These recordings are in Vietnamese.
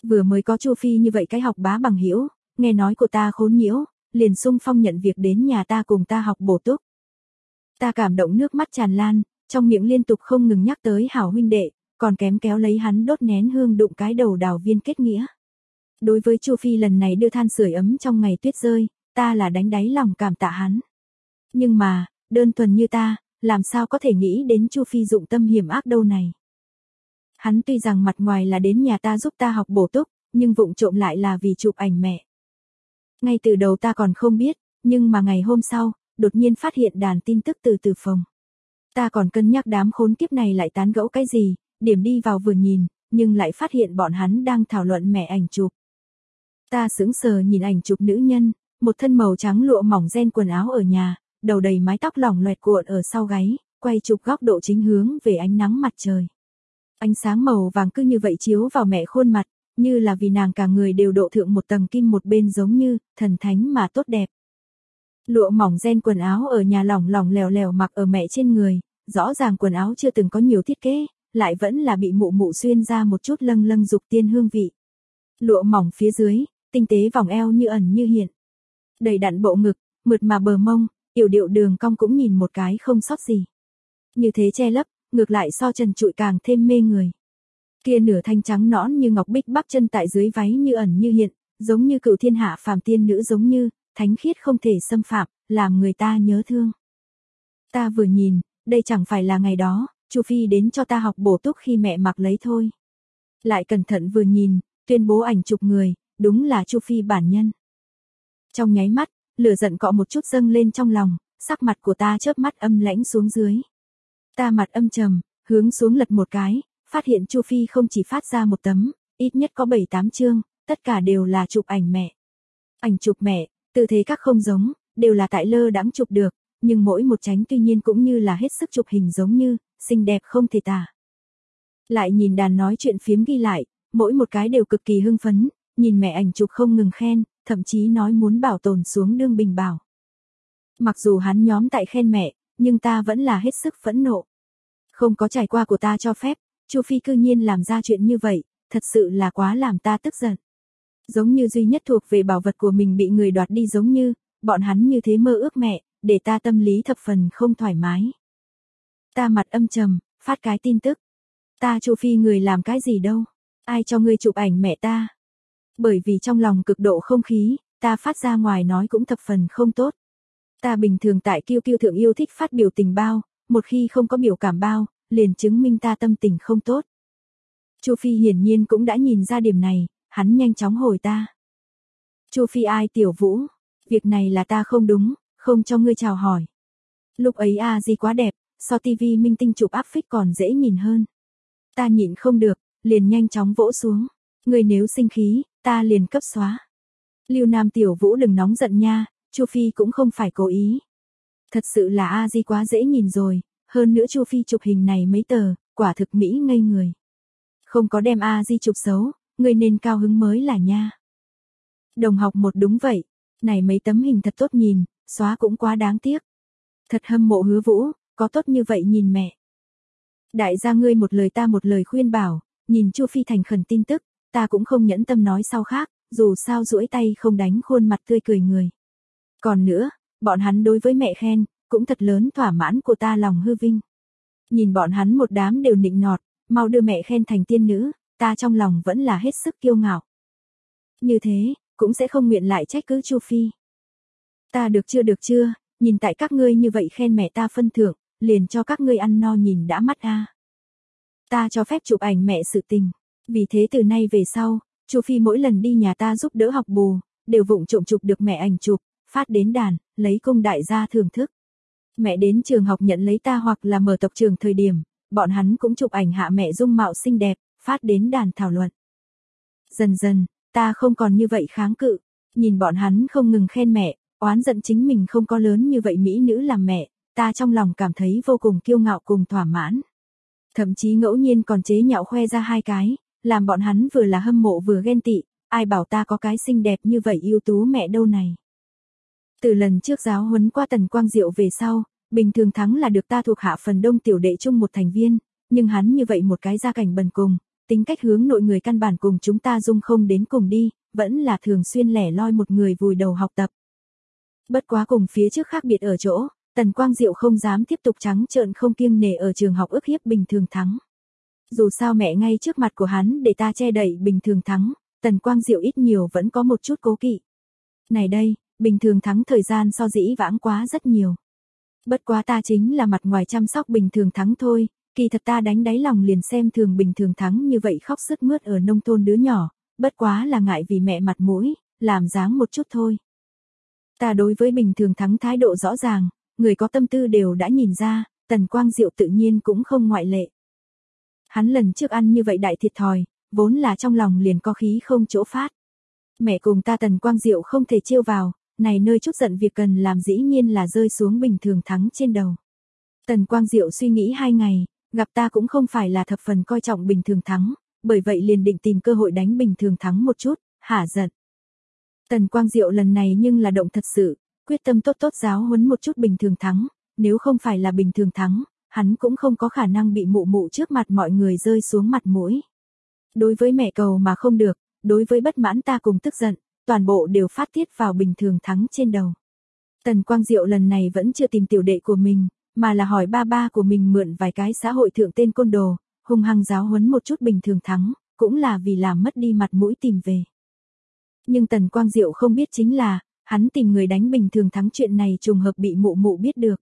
Vừa mới có Chu Phi như vậy cái học bá bằng hữu, nghe nói của ta khốn nhiễu, liền xung phong nhận việc đến nhà ta cùng ta học bổ túc. Ta cảm động nước mắt tràn lan, trong miệng liên tục không ngừng nhắc tới hảo huynh đệ, còn kém kéo lấy hắn đốt nén hương đụng cái đầu đào viên kết nghĩa. Đối với Chu Phi lần này đưa than sưởi ấm trong ngày tuyết rơi, ta là đánh đáy lòng cảm tạ hắn. Nhưng mà, đơn thuần như ta, làm sao có thể nghĩ đến Chu Phi dụng tâm hiểm ác đâu này. Hắn tuy rằng mặt ngoài là đến nhà ta giúp ta học bổ túc, nhưng vụng trộm lại là vì chụp ảnh mẹ. Ngay từ đầu ta còn không biết, nhưng mà ngày hôm sau, đột nhiên phát hiện đàn tin tức từ phòng. Ta còn cân nhắc đám khốn kiếp này lại tán gẫu cái gì, điểm đi vào vừa nhìn, nhưng lại phát hiện bọn hắn đang thảo luận mẹ ảnh chụp. Ta sững sờ nhìn ảnh chụp nữ nhân, một thân màu trắng lụa mỏng ren quần áo ở nhà, đầu đầy mái tóc lỏng loẹt cuộn ở sau gáy, quay chụp góc độ chính hướng về ánh nắng mặt trời. Ánh sáng màu vàng cứ như vậy chiếu vào mẹ khuôn mặt, như là vì nàng cả người đều độ thượng một tầng kim một bên giống như thần thánh mà tốt đẹp. Lụa mỏng ren quần áo ở nhà lỏng lỏng lèo lèo mặc ở mẹ trên người, rõ ràng quần áo chưa từng có nhiều thiết kế, lại vẫn là bị mụ mụ xuyên ra một chút lâng lâng dục tiên hương vị. Lụa mỏng phía dưới, tinh tế vòng eo như ẩn như hiện. Đầy đặn bộ ngực, mượt mà bờ mông, yểu điệu đường cong cũng nhìn một cái không sót gì. Như thế che lấp, ngược lại so trần trụi càng thêm mê người. Kia nửa thanh trắng nõn như ngọc bích bắp chân tại dưới váy như ẩn như hiện, giống như cựu thiên hạ phàm tiên nữ giống như, thánh khiết không thể xâm phạm, làm người ta nhớ thương. Ta vừa nhìn, đây chẳng phải là ngày đó, Chu Phi đến cho ta học bổ túc khi mẹ mặc lấy thôi. Lại cẩn thận vừa nhìn, tuyên bố ảnh chụp người, đúng là Chu Phi bản nhân. Trong nháy mắt, lửa giận cọ một chút dâng lên trong lòng, sắc mặt của ta chớp mắt âm lãnh xuống dưới. Ta mặt âm trầm, hướng xuống lật một cái, phát hiện Chu Phi không chỉ phát ra một tấm, ít nhất có 7-8 chương, tất cả đều là chụp ảnh mẹ. Ảnh chụp mẹ, tư thế các không giống, đều là tại lơ đãng chụp được, nhưng mỗi một tránh tuy nhiên cũng như là hết sức chụp hình giống như, xinh đẹp không thể tả. Lại nhìn đàn nói chuyện phiếm ghi lại, mỗi một cái đều cực kỳ hưng phấn, nhìn mẹ ảnh chụp không ngừng khen, thậm chí nói muốn bảo tồn xuống đương bình bảo. Mặc dù hắn nhóm tại khen mẹ, nhưng ta vẫn là hết sức phẫn nộ. Không có trải qua của ta cho phép, Chu Phi cư nhiên làm ra chuyện như vậy, thật sự là quá làm ta tức giận. Giống như duy nhất thuộc về bảo vật của mình bị người đoạt đi giống như, bọn hắn như thế mơ ước mẹ, để ta tâm lý thập phần không thoải mái. Ta mặt âm trầm, phát cái tin tức. Ta Chu Phi người làm cái gì đâu, ai cho ngươi chụp ảnh mẹ ta. Bởi vì trong lòng cực độ không khí, ta phát ra ngoài nói cũng thập phần không tốt. Ta bình thường tại QQ thượng yêu thích phát biểu tình bao, một khi không có biểu cảm bao, liền chứng minh ta tâm tình không tốt. Chu Phi hiển nhiên cũng đã nhìn ra điểm này, hắn nhanh chóng hồi ta. Chu Phi ai Tiểu Vũ, việc này là ta không đúng, không cho ngươi chào hỏi. Lúc ấy Di quá đẹp, so tivi minh tinh chụp áp phích còn dễ nhìn hơn. Ta nhịn không được, liền nhanh chóng vỗ xuống. Ngươi nếu sinh khí, ta liền cấp xóa. Lưu Nam Tiểu Vũ đừng nóng giận nha, Chu Phi cũng không phải cố ý. Thật sự là Di quá dễ nhìn rồi, hơn nữa Chu Phi chụp hình này mấy tờ, quả thực mỹ ngây người. Không có đem Di chụp xấu, ngươi nên cao hứng mới là nha. Đồng học một đúng vậy, này mấy tấm hình thật tốt nhìn, xóa cũng quá đáng tiếc. Thật hâm mộ Hứa Vũ, có tốt như vậy nhìn mẹ. Đại gia ngươi một lời ta một lời khuyên bảo, nhìn Chu Phi thành khẩn tin tức, ta cũng không nhẫn tâm nói sau khác, dù sao duỗi tay không đánh khuôn mặt tươi cười người. Còn nữa, bọn hắn đối với mẹ khen, cũng thật lớn thỏa mãn của ta lòng hư vinh. Nhìn bọn hắn một đám đều nịnh nọt, mau đưa mẹ khen thành tiên nữ, ta trong lòng vẫn là hết sức kiêu ngạo. Như thế, cũng sẽ không nguyện lại trách cứ Chu Phi. Ta được chưa, nhìn tại các ngươi như vậy khen mẹ ta phân thưởng, liền cho các ngươi ăn no nhìn đã mắt Ta cho phép chụp ảnh mẹ sự tình, vì thế từ nay về sau, Chu Phi mỗi lần đi nhà ta giúp đỡ học bù, đều vụng trộm chụp được mẹ ảnh chụp, phát đến đàn, lấy công đại gia thưởng thức. Mẹ đến trường học nhận lấy ta hoặc là mở tập trường thời điểm, bọn hắn cũng chụp ảnh hạ mẹ dung mạo xinh đẹp, phát đến đàn thảo luận. Dần dần, ta không còn như vậy kháng cự, nhìn bọn hắn không ngừng khen mẹ, oán giận chính mình không có lớn như vậy mỹ nữ làm mẹ, ta trong lòng cảm thấy vô cùng kiêu ngạo cùng thỏa mãn. Thậm chí ngẫu nhiên còn chế nhạo khoe ra hai cái, làm bọn hắn vừa là hâm mộ vừa ghen tị, ai bảo ta có cái xinh đẹp như vậy ưu tú mẹ đâu này. Từ lần trước giáo huấn qua Tần Quang Diệu về sau, bình thường thắng là được ta thuộc hạ phần đông tiểu đệ chung một thành viên, nhưng hắn như vậy một cái gia cảnh bần cùng, tính cách hướng nội người căn bản cùng chúng ta dung không đến cùng đi, vẫn là thường xuyên lẻ loi một người vùi đầu học tập. Bất quá cùng phía trước khác biệt ở chỗ, Tần Quang Diệu không dám tiếp tục trắng trợn không kiêng nể ở trường học ức hiếp Bình Thường Thắng. Dù sao mẹ ngay trước mặt của hắn để ta che đậy Bình Thường Thắng, Tần Quang Diệu ít nhiều vẫn có một chút cố kỵ. Này đây, Bình Thường Thắng thời gian so dĩ vãng quá rất nhiều. Bất quá ta chính là mặt ngoài chăm sóc Bình Thường Thắng thôi, kỳ thật ta đánh đáy lòng liền xem thường Bình Thường Thắng như vậy khóc sướt mướt ở nông thôn đứa nhỏ, bất quá là ngại vì mẹ mặt mũi, làm dáng một chút thôi. Ta đối với Bình Thường Thắng thái độ rõ ràng, người có tâm tư đều đã nhìn ra, Tần Quang Diệu tự nhiên cũng không ngoại lệ. Hắn lần trước ăn như vậy đại thiệt thòi, vốn là trong lòng liền có khí không chỗ phát. Mẹ cùng ta Tần Quang Diệu không thể trêu vào, này nơi chút giận việc cần làm dĩ nhiên là rơi xuống Bình Thường Thắng trên đầu. Tần Quang Diệu suy nghĩ 2 ngày, gặp ta cũng không phải là thập phần coi trọng Bình Thường Thắng, bởi vậy liền định tìm cơ hội đánh Bình Thường Thắng một chút, hả giận. Tần Quang Diệu lần này nhưng là động thật sự, quyết tâm tốt tốt giáo huấn một chút Bình Thường Thắng, nếu không phải là Bình Thường Thắng, hắn cũng không có khả năng bị mụ mụ trước mặt mọi người rơi xuống mặt mũi. Đối với mẹ cầu mà không được, đối với bất mãn ta cùng tức giận, toàn bộ đều phát tiết vào Bình Thường Thắng trên đầu. Tần Quang Diệu lần này vẫn chưa tìm tiểu đệ của mình, mà là hỏi ba ba của mình mượn vài cái xã hội thượng tên côn đồ, hung hăng giáo huấn một chút Bình Thường Thắng, cũng là vì làm mất đi mặt mũi tìm về. Nhưng Tần Quang Diệu không biết chính là, hắn tìm người đánh Bình Thường Thắng chuyện này trùng hợp bị mụ mụ biết được.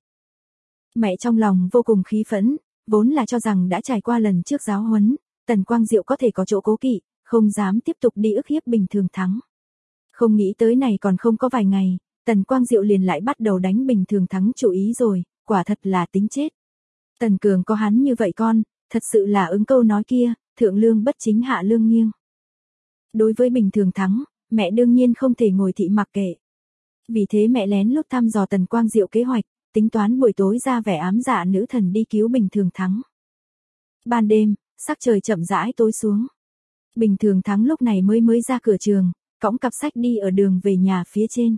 Mẹ trong lòng vô cùng khí phẫn, vốn là cho rằng đã trải qua lần trước giáo huấn, Tần Quang Diệu có thể có chỗ cố kỵ, không dám tiếp tục đi ức hiếp Bình Thường Thắng. Không nghĩ tới này còn không có vài ngày, Tần Quang Diệu liền lại bắt đầu đánh Bình Thường Thắng chủ ý rồi, quả thật là tính chết. Tần Cường có hắn như vậy con, thật sự là ứng câu nói kia, thượng lương bất chính hạ lương nghiêng. Đối với Bình Thường Thắng, mẹ đương nhiên không thể ngồi thị mặc kệ. Vì thế mẹ lén lút thăm dò Tần Quang Diệu kế hoạch, tính toán buổi tối ra vẻ ám dạ nữ thần đi cứu Bình Thường Thắng. Ban đêm, sắc trời chậm rãi tối xuống. Bình Thường Thắng lúc này mới ra cửa trường, cõng cặp sách đi ở đường về nhà phía trên.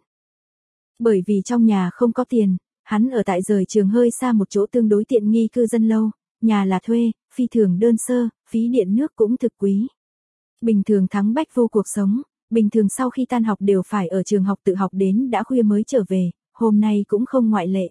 Bởi vì trong nhà không có tiền, hắn ở tại rời trường hơi xa một chỗ tương đối tiện nghi cư dân lâu, nhà là thuê, phi thường đơn sơ, phí điện nước cũng thực quý. Bình Thường Thắng bách vô cuộc sống, bình thường sau khi tan học đều phải ở trường học tự học đến đã khuya mới trở về, hôm nay cũng không ngoại lệ.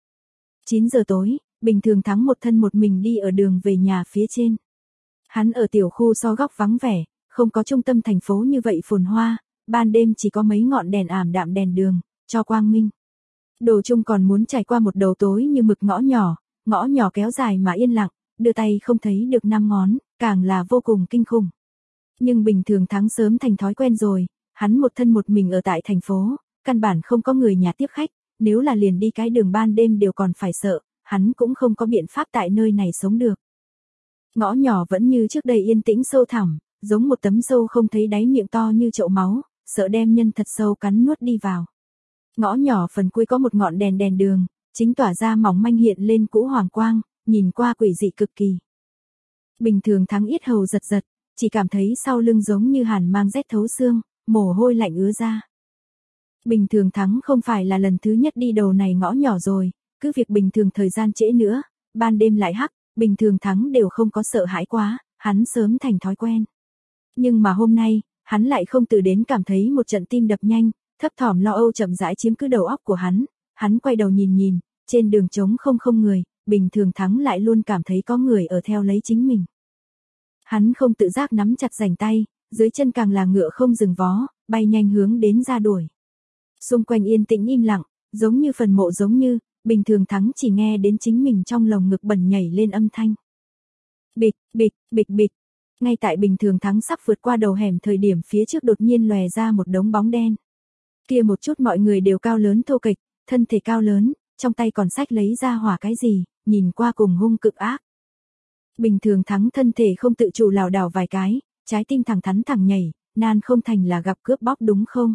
9 giờ tối, Bình Thường Thắng một thân một mình đi ở đường về nhà phía trên. Hắn ở tiểu khu so góc vắng vẻ, không có trung tâm thành phố như vậy phồn hoa, ban đêm chỉ có mấy ngọn đèn ảm đạm đèn đường, cho quang minh. Đồ chung còn muốn trải qua một đầu tối như mực ngõ nhỏ kéo dài mà yên lặng, đưa tay không thấy được 5 ngón, càng là vô cùng kinh khủng. Nhưng Bình Thường Thắng sớm thành thói quen rồi, hắn một thân một mình ở tại thành phố, căn bản không có người nhà tiếp khách, nếu là liền đi cái đường ban đêm đều còn phải sợ, hắn cũng không có biện pháp tại nơi này sống được. Ngõ nhỏ vẫn như trước đây yên tĩnh sâu thẳm, giống một tấm sâu không thấy đáy miệng to như chậu máu, sợ đem nhân thật sâu cắn nuốt đi vào. Ngõ nhỏ phần cuối có một ngọn đèn đường, chính tỏa ra mỏng manh hiện lên cũ hoàng quang, nhìn qua quỷ dị cực kỳ. Bình Thường Thắng yết hầu giật giật, chỉ cảm thấy sau lưng giống như hàn mang rét thấu xương, mồ hôi lạnh ứa ra. Bình Thường Thắng không phải là lần thứ nhất đi đầu này ngõ nhỏ rồi, cứ việc bình thường thời gian trễ nữa, ban đêm lại hắc, Bình Thường Thắng đều không có sợ hãi quá, hắn sớm thành thói quen. Nhưng mà hôm nay, hắn lại không tự đến cảm thấy một trận tim đập nhanh, thấp thỏm lo âu chậm rãi chiếm cứ đầu óc của hắn quay đầu nhìn, trên đường trống không người, Bình Thường Thắng lại luôn cảm thấy có người ở theo lấy chính mình. Hắn không tự giác nắm chặt rảnh tay, dưới chân càng là ngựa không dừng vó, bay nhanh hướng đến ra đuổi. Xung quanh yên tĩnh im lặng, giống như phần mộ giống như, Bình Thường Thắng chỉ nghe đến chính mình trong lồng ngực bẩn nhảy lên âm thanh. Bịch, bịch, bịch bịch. Ngay tại Bình Thường Thắng sắp vượt qua đầu hẻm thời điểm phía trước đột nhiên lòe ra một đống bóng đen. Kia một chút mọi người đều cao lớn thô kệch, thân thể cao lớn, trong tay còn xách lấy ra hỏa cái gì, nhìn qua cùng hung cực ác. Bình Thường Thắng thân thể không tự chủ lảo đảo vài cái, trái tim thẳng thắn thẳng nhảy, nan không thành là gặp cướp bóc đúng không?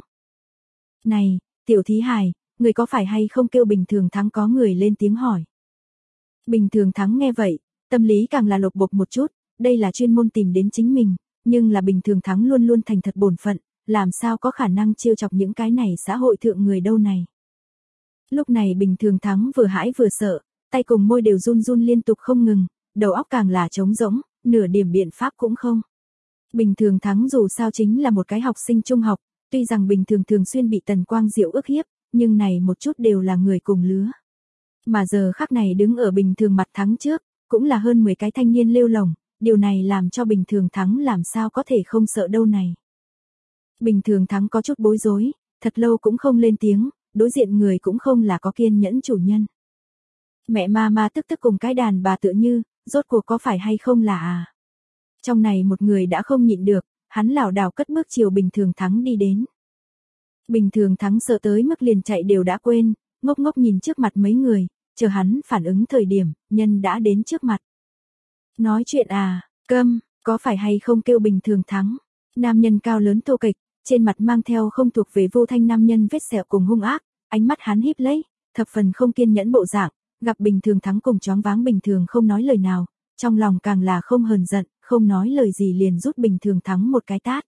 Này, tiểu thí hài, người có phải hay không kêu Bình Thường Thắng có người lên tiếng hỏi. Bình Thường Thắng nghe vậy, tâm lý càng là lột bột một chút, đây là chuyên môn tìm đến chính mình, nhưng là Bình Thường Thắng luôn luôn thành thật bổn phận, làm sao có khả năng trêu chọc những cái này xã hội thượng người đâu này. Lúc này Bình Thường Thắng vừa hãi vừa sợ, tay cùng môi đều run run liên tục không ngừng, đầu óc càng là trống rỗng, nửa điểm biện pháp cũng không. Bình Thường Thắng dù sao chính là một cái học sinh trung học, tuy rằng bình thường thường xuyên bị Tần Quang Diệu ức hiếp, nhưng này một chút đều là người cùng lứa. Mà giờ khắc này đứng ở Bình Thường mặt Thắng trước, cũng là hơn 10 cái thanh niên lêu lổng, điều này làm cho Bình Thường Thắng làm sao có thể không sợ đâu này. Bình Thường Thắng có chút bối rối, thật lâu cũng không lên tiếng, đối diện người cũng không là có kiên nhẫn chủ nhân. Mẹ ma tức cùng cái đàn bà tựa như, rốt cuộc có phải hay không là à? Trong này một người đã không nhịn được, hắn lảo đảo cất bước chiều Bình Thường Thắng đi đến. Bình Thường Thắng sợ tới mức liền chạy đều đã quên, ngốc ngốc nhìn trước mặt mấy người, chờ hắn phản ứng thời điểm, nhân đã đến trước mặt. Nói chuyện à, câm, có phải hay không kêu Bình Thường Thắng? Nam nhân cao lớn thô kệch, trên mặt mang theo không thuộc về vô thanh nam nhân vết sẹo cùng hung ác, ánh mắt hắn híp lấy, thập phần không kiên nhẫn bộ dạng, gặp Bình Thường Thắng cùng choáng váng Bình Thường không nói lời nào, trong lòng càng là không hờn giận, không nói lời gì liền rút Bình Thường Thắng một cái tát.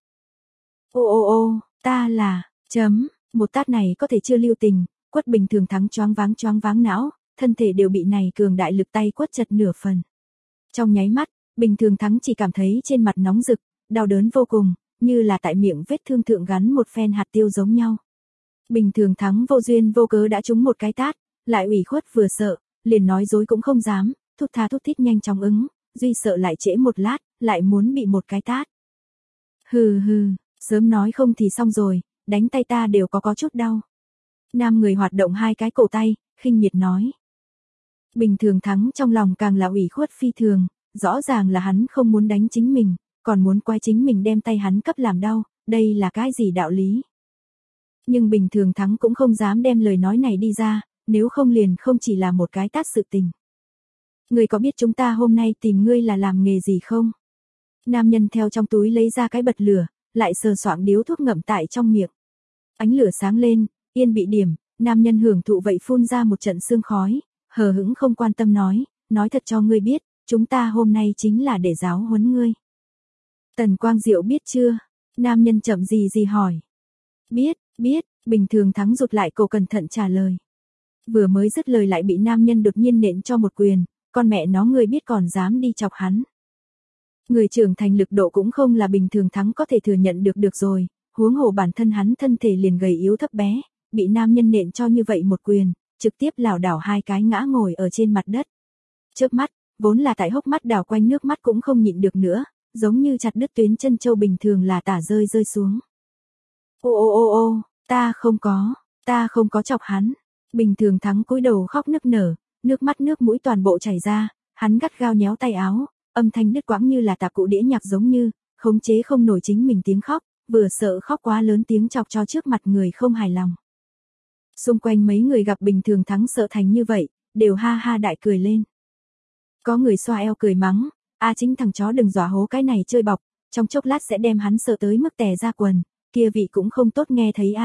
Ô, ta là, một tát này có thể chưa lưu tình, quất Bình Thường Thắng choáng váng não, thân thể đều bị này cường đại lực tay quất chật nửa phần. Trong nháy mắt, Bình Thường Thắng chỉ cảm thấy trên mặt nóng rực, đau đớn vô cùng, như là tại miệng vết thương thượng gắn một phen hạt tiêu giống nhau. Bình Thường Thắng vô duyên vô cớ đã trúng một cái tát, lại ủy khuất vừa sợ, liền nói dối cũng không dám, thút tha thút thít nhanh chóng ứng, duy sợ lại trễ một lát, lại muốn bị một cái tát. Hừ, sớm nói không thì xong rồi, đánh tay ta đều có chút đau. Nam người hoạt động hai cái cổ tay, khinh miệt nói. Bình Thường Thắng trong lòng càng là ủy khuất phi thường, rõ ràng là hắn không muốn đánh chính mình, còn muốn quay chính mình đem tay hắn cấp làm đau, đây là cái gì đạo lý. Nhưng Bình Thường Thắng cũng không dám đem lời nói này đi ra, nếu không liền không chỉ là một cái tát sự tình. Ngươi có biết chúng ta hôm nay tìm ngươi là làm nghề gì không? Nam nhân theo trong túi lấy ra cái bật lửa, lại sờ soạng điếu thuốc ngậm tại trong miệng. Ánh lửa sáng lên, yên bị điểm, nam nhân hưởng thụ vậy phun ra một trận sương khói, hờ hững không quan tâm nói thật cho ngươi biết, chúng ta hôm nay chính là để giáo huấn ngươi. Tần Quang Diệu biết chưa? Nam nhân chậm gì hỏi. Biết, Bình Thường Thắng rụt lại cổ cẩn thận trả lời. Vừa mới dứt lời lại bị nam nhân đột nhiên nện cho một quyền, con mẹ nó ngươi biết còn dám đi chọc hắn. Người trưởng thành lực độ cũng không là Bình Thường Thắng có thể thừa nhận được rồi, huống hồ bản thân hắn thân thể liền gầy yếu thấp bé, bị nam nhân nện cho như vậy một quyền, trực tiếp lảo đảo hai cái ngã ngồi ở trên mặt đất. Chớp mắt, vốn là tại hốc mắt đảo quanh nước mắt cũng không nhịn được nữa, giống như chặt đứt tuyến chân châu bình thường là tả rơi xuống. Ô, ta không có chọc hắn. Bình Thường Thắng cúi đầu khóc nức nở, nước mắt nước mũi toàn bộ chảy ra, hắn gắt gao nhéo tay áo, âm thanh đứt quãng như là tạp cụ đĩa nhạc giống như, khống chế không nổi chính mình tiếng khóc, vừa sợ khóc quá lớn tiếng chọc cho trước mặt người không hài lòng. Xung quanh mấy người gặp Bình Thường Thắng sợ thành như vậy, đều ha ha đại cười lên. Có người xoa eo cười mắng, chính thằng chó đừng dọa hố cái này chơi bọc, trong chốc lát sẽ đem hắn sợ tới mức tè ra quần, kia vị cũng không tốt nghe thấy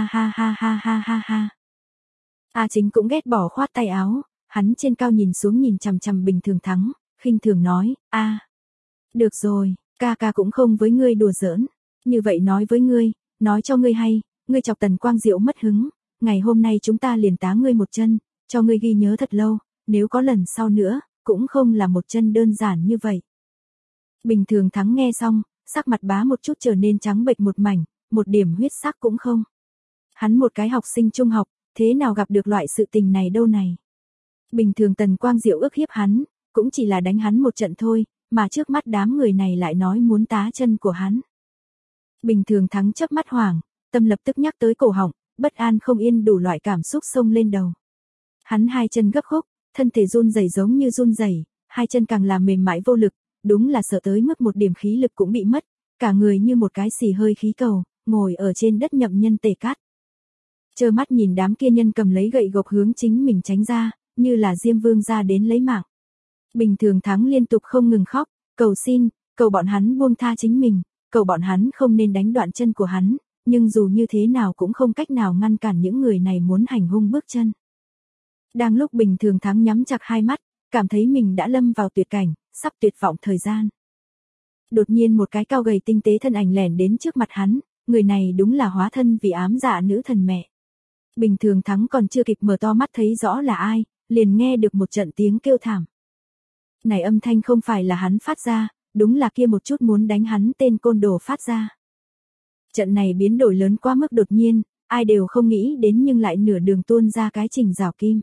ha. Chính cũng ghét bỏ khoát tay áo, hắn trên cao nhìn xuống nhìn chằm chằm Bình Thường Thắng, khinh thường nói, được rồi, ca cũng không với ngươi đùa giỡn, như vậy nói với ngươi, nói cho ngươi hay, ngươi chọc Tần Quang Diệu mất hứng, ngày hôm nay chúng ta liền tá ngươi một chân, cho ngươi ghi nhớ thật lâu, nếu có lần sau nữa, cũng không là một chân đơn giản như vậy. Bình Thường Thắng nghe xong, sắc mặt bá một chút trở nên trắng bệch một mảnh, một điểm huyết sắc cũng không. Hắn một cái học sinh trung học, thế nào gặp được loại sự tình này đâu này. Bình thường Tần Quang Diệu ức hiếp hắn, cũng chỉ là đánh hắn một trận thôi, mà trước mắt đám người này lại nói muốn tá chân của hắn. Bình Thường Thắng chớp mắt hoảng, tâm lập tức nhắc tới cổ họng, bất an không yên đủ loại cảm xúc xông lên đầu. Hắn hai chân gấp khúc, thân thể run rẩy giống như run rẩy, hai chân càng là mềm mại vô lực, đúng là sợ tới mức một điểm khí lực cũng bị mất, cả người như một cái xì hơi khí cầu, ngồi ở trên đất nhậm nhân tề cát. Trơ mắt nhìn đám kia nhân cầm lấy gậy gộc hướng chính mình tránh ra, như là Diêm Vương ra đến lấy mạng. Bình Thường Thắng liên tục không ngừng khóc, cầu xin, cầu bọn hắn buông tha chính mình, cầu bọn hắn không nên đánh đoạn chân của hắn, nhưng dù như thế nào cũng không cách nào ngăn cản những người này muốn hành hung bước chân. Đang lúc Bình Thường Thắng nhắm chặt hai mắt, cảm thấy mình đã lâm vào tuyệt cảnh, sắp tuyệt vọng thời gian. Đột nhiên một cái cao gầy tinh tế thân ảnh lẻn đến trước mặt hắn, người này đúng là hóa thân vì ám dạ nữ thần mẹ. Bình Thường Thắng còn chưa kịp mở to mắt thấy rõ là ai, liền nghe được một trận tiếng kêu thảm. Này âm thanh không phải là hắn phát ra, đúng là kia một chút muốn đánh hắn tên côn đồ phát ra. Trận này biến đổi lớn quá mức đột nhiên, ai đều không nghĩ đến nhưng lại nửa đường tuôn ra cái Trình Rào Kim.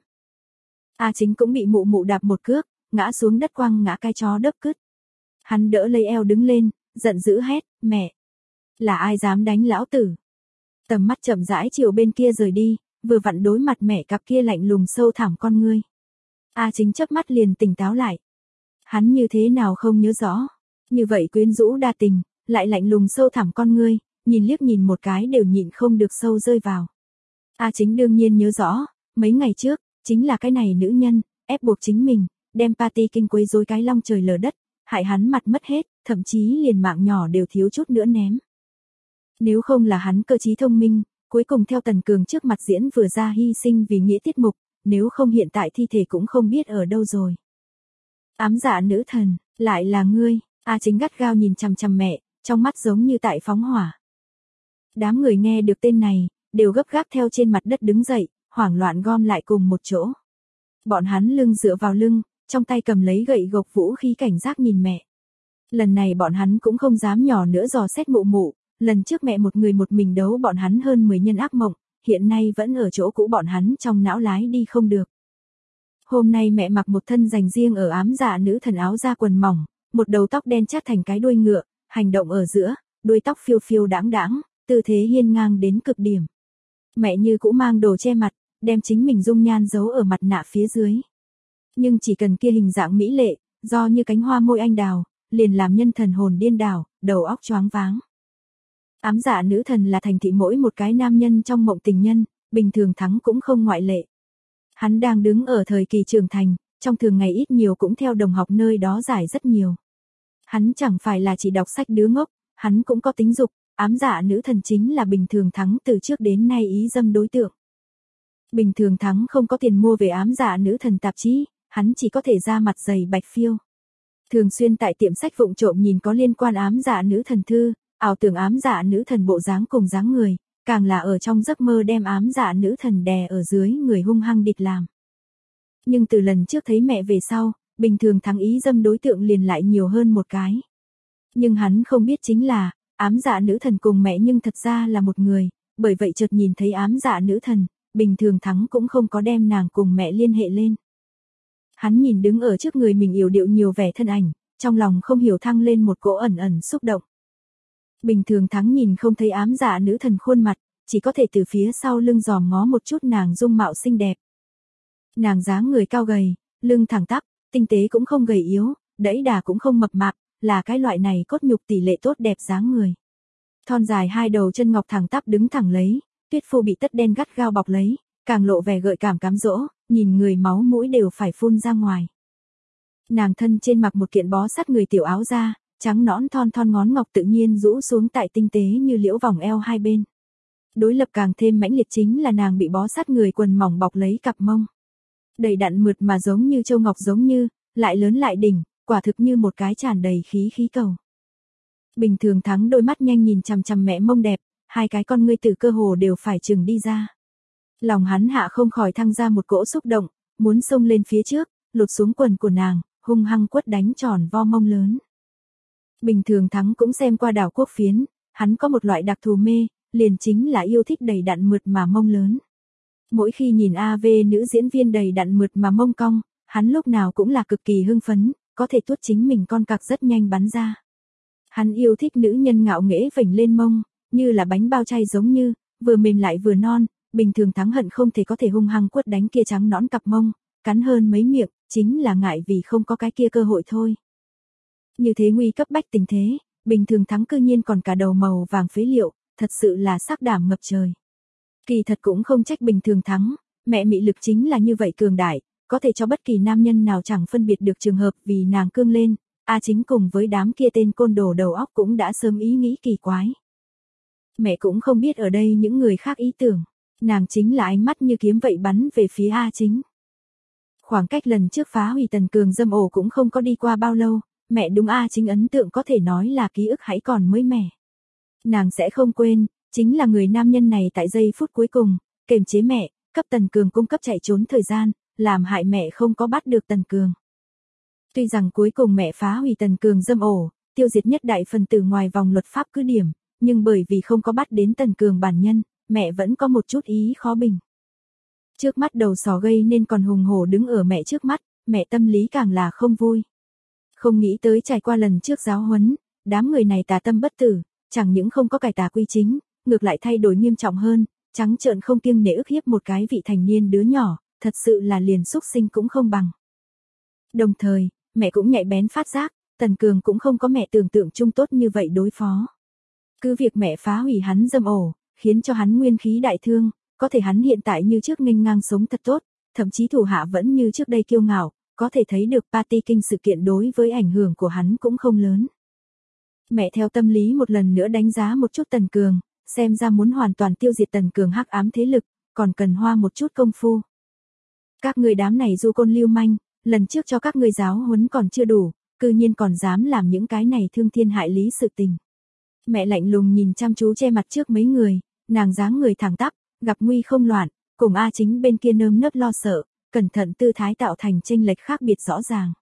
A Chính cũng bị mụ mụ đạp một cước, ngã xuống đất quăng ngã cái chó đớp cứt. Hắn đỡ lấy eo đứng lên, giận dữ hét, mẹ! Là ai dám đánh lão tử? Tầm mắt chậm rãi chiều bên kia rời đi, vừa vặn đối mặt mẹ cặp kia lạnh lùng sâu thẳm con ngươi. A Chính chớp mắt liền tỉnh táo lại. Hắn như thế nào không nhớ rõ. Như vậy quyến rũ đa tình, lại lạnh lùng sâu thẳm con ngươi, nhìn liếc nhìn một cái đều nhịn không được sâu rơi vào. A Chính đương nhiên nhớ rõ, mấy ngày trước, chính là cái này nữ nhân, ép buộc chính mình, đem party kinh quấy rối cái long trời lở đất, hại hắn mặt mất hết, thậm chí liền mạng nhỏ đều thiếu chút nữa ném. Nếu không là hắn cơ trí thông minh, cuối cùng theo Tần Cường trước mặt diễn vừa ra hy sinh vì nghĩa tiết mục, nếu không hiện tại thi thể cũng không biết ở đâu rồi. Ám dạ nữ thần, lại là ngươi, A Chính gắt gao nhìn chằm chằm mẹ, trong mắt giống như tại phóng hỏa. Đám người nghe được tên này, đều gấp gáp theo trên mặt đất đứng dậy, hoảng loạn gom lại cùng một chỗ. Bọn hắn lưng dựa vào lưng, trong tay cầm lấy gậy gộc vũ khí cảnh giác nhìn mẹ. Lần này bọn hắn cũng không dám nhỏ nữa dò xét mụ mụ, lần trước mẹ một người một mình đấu bọn hắn hơn 10 nhân ác mộng, hiện nay vẫn ở chỗ cũ bọn hắn trong não lái đi không được. Hôm nay mẹ mặc một thân dành riêng ở ám dạ nữ thần áo da quần mỏng, một đầu tóc đen chát thành cái đuôi ngựa, hành động ở giữa, đuôi tóc phiêu phiêu đãng đãng, tư thế hiên ngang đến cực điểm. Mẹ như cũ mang đồ che mặt, đem chính mình dung nhan giấu ở mặt nạ phía dưới. Nhưng chỉ cần kia hình dạng mỹ lệ, do như cánh hoa môi anh đào, liền làm nhân thần hồn điên đảo, đầu óc choáng váng. Ám dạ nữ thần là thành thị mỗi một cái nam nhân trong mộng tình nhân, bình thường Thắng cũng không ngoại lệ. Hắn đang đứng ở thời kỳ trưởng thành, trong thường ngày ít nhiều cũng theo đồng học nơi đó giải rất nhiều. Hắn chẳng phải là chỉ đọc sách đứa ngốc, hắn cũng có tính dục, ám dạ nữ thần chính là bình thường Thắng từ trước đến nay ý dâm đối tượng. Bình thường Thắng không có tiền mua về ám dạ nữ thần tạp chí, hắn chỉ có thể ra mặt dày bạch phiêu. Thường xuyên tại tiệm sách vụng trộm nhìn có liên quan ám dạ nữ thần thư, ảo tưởng ám dạ nữ thần bộ dáng cùng dáng người, càng là ở trong giấc mơ đem ám dạ nữ thần đè ở dưới người hung hăng địch làm. Nhưng từ lần trước thấy mẹ về sau, bình thường Thắng ý dâm đối tượng liền lại nhiều hơn một cái. Nhưng hắn không biết chính là, ám dạ nữ thần cùng mẹ nhưng thật ra là một người, bởi vậy chợt nhìn thấy ám dạ nữ thần, bình thường Thắng cũng không có đem nàng cùng mẹ liên hệ lên. Hắn nhìn đứng ở trước người mình yểu điệu nhiều vẻ thân ảnh, trong lòng không hiểu thăng lên một cỗ ẩn ẩn xúc động. Bình thường Thắng nhìn không thấy ám dạ nữ thần khuôn mặt, chỉ có thể từ phía sau lưng dòm ngó một chút nàng dung mạo xinh đẹp. Nàng dáng người cao gầy, lưng thẳng tắp, tinh tế cũng không gầy yếu, đẫy đà cũng không mập mạp, là cái loại này cốt nhục tỷ lệ tốt đẹp dáng người. Thon dài hai đầu chân ngọc thẳng tắp đứng thẳng lấy, tuyết phu bị tất đen gắt gao bọc lấy, càng lộ vẻ gợi cảm cám dỗ, nhìn người máu mũi đều phải phun ra ngoài. Nàng thân trên mặc một kiện bó sát người tiểu áo da, trắng nõn thon thon ngón ngọc tự nhiên rũ xuống tại tinh tế như liễu vòng eo hai bên. Đối lập càng thêm mãnh liệt chính là nàng bị bó sát người quần mỏng bọc lấy cặp mông. Đầy đặn mượt mà giống như châu ngọc giống như, lại lớn lại đỉnh, quả thực như một cái tràn đầy khí khí cầu. Bình thường Thắng đôi mắt nhanh nhìn chằm chằm mẹ mông đẹp, hai cái con ngươi từ cơ hồ đều phải chừng đi ra. Lòng hắn hạ không khỏi thăng ra một cỗ xúc động, muốn xông lên phía trước, lột xuống quần của nàng, hung hăng quất đánh tròn vo mông lớn. Bình thường Thắng cũng xem qua đảo quốc phiến, hắn có một loại đặc thù mê, liền chính là yêu thích đầy đặn mượt mà mông lớn. Mỗi khi nhìn AV nữ diễn viên đầy đặn mượt mà mông cong, hắn lúc nào cũng là cực kỳ hưng phấn, có thể tuốt chính mình con cặc rất nhanh bắn ra. Hắn yêu thích nữ nhân ngạo nghễ vểnh lên mông, như là bánh bao chay giống như, vừa mềm lại vừa non, bình thường Thắng hận không thể có thể hung hăng quất đánh kia trắng nõn cặp mông, cắn hơn mấy miệng, chính là ngại vì không có cái kia cơ hội thôi. Như thế nguy cấp bách tình thế, bình thường Thắng cư nhiên còn cả đầu màu vàng phế liệu, thật sự là sắc đảm ngập trời. Kỳ thật cũng không trách bình thường Thắng, mẹ mị lực chính là như vậy cường đại, có thể cho bất kỳ nam nhân nào chẳng phân biệt được trường hợp vì nàng cương lên, A Chính cùng với đám kia tên côn đồ đầu óc cũng đã sớm ý nghĩ kỳ quái. Mẹ cũng không biết ở đây những người khác ý tưởng, nàng chính là ánh mắt như kiếm vậy bắn về phía A Chính. Khoảng cách lần trước phá hủy Tần Cường dâm ổ cũng không có đi qua bao lâu, mẹ đúng A Chính ấn tượng có thể nói là ký ức hãy còn mới mẻ. Nàng sẽ không quên, chính là người nam nhân này tại giây phút cuối cùng, kềm chế mẹ, cấp Tần Cường cung cấp chạy trốn thời gian, làm hại mẹ không có bắt được Tần Cường. Tuy rằng cuối cùng mẹ phá hủy Tần Cường dâm ổ, tiêu diệt nhất đại phần tử ngoài vòng luật pháp cứ điểm, nhưng bởi vì không có bắt đến Tần Cường bản nhân, mẹ vẫn có một chút ý khó bình. Trước mắt đầu sỏ gây nên còn hùng hổ đứng ở mẹ trước mắt, mẹ tâm lý càng là không vui. Không nghĩ tới trải qua lần trước giáo huấn, đám người này tà tâm bất tử, chẳng những không có cải tà quy chính, ngược lại thay đổi nghiêm trọng hơn, trắng trợn không kiêng nể ức hiếp một cái vị thành niên đứa nhỏ, thật sự là liền xúc sinh cũng không bằng. Đồng thời, mẹ cũng nhạy bén phát giác, Tần Cường cũng không có mẹ tưởng tượng chung tốt như vậy đối phó. Cứ việc mẹ phá hủy hắn dâm ổ, khiến cho hắn nguyên khí đại thương, có thể hắn hiện tại như trước nghênh ngang sống thật tốt, thậm chí thủ hạ vẫn như trước đây kiêu ngạo, có thể thấy được party kinh sự kiện đối với ảnh hưởng của hắn cũng không lớn. Mẹ theo tâm lý một lần nữa đánh giá một chút Tần Cường, xem ra muốn hoàn toàn tiêu diệt Tần Cường hắc ám thế lực, còn cần hoa một chút công phu. Các người đám này du côn lưu manh, lần trước cho các ngươi giáo huấn còn chưa đủ, cư nhiên còn dám làm những cái này thương thiên hại lý sự tình. Mẹ lạnh lùng nhìn chăm chú che mặt trước mấy người, nàng dáng người thẳng tắp, gặp nguy không loạn, cùng A Chính bên kia nơm nớp lo sợ, cẩn thận tư thái tạo thành chênh lệch khác biệt rõ ràng.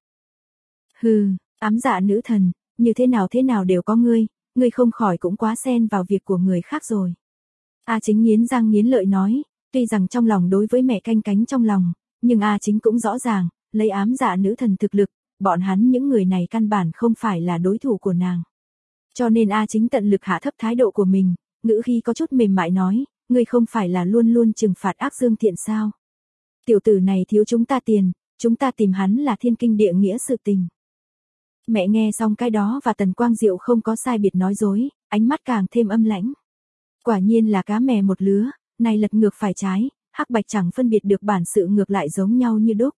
Hừ, ám dạ nữ thần, như thế nào đều có ngươi không khỏi cũng quá xen vào việc của người khác rồi. A Chính nghiến răng nghiến lợi nói, tuy rằng trong lòng đối với mẹ canh cánh trong lòng, nhưng A Chính cũng rõ ràng, lấy ám dạ nữ thần thực lực, bọn hắn những người này căn bản không phải là đối thủ của nàng. Cho nên A Chính tận lực hạ thấp thái độ của mình, ngữ khí có chút mềm mại nói, ngươi không phải là luôn luôn trừng phạt ác dương thiện sao? Tiểu tử này thiếu chúng ta tiền, chúng ta tìm hắn là thiên kinh địa nghĩa sự tình. Mẹ nghe xong cái đó và Tần Quang Diệu không có sai biệt nói dối, ánh mắt càng thêm âm lãnh. Quả nhiên là cá mè một lứa, này lật ngược phải trái, hắc bạch chẳng phân biệt được bản sự ngược lại giống nhau như đúc.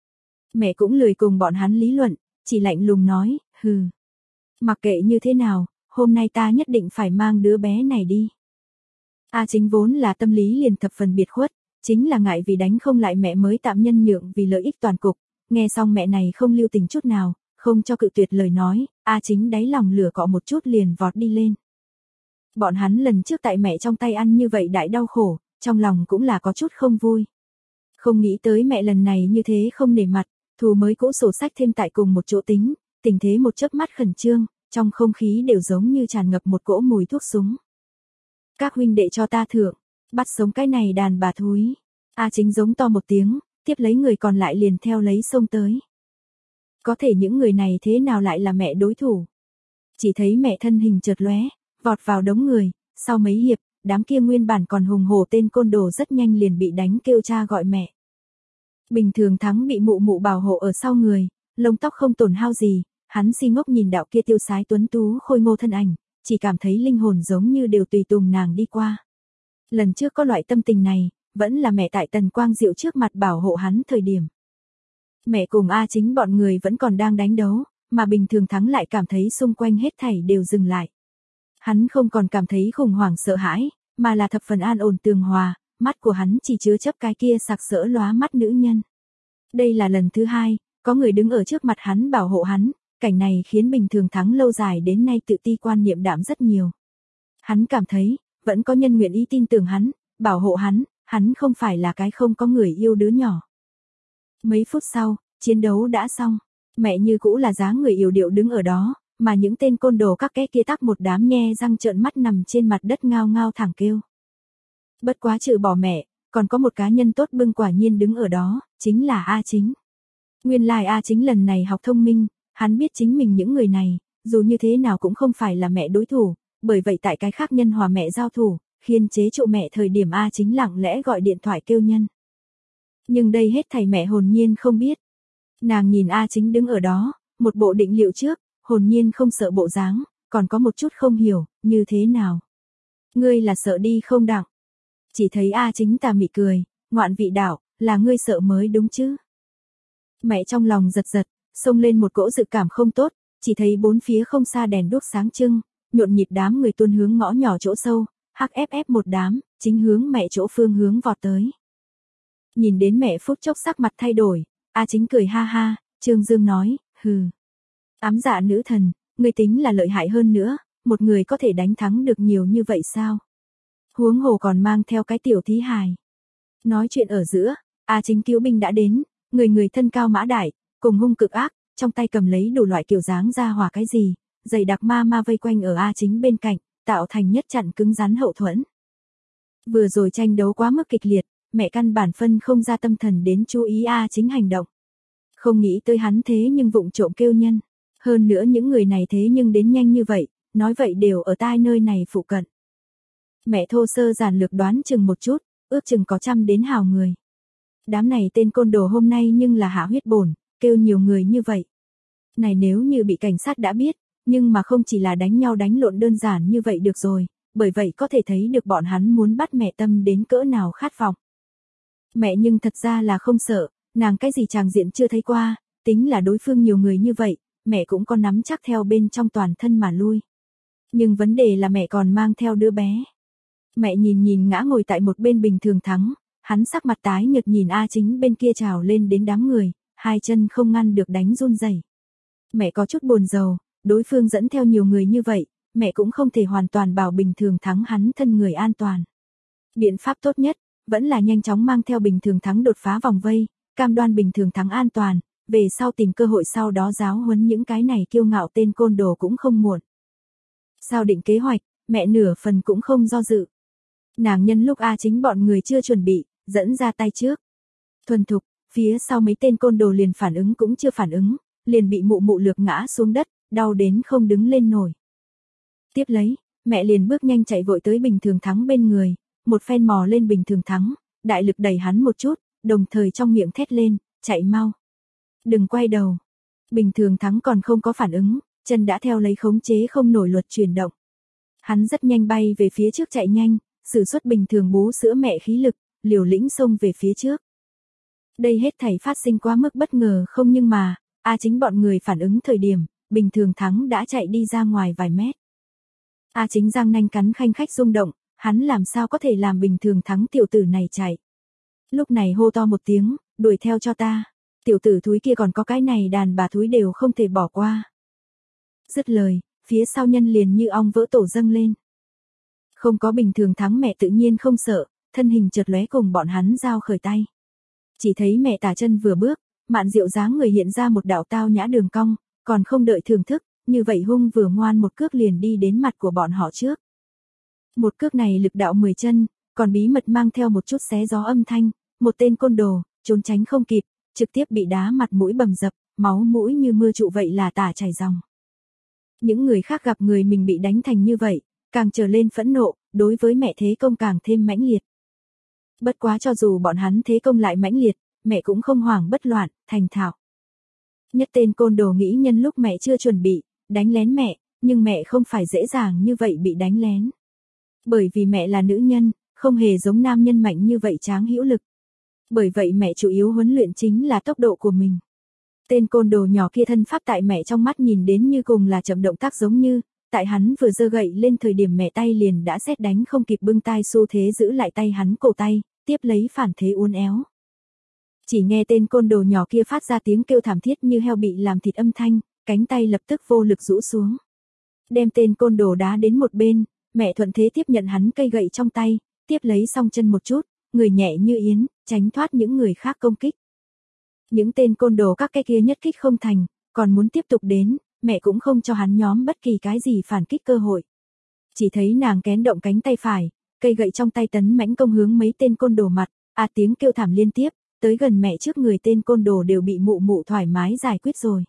Mẹ cũng lười cùng bọn hắn lý luận, chỉ lạnh lùng nói, hừ. Mặc kệ như thế nào, hôm nay ta nhất định phải mang đứa bé này đi. A Chính vốn là tâm lý liền thập phần biệt khuất, chính là ngại vì đánh không lại mẹ mới tạm nhân nhượng vì lợi ích toàn cục, nghe xong mẹ này không lưu tình chút nào, không cho cự tuyệt lời nói, A Chính đáy lòng lửa cọ một chút liền vọt đi lên. Bọn hắn lần trước tại mẹ trong tay ăn như vậy đại đau khổ, trong lòng cũng là có chút không vui. Không nghĩ tới mẹ lần này như thế không nể mặt, thù mới cũ sổ sách thêm tại cùng một chỗ tính, tình thế một chớp mắt khẩn trương, trong không khí đều giống như tràn ngập một cỗ mùi thuốc súng. Các huynh đệ cho ta thượng, bắt sống cái này đàn bà thúi. A Chính giống to một tiếng, tiếp lấy người còn lại liền theo lấy xông tới. Có thể những người này thế nào lại là mẹ đối thủ? Chỉ thấy mẹ thân hình chợt lóe, vọt vào đống người, sau mấy hiệp, đám kia nguyên bản còn hùng hổ tên côn đồ rất nhanh liền bị đánh kêu cha gọi mẹ. Bình thường Thắng bị mụ mụ bảo hộ ở sau người, lông tóc không tổn hao gì, hắn si ngốc nhìn đạo kia tiêu sái tuấn tú khôi ngô thân ảnh, chỉ cảm thấy linh hồn giống như đều tùy tùng nàng đi qua. Lần trước có loại tâm tình này, vẫn là mẹ tại Tần Quang Diệu trước mặt bảo hộ hắn thời điểm. Mẹ cùng A Chính bọn người vẫn còn đang đánh đấu, mà bình thường Thắng lại cảm thấy xung quanh hết thảy đều dừng lại. Hắn không còn cảm thấy khủng hoảng sợ hãi, mà là thập phần an ổn tường hòa, mắt của hắn chỉ chứa chấp cái kia sặc sỡ lóa mắt nữ nhân. Đây là lần thứ hai, có người đứng ở trước mặt hắn bảo hộ hắn, cảnh này khiến bình thường Thắng lâu dài đến nay tự ti quan niệm đạm rất nhiều. Hắn cảm thấy, vẫn có nhân nguyện ý tin tưởng hắn, bảo hộ hắn không phải là cái không có người yêu đứa nhỏ. Mấy phút sau, chiến đấu đã xong, mẹ như cũ là dáng người yểu điệu đứng ở đó, mà những tên côn đồ các cái kia tắc một đám nhe răng trợn mắt nằm trên mặt đất ngao ngao thẳng kêu. Bất quá trừ bỏ mẹ, còn có một cá nhân tốt bưng quả nhiên đứng ở đó, chính là A Chính. Nguyên lai A Chính lần này học thông minh, hắn biết chính mình những người này, dù như thế nào cũng không phải là mẹ đối thủ, bởi vậy tại cái khác nhân hòa mẹ giao thủ, khiên chế trụ mẹ thời điểm A Chính lặng lẽ gọi điện thoại kêu nhân. Nhưng đây hết thảy mẹ hồn nhiên không biết. Nàng nhìn A Chính đứng ở đó, một bộ định liệu trước, hồn nhiên không sợ bộ dáng, còn có một chút không hiểu, như thế nào. Ngươi là sợ đi không đặng. Chỉ thấy A Chính tà mị cười, ngoạn vị đạo, là ngươi sợ mới đúng chứ. Mẹ trong lòng giật giật, xông lên một cỗ dự cảm không tốt, chỉ thấy bốn phía không xa đèn đuốc sáng trưng, nhộn nhịp đám người tuôn hướng ngõ nhỏ chỗ sâu, HFF một đám, chính hướng mẹ chỗ phương hướng vọt tới. Nhìn đến mẹ phút chốc sắc mặt thay đổi, A Chính cười ha ha, Trương Dương nói, hừ. Ám dạ nữ thần, ngươi tính là lợi hại hơn nữa, một người có thể đánh thắng được nhiều như vậy sao? Huống hồ còn mang theo cái tiểu thí hài. Nói chuyện ở giữa, A Chính cứu binh đã đến, người thân cao mã đại, cùng hung cực ác, trong tay cầm lấy đủ loại kiểu dáng ra hỏa cái gì, dày đặc ma vây quanh ở A Chính bên cạnh, tạo thành nhất chặn cứng rắn hậu thuẫn. Vừa rồi tranh đấu quá mức kịch liệt, mẹ căn bản phân không ra tâm thần đến chú ý A Chính hành động. Không nghĩ tới hắn thế nhưng vụng trộm kêu nhân. Hơn nữa những người này thế nhưng đến nhanh như vậy, nói vậy đều ở tai nơi này phụ cận. Mẹ thô sơ giản lược đoán chừng một chút, ước chừng có 100 đến hào người. Đám này tên côn đồ hôm nay nhưng là hạ huyết bổn, kêu nhiều người như vậy. Này nếu như bị cảnh sát đã biết, nhưng mà không chỉ là đánh nhau đánh lộn đơn giản như vậy được rồi, bởi vậy có thể thấy được bọn hắn muốn bắt mẹ Tâm đến cỡ nào khát vọng. Mẹ nhưng thật ra là không sợ, nàng cái gì tràng diện chưa thấy qua, tính là đối phương nhiều người như vậy, mẹ cũng có nắm chắc theo bên trong toàn thân mà lui. Nhưng vấn đề là mẹ còn mang theo đứa bé. Mẹ nhìn ngã ngồi tại một bên Bình Thường Thắng, hắn sắc mặt tái nhợt nhìn A Chính bên kia trào lên đến đám người, hai chân không ngăn được đánh run rẩy. Mẹ có chút buồn rầu, đối phương dẫn theo nhiều người như vậy, mẹ cũng không thể hoàn toàn bảo Bình Thường Thắng hắn thân người an toàn. Biện pháp tốt nhất, vẫn là nhanh chóng mang theo Bình Thường Thắng đột phá vòng vây, cam đoan Bình Thường Thắng an toàn, về sau tìm cơ hội sau đó giáo huấn những cái này kiêu ngạo tên côn đồ cũng không muộn. Sao định kế hoạch, mẹ nửa phần cũng không do dự. Nàng nhân lúc A Chính bọn người chưa chuẩn bị, dẫn ra tay trước. Thuần thục, phía sau mấy tên côn đồ liền phản ứng cũng chưa phản ứng, liền bị mụ lược ngã xuống đất, đau đến không đứng lên nổi. Tiếp lấy, mẹ liền bước nhanh chạy vội tới Bình Thường Thắng bên người, một phen mò lên Bình Thường Thắng, đại lực đẩy hắn một chút, đồng thời trong miệng thét lên, chạy mau. Đừng quay đầu. Bình Thường Thắng còn không có phản ứng, chân đã theo lấy khống chế không nổi luật chuyển động. Hắn rất nhanh bay về phía trước chạy nhanh, sử xuất bình thường bú sữa mẹ khí lực, liều lĩnh xông về phía trước. Đây hết thảy phát sinh quá mức bất ngờ không nhưng mà, A Chính bọn người phản ứng thời điểm, Bình Thường Thắng đã chạy đi ra ngoài vài mét. A Chính răng nanh cắn khanh khách rung động, hắn làm sao có thể làm Bình Thường Thắng tiểu tử này chạy. Lúc này hô to một tiếng, đuổi theo cho ta. Tiểu tử thúi kia còn có cái này đàn bà thúi đều không thể bỏ qua. Dứt lời, phía sau nhân liền như ong vỡ tổ dâng lên. Không có Bình Thường Thắng mẹ tự nhiên không sợ, thân hình chợt lóe cùng bọn hắn giao khởi tay. Chỉ thấy mẹ tả chân vừa bước, mạn diệu dáng người hiện ra một đạo tao nhã đường cong, còn không đợi thưởng thức, như vậy hung vừa ngoan một cước liền đi đến mặt của bọn họ trước. Một cước này lực đạo 10 chân, còn bí mật mang theo một chút xé gió âm thanh, một tên côn đồ, trốn tránh không kịp, trực tiếp bị đá mặt mũi bầm dập, máu mũi như mưa trụ vậy là tả chảy ròng. Những người khác gặp người mình bị đánh thành như vậy, càng trở lên phẫn nộ, đối với mẹ thế công càng thêm mãnh liệt. Bất quá cho dù bọn hắn thế công lại mãnh liệt, mẹ cũng không hoảng bất loạn, thành thạo. Nhất tên côn đồ nghĩ nhân lúc mẹ chưa chuẩn bị, đánh lén mẹ, nhưng mẹ không phải dễ dàng như vậy bị đánh lén. Bởi vì mẹ là nữ nhân, không hề giống nam nhân mạnh như vậy tráng hữu lực. Bởi vậy mẹ chủ yếu huấn luyện chính là tốc độ của mình. Tên côn đồ nhỏ kia thân pháp tại mẹ trong mắt nhìn đến như cùng là chậm động tác giống như, tại hắn vừa giơ gậy lên thời điểm mẹ tay liền đã xét đánh không kịp bưng tay xu thế giữ lại tay hắn cổ tay, tiếp lấy phản thế uốn éo. Chỉ nghe tên côn đồ nhỏ kia phát ra tiếng kêu thảm thiết như heo bị làm thịt âm thanh, cánh tay lập tức vô lực rũ xuống. Đem tên côn đồ đá đến một bên, mẹ thuận thế tiếp nhận hắn cây gậy trong tay, tiếp lấy song chân một chút, người nhẹ như yến, tránh thoát những người khác công kích. Những tên côn đồ các cái kia nhất kích không thành, còn muốn tiếp tục đến, mẹ cũng không cho hắn nhóm bất kỳ cái gì phản kích cơ hội. Chỉ thấy nàng kén động cánh tay phải, cây gậy trong tay tấn mãnh công hướng mấy tên côn đồ mặt, tiếng kêu thảm liên tiếp, tới gần mẹ trước người tên côn đồ đều bị mụ thoải mái giải quyết rồi.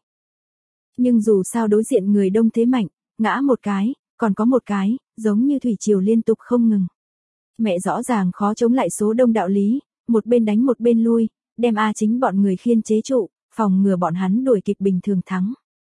Nhưng dù sao đối diện người đông thế mạnh, ngã một cái, còn có một cái, giống như thủy triều liên tục không ngừng. Mẹ rõ ràng khó chống lại số đông đạo lý, một bên đánh một bên lui, đem A Chính bọn người khiên chế trụ, phòng ngừa bọn hắn đuổi kịp Bình Thường Thắng.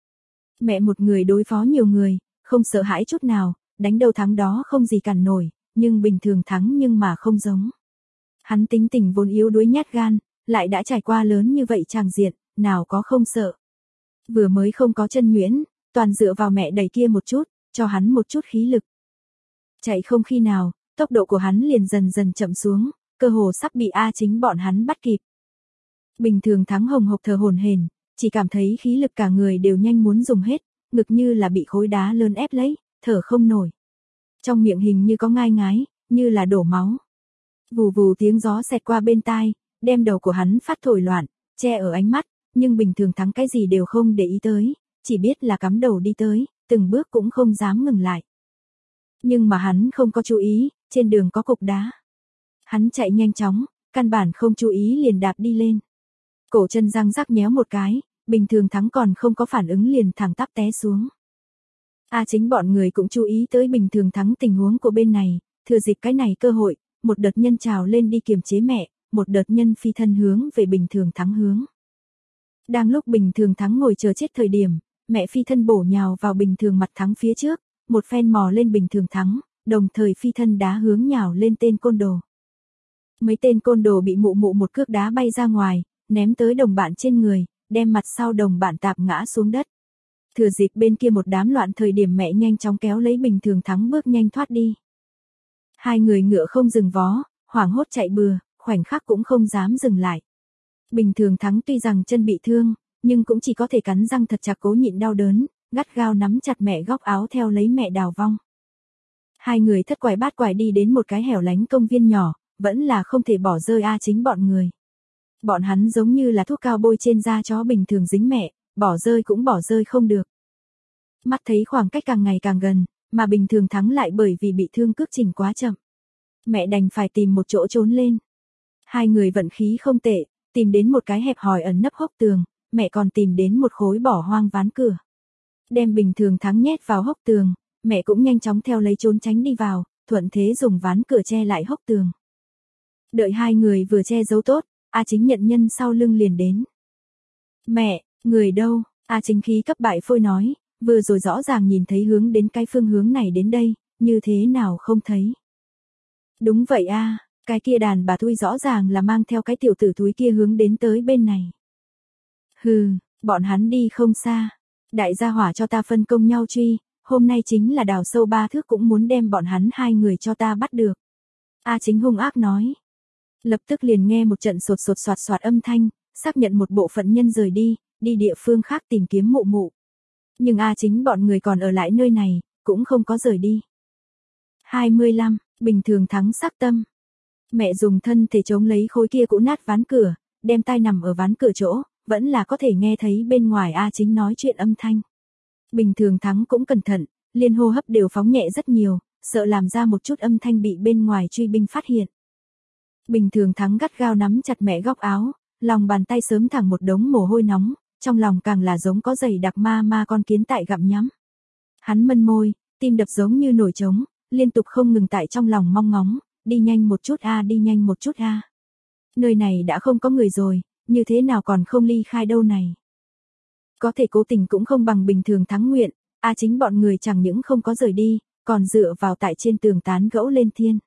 Mẹ một người đối phó nhiều người, không sợ hãi chút nào, đánh đâu thắng đó không gì cản nổi, nhưng Bình Thường Thắng nhưng mà không giống. Hắn tính tình vốn yếu đuối nhát gan, lại đã trải qua lớn như vậy tràng diện, nào có không sợ. Vừa mới không có chân nhuyễn, toàn dựa vào mẹ đẩy kia một chút, cho hắn một chút khí lực. Chạy không khi nào, tốc độ của hắn liền dần dần chậm xuống, cơ hồ sắp bị A Chính bọn hắn bắt kịp. Bình Thường Thắng hồng hộc thở hổn hển, chỉ cảm thấy khí lực cả người đều nhanh muốn dùng hết, ngực như là bị khối đá lớn ép lấy, thở không nổi. Trong miệng hình như có ngai ngái, như là đổ máu. Vù vù tiếng gió xẹt qua bên tai, đem đầu của hắn phát thổi loạn, che ở ánh mắt, nhưng Bình Thường Thắng cái gì đều không để ý tới, chỉ biết là cắm đầu đi tới, từng bước cũng không dám ngừng lại. Nhưng mà hắn không có chú ý, trên đường có cục đá. Hắn chạy nhanh chóng, căn bản không chú ý liền đạp đi lên. Cổ chân răng rắc nhéo một cái, Bình Thường Thắng còn không có phản ứng liền thẳng tắp té xuống. Chính bọn người cũng chú ý tới Bình Thường Thắng tình huống của bên này, thừa dịp cái này cơ hội, một đợt nhân trào lên đi kiềm chế mẹ, một đợt nhân phi thân hướng về Bình Thường Thắng hướng. Đang lúc Bình Thường Thắng ngồi chờ chết thời điểm, mẹ phi thân bổ nhào vào Bình Thường mặt Thắng phía trước, một phen mò lên Bình Thường Thắng, đồng thời phi thân đá hướng nhào lên tên côn đồ. Mấy tên côn đồ bị mụ mụ một cước đá bay ra ngoài, ném tới đồng bạn trên người, đem mặt sau đồng bạn tạp ngã xuống đất. Thừa dịp bên kia một đám loạn thời điểm mẹ nhanh chóng kéo lấy Bình Thường Thắng bước nhanh thoát đi. Hai người ngựa không dừng vó, hoảng hốt chạy bừa, khoảnh khắc cũng không dám dừng lại. Bình Thường Thắng tuy rằng chân bị thương, nhưng cũng chỉ có thể cắn răng thật chặt cố nhịn đau đớn, gắt gao nắm chặt mẹ góc áo theo lấy mẹ đào vong. Hai người thất quải bát quải đi đến một cái hẻo lánh công viên nhỏ, vẫn là không thể bỏ rơi chính bọn người. Bọn hắn giống như là thuốc cao bôi trên da chó bình thường dính mẹ, bỏ rơi cũng bỏ rơi không được. Mắt thấy khoảng cách càng ngày càng gần, mà Bình Thường Thắng lại bởi vì bị thương cước trình quá chậm. Mẹ đành phải tìm một chỗ trốn lên. Hai người vận khí không tệ, tìm đến một cái hẹp hòi ẩn nấp hốc tường, mẹ còn tìm đến một khối bỏ hoang ván cửa. Đem Bình Thường Thắng nhét vào hốc tường, mẹ cũng nhanh chóng theo lấy trốn tránh đi vào, thuận thế dùng ván cửa che lại hốc tường. Đợi hai người vừa che giấu tốt, Chính nhận nhân sau lưng liền đến. Mẹ, người đâu? Chính khí cấp bại phôi nói, vừa rồi rõ ràng nhìn thấy hướng đến cái phương hướng này đến đây, như thế nào không thấy. Đúng vậy cái kia đàn bà Thui rõ ràng là mang theo cái tiểu tử Thúi kia hướng đến tới bên này. Hừ, bọn hắn đi không xa. Đại gia hỏa cho ta phân công nhau truy, hôm nay chính là đào sâu 3 thước cũng muốn đem bọn hắn hai người cho ta bắt được. Chính hung ác nói. Lập tức liền nghe một trận sột sột soạt soạt âm thanh, xác nhận một bộ phận nhân rời đi, đi địa phương khác tìm kiếm mụ mụ. Nhưng chính bọn người còn ở lại nơi này, cũng không có rời đi. 25, Bình Thường Thắng sắc tâm. Mẹ dùng thân thể chống lấy khối kia cũ nát ván cửa, đem tai nằm ở ván cửa chỗ, vẫn là có thể nghe thấy bên ngoài Chính nói chuyện âm thanh. Bình Thường Thắng cũng cẩn thận, liên hô hấp đều phóng nhẹ rất nhiều, sợ làm ra một chút âm thanh bị bên ngoài truy binh phát hiện. Bình Thường Thắng gắt gao nắm chặt mẹ góc áo, lòng bàn tay sớm thẳng một đống mồ hôi nóng, trong lòng càng là giống có dày đặc ma con kiến tại gặm nhắm. Hắn mân môi, tim đập giống như nổi trống, liên tục không ngừng tại trong lòng mong ngóng, đi nhanh một chút đi nhanh một chút Nơi này đã không có người rồi, như thế nào còn không ly khai đâu này. Có thể cố tình cũng không bằng Bình Thường Thắng nguyện, chính bọn người chẳng những không có rời đi, còn dựa vào tại trên tường tán gẫu lên thiên.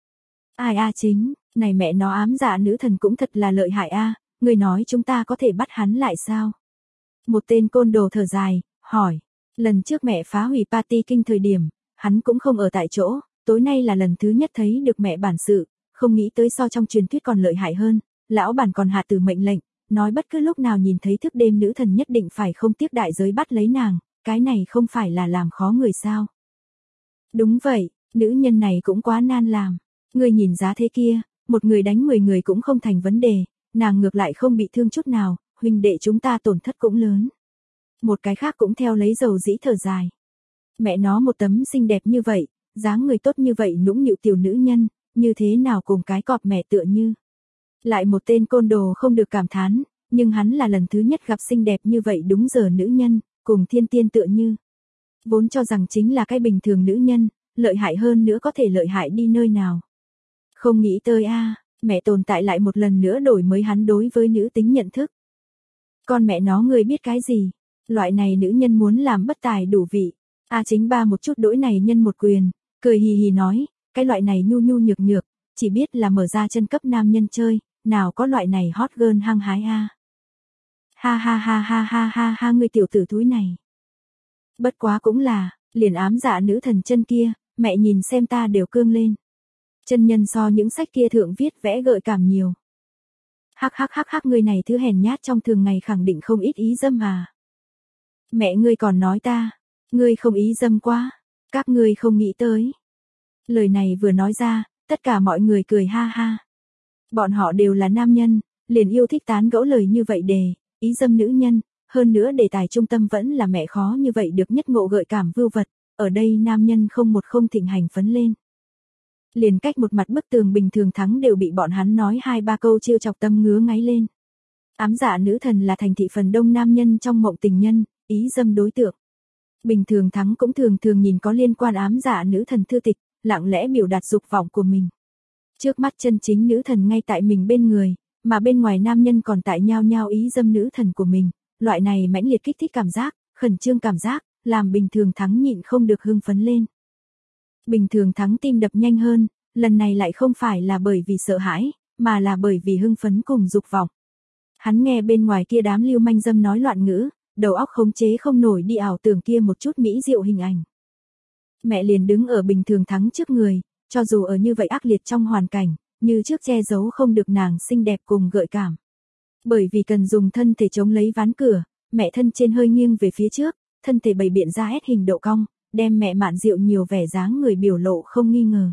Ai Chính, này mẹ nó ám dạ nữ thần cũng thật là lợi hại người nói chúng ta có thể bắt hắn lại sao? Một tên côn đồ thở dài, hỏi, lần trước mẹ phá hủy party kinh thời điểm, hắn cũng không ở tại chỗ, tối nay là lần thứ nhất thấy được mẹ bản sự, không nghĩ tới so trong truyền thuyết còn lợi hại hơn, lão bản còn hạ tử mệnh lệnh, nói bất cứ lúc nào nhìn thấy thức đêm nữ thần nhất định phải không tiếc đại giới bắt lấy nàng, cái này không phải là làm khó người sao? Đúng vậy, nữ nhân này cũng quá nan làm, người nhìn giá thế kia, một người đánh 10 người cũng không thành vấn đề, nàng ngược lại không bị thương chút nào, huynh đệ chúng ta tổn thất cũng lớn. Một cái khác cũng theo lấy dầu dĩ thở dài. Mẹ nó một tấm xinh đẹp như vậy, dáng người tốt như vậy nũng nịu tiểu nữ nhân, như thế nào cùng cái cọp mẹ tựa như. Lại một tên côn đồ không được cảm thán, nhưng hắn là lần thứ nhất gặp xinh đẹp như vậy đúng giờ nữ nhân, cùng thiên tiên tựa như. Vốn cho rằng chính là cái bình thường nữ nhân, lợi hại hơn nữa có thể lợi hại đi nơi nào. Không nghĩ tới mẹ tồn tại lại một lần nữa đổi mới hắn đối với nữ tính nhận thức. Con mẹ nó người biết cái gì, loại này nữ nhân muốn làm bất tài đủ vị. Chính ba một chút đỗi này nhân một quyền, cười hì hì nói, cái loại này nhu nhu nhược nhược, chỉ biết là mở ra chân cấp nam nhân chơi, nào có loại này hot girl hăng hái Ha ha ha ha ha ha ha người tiểu tử thúi này. Bất quá cũng là, liền ám dạ nữ thần chân kia, mẹ nhìn xem ta đều cương lên. Chân nhân so những sách kia thượng viết vẽ gợi cảm nhiều. Hắc người này thứ hèn nhát trong thường ngày khẳng định không ít ý dâm Mẹ ngươi còn nói ta, ngươi không ý dâm quá, các ngươi không nghĩ tới. Lời này vừa nói ra, tất cả mọi người cười ha ha. Bọn họ đều là nam nhân, liền yêu thích tán gẫu lời như vậy ý dâm nữ nhân, hơn nữa đề tài trung tâm vẫn là mẹ khó như vậy được nhất ngộ gợi cảm vưu vật, ở đây nam nhân không một không thịnh hành phấn lên. Liền cách một mặt bức tường bình thường thắng đều bị bọn hắn nói 2-3 câu chiêu chọc tâm ngứa ngáy lên. Ám dạ nữ thần là thành thị phần đông nam nhân trong mộng tình nhân, ý dâm đối tượng. Bình thường thắng cũng thường thường nhìn có liên quan ám dạ nữ thần thư tịch, lặng lẽ biểu đạt dục vọng của mình. Trước mắt chân chính nữ thần ngay tại mình bên người, mà bên ngoài nam nhân còn tại nhao nhao ý dâm nữ thần của mình, loại này mãnh liệt kích thích cảm giác, khẩn trương cảm giác, làm bình thường thắng nhịn không được hưng phấn lên. Bình thường thắng tim đập nhanh hơn, lần này lại không phải là bởi vì sợ hãi, mà là bởi vì hưng phấn cùng dục vọng. Hắn nghe bên ngoài kia đám lưu manh dâm nói loạn ngữ, đầu óc khống chế không nổi đi ảo tưởng kia một chút mỹ diệu hình ảnh. Mẹ liền đứng ở bình thường thắng trước người, cho dù ở như vậy ác liệt trong hoàn cảnh, như trước che giấu không được nàng xinh đẹp cùng gợi cảm. Bởi vì cần dùng thân thể chống lấy ván cửa, mẹ thân trên hơi nghiêng về phía trước, thân thể bày biện ra S hình độ cong, đem mẹ mạn diệu nhiều vẻ dáng người biểu lộ không nghi ngờ.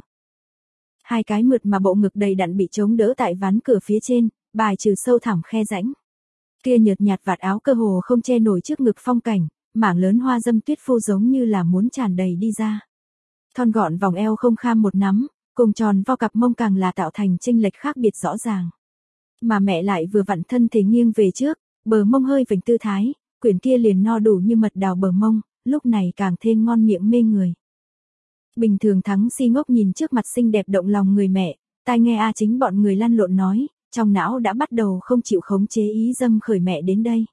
Hai cái mượt mà bộ ngực đầy đặn bị chống đỡ tại ván cửa phía trên, bài trừ sâu thẳm khe rãnh. Kia nhợt nhạt vạt áo cơ hồ không che nổi trước ngực phong cảnh, mảng lớn hoa dâm tuyết phô giống như là muốn tràn đầy đi ra. Thon gọn vòng eo không kham một nắm, cùng tròn vo cặp mông càng là tạo thành chênh lệch khác biệt rõ ràng. Mà mẹ lại vừa vặn thân thể nghiêng về trước, bờ mông hơi vểnh tư thái, quyển kia liền no đủ như mật đào bờ mông, lúc này càng thêm ngon miệng mê người. Bình thường thắng si ngốc nhìn trước mặt xinh đẹp động lòng người mẹ, tai nghe A Chính bọn người lăn lộn nói, trong não đã bắt đầu không chịu khống chế ý dâm khởi mẹ đến đây.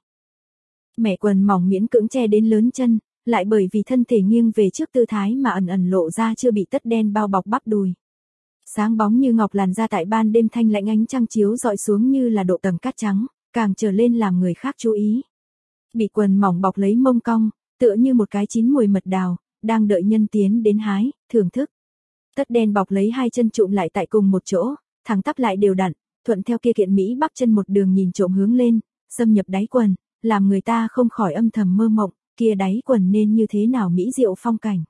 Mẹ quần mỏng miễn cưỡng che đến lớn chân, lại bởi vì thân thể nghiêng về trước tư thái mà ẩn ẩn lộ ra chưa bị tất đen bao bọc bắp đùi. Sáng bóng như ngọc làn da tại ban đêm thanh lạnh ánh trăng chiếu dọi xuống như là độ tầng cát trắng, càng trở lên làm người khác chú ý. Bị quần mỏng bọc lấy mông cong, tựa như một cái chín mùi mật đào, đang đợi nhân tiến đến hái, thưởng thức. Tất đen bọc lấy hai chân trụm lại tại cùng một chỗ, thẳng tắp lại đều đặn, thuận theo kia kiện mỹ bắp chân một đường nhìn trộm hướng lên, xâm nhập đáy quần, làm người ta không khỏi âm thầm mơ mộng, kia đáy quần nên như thế nào mỹ diệu phong cảnh.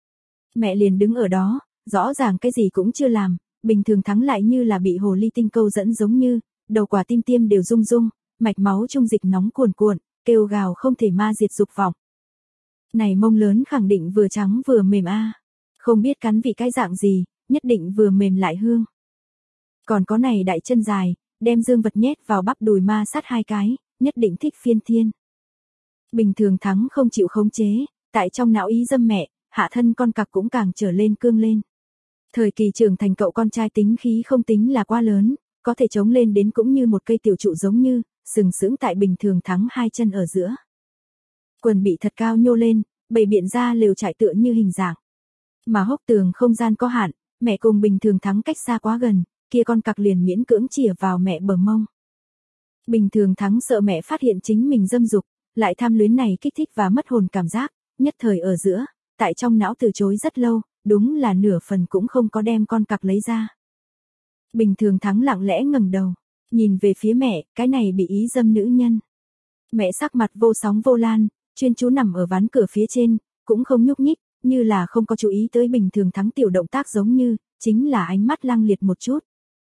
Mẹ liền đứng ở đó, rõ ràng cái gì cũng chưa làm, bình thường thắng lại như là bị hồ ly tinh câu dẫn giống như, đầu quả tim tiêm đều rung rung, mạch máu trung dịch nóng cuồn cuộn, kêu gào không thể ma diệt dục vọng. Này mông lớn khẳng định vừa trắng vừa mềm a, không biết cắn vị cái dạng gì, nhất định vừa mềm lại hương. Còn có này đại chân dài, đem dương vật nhét vào bắp đùi ma sát hai cái, nhất định thích phiên thiên. Bình thường thắng không chịu khống chế, tại trong não ý dâm mẹ, hạ thân con cặc cũng càng trở lên cương lên. Thời kỳ trưởng thành cậu con trai tính khí không tính là quá lớn, có thể chống lên đến cũng như một cây tiểu trụ giống như, sừng sững tại bình thường thắng hai chân ở giữa. Quần bị thật cao nhô lên, bày biện ra lều trại tựa như hình dạng. Mà hốc tường không gian có hạn, mẹ cùng bình thường thắng cách xa quá gần, kia con cặc liền miễn cưỡng chìa vào mẹ bờ mông. Bình thường thắng sợ mẹ phát hiện chính mình dâm dục, lại tham luyến này kích thích và mất hồn cảm giác, nhất thời ở giữa, tại trong não từ chối rất lâu, đúng là nửa phần cũng không có đem con cặc lấy ra. Bình thường thắng lặng lẽ ngẩng đầu, nhìn về phía mẹ, cái này bị ý dâm nữ nhân. Mẹ sắc mặt vô sóng vô lan, chuyên chú nằm ở ván cửa phía trên, cũng không nhúc nhích, như là không có chú ý tới bình thường thắng tiểu động tác giống như, chính là ánh mắt lăng liệt một chút.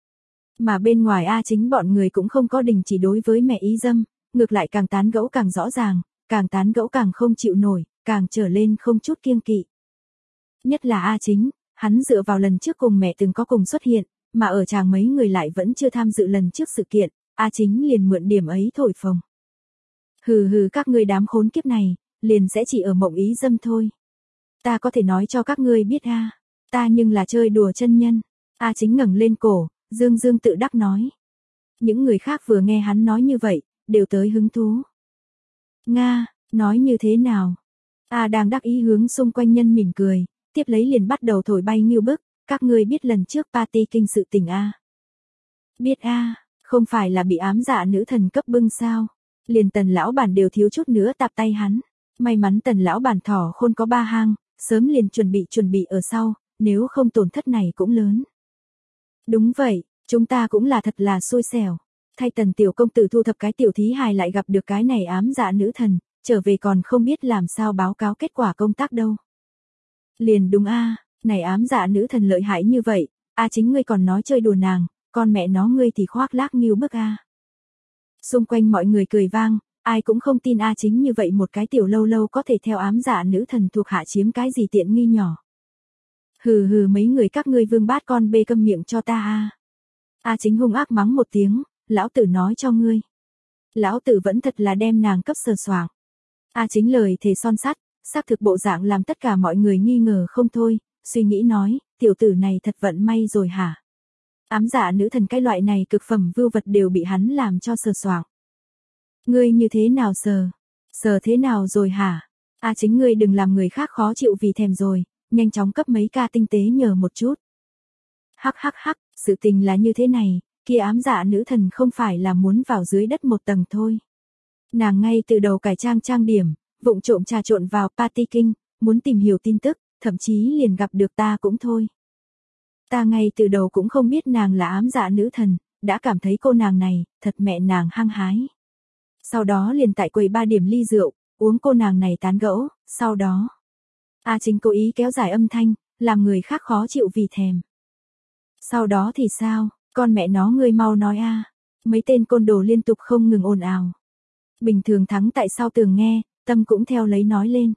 Mà bên ngoài A Chính bọn người cũng không có đình chỉ đối với mẹ ý dâm, ngược lại càng tán gẫu càng rõ ràng, càng tán gẫu càng không chịu nổi, càng trở lên không chút kiêng kỵ. Nhất là A Chính, hắn dựa vào lần trước cùng mẹ từng có cùng xuất hiện, mà ở chàng mấy người lại vẫn chưa tham dự lần trước sự kiện, A Chính liền mượn điểm ấy thổi phồng. Hừ hừ các ngươi đám khốn kiếp này, liền sẽ chỉ ở mộng ý dâm thôi. Ta có thể nói cho các ngươi biết a, ta nhưng là chơi đùa chân nhân. A Chính ngẩng lên cổ, dương dương tự đắc nói. Những người khác vừa nghe hắn nói như vậy, đều tới hứng thú. Nga, nói như thế nào? A đang đắc ý hướng xung quanh nhân mỉm cười, tiếp lấy liền bắt đầu thổi bay ngưu bức, các ngươi biết lần trước party kinh sự tình a? Biết a, không phải là bị ám dạ nữ thần cấp bưng sao? Liền Tần lão bản đều thiếu chút nữa tạp tay hắn. May mắn Tần lão bản thỏ khôn có 3 hang, sớm liền chuẩn bị ở sau, nếu không tổn thất này cũng lớn. Đúng vậy, chúng ta cũng là thật là xui xẻo. Thay Tần tiểu công tử thu thập cái tiểu thí hài lại gặp được cái này ám dạ nữ thần, trở về còn không biết làm sao báo cáo kết quả công tác đâu. Liền đúng a, này ám dạ nữ thần lợi hại như vậy, a Chính ngươi còn nói chơi đùa nàng, con mẹ nó ngươi thì khoác lác nghiêu bức a. Xung quanh mọi người cười vang, ai cũng không tin A Chính như vậy một cái tiểu lâu lâu có thể theo ám dạ nữ thần thuộc hạ chiếm cái gì tiện nghi nhỏ. Hừ hừ, mấy người các ngươi vương bát con bê, câm miệng cho ta a. A Chính hung ác mắng một tiếng, lão tử nói cho ngươi. Lão tử vẫn thật là đem nàng cấp sờ soạng. A Chính lời thề son sắt, xác thực bộ dạng làm tất cả mọi người nghi ngờ không thôi, suy nghĩ nói, tiểu tử này thật vận may rồi hả? Ám dạ nữ thần cái loại này cực phẩm vưu vật đều bị hắn làm cho sờ soạng. Ngươi như thế nào sờ? Sờ thế nào rồi hả? A Chính ngươi đừng làm người khác khó chịu vì thèm rồi, nhanh chóng cấp mấy ca tinh tế nhờ một chút. Hắc hắc hắc, sự tình là như thế này, kia ám dạ nữ thần không phải là muốn vào dưới đất một tầng thôi. Nàng ngay từ đầu cải trang điểm, vụng trộm trà trộn vào Party King, muốn tìm hiểu tin tức, thậm chí liền gặp được ta cũng thôi. Ta ngay từ đầu cũng không biết nàng là ám dạ nữ thần, đã cảm thấy cô nàng này, thật mẹ nàng hăng hái. Sau đó liền tại quầy ba điểm ly rượu, uống cô nàng này tán gẫu, sau đó. A Chính cố ý kéo dài âm thanh, làm người khác khó chịu vì thèm. Sau đó thì sao, con mẹ nó ngươi mau nói a. Mấy tên côn đồ liên tục không ngừng ồn ào. Bình thường Thắng tại sau tường nghe, tâm cũng theo lấy nói lên.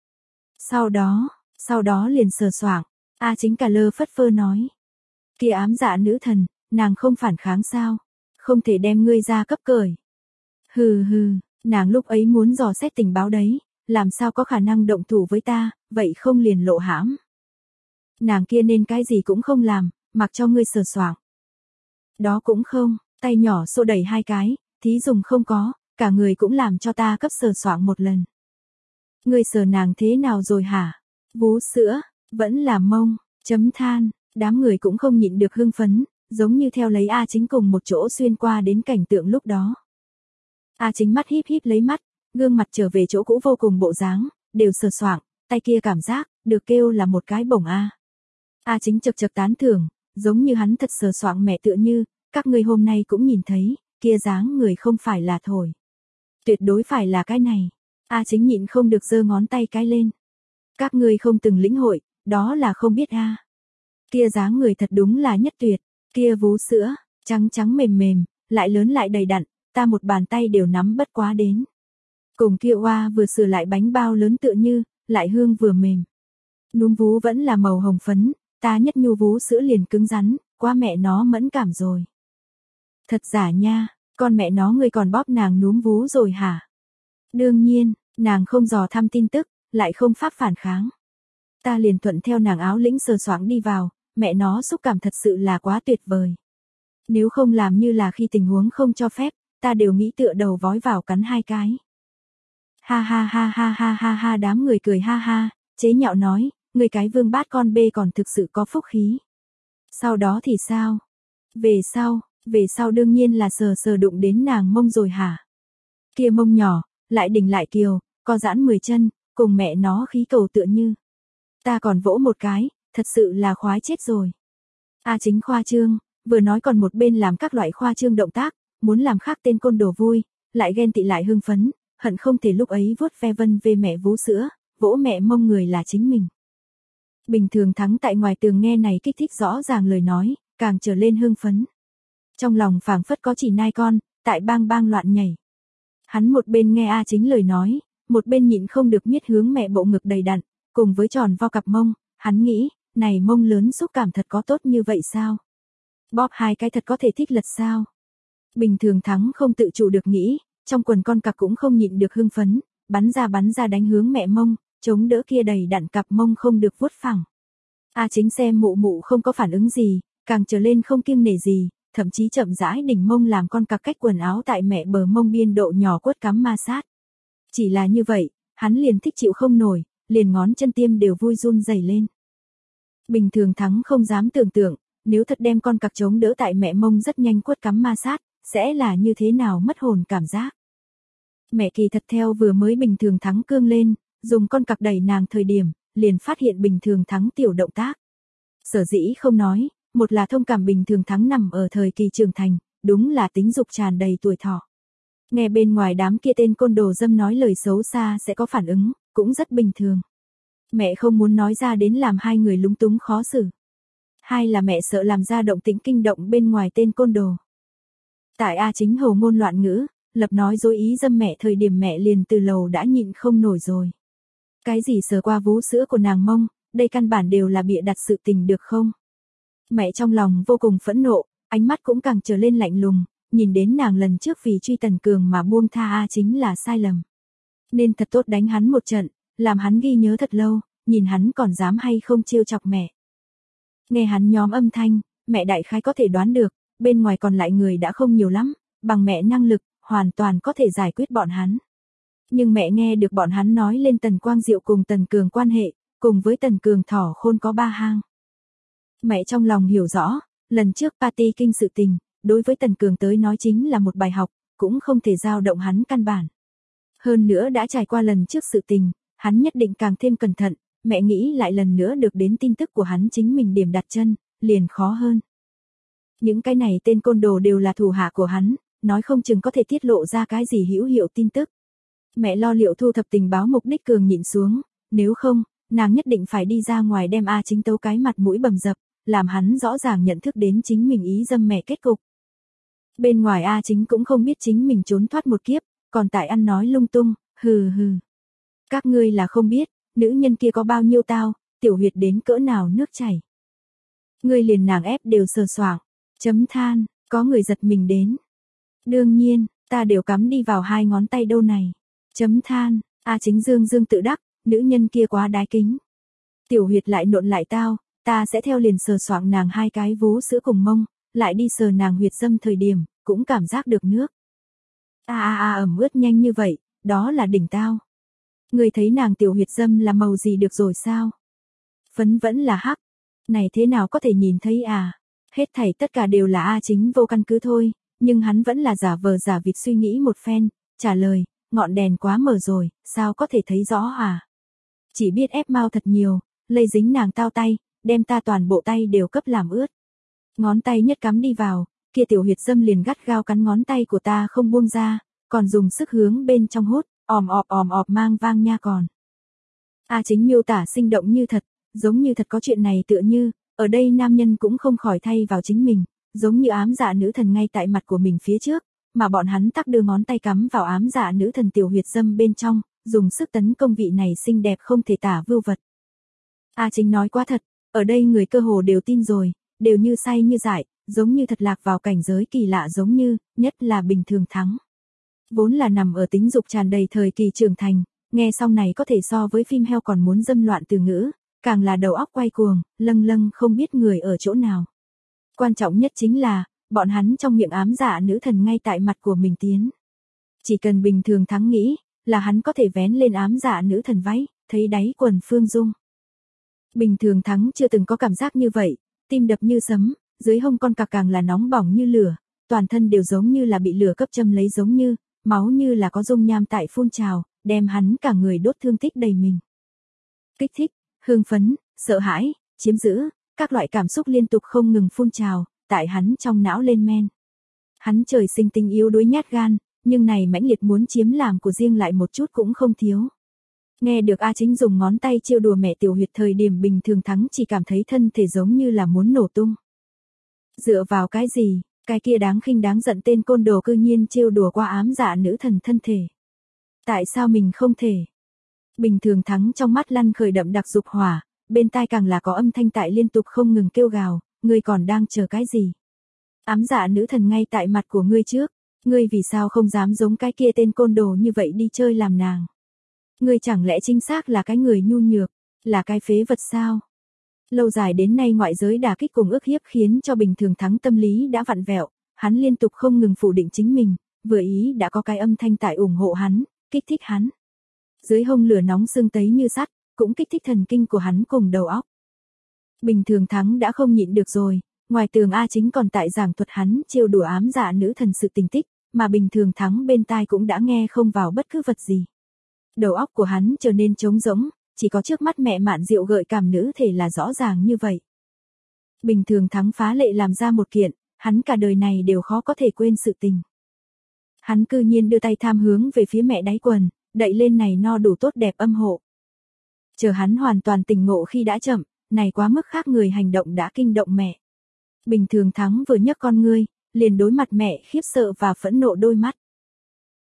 Sau đó liền sờ soạng, A Chính cà lơ phất phơ nói. Kia ám dạ nữ thần, nàng không phản kháng sao, không thể đem ngươi ra cấp cởi. Hừ hừ, nàng lúc ấy muốn dò xét tình báo đấy, làm sao có khả năng động thủ với ta, vậy không liền lộ hãm. Nàng kia nên cái gì cũng không làm, mặc cho ngươi sờ soạng. Đó cũng không, tay nhỏ xô đẩy hai cái, thí dùng không có, cả người cũng làm cho ta cấp sờ soạng một lần. Ngươi sờ nàng thế nào rồi hả? Vú sữa, vẫn là mông, chấm than, đám người cũng không nhịn được hưng phấn, giống như theo lấy A Chính cùng một chỗ xuyên qua đến cảnh tượng lúc đó. A Chính mắt híp híp lấy mắt, gương mặt trở về chỗ cũ vô cùng bộ dáng, đều sờ soạng, tay kia cảm giác, được kêu là một cái bổng a. A Chính chật chật tán thưởng, giống như hắn thật sờ soạng mẹ tựa như, các ngươi hôm nay cũng nhìn thấy, kia dáng người không phải là thổi. Tuyệt đối phải là cái này. A Chính nhịn không được giơ ngón tay cái lên. Các ngươi không từng lĩnh hội, đó là không biết a. Kia dáng người thật đúng là nhất tuyệt, kia vú sữa, trắng trắng mềm mềm, lại lớn lại đầy đặn, ta một bàn tay đều nắm bất quá đến. Cùng kia oa vừa sửa lại bánh bao lớn tựa như, lại hương vừa mềm. Núm vú vẫn là màu hồng phấn, ta nhất nhu vú sữa liền cứng rắn, quá mẹ nó mẫn cảm rồi. Thật giả nha, con mẹ nó ngươi còn bóp nàng núm vú rồi hả? Đương nhiên, nàng không dò thăm tin tức, lại không pháp phản kháng. Ta liền thuận theo nàng áo lĩnh sờ soạng đi vào, mẹ nó xúc cảm thật sự là quá tuyệt vời. Nếu không làm như là khi tình huống không cho phép, ta đều nghĩ tựa đầu vói vào cắn hai cái. Ha ha ha ha ha ha ha, đám người cười ha ha, chế nhạo nói, người cái vương bát con bê còn thực sự có phúc khí. Sau đó thì sao? Về sau đương nhiên là sờ sờ đụng đến nàng mông rồi hả? Kia mông nhỏ, lại đỉnh lại kiều, co giãn 10 chân, cùng mẹ nó khí cầu tựa như. Ta còn vỗ một cái, thật sự là khoái chết rồi. A Chính khoa trương, vừa nói còn một bên làm các loại khoa trương động tác, muốn làm khác tên côn đồ vui, lại ghen tị lại hưng phấn, hận không thể lúc ấy vuốt ve vân về mẹ vú sữa, vỗ mẹ mông người là chính mình. Bình thường Thắng tại ngoài tường nghe này kích thích rõ ràng lời nói, càng trở lên hưng phấn. Trong lòng phảng phất có chỉ nai con, tại bang bang loạn nhảy. Hắn một bên nghe A Chính lời nói, một bên nhịn không được miết hướng mẹ bộ ngực đầy đặn, cùng với tròn vo cặp mông, hắn nghĩ, này mông lớn xúc cảm thật có tốt như vậy sao? Bóp hai cái thật có thể thích lật sao? Bình thường Thắng không tự chủ được nghĩ, trong quần con cặc cũng không nhịn được hưng phấn, bắn ra đánh hướng mẹ mông, chống đỡ kia đầy đặn cặp mông không được vuốt phẳng. A Chính xem mụ mụ không có phản ứng gì, càng trở lên không kiêng nể gì, thậm chí chậm rãi đỉnh mông làm con cặc cách quần áo tại mẹ bờ mông biên độ nhỏ quất cắm ma sát. Chỉ là như vậy, hắn liền thích chịu không nổi, liền ngón chân tiêm đều vui run rẩy lên. Bình thường Thắng không dám tưởng tượng, nếu thật đem con cặc chống đỡ tại mẹ mông rất nhanh quất cắm ma sát, sẽ là như thế nào mất hồn cảm giác. Mẹ kỳ thật theo vừa mới bình thường Thắng cương lên, dùng con cặc đẩy nàng thời điểm, liền phát hiện bình thường Thắng tiểu động tác. Sở dĩ không nói, một là thông cảm bình thường Thắng nằm ở thời kỳ trưởng thành, đúng là tính dục tràn đầy tuổi thọ. Nghe bên ngoài đám kia tên côn đồ dâm nói lời xấu xa sẽ có phản ứng, cũng rất bình thường. Mẹ không muốn nói ra đến làm hai người lúng túng khó xử. Hai là mẹ sợ làm ra động tĩnh kinh động bên ngoài tên côn đồ. Tại A Chính hồ ngôn loạn ngữ, lập nói dối ý dâm mẹ thời điểm mẹ liền từ lầu đã nhịn không nổi rồi. Cái gì sờ qua vú sữa của nàng mông, đây căn bản đều là bịa đặt sự tình được không? Mẹ trong lòng vô cùng phẫn nộ, ánh mắt cũng càng trở lên lạnh lùng, nhìn đến nàng lần trước vì truy Tần Cường mà buông tha A Chính là sai lầm. Nên thật tốt đánh hắn một trận, làm hắn ghi nhớ thật lâu, nhìn hắn còn dám hay không trêu chọc mẹ. Nghe hắn nhóm âm thanh, mẹ đại khái có thể đoán được, bên ngoài còn lại người đã không nhiều lắm, bằng mẹ năng lực, hoàn toàn có thể giải quyết bọn hắn. Nhưng mẹ nghe được bọn hắn nói lên Tần Quang Diệu cùng Tần Cường quan hệ, cùng với Tần Cường thỏ khôn có 3 hang. Mẹ trong lòng hiểu rõ, lần trước party kinh sự tình, đối với Tần Cường tới nói chính là một bài học, cũng không thể dao động hắn căn bản. Hơn nữa đã trải qua lần trước sự tình, hắn nhất định càng thêm cẩn thận, mẹ nghĩ lại lần nữa được đến tin tức của hắn chính mình điểm đặt chân, liền khó hơn. Những cái này tên côn đồ đều là thủ hạ của hắn, nói không chừng có thể tiết lộ ra cái gì hữu hiệu tin tức. Mẹ lo liệu thu thập tình báo mục đích cường nhịn xuống, nếu không, nàng nhất định phải đi ra ngoài đem A Chính tấu cái mặt mũi bầm dập, làm hắn rõ ràng nhận thức đến chính mình ý dâm mẹ kết cục. Bên ngoài A Chính cũng không biết chính mình trốn thoát một kiếp, còn tại ăn nói lung tung, hừ hừ. Các ngươi là không biết, nữ nhân kia có bao nhiêu tao, tiểu huyệt đến cỡ nào nước chảy. Ngươi liền nàng ép đều sờ soạng, chấm than, có người giật mình đến. Đương nhiên, ta đều cắm đi vào 2 ngón tay đâu này. Chấm than, A Chính dương dương tự đắc, nữ nhân kia quá đái kính. Tiểu huyệt lại nộn lại tao, ta sẽ theo liền sờ soạng nàng 2 cái vú sữa cùng mông, lại đi sờ nàng huyệt dâm thời điểm, cũng cảm giác được nước. Ẩm ướt nhanh như vậy, đó là đỉnh tao. Người thấy nàng tiểu huyệt dâm là màu gì được rồi sao? Phấn vẫn là hắc. Này thế nào có thể nhìn thấy à? Hết thảy tất cả đều là A Chính vô căn cứ thôi, nhưng hắn vẫn là giả vờ giả vịt suy nghĩ một phen, trả lời, ngọn đèn quá mờ rồi, sao có thể thấy rõ à? Chỉ biết ép mau thật nhiều, lây dính nàng tao tay, đem ta toàn bộ tay đều cấp làm ướt. Ngón tay nhất cắm đi vào, kia tiểu huyệt dâm liền gắt gao cắn ngón tay của ta không buông ra, còn dùng sức hướng bên trong hút, òm ọp mang vang nha còn. A Chính miêu tả sinh động như thật, giống như thật có chuyện này tựa như, ở đây nam nhân cũng không khỏi thay vào chính mình, giống như ám dạ nữ thần ngay tại mặt của mình phía trước, mà bọn hắn tắc đưa ngón tay cắm vào ám dạ nữ thần tiểu huyệt dâm bên trong, dùng sức tấn công vị này xinh đẹp không thể tả vưu vật. A Chính nói quá thật, ở đây người cơ hồ đều tin rồi, đều như say như dại, giống như thật lạc vào cảnh giới kỳ lạ giống như, nhất là Bình Thường Thắng. Vốn là nằm ở tính dục tràn đầy thời kỳ trưởng thành, nghe xong này có thể so với phim heo còn muốn dâm loạn từ ngữ, càng là đầu óc quay cuồng, lâng lâng không biết người ở chỗ nào. Quan trọng nhất chính là, bọn hắn trong miệng ám dạ nữ thần ngay tại mặt của mình tiến. Chỉ cần Bình Thường Thắng nghĩ, là hắn có thể vén lên ám dạ nữ thần váy, thấy đáy quần Phương Dung. Bình Thường Thắng chưa từng có cảm giác như vậy, tim đập như sấm, dưới hông con cặc càng là nóng bỏng như lửa, toàn thân đều giống như là bị lửa cấp châm lấy giống như, máu như là có dung nham tại phun trào, đem hắn cả người đốt thương tích đầy mình. Kích thích, hưng phấn, sợ hãi, chiếm giữ, các loại cảm xúc liên tục không ngừng phun trào, tại hắn trong não lên men. Hắn trời sinh tình yếu đuối nhát gan, nhưng này mãnh liệt muốn chiếm làm của riêng lại một chút cũng không thiếu. Nghe được A Chính dùng ngón tay trêu đùa mẹ tiểu huyệt thời điểm Bình Thường Thắng chỉ cảm thấy thân thể giống như là muốn nổ tung. Dựa vào cái gì, cái kia đáng khinh đáng giận tên côn đồ cư nhiên trêu đùa qua ám dạ nữ thần thân thể. Tại sao mình không thể? Bình Thường Thắng trong mắt lăn khởi đậm đặc dục hỏa, bên tai càng là có âm thanh tại liên tục không ngừng kêu gào, ngươi còn đang chờ cái gì? Ám dạ nữ thần ngay tại mặt của ngươi trước, ngươi vì sao không dám giống cái kia tên côn đồ như vậy đi chơi làm nàng? Ngươi chẳng lẽ chính xác là cái người nhu nhược, là cái phế vật sao? Lâu dài đến nay ngoại giới đả kích cùng ức hiếp khiến cho Bình Thường Thắng tâm lý đã vặn vẹo, hắn liên tục không ngừng phủ định chính mình, vừa ý đã có cái âm thanh tại ủng hộ hắn, kích thích hắn. Dưới hông lửa nóng sưng tấy như sắt, cũng kích thích thần kinh của hắn cùng đầu óc. Bình Thường Thắng đã không nhịn được rồi, ngoài tường A Chính còn tại giảng thuật hắn trêu đùa ám dạ nữ thần sự tình tích, mà Bình Thường Thắng bên tai cũng đã nghe không vào bất cứ vật gì. Đầu óc của hắn trở nên trống rỗng, chỉ có trước mắt mẹ Mạn Diệu gợi cảm nữ thể là rõ ràng như vậy. Bình Thường Thắng phá lệ làm ra một kiện, hắn cả đời này đều khó có thể quên sự tình. Hắn cư nhiên đưa tay tham hướng về phía mẹ đáy quần, đậy lên này no đủ tốt đẹp âm hộ. Chờ hắn hoàn toàn tỉnh ngộ khi đã chậm, này quá mức khác người hành động đã kinh động mẹ. Bình Thường Thắng vừa nhấc con ngươi, liền đối mặt mẹ khiếp sợ và phẫn nộ đôi mắt.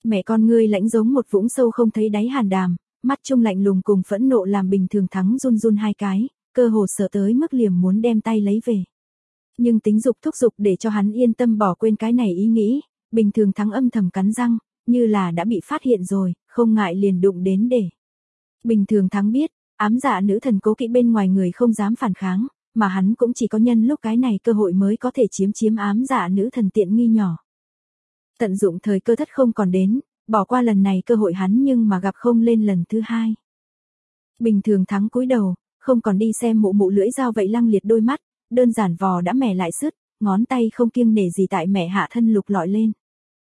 Mẹ con ngươi lãnh giống một vũng sâu không thấy đáy hàn đàm, mắt trung lạnh lùng cùng phẫn nộ làm Bình Thường Thắng run run hai cái, cơ hồ sợ tới mức liềm muốn đem tay lấy về. Nhưng tính dục thúc giục để cho hắn yên tâm bỏ quên cái này ý nghĩ, Bình Thường Thắng âm thầm cắn răng, như là đã bị phát hiện rồi, không ngại liền đụng đến để. Bình Thường Thắng biết, ám dạ nữ thần cố kỵ bên ngoài người không dám phản kháng, mà hắn cũng chỉ có nhân lúc cái này cơ hội mới có thể chiếm ám dạ nữ thần tiện nghi nhỏ. Tận dụng thời cơ thất không còn đến, bỏ qua lần này cơ hội hắn nhưng mà gặp không lên lần thứ hai. Bình Thường Thắng cúi đầu, không còn đi xem mụ mụ lưỡi dao vậy lăng liệt đôi mắt, đơn giản vò đã mẻ lại sứt, ngón tay không kiêng nể gì tại mẹ hạ thân lục lọi lên.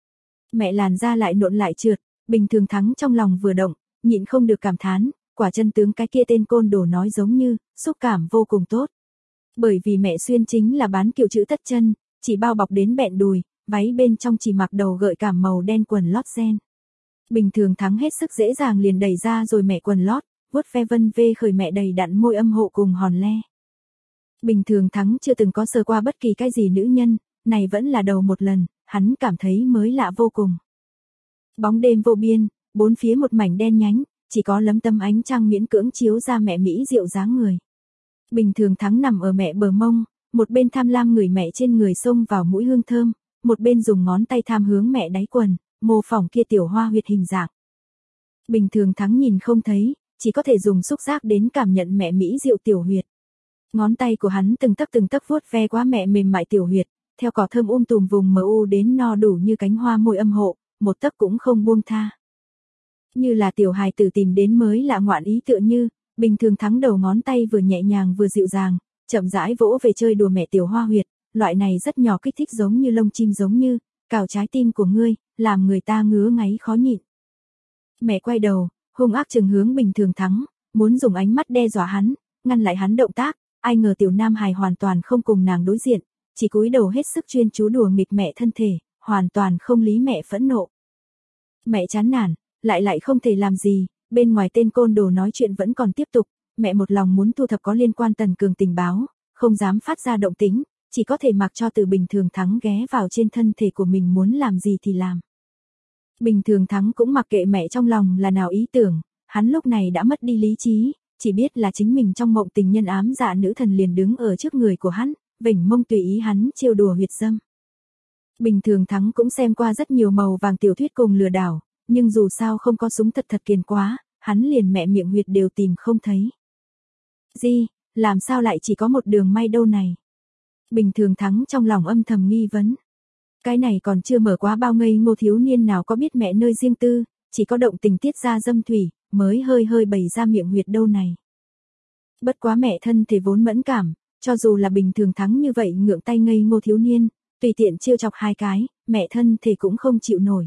Mẹ làn da lại nộn lại trượt, Bình Thường Thắng trong lòng vừa động, nhịn không được cảm thán, quả chân tướng cái kia tên côn đồ nói giống như, xúc cảm vô cùng tốt. Bởi vì mẹ xuyên chính là bán kiểu chữ tất chân, chỉ bao bọc đến bẹn đùi, váy bên trong chỉ mặc đầu gợi cảm màu đen quần lót ren. Bình Thường Thắng hết sức dễ dàng liền đẩy ra rồi mẹ quần lót, vuốt ve vân vê khởi mẹ đầy đặn môi âm hộ cùng hòn le. Bình Thường Thắng chưa từng có sờ qua bất kỳ cái gì nữ nhân, này vẫn là đầu một lần, hắn cảm thấy mới lạ vô cùng. Bóng đêm vô biên, bốn phía một mảnh đen nhánh, chỉ có lấm tấm ánh trăng miễn cưỡng chiếu ra mẹ mỹ diệu dáng người. Bình Thường Thắng nằm ở mẹ bờ mông, một bên tham lam người mẹ trên người xông vào mũi hương thơm, một bên dùng ngón tay tham hướng mẹ đáy quần, mô phỏng kia tiểu hoa huyệt hình dạng. Bình Thường Thắng nhìn không thấy, chỉ có thể dùng xúc giác đến cảm nhận mẹ mỹ diệu tiểu huyệt. Ngón tay của hắn từng tấc vuốt ve qua mẹ mềm mại tiểu huyệt, theo cỏ thơm tùm vùng mờ u đến no đủ như cánh hoa môi âm hộ, một tấc cũng không buông tha. Như là tiểu hài tử tìm đến mới lạ ngoạn ý tựa như, Bình Thường Thắng đầu ngón tay vừa nhẹ nhàng vừa dịu dàng, chậm rãi vỗ về chơi đùa mẹ tiểu hoa huyệt, loại này rất nhỏ kích thích giống như lông chim giống như, cào trái tim của ngươi, làm người ta ngứa ngáy khó nhịn. Mẹ quay đầu, hung ác trừng hướng Bình Thường Thắng, muốn dùng ánh mắt đe dọa hắn, ngăn lại hắn động tác, ai ngờ tiểu nam hài hoàn toàn không cùng nàng đối diện, chỉ cúi đầu hết sức chuyên chú đùa nghịch mẹ thân thể, hoàn toàn không lý mẹ phẫn nộ. Mẹ chán nản, lại không thể làm gì, bên ngoài tên côn đồ nói chuyện vẫn còn tiếp tục, mẹ một lòng muốn thu thập có liên quan Tần Cường tình báo, không dám phát ra động tĩnh, chỉ có thể mặc cho từ Bình Thường Thắng ghé vào trên thân thể của mình muốn làm gì thì làm. Bình Thường Thắng cũng mặc kệ mẹ trong lòng là nào ý tưởng, hắn lúc này đã mất đi lý trí, chỉ biết là chính mình trong mộng tình nhân ám dạ nữ thần liền đứng ở trước người của hắn, vểnh mông tùy ý hắn trêu đùa huyệt dâm. Bình Thường Thắng cũng xem qua rất nhiều màu vàng tiểu thuyết cùng lừa đảo, nhưng dù sao không có súng thật kiền quá, hắn liền mẹ miệng huyệt đều tìm không thấy. Gì, làm sao lại chỉ có một đường may đâu này? Bình Thường Thắng trong lòng âm thầm nghi vấn. Cái này còn chưa mở quá bao ngây ngô thiếu niên nào có biết mẹ nơi riêng tư, chỉ có động tình tiết ra dâm thủy, mới hơi bày ra miệng huyệt đâu này. Bất quá mẹ thân thể vốn mẫn cảm, cho dù là Bình Thường Thắng như vậy ngượng tay ngây ngô thiếu niên, tùy tiện trêu chọc hai cái, mẹ thân thể cũng không chịu nổi.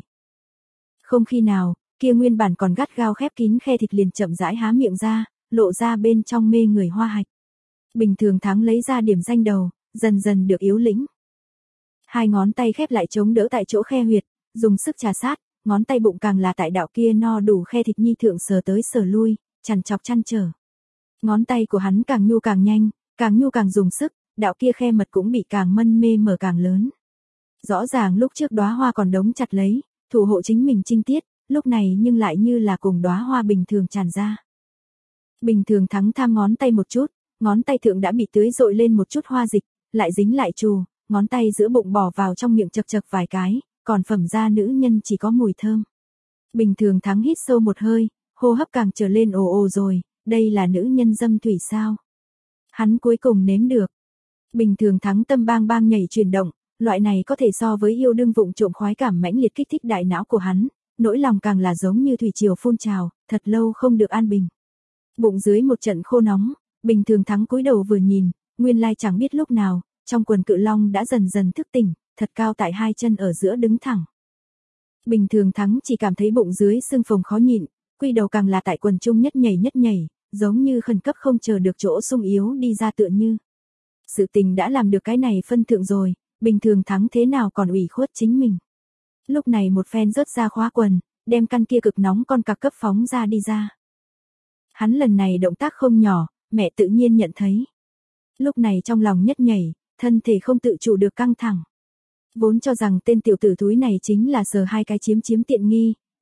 Không khi nào, kia nguyên bản còn gắt gao khép kín khe thịt liền chậm rãi há miệng ra, lộ ra bên trong mê người hoa hạch. Bình Thường Thắng lấy ra điểm danh đầu, dần được yếu lĩnh. Hai ngón tay khép lại chống đỡ tại chỗ khe huyệt, dùng sức trà sát, ngón tay bụng càng là tại đạo kia no đủ khe thịt nhi thượng sờ tới sờ lui, chằn chọc chăn trở. Ngón tay của hắn càng nhu càng nhanh, càng nhu càng dùng sức, đạo kia khe mật cũng bị càng mân mê mở càng lớn. Rõ ràng lúc trước đóa hoa còn đống chặt lấy, thủ hộ chính mình trinh tiết, lúc này nhưng lại như là cùng đóa hoa bình thường tràn ra. Bình Thường Thắng tham ngón tay một chút, ngón tay thượng đã bị tưới dội lên một chút hoa dịch, lại dính lại trù, ngón tay giữa bụng bỏ vào trong miệng chật vài cái, còn phẩm ra nữ nhân chỉ có mùi thơm. Bình Thường Thắng hít sâu một hơi, hô hấp càng trở lên ồ rồi, đây là nữ nhân dâm thủy sao? Hắn cuối cùng nếm được. Bình Thường Thắng tâm bang nhảy chuyển động, loại này có thể so với yêu đương vụng trộm khoái cảm mãnh liệt kích thích đại não của hắn, nỗi lòng càng là giống như thủy triều phun trào, thật lâu không được an bình. Bụng dưới một trận khô nóng, Bình Thường Thắng cúi đầu vừa nhìn, nguyên lai chẳng biết lúc nào, trong quần cự long đã dần thức tỉnh, thật cao tại hai chân ở giữa đứng thẳng. Bình Thường Thắng chỉ cảm thấy bụng dưới sưng phồng khó nhịn, quy đầu càng là tại quần trung nhất nhảy, giống như khẩn cấp không chờ được chỗ sung yếu đi ra tựa như. Sự tình đã làm được cái này phân thượng rồi, Bình Thường Thắng thế nào còn ủy khuất chính mình. Lúc này một phen rớt ra khóa quần, đem căn kia cực nóng con cặc cấp phóng ra đi ra. Hắn lần này động tác không nhỏ, mẹ tự nhiên nhận thấy. Lúc này trong lòng nhất nhảy, thân thể không tự chủ được căng thẳng. Vốn cho rằng tên tiểu tử thúi này chính là sờ hai cái chiếm tiện nghi,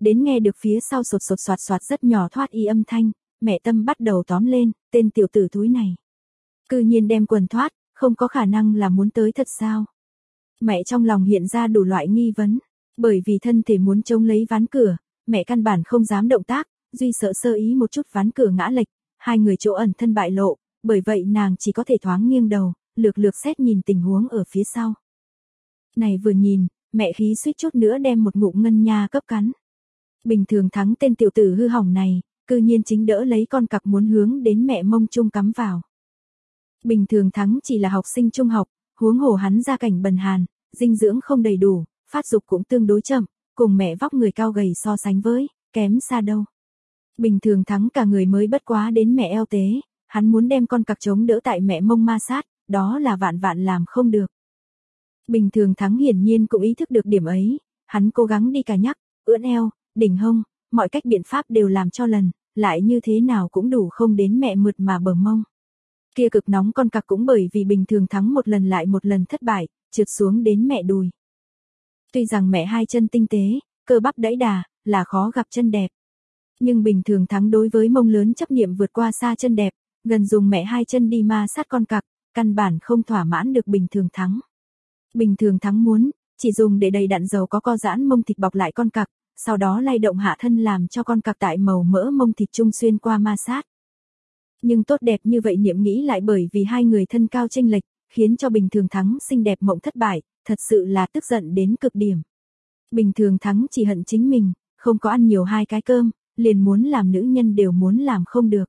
đến nghe được phía sau sột sột soạt soạt rất nhỏ thoát y âm thanh, mẹ Tâm bắt đầu tóm lên, tên tiểu tử thúi này. Cư nhiên đem quần thoát, không có khả năng là muốn tới thật sao? Mẹ trong lòng hiện ra đủ loại nghi vấn, bởi vì thân thể muốn chống lấy ván cửa, mẹ căn bản không dám động tác, duy sợ sơ ý một chút ván cửa ngã lệch, hai người chỗ ẩn thân bại lộ, bởi vậy nàng chỉ có thể thoáng nghiêng đầu, lược lược xét nhìn tình huống ở phía sau. Này vừa nhìn, mẹ khí suýt chút nữa đem một ngụm ngân nha cấp cắn. Bình thường thắng tên tiểu tử hư hỏng này, cư nhiên chính đỡ lấy con cặc muốn hướng đến mẹ mông trung cắm vào. Bình thường thắng chỉ là học sinh trung học, huống hồ hắn gia cảnh bần hàn, dinh dưỡng không đầy đủ, phát dục cũng tương đối chậm, cùng mẹ vóc người cao gầy so sánh với, kém xa đâu. Bình thường thắng cả người mới bất quá đến mẹ eo tế, hắn muốn đem con cặc chống đỡ tại mẹ mông ma sát, đó là vạn vạn làm không được. Bình thường thắng hiển nhiên cũng ý thức được điểm ấy, hắn cố gắng đi cà nhắc, ưỡn eo, đỉnh hông, mọi cách biện pháp đều làm cho lần, lại như thế nào cũng đủ không đến mẹ mượt mà bờ mông. Kia cực nóng con cặc cũng bởi vì bình thường thắng một lần lại một lần thất bại, trượt xuống đến mẹ đùi. Tuy rằng mẹ hai chân tinh tế, cơ bắp đẫy đà, là khó gặp chân đẹp. Nhưng bình thường thắng đối với mông lớn chấp niệm vượt qua xa chân đẹp, gần dùng mẹ hai chân đi ma sát con cặc, căn bản không thỏa mãn được bình thường thắng. Bình thường thắng muốn, chỉ dùng để đầy đặn dầu có co giãn mông thịt bọc lại con cặc, sau đó lay động hạ thân làm cho con cặc tại màu mỡ mông thịt trung xuyên qua ma sát. Nhưng tốt đẹp như vậy niệm nghĩ lại bởi vì hai người thân cao chênh lệch, khiến cho bình thường thắng xinh đẹp mộng thất bại, thật sự là tức giận đến cực điểm. Bình thường thắng chỉ hận chính mình, không có ăn nhiều hai cái cơm, liền muốn làm nữ nhân đều muốn làm không được.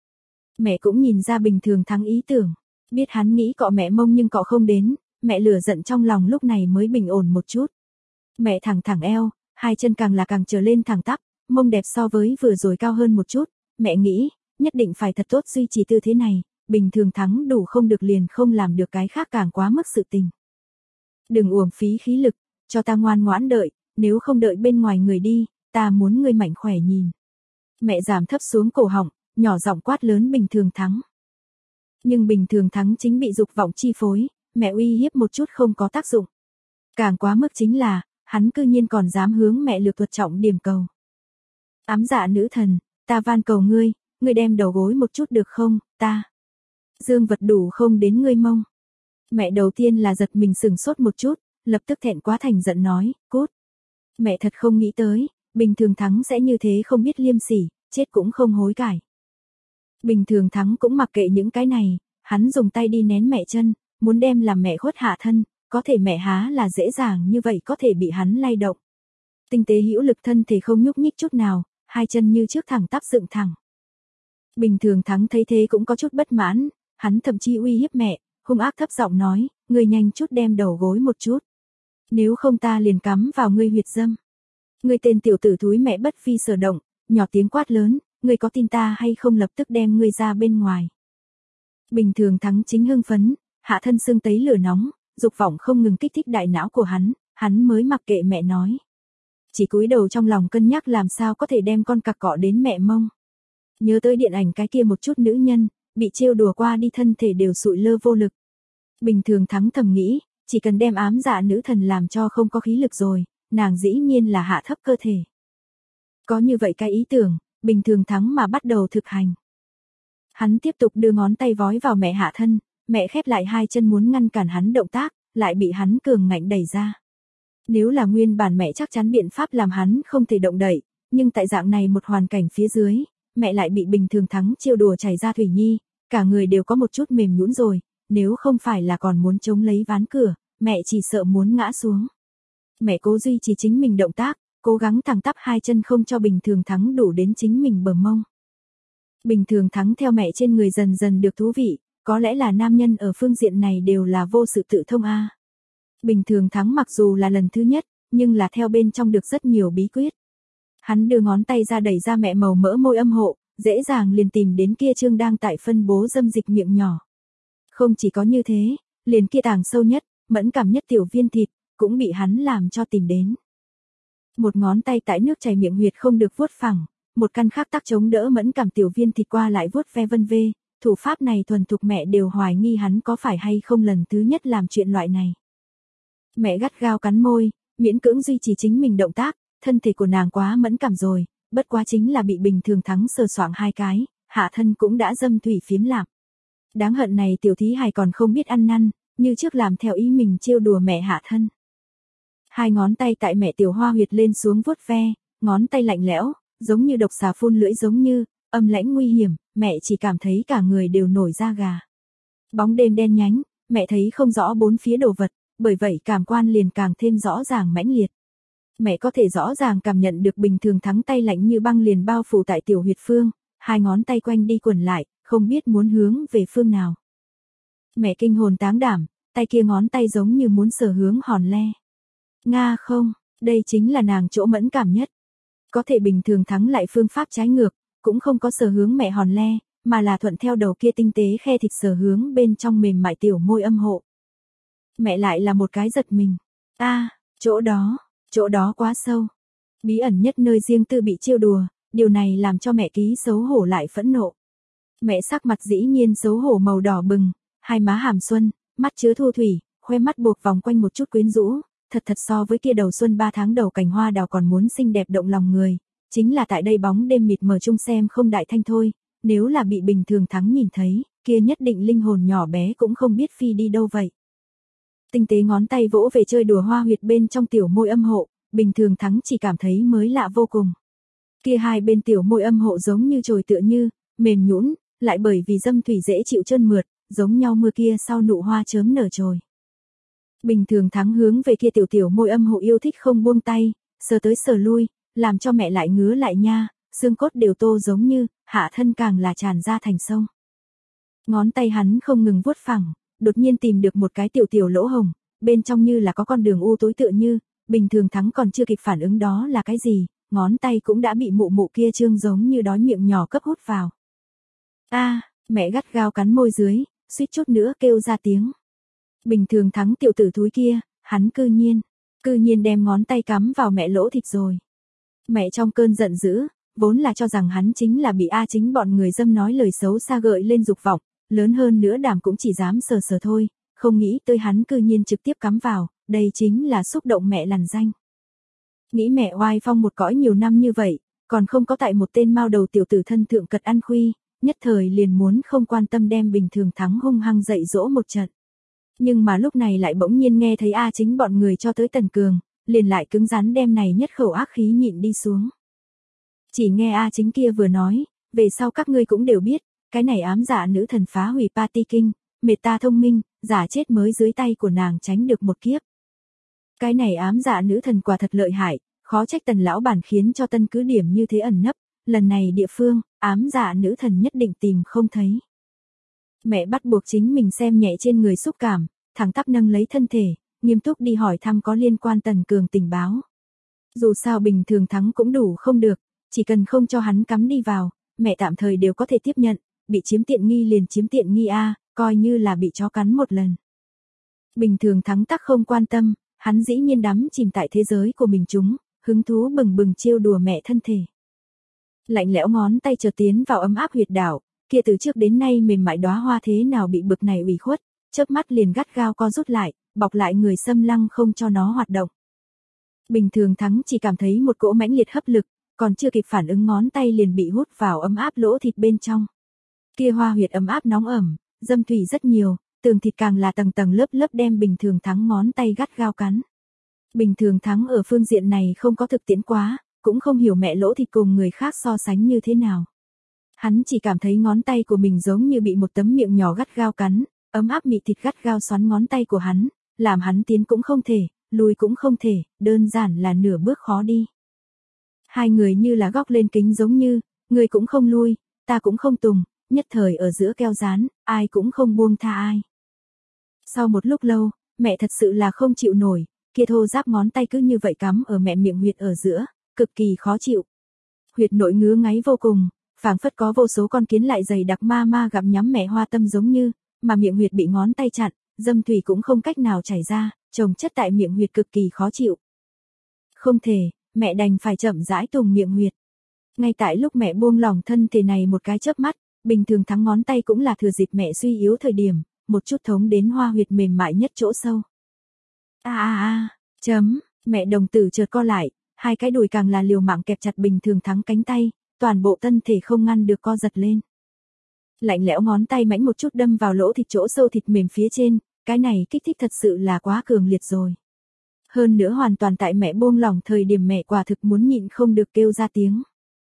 Mẹ cũng nhìn ra bình thường thắng ý tưởng, biết hắn nghĩ cọ mẹ mông nhưng cọ không đến, mẹ lửa giận trong lòng lúc này mới bình ổn một chút. Mẹ thẳng thẳng eo, hai chân càng là càng trở lên thẳng tắp, mông đẹp so với vừa rồi cao hơn một chút, mẹ nghĩ, nhất định phải thật tốt duy trì tư thế này, bình thường thắng đủ không được liền không làm được cái khác càng quá mức sự tình. Đừng uổng phí khí lực, cho ta ngoan ngoãn đợi, nếu không đợi bên ngoài người đi, ta muốn ngươi mạnh khỏe nhìn. Mẹ giảm thấp xuống cổ họng, nhỏ giọng quát lớn bình thường thắng. Nhưng bình thường thắng chính bị dục vọng chi phối, mẹ uy hiếp một chút không có tác dụng. Càng quá mức chính là, hắn cư nhiên còn dám hướng mẹ lược thuật trọng điểm cầu. Ám dạ nữ thần, ta van cầu ngươi đem đầu gối một chút được không, ta. Dương vật đủ không đến ngươi mông. Mẹ đầu tiên là giật mình sừng sốt một chút, lập tức thẹn quá thành giận nói, cút. Mẹ thật không nghĩ tới, bình thường thắng sẽ như thế không biết liêm sỉ, chết cũng không hối cải. Bình thường thắng cũng mặc kệ những cái này, hắn dùng tay đi nén mẹ chân, muốn đem làm mẹ khuất hạ thân, có thể mẹ há là dễ dàng như vậy có thể bị hắn lay động. Tinh tế hữu lực thân thể không nhúc nhích chút nào, hai chân như trước thẳng tắp dựng thẳng. Bình thường thắng thấy thế cũng có chút bất mãn, hắn thậm chí uy hiếp mẹ, hung ác thấp giọng nói, ngươi nhanh chút đem đầu gối một chút. Nếu không ta liền cắm vào ngươi huyệt dâm. Ngươi tên tiểu tử thúi mẹ bất phi sở động, nhỏ tiếng quát lớn, ngươi có tin ta hay không lập tức đem ngươi ra bên ngoài. Bình thường thắng chính hưng phấn, hạ thân xương tấy lửa nóng, dục vọng không ngừng kích thích đại não của hắn mới mặc kệ mẹ nói. Chỉ cúi đầu trong lòng cân nhắc làm sao có thể đem con cặc cọ đến mẹ mông. Nhớ tới điện ảnh cái kia một chút nữ nhân, bị trêu đùa qua đi thân thể đều sụi lơ vô lực. Bình thường thắng thầm nghĩ, chỉ cần đem ám dạ nữ thần làm cho không có khí lực rồi, nàng dĩ nhiên là hạ thấp cơ thể. Có như vậy cái ý tưởng, bình thường thắng mà bắt đầu thực hành. Hắn tiếp tục đưa ngón tay vói vào mẹ hạ thân, mẹ khép lại hai chân muốn ngăn cản hắn động tác, lại bị hắn cường ngạnh đẩy ra. Nếu là nguyên bản mẹ chắc chắn biện pháp làm hắn không thể động đậy, nhưng tại dạng này một hoàn cảnh phía dưới, mẹ lại bị bình thường thắng trêu đùa chảy ra thủy nhi, cả người đều có một chút mềm nhũn rồi, nếu không phải là còn muốn chống lấy ván cửa, mẹ chỉ sợ muốn ngã xuống. Mẹ cố duy trì chính mình động tác, cố gắng thẳng tắp hai chân không cho bình thường thắng đủ đến chính mình bờ mông. Bình thường thắng theo mẹ trên người dần dần được thú vị, có lẽ là nam nhân ở phương diện này đều là vô sự tự thông a. Bình thường thắng mặc dù là lần thứ nhất, nhưng là theo bên trong được rất nhiều bí quyết. Hắn đưa ngón tay ra đẩy ra mẹ màu mỡ môi âm hộ, dễ dàng liền tìm đến kia trương đang tại phân bố dâm dịch miệng nhỏ. Không chỉ có như thế, liền kia tàng sâu nhất, mẫn cảm nhất tiểu viên thịt, cũng bị hắn làm cho tìm đến. Một ngón tay tại nước chảy miệng huyệt không được vuốt phẳng, một căn khác tác chống đỡ mẫn cảm tiểu viên thịt qua lại vuốt ve vân vê, thủ pháp này thuần thục mẹ đều hoài nghi hắn có phải hay không lần thứ nhất làm chuyện loại này. Mẹ gắt gao cắn môi, miễn cưỡng duy trì chính mình động tác, thân thể của nàng quá mẫn cảm rồi, bất quá chính là bị Bình Thường Thắng sờ soạng hai cái, hạ thân cũng đã dâm thủy phiếm lạp. Đáng hận này tiểu thí hài còn không biết ăn năn, như trước làm theo ý mình trêu đùa mẹ hạ thân. Hai ngón tay tại mẹ tiểu hoa huyệt lên xuống vuốt ve, ngón tay lạnh lẽo, giống như độc xà phun lưỡi giống như, âm lãnh nguy hiểm, mẹ chỉ cảm thấy cả người đều nổi da gà. Bóng đêm đen nhánh, mẹ thấy không rõ bốn phía đồ vật, bởi vậy cảm quan liền càng thêm rõ ràng mãnh liệt. Mẹ có thể rõ ràng cảm nhận được Bình Thường Thắng tay lạnh như băng liền bao phủ tại tiểu huyệt phương, hai ngón tay quanh đi quẩn lại, không biết muốn hướng về phương nào. Mẹ kinh hồn táng đảm, tay kia ngón tay giống như muốn sờ hướng hòn le. Nga không, đây chính là nàng chỗ mẫn cảm nhất. Có thể Bình Thường Thắng lại phương pháp trái ngược, cũng không có sờ hướng mẹ hòn le, mà là thuận theo đầu kia tinh tế khe thịt sờ hướng bên trong mềm mại tiểu môi âm hộ. Mẹ lại là một cái giật mình. Chỗ đó quá sâu. Bí ẩn nhất nơi riêng tư bị trêu đùa, điều này làm cho mẹ ký xấu hổ lại phẫn nộ. Mẹ sắc mặt dĩ nhiên xấu hổ màu đỏ bừng, hai má hàm xuân, mắt chứa thu thủy, khoe mắt buộc vòng quanh một chút quyến rũ, thật so với kia đầu xuân 3 tháng đầu cành hoa đào còn muốn xinh đẹp động lòng người, chính là tại đây bóng đêm mịt mờ chung xem không đại thanh thôi, nếu là bị Bình Thường Thắng nhìn thấy, kia nhất định linh hồn nhỏ bé cũng không biết phi đi đâu vậy. Tinh tế ngón tay vỗ về chơi đùa hoa huyệt bên trong tiểu môi âm hộ, Bình Thường Thắng chỉ cảm thấy mới lạ vô cùng. Kia hai bên tiểu môi âm hộ giống như chồi tựa như, mềm nhũn, lại bởi vì dâm thủy dễ chịu chân mượt, giống nhau mưa kia sau nụ hoa chớm nở chồi. Bình Thường Thắng hướng về kia tiểu môi âm hộ yêu thích không buông tay, sờ tới sờ lui, làm cho mẹ lại ngứa lại nha, xương cốt đều tô giống như, hạ thân càng là tràn ra thành sông. Ngón tay hắn không ngừng vuốt phẳng, đột nhiên tìm được một cái tiểu lỗ hồng, bên trong như là có con đường u tối tựa như, Bình Thường Thắng còn chưa kịp phản ứng đó là cái gì, ngón tay cũng đã bị mụ kia trương giống như đói miệng nhỏ cấp hút vào. Mẹ gắt gao cắn môi dưới, suýt chút nữa kêu ra tiếng. Bình Thường Thắng tiểu tử thúi kia, hắn cư nhiên đem ngón tay cắm vào mẹ lỗ thịt rồi. Mẹ trong cơn giận dữ, vốn là cho rằng hắn chính là bị chính bọn người dâm nói lời xấu xa gợi lên dục vọng, lớn hơn nữa đảm cũng chỉ dám sờ thôi, không nghĩ tới hắn cư nhiên trực tiếp cắm vào, đây chính là xúc động mẹ lằn danh. Nghĩ mẹ oai phong một cõi nhiều năm như vậy, còn không có tại một tên mao đầu tiểu tử thân thượng cật ăn khuy, nhất thời liền muốn không quan tâm đem Bình Thường Thắng hung hăng dạy dỗ một trận. Nhưng mà lúc này lại bỗng nhiên nghe thấy chính bọn người cho tới Tần Cường, liền lại cứng rắn đem này nhất khẩu ác khí nhịn đi xuống. Chỉ nghe Chính kia vừa nói, về sau các ngươi cũng đều biết, cái này ám dạ nữ thần phá hủy party kinh, mệt ta thông minh, giả chết mới dưới tay của nàng tránh được một kiếp. Cái này ám dạ nữ thần quả thật lợi hại, khó trách Tần lão bản khiến cho Tân cứ điểm như thế ẩn nấp, lần này địa phương, ám dạ nữ thần nhất định tìm không thấy. Mẹ bắt buộc chính mình xem nhẹ trên người xúc cảm, thẳng tắp nâng lấy thân thể, nghiêm túc đi hỏi thăm có liên quan Tần Cường tình báo. Dù sao Bình Thường Thắng cũng đủ không được, chỉ cần không cho hắn cắm đi vào, mẹ tạm thời đều có thể tiếp nhận, bị chiếm tiện nghi liền chiếm tiện nghi coi như là bị chó cắn một lần. Bình Thường Thắng tắc không quan tâm, hắn dĩ nhiên đắm chìm tại thế giới của mình chúng, hứng thú bừng bừng trêu đùa mẹ thân thể. Lạnh lẽo ngón tay chợt tiến vào ấm áp huyệt đảo, kia từ trước đến nay mềm mại đóa hoa thế nào bị bực này ủy khuất, chớp mắt liền gắt gao co rút lại, bọc lại người xâm lăng không cho nó hoạt động. Bình Thường Thắng chỉ cảm thấy một cỗ mãnh liệt hấp lực, còn chưa kịp phản ứng ngón tay liền bị hút vào ấm áp lỗ thịt bên trong. Kia hoa huyệt ấm áp nóng ẩm, dâm thủy rất nhiều, tường thịt càng là tầng lớp đem Bình Thường Thắng ngón tay gắt gao cắn. Bình Thường Thắng ở phương diện này không có thực tiễn quá, cũng không hiểu mẹ lỗ thịt cùng người khác so sánh như thế nào. Hắn chỉ cảm thấy ngón tay của mình giống như bị một tấm miệng nhỏ gắt gao cắn, ấm áp mị thịt gắt gao xoắn ngón tay của hắn, làm hắn tiến cũng không thể, lùi cũng không thể, đơn giản là nửa bước khó đi. Hai người như là góc lên kính giống như, người cũng không lui, ta cũng không tùng, nhất thời ở giữa keo dán, ai cũng không buông tha ai. Sau một lúc lâu, mẹ thật sự là không chịu nổi, kia thô ráp ngón tay cứ như vậy cắm ở mẹ miệng huyệt ở giữa, cực kỳ khó chịu. Huyệt nội ngứa ngáy vô cùng, phảng phất có vô số con kiến lại dày đặc ma gặm nhắm mẹ hoa tâm giống như, mà miệng huyệt bị ngón tay chặn, dâm thủy cũng không cách nào chảy ra, chồng chất tại miệng huyệt cực kỳ khó chịu. Không thể, mẹ đành phải chậm rãi tùng miệng huyệt. Ngay tại lúc mẹ buông lỏng thân thể này một cái chớp mắt, Bình Thường Thắng ngón tay cũng là thừa dịp mẹ suy yếu thời điểm, một chút thống đến hoa huyệt mềm mại nhất chỗ sâu. Mẹ đồng tử chợt co lại, Hai cái đùi càng là liều mạng kẹp chặt Bình Thường Thắng cánh tay, toàn bộ thân thể không ngăn được co giật lên. Lạnh lẽo ngón tay mãnh một chút đâm vào lỗ thịt chỗ sâu thịt mềm phía trên, cái này kích thích thật sự là quá cường liệt rồi. Hơn nữa hoàn toàn tại mẹ buông lỏng thời điểm mẹ quả thực muốn nhịn không được kêu ra tiếng.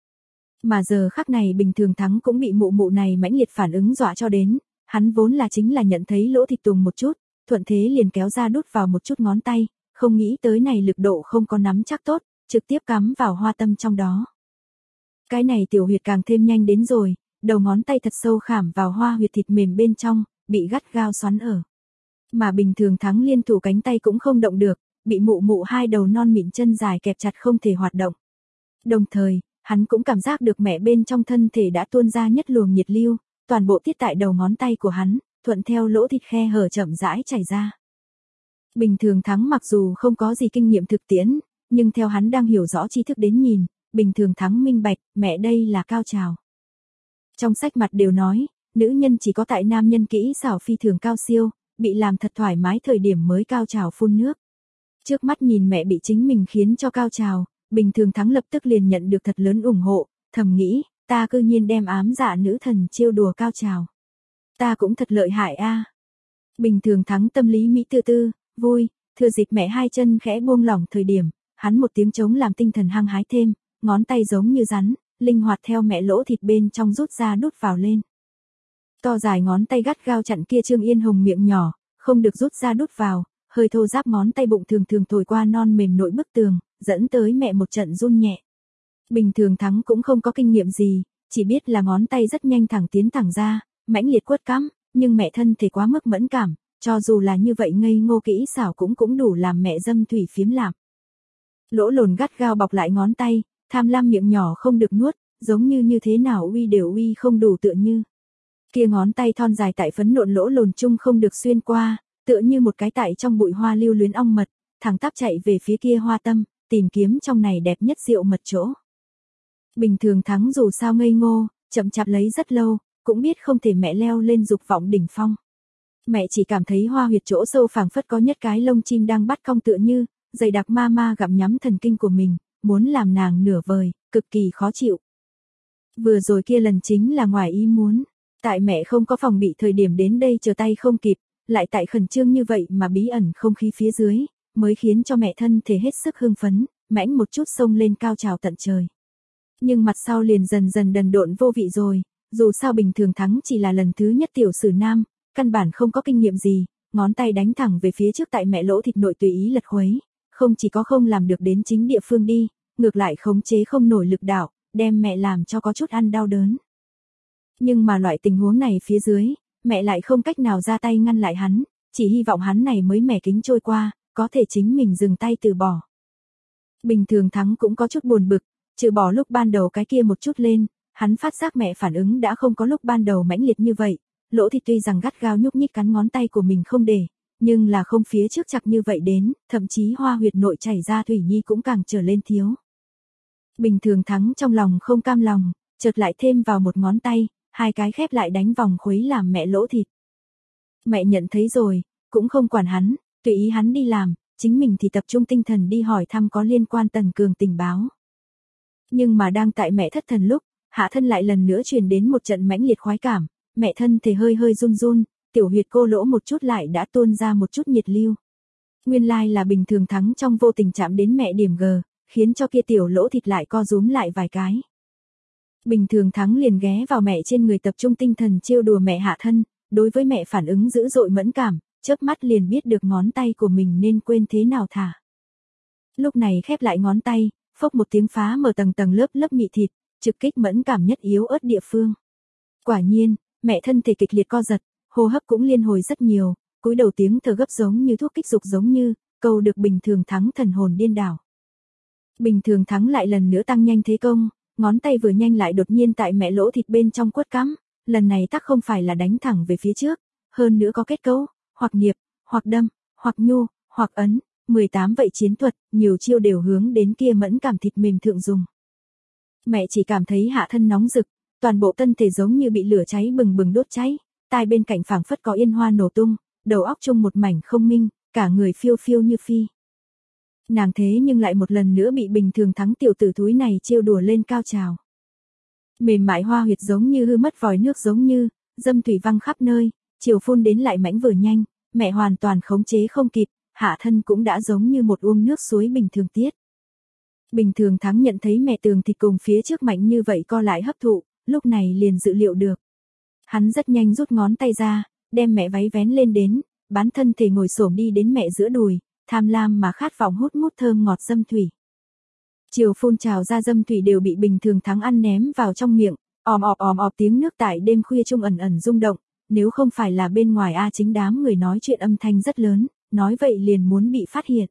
Mà giờ khắc này Bình Thường Thắng cũng bị mụ mụ này mãnh liệt phản ứng dọa cho đến, hắn vốn là chính là nhận thấy lỗ thịt tùng một chút, thuận thế liền kéo ra đút vào một chút ngón tay, không nghĩ tới này lực độ không có nắm chắc tốt, trực tiếp cắm vào hoa tâm trong đó. Cái này tiểu huyệt càng thêm nhanh đến rồi, đầu ngón tay thật sâu khảm vào hoa huyệt thịt mềm bên trong, bị gắt gao xoắn ở. Mà Bình Thường Thắng liên thủ cánh tay cũng không động được, bị mụ mụ hai đầu non mịn chân dài kẹp chặt không thể hoạt động. Đồng thời, hắn cũng cảm giác được mẹ bên trong thân thể đã tuôn ra nhất luồng nhiệt lưu, toàn bộ tiết tại đầu ngón tay của hắn, thuận theo lỗ thịt khe hở chậm rãi chảy ra. Bình Thường Thắng mặc dù không có gì kinh nghiệm thực tiễn, nhưng theo hắn đang hiểu rõ tri thức đến nhìn, Bình Thường Thắng minh bạch, mẹ đây là cao trào. Trong sách mặt đều nói, nữ nhân chỉ có tại nam nhân kỹ xảo phi thường cao siêu, bị làm thật thoải mái thời điểm mới cao trào phun nước. Trước mắt nhìn mẹ bị chính mình khiến cho cao trào, Bình Thường Thắng lập tức liền nhận được thật lớn ủng hộ, thầm nghĩ, ta cư nhiên đem ám dạ nữ thần trêu đùa cao trào. Ta cũng thật lợi hại a. Bình Thường Thắng tâm lý mỹ tư tư, vui, thừa dịp mẹ hai chân khẽ buông lỏng thời điểm, hắn một tiếng trống làm tinh thần hăng hái thêm, ngón tay giống như rắn, linh hoạt theo mẹ lỗ thịt bên trong rút ra đút vào lên. To dài ngón tay gắt gao chặn kia Trương Yên Hồng miệng nhỏ, không được rút ra đút vào, hơi thô ráp ngón tay bụng thường thường thổi qua non mềm nội bức tường, dẫn tới mẹ một trận run nhẹ. Bình Thường Thắng cũng không có kinh nghiệm gì, chỉ biết là ngón tay rất nhanh thẳng tiến thẳng ra, mãnh liệt quất cắm, nhưng mẹ thân thể quá mức mẫn cảm, cho dù là như vậy ngây ngô kỹ xảo cũng đủ làm mẹ dâm thủy phiếm lạm. Lỗ lồn gắt gao bọc lại ngón tay, tham lam miệng nhỏ không được nuốt, giống như thế nào uy đều uy không đủ tựa như. Kia ngón tay thon dài tại phấn nộn lỗ lồn chung không được xuyên qua, tựa như một cái tại trong bụi hoa lưu luyến ong mật, thẳng tắp chạy về phía kia hoa tâm, tìm kiếm trong này đẹp nhất rượu mật chỗ. Bình Thường Thắng dù sao ngây ngô, chậm chạp lấy rất lâu, cũng biết không thể mẹ leo lên dục vọng đỉnh phong. Mẹ chỉ cảm thấy hoa huyệt chỗ sâu phảng phất có nhất cái lông chim đang bắt cong tựa như, dày đặc ma gặm nhắm thần kinh của mình, muốn làm nàng nửa vời, cực kỳ khó chịu. Vừa rồi kia lần chính là ngoài ý muốn, tại mẹ không có phòng bị thời điểm đến đây chờ tay không kịp, lại tại khẩn trương như vậy mà bí ẩn không khí phía dưới, mới khiến cho mẹ thân thể hết sức hưng phấn, mãnh một chút xông lên cao trào tận trời. Nhưng mặt sau liền dần dần đần độn vô vị rồi, dù sao Bình Thường Thắng chỉ là lần thứ nhất tiểu sử nam, căn bản không có kinh nghiệm gì, ngón tay đánh thẳng về phía trước tại mẹ lỗ thịt nội tùy ý lật khuấy, không chỉ có không làm được đến chính địa phương đi, ngược lại khống chế không nổi lực đạo, đem mẹ làm cho có chút ăn đau đớn. Nhưng mà loại tình huống này phía dưới, mẹ lại không cách nào ra tay ngăn lại hắn, chỉ hy vọng hắn này mới mẻ kính trôi qua, có thể chính mình dừng tay từ bỏ. Bình Thường Thắng cũng có chút buồn bực, trừ bỏ lúc ban đầu cái kia một chút lên, hắn phát giác mẹ phản ứng đã không có lúc ban đầu mãnh liệt như vậy, lỗ thịt tuy rằng gắt gao nhúc nhích cắn ngón tay của mình không để, nhưng là không phía trước chặt như vậy đến, thậm chí hoa huyệt nội chảy ra thủy nhi cũng càng trở lên thiếu. Bình Thường Thắng trong lòng không cam lòng, chợt lại thêm vào một ngón tay, hai cái khép lại đánh vòng khuấy làm mẹ lỗ thịt. Mẹ nhận thấy rồi, cũng không quản hắn, tùy ý hắn đi làm, chính mình thì tập trung tinh thần đi hỏi thăm có liên quan Tần Cường tình báo. Nhưng mà đang tại mẹ thất thần lúc, hạ thân lại lần nữa truyền đến một trận mãnh liệt khoái cảm, mẹ thân thể hơi hơi run run, tiểu huyệt cô lỗ một chút lại đã tuôn ra một chút nhiệt lưu. Nguyên lai là Bình Thường Thắng trong vô tình chạm đến mẹ điểm G, khiến cho kia tiểu lỗ thịt lại co rúm lại vài cái. Bình Thường Thắng liền ghé vào mẹ trên người tập trung tinh thần trêu đùa mẹ hạ thân, đối với mẹ phản ứng dữ dội mẫn cảm, chớp mắt liền biết được ngón tay của mình nên quên thế nào thả. Lúc này khép lại ngón tay, phốc một tiếng phá mở tầng tầng lớp mị thịt, trực kích mẫn cảm nhất yếu ớt địa phương. Quả nhiên, mẹ thân thể kịch liệt co giật, hô hấp cũng liên hồi rất nhiều, cúi đầu tiếng thở gấp giống như thuốc kích dục giống như, câu được Bình Thường Thắng thần hồn điên đảo. Bình Thường Thắng lại lần nữa tăng nhanh thế công, ngón tay vừa nhanh lại đột nhiên tại mẹ lỗ thịt bên trong quất cắm, lần này tắc không phải là đánh thẳng về phía trước, hơn nữa có kết cấu, hoặc nghiệp, hoặc đâm, hoặc nhu, hoặc ấn, 18 vậy chiến thuật, nhiều chiêu đều hướng đến kia mẫn cảm thịt mềm thượng dùng. Mẹ chỉ cảm thấy hạ thân nóng rực, toàn bộ thân thể giống như bị lửa cháy bừng bừng đốt cháy, tai bên cạnh phảng phất có yên hoa nổ tung, đầu óc chung một mảnh không minh, cả người phiêu phiêu như phi. Nàng thế nhưng lại một lần nữa bị Bình Thường Thắng tiểu tử thúi này trêu đùa lên cao trào. Mềm mại hoa huyệt giống như hư mất vòi nước giống như, dâm thủy văng khắp nơi, chiều phun đến lại mãnh vừa nhanh, mẹ hoàn toàn khống chế không kịp, hạ thân cũng đã giống như một uông nước suối bình thường tiết. Bình Thường Thắng nhận thấy mẹ tường thịt cùng phía trước mạnh như vậy co lại hấp thụ, lúc này liền dự liệu được. Hắn rất nhanh rút ngón tay ra, đem mẹ váy vén lên đến, bán thân thể ngồi xổm đi đến mẹ giữa đùi, tham lam mà khát vọng hút mút thơm ngọt dâm thủy. Chiều phun trào ra dâm thủy đều bị Bình Thường Thắng ăn ném vào trong miệng, òm ọp tiếng nước tại đêm khuya trung ẩn ẩn rung động, nếu không phải là bên ngoài chính đám người nói chuyện âm thanh rất lớn, nói vậy liền muốn bị phát hiện.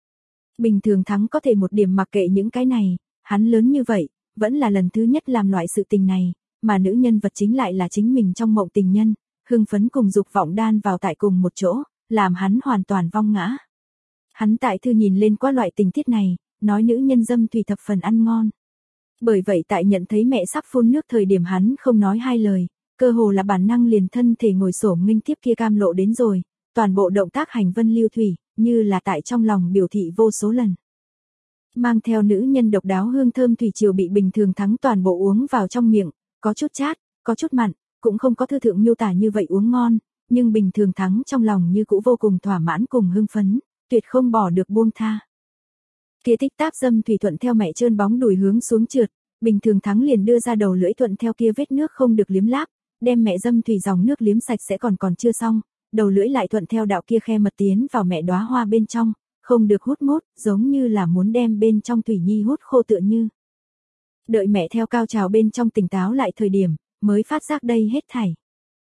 Bình Thường Thắng có thể một điểm mặc kệ những cái này, hắn lớn như vậy, vẫn là lần thứ nhất làm loại sự tình này, mà nữ nhân vật chính lại là chính mình trong mộng tình nhân, hưng phấn cùng dục vọng đan vào tại cùng một chỗ, làm hắn hoàn toàn vong ngã. Hắn tại thư nhìn lên qua loại tình tiết này, nói nữ nhân dâm thủy thập phần ăn ngon. Bởi vậy tại nhận thấy mẹ sắp phun nước thời điểm hắn không nói hai lời, cơ hồ là bản năng liền thân thể ngồi xổm nghênh tiếp kia cam lộ đến rồi, toàn bộ động tác hành vân lưu thủy, như là tại trong lòng biểu thị vô số lần. Mang theo nữ nhân độc đáo hương thơm thủy triều bị Bình Thường Thắng toàn bộ uống vào trong miệng, có chút chát, có chút mặn, cũng không có thư thượng miêu tả như vậy uống ngon, nhưng Bình Thường Thắng trong lòng như cũ vô cùng thỏa mãn cùng hưng phấn, tuyệt không bỏ được buông tha. Kia tích táp dâm thủy thuận theo mẹ trơn bóng đùi hướng xuống trượt, Bình Thường Thắng liền đưa ra đầu lưỡi thuận theo kia vết nước không được liếm láp, đem mẹ dâm thủy dòng nước liếm sạch sẽ còn chưa xong, đầu lưỡi lại thuận theo đạo kia khe mật tiến vào mẹ đóa hoa bên trong, không được hút mốt, giống như là muốn đem bên trong thủy nhi hút khô tựa như. Đợi mẹ theo cao trào bên trong tỉnh táo lại thời điểm, mới phát giác đây hết thảy.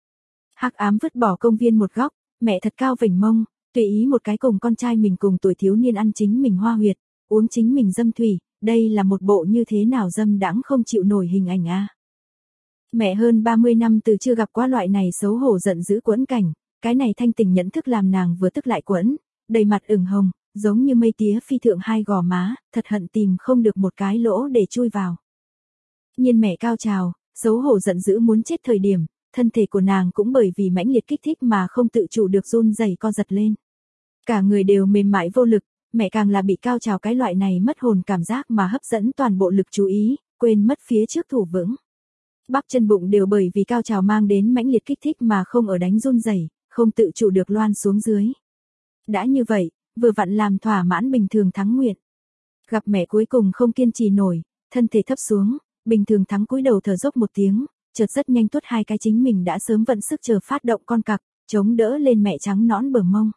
Hắc ám vứt bỏ công viên một góc, mẹ thật cao vểnh mông, tùy ý một cái cùng con trai mình cùng tuổi thiếu niên ăn chính mình hoa huyệt, uống chính mình dâm thủy, đây là một bộ như thế nào dâm đãng không chịu nổi hình ảnh a. Mẹ hơn 30 năm từ chưa gặp qua loại này xấu hổ giận dữ quẫn cảnh, cái này thanh tình nhận thức làm nàng vừa tức lại quẫn, đầy mặt ửng hồng, giống như mây tía phi thượng hai gò má, thật hận tìm không được một cái lỗ để chui vào. Nhiên mẹ cao trào, xấu hổ giận dữ muốn chết thời điểm, thân thể của nàng cũng bởi vì mãnh liệt kích thích mà không tự chủ được run rẩy co giật lên. Cả người đều mềm mại vô lực, mẹ càng là bị cao trào cái loại này mất hồn cảm giác mà hấp dẫn toàn bộ lực chú ý, quên mất phía trước thủ vững. Bắp chân bụng đều bởi vì cao trào mang đến mãnh liệt kích thích mà không ở đánh run rẩy, không tự chủ được loan xuống dưới. Đã như vậy, vừa vặn làm thỏa mãn Bình Thường Thắng nguyện. Gặp mẹ cuối cùng không kiên trì nổi, thân thể thấp xuống, Bình Thường Thắng cúi đầu thở dốc một tiếng, chợt rất nhanh tuốt hai cái chính mình đã sớm vận sức chờ phát động con cặc, chống đỡ lên mẹ trắng nõn bờ mông.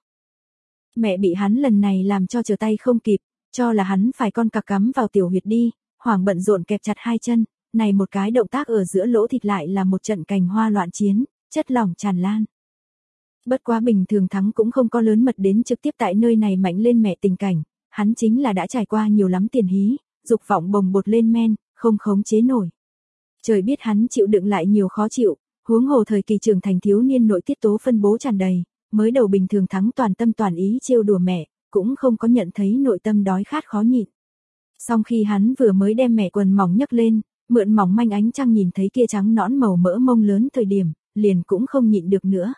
Mẹ bị hắn lần này làm cho trở tay không kịp, cho là hắn phải con cặc cắm vào tiểu huyệt đi, hoảng bận rộn kẹp chặt hai chân, này một cái động tác ở giữa lỗ thịt lại là một trận cành hoa loạn chiến, chất lỏng tràn lan. Bất quá Bình Thường Thắng cũng không có lớn mật đến trực tiếp tại nơi này mạnh lên mẹ tình cảnh, hắn chính là đã trải qua nhiều lắm tiền hí, dục vọng bồng bột lên men, không khống chế nổi. Trời biết hắn chịu đựng lại nhiều khó chịu, huống hồ thời kỳ trưởng thành thiếu niên nội tiết tố phân bố tràn đầy, mới đầu Bình Thường Thắng toàn tâm toàn ý trêu đùa mẹ, cũng không có nhận thấy nội tâm đói khát khó nhịn. Song khi hắn vừa mới đem mẹ quần mỏng nhấc lên, mượn mỏng manh ánh trăng nhìn thấy kia trắng nõn màu mỡ mông lớn thời điểm, liền cũng không nhịn được nữa.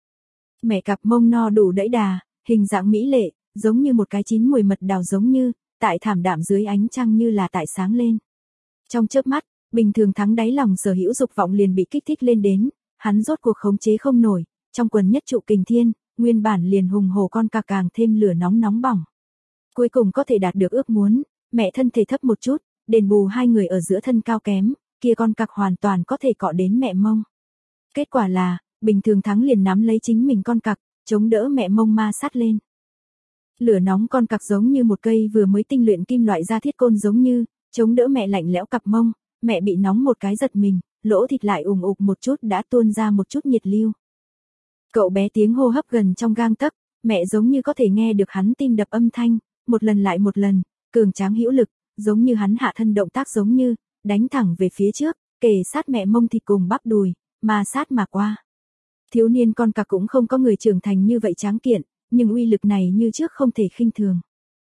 Mẹ cặp mông no đủ đẫy đà, hình dạng mỹ lệ, giống như một cái chín mùi mật đào giống như, tại thảm đạm dưới ánh trăng như là tại sáng lên. Trong chớp mắt, Bình Thường Thắng đáy lòng sở hữu dục vọng liền bị kích thích lên đến, hắn rốt cuộc khống chế không nổi, trong quần nhất trụ kình thiên, nguyên bản liền hùng hổ con cặc càng thêm lửa nóng nóng bỏng. Cuối cùng có thể đạt được ước muốn, mẹ thân thể thấp một chút, đền bù hai người ở giữa thân cao kém, kia con cặc hoàn toàn có thể cọ đến mẹ mông. Kết quả là, Bình Thường Thắng liền nắm lấy chính mình con cặc, chống đỡ mẹ mông ma sát lên. Lửa nóng con cặc giống như một cây vừa mới tinh luyện kim loại da thiết côn giống như, chống đỡ mẹ lạnh lẽo cặp mông, mẹ bị nóng một cái giật mình, lỗ thịt lại ủng ục một chút đã tuôn ra một chút nhiệt lưu. Cậu bé tiếng hô hấp gần trong gang tấc, mẹ giống như có thể nghe được hắn tim đập âm thanh, một lần lại một lần, cường tráng hữu lực, giống như hắn hạ thân động tác giống như, đánh thẳng về phía trước, kề sát mẹ mông thịt cùng bắp đùi, mà sát mà qua. Thiếu niên con cặc cũng không có người trưởng thành như vậy tráng kiện, nhưng uy lực này như trước không thể khinh thường.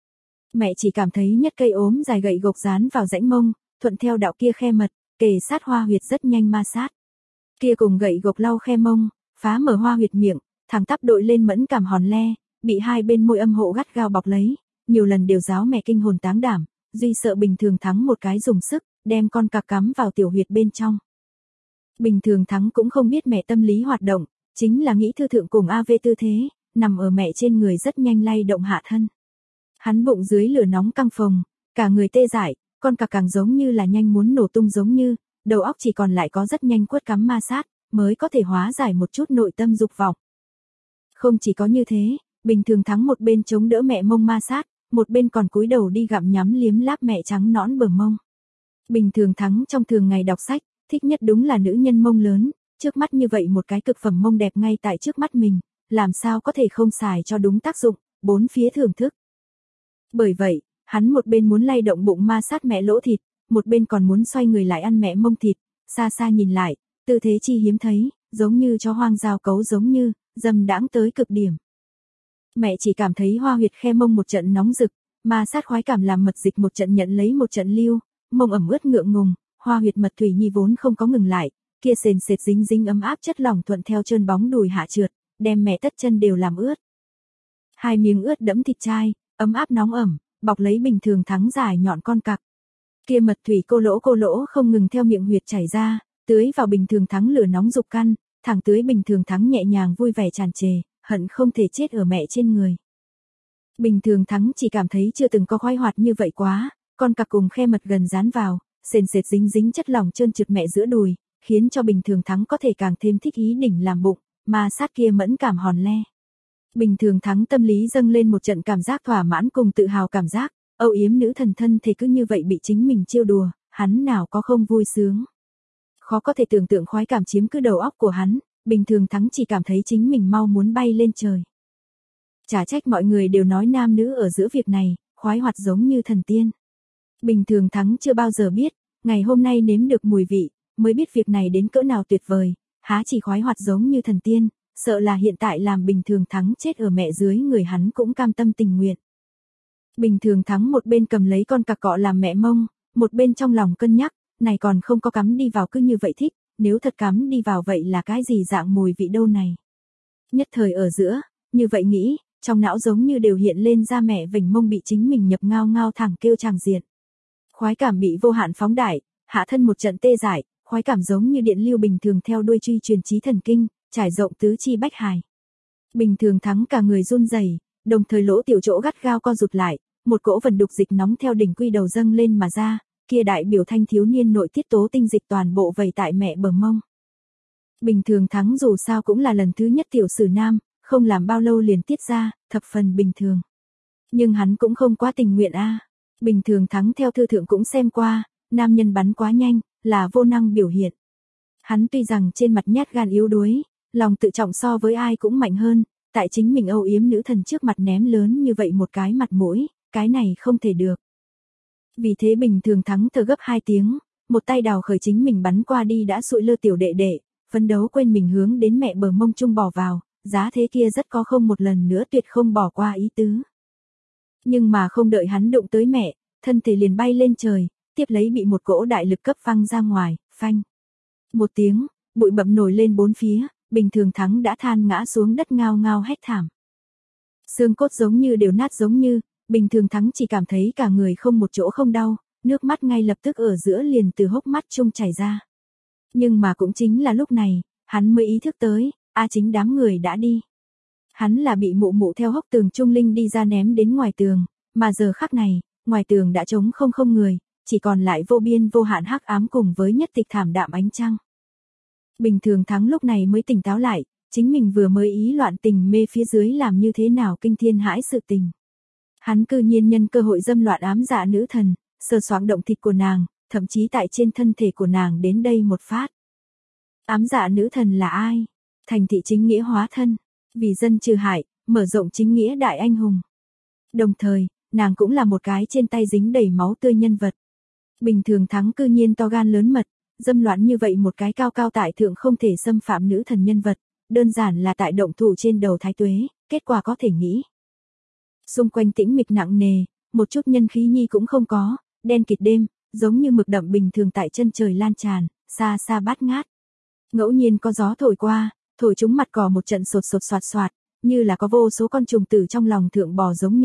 Mẹ chỉ cảm thấy nhất cây ốm dài gậy gộc dán vào rãnh mông, thuận theo đạo kia khe mật, kề sát hoa huyệt rất nhanh ma sát. Kia cùng gậy gộc lau khe mông, phá mở hoa huyệt miệng, thẳng tắp đội lên mẫn cảm hòn le, bị hai bên môi âm hộ gắt gao bọc lấy, nhiều lần đều giáo mẹ kinh hồn táng đảm, duy sợ Bình Thường Thắng một cái dùng sức, đem con cặc cắm vào tiểu huyệt bên trong. Bình Thường Thắng cũng không biết mẹ tâm lý hoạt động, chính là nghĩ thư thượng cùng AV tư thế, nằm ở mẹ trên người rất nhanh lay động hạ thân. Hắn bụng dưới lửa nóng căng phồng, cả người tê dại, con cặc càng giống như là nhanh muốn nổ tung giống như, đầu óc chỉ còn lại có rất nhanh quất cắm ma sát, mới có thể hóa giải một chút nội tâm dục vọng. Không chỉ có như thế, Bình Thường Thắng một bên chống đỡ mẹ mông ma sát, một bên còn cúi đầu đi gặm nhắm liếm láp mẹ trắng nõn bờ mông. Bình Thường Thắng trong thường ngày đọc sách, thích nhất đúng là nữ nhân mông lớn, trước mắt như vậy một cái cực phẩm mông đẹp ngay tại trước mắt mình, làm sao có thể không xài cho đúng tác dụng, bốn phía thưởng thức. Bởi vậy, hắn một bên muốn lay động bụng ma sát mẹ lỗ thịt, một bên còn muốn xoay người lại ăn mẹ mông thịt, xa xa nhìn lại, tư thế chi hiếm thấy, giống như chó hoang giao cấu giống như, dâm đãng tới cực điểm. Mẹ chỉ cảm thấy hoa huyệt khe mông một trận nóng rực, ma sát khoái cảm làm mật dịch một trận nhận lấy một trận lưu, mông ẩm ướt ngượng ngùng, hoa huyệt mật thủy nhi vốn không có ngừng lại, kia sền sệt dính dính ấm áp chất lỏng thuận theo trơn bóng đùi hạ trượt, đem mẹ tất chân đều làm ướt. Hai miếng ướt đẫm thịt chai, ấm áp nóng ẩm, bọc lấy Bình Thường Thắng dài nhọn con cặc. Kia mật thủy cô lỗ không ngừng theo miệng huyệt chảy ra, tưới vào Bình Thường Thắng lửa nóng dục căn, thẳng tưới Bình Thường Thắng nhẹ nhàng vui vẻ tràn trề, hận không thể chết ở mẹ trên người. Bình Thường Thắng chỉ cảm thấy chưa từng có khoái hoạt như vậy quá, con cặc cùng khe mật gần dán vào, sền sệt dính dính chất lỏng trơn trượt mẹ giữa đùi, khiến cho Bình Thường Thắng có thể càng thêm thích ý đỉnh làm bụng, ma sát kia mẫn cảm hòn le. Bình Thường Thắng tâm lý dâng lên một trận cảm giác thỏa mãn cùng tự hào cảm giác, âu yếm nữ thần thân thể cứ như vậy bị chính mình trêu đùa, hắn nào có không vui sướng. Khó có thể tưởng tượng khoái cảm chiếm cứ đầu óc của hắn, Bình Thường Thắng chỉ cảm thấy chính mình mau muốn bay lên trời. Chả trách mọi người đều nói nam nữ ở giữa việc này, khoái hoạt giống như thần tiên. Bình Thường Thắng chưa bao giờ biết, ngày hôm nay nếm được mùi vị, mới biết việc này đến cỡ nào tuyệt vời, há chỉ khoái hoạt giống như thần tiên, sợ là hiện tại làm Bình Thường Thắng chết ở mẹ dưới người hắn cũng cam tâm tình nguyện. Bình Thường Thắng một bên cầm lấy con cặc cọ làm mẹ mông, một bên trong lòng cân nhắc, này còn không có cắm đi vào cứ như vậy thích, nếu thật cắm đi vào vậy là cái gì dạng mùi vị đâu này. Nhất thời ở giữa, như vậy nghĩ, trong não giống như đều hiện lên ra mẹ vểnh mông bị chính mình nhập ngao ngao thẳng kêu tràng diện. Khoái cảm bị vô hạn phóng đại, hạ thân một trận tê dại, khoái cảm giống như điện lưu bình thường theo đuôi truy truyền trí thần kinh, trải rộng tứ chi bách hài. Bình Thường Thắng cả người run rẩy, đồng thời lỗ tiểu chỗ gắt gao co rụt lại, một cỗ vần đục dịch nóng theo đỉnh quy đầu dâng lên mà ra, kia đại biểu thanh thiếu niên nội tiết tố tinh dịch toàn bộ vẩy tại mẹ bờ mông. Bình Thường Thắng dù sao cũng là lần thứ nhất tiểu sử nam, không làm bao lâu liền tiết ra, thập phần bình thường. Nhưng hắn cũng không quá tình nguyện a. Bình Thường Thắng theo thư thượng cũng xem qua, nam nhân bắn quá nhanh, là vô năng biểu hiện. Hắn tuy rằng trên mặt nhát gan yếu đuối, lòng tự trọng so với ai cũng mạnh hơn, tại chính mình âu yếm nữ thần trước mặt ném lớn như vậy một cái mặt mũi, cái này không thể được. Vì thế Bình Thường Thắng thở gấp 2 tiếng, một tay đào khởi chính mình bắn qua đi đã sụi lơ tiểu đệ đệ, phấn đấu quên mình hướng đến mẹ bờ mông trung bỏ vào, giá thế kia rất có không một lần nữa tuyệt không bỏ qua ý tứ. Nhưng mà không đợi hắn đụng tới mẹ, thân thể liền bay lên trời, tiếp lấy bị một cỗ đại lực cấp văng ra ngoài, phanh. Một tiếng, bụi bặm nổi lên bốn phía, Bình Thường Thắng đã than ngã xuống đất ngao ngao hét thảm. Xương cốt giống như đều nát giống như, Bình Thường Thắng chỉ cảm thấy cả người không một chỗ không đau, nước mắt ngay lập tức ở giữa liền từ hốc mắt trung chảy ra. Nhưng mà cũng chính là lúc này, hắn mới ý thức tới, chính đám người đã đi. Hắn là bị mụ mụ theo hốc tường trung linh đi ra ném đến ngoài tường, mà giờ khắc này, ngoài tường đã trống không người, chỉ còn lại vô biên vô hạn hắc ám cùng với nhất tịch thảm đạm ánh trăng. Bình Thường Thắng lúc này mới tỉnh táo lại, chính mình vừa mới ý loạn tình mê phía dưới làm như thế nào kinh thiên hãi sự tình. Hắn cư nhiên nhân cơ hội dâm loạn ám dạ nữ thần, sờ soạng động thịt của nàng, thậm chí tại trên thân thể của nàng đến đây một phát. Ám dạ nữ thần là ai? Thành thị chính nghĩa hóa thân, vì dân trừ hại, mở rộng chính nghĩa đại anh hùng. Đồng thời, nàng cũng là một cái trên tay dính đầy máu tươi nhân vật. Bình Thường Thắng cư nhiên to gan lớn mật, dâm loạn như vậy một cái cao cao tại thượng không thể xâm phạm nữ thần nhân vật, đơn giản là tại động thủ trên đầu thái tuế, kết quả có thể nghĩ. Xung quanh tĩnh mịch nặng nề, một chút nhân khí nhi cũng không có, đen kịt đêm, giống như mực đậm bình thường tại chân trời lan tràn, xa xa bát ngát. Ngẫu nhiên có gió thổi qua, thổi chúng mặt cỏ một trận sột soạt soạt, như là có vô số con trùng tử trong lòng thượng bò giống như,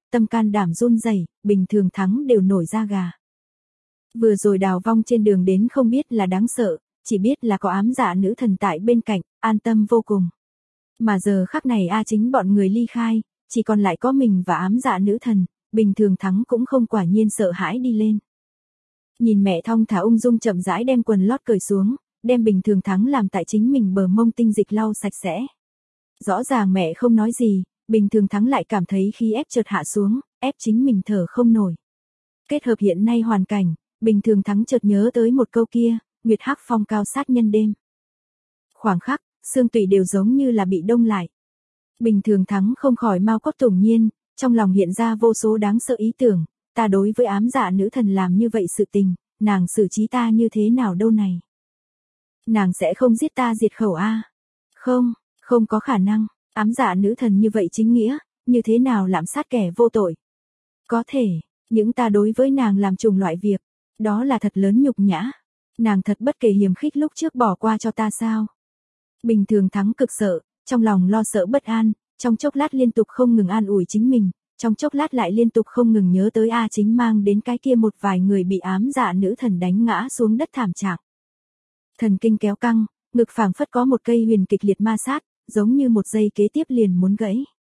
tâm can đảm run rẩy, Bình Thường Thắng đều nổi da gà. Vừa rồi đào vong trên đường đến không biết là đáng sợ, chỉ biết là có ám dạ nữ thần tại bên cạnh, an tâm vô cùng. Mà giờ khắc này chính bọn người ly khai, chỉ còn lại có mình và ám dạ nữ thần, Bình Thường Thắng cũng không quả nhiên sợ hãi đi lên. Nhìn mẹ thong thả ung dung chậm rãi đem quần lót cởi xuống, đem Bình Thường Thắng làm tại chính mình bờ mông tinh dịch lau sạch sẽ. Rõ ràng mẹ không nói gì, Bình Thường Thắng lại cảm thấy khí ép chợt hạ xuống, ép chính mình thở không nổi. Kết hợp hiện nay hoàn cảnh, Bình Thường Thắng chợt nhớ tới một câu kia, Nguyệt Hắc phong cao sát nhân đêm. Khoảng khắc, xương tủy đều giống như là bị đông lại. Bình Thường Thắng không khỏi mau cốt tủng nhiên, trong lòng hiện ra vô số đáng sợ ý tưởng, ta đối với ám dạ nữ thần làm như vậy sự tình, nàng xử trí ta như thế nào đâu này. Nàng sẽ không giết ta diệt khẩu a? Không, không có khả năng, ám dạ nữ thần như vậy chính nghĩa, như thế nào lạm sát kẻ vô tội. Có thể, những ta đối với nàng làm trùng loại việc, đó là thật lớn nhục nhã. Nàng thật bất kể hiềm khích lúc trước bỏ qua cho ta sao. Bình Thường Thắng cực sợ, trong lòng lo sợ bất an, trong chốc lát liên tục không ngừng an ủi chính mình, trong chốc lát lại liên tục không ngừng nhớ tới chính mang đến cái kia một vài người bị ám dạ nữ thần đánh ngã xuống đất thảm trạng. Thần kinh kéo căng, ngực phảng phất có một cây huyền kịch liệt ma sát, giống như một giây kế tiếp liền muốn gãy.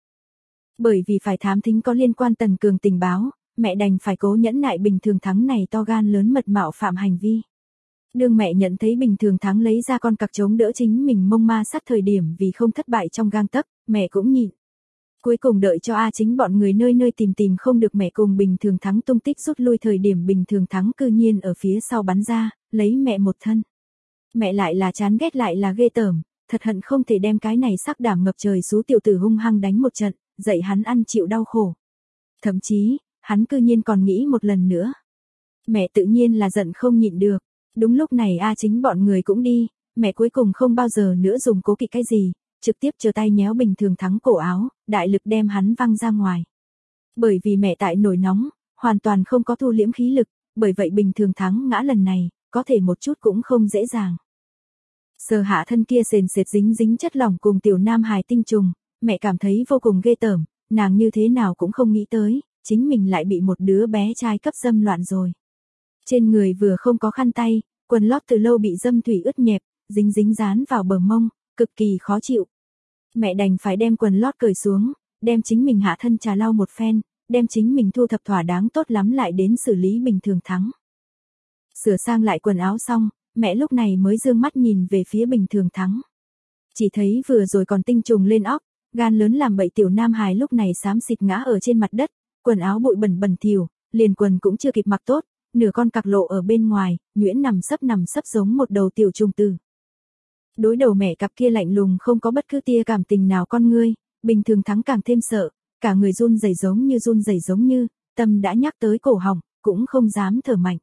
Bởi vì phải thám thính có liên quan Tần Cường tình báo, mẹ đành phải cố nhẫn nại Bình Thường Thắng này to gan lớn mật mạo phạm hành vi. Đương mẹ nhận thấy Bình Thường Thắng lấy ra con cặc chống đỡ chính mình mông ma sát thời điểm vì không thất bại trong gang tấc, mẹ cũng nhịn. Cuối cùng đợi cho chính bọn người nơi nơi tìm không được mẹ cùng Bình Thường Thắng tung tích rút lui thời điểm Bình Thường Thắng cư nhiên ở phía sau bắn ra, lấy mẹ một thân. Mẹ lại là chán ghét lại là ghê tởm, thật hận không thể đem cái này sắc đảm ngập trời xú tiểu tử hung hăng đánh một trận, dạy hắn ăn chịu đau khổ. Thậm chí, hắn cư nhiên còn nghĩ một lần nữa. Mẹ tự nhiên là giận không nhịn được. Đúng lúc này chính bọn người cũng đi, mẹ cuối cùng không bao giờ nữa dùng cố kỵ cái gì, trực tiếp giơ tay nhéo Bình Thường Thắng cổ áo, đại lực đem hắn văng ra ngoài. Bởi vì mẹ tại nổi nóng, hoàn toàn không có thu liễm khí lực, bởi vậy Bình Thường Thắng ngã lần này, có thể một chút cũng không dễ dàng. Sờ hạ thân kia sền sệt dính chất lỏng cùng tiểu nam hài tinh trùng, mẹ cảm thấy vô cùng ghê tởm, nàng như thế nào cũng không nghĩ tới, chính mình lại bị một đứa bé trai cấp dâm loạn rồi. Trên người vừa không có khăn tay, quần lót từ lâu bị dâm thủy ướt nhẹp, dính dán vào bờ mông, cực kỳ khó chịu. Mẹ đành phải đem quần lót cởi xuống, đem chính mình hạ thân trà lau một phen, đem chính mình thu thập thỏa đáng tốt lắm lại đến xử lý Bình Thường Thắng. Sửa sang lại quần áo xong, mẹ lúc này mới dương mắt nhìn về phía Bình Thường Thắng. Chỉ thấy vừa rồi còn tinh trùng lên óc, gan lớn làm bậy tiểu nam hài lúc này xám xịt ngã ở trên mặt đất, quần áo bụi bẩn thỉu, liền quần cũng chưa kịp mặc tốt, nửa con cặc lộ ở bên ngoài, nhuyễn nằm sấp giống một đầu tiểu trùng tử. Đối đầu mẹ cặp kia lạnh lùng không có bất cứ tia cảm tình nào con ngươi, Bình Thường Thắng càng thêm sợ, cả người run rẩy giống như, tâm đã nhắc tới cổ họng, cũng không dám thở mạnh.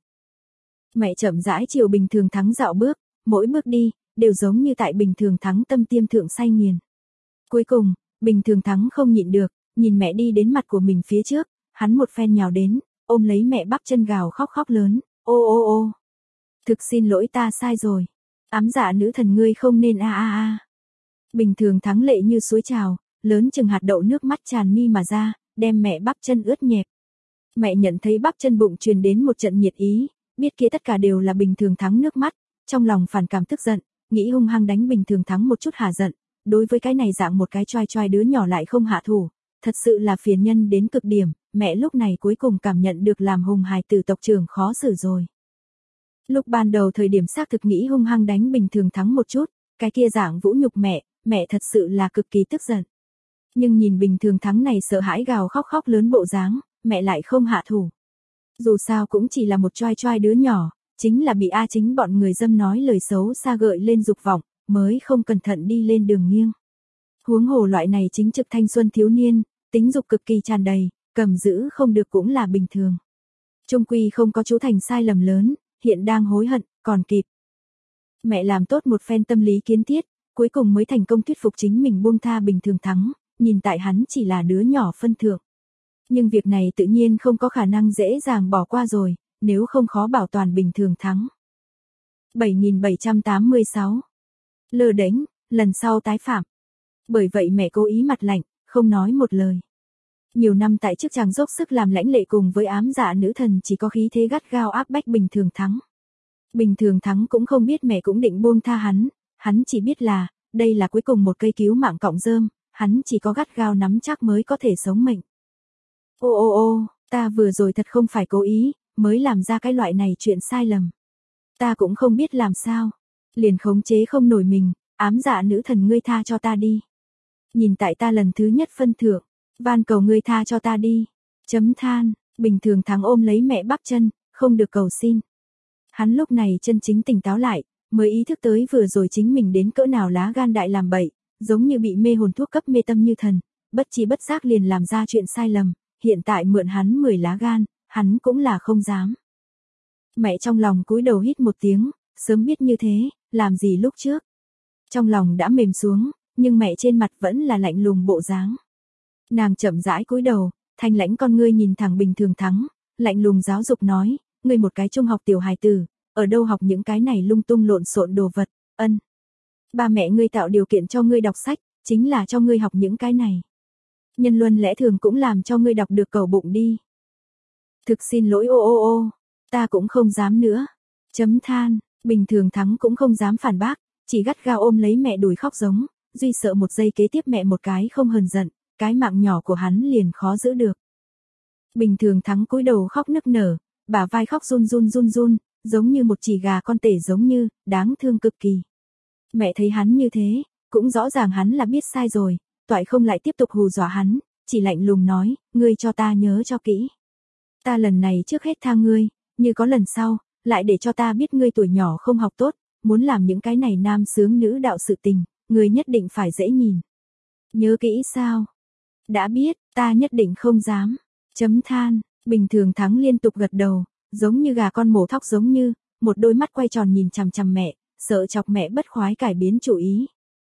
Mẹ chậm rãi chiều Bình Thường Thắng dạo bước, mỗi bước đi, đều giống như tại Bình Thường Thắng tâm tiêm thượng say nghiền. Cuối cùng, Bình Thường Thắng không nhịn được, nhìn mẹ đi đến mặt của mình phía trước, hắn một phen nhào đến, ôm lấy mẹ bắp chân gào khóc lớn, ô ô ô. Thực xin lỗi ta sai rồi. Ám dạ nữ thần ngươi không nên a. Bình Thường Thắng lệ như suối trào, lớn chừng hạt đậu nước mắt tràn mi mà ra, đem mẹ bắp chân ướt nhẹp. Mẹ nhận thấy bắp chân bụng truyền đến một trận nhiệt ý, biết kia tất cả đều là Bình Thường Thắng nước mắt, trong lòng phản cảm tức giận, nghĩ hung hăng đánh Bình Thường Thắng một chút hà giận, đối với cái này dạng một cái choai đứa nhỏ lại không hạ thủ, thật sự là phiền nhân đến cực điểm, mẹ lúc này cuối cùng cảm nhận được làm hùng hài tử tộc trưởng khó xử rồi. Lúc ban đầu thời điểm xác thực nghĩ hung hăng đánh Bình Thường Thắng một chút, cái kia dạng vũ nhục mẹ thật sự là cực kỳ tức giận. Nhưng nhìn Bình Thường Thắng này sợ hãi gào khóc lớn bộ dáng, mẹ lại không hạ thủ. Dù sao cũng chỉ là một choai đứa nhỏ, chính là bị chính bọn người dâm nói lời xấu xa gợi lên dục vọng, mới không cẩn thận đi lên đường nghiêng. Huống hồ loại này chính trực thanh xuân thiếu niên, tính dục cực kỳ tràn đầy, cầm giữ không được cũng là bình thường. Chung quy không có chú thành sai lầm lớn, hiện đang hối hận, còn kịp. Mẹ làm tốt một phen tâm lý kiến thiết, cuối cùng mới thành công thuyết phục chính mình buông tha Bình Thường Thắng, nhìn tại hắn chỉ là đứa nhỏ phân thượng. Nhưng việc này tự nhiên không có khả năng dễ dàng bỏ qua rồi, nếu không khó bảo toàn Bình Thường Thắng. 7786. Lơ đánh, lần sau tái phạm. Bởi vậy mẹ cố ý mặt lạnh, không nói một lời. Nhiều năm tại chức chàng dốc sức làm lãnh lệ cùng với ám dạ nữ thần chỉ có khí thế gắt gao áp bách Bình Thường Thắng. Bình Thường Thắng cũng không biết mẹ cũng định buông tha hắn chỉ biết là, đây là cuối cùng một cây cứu mạng cọng rơm, hắn chỉ có gắt gao nắm chắc mới có thể sống mệnh. Ô, ta vừa rồi thật không phải cố ý, mới làm ra cái loại này chuyện sai lầm. Ta cũng không biết làm sao, liền khống chế không nổi mình, ám dạ nữ thần ngươi tha cho ta đi. Nhìn tại ta lần thứ nhất phân thượng, van cầu ngươi tha cho ta đi. Chấm than, Bình Thường Thắng ôm lấy mẹ bắp chân, không được cầu xin. Hắn lúc này chân chính tỉnh táo lại, mới ý thức tới vừa rồi chính mình đến cỡ nào lá gan đại làm bậy, giống như bị mê hồn thuốc cấp mê tâm như thần, bất chi bất giác liền làm ra chuyện sai lầm, hiện tại mượn hắn 10 lá gan, hắn cũng là không dám. Mẹ trong lòng cúi đầu hít một tiếng, sớm biết như thế, làm gì lúc trước. Trong lòng đã mềm xuống, nhưng mẹ trên mặt vẫn là lạnh lùng bộ dáng. Nàng chậm rãi cúi đầu, thanh lãnh con ngươi nhìn thẳng Bình Thường Thắng, lạnh lùng giáo dục nói, ngươi một cái trung học tiểu hài tử, ở đâu học những cái này lung tung lộn xộn đồ vật, ba mẹ ngươi tạo điều kiện cho ngươi đọc sách, chính là cho ngươi học những cái này. Nhân luân lẽ thường cũng làm cho ngươi đọc được cầu bụng đi. Thực xin lỗi ô, ta cũng không dám nữa. Chấm than, Bình Thường Thắng cũng không dám phản bác, chỉ gắt gao ôm lấy mẹ đùi khóc giống, duy sợ một giây kế tiếp mẹ một cái không hờn giận, cái mạng nhỏ của hắn liền khó giữ được. Bình Thường Thắng cúi đầu khóc nức nở, bả vai khóc run, giống như một chỉ gà con tể giống như, đáng thương cực kỳ. Mẹ thấy hắn như thế, cũng rõ ràng hắn là biết sai rồi, toại không lại tiếp tục hù dọa hắn, chỉ lạnh lùng nói, ngươi cho ta nhớ cho kỹ. Ta lần này trước hết tha ngươi, như có lần sau, lại để cho ta biết ngươi tuổi nhỏ không học tốt, muốn làm những cái này nam sướng nữ đạo sự tình, ngươi nhất định phải dễ nhìn. Nhớ kỹ sao? Đã biết, ta nhất định không dám. Chấm than, Bình Thường Thắng liên tục gật đầu, giống như gà con mổ thóc giống như, một đôi mắt quay tròn nhìn chằm chằm mẹ, sợ chọc mẹ bất khoái cải biến chủ ý.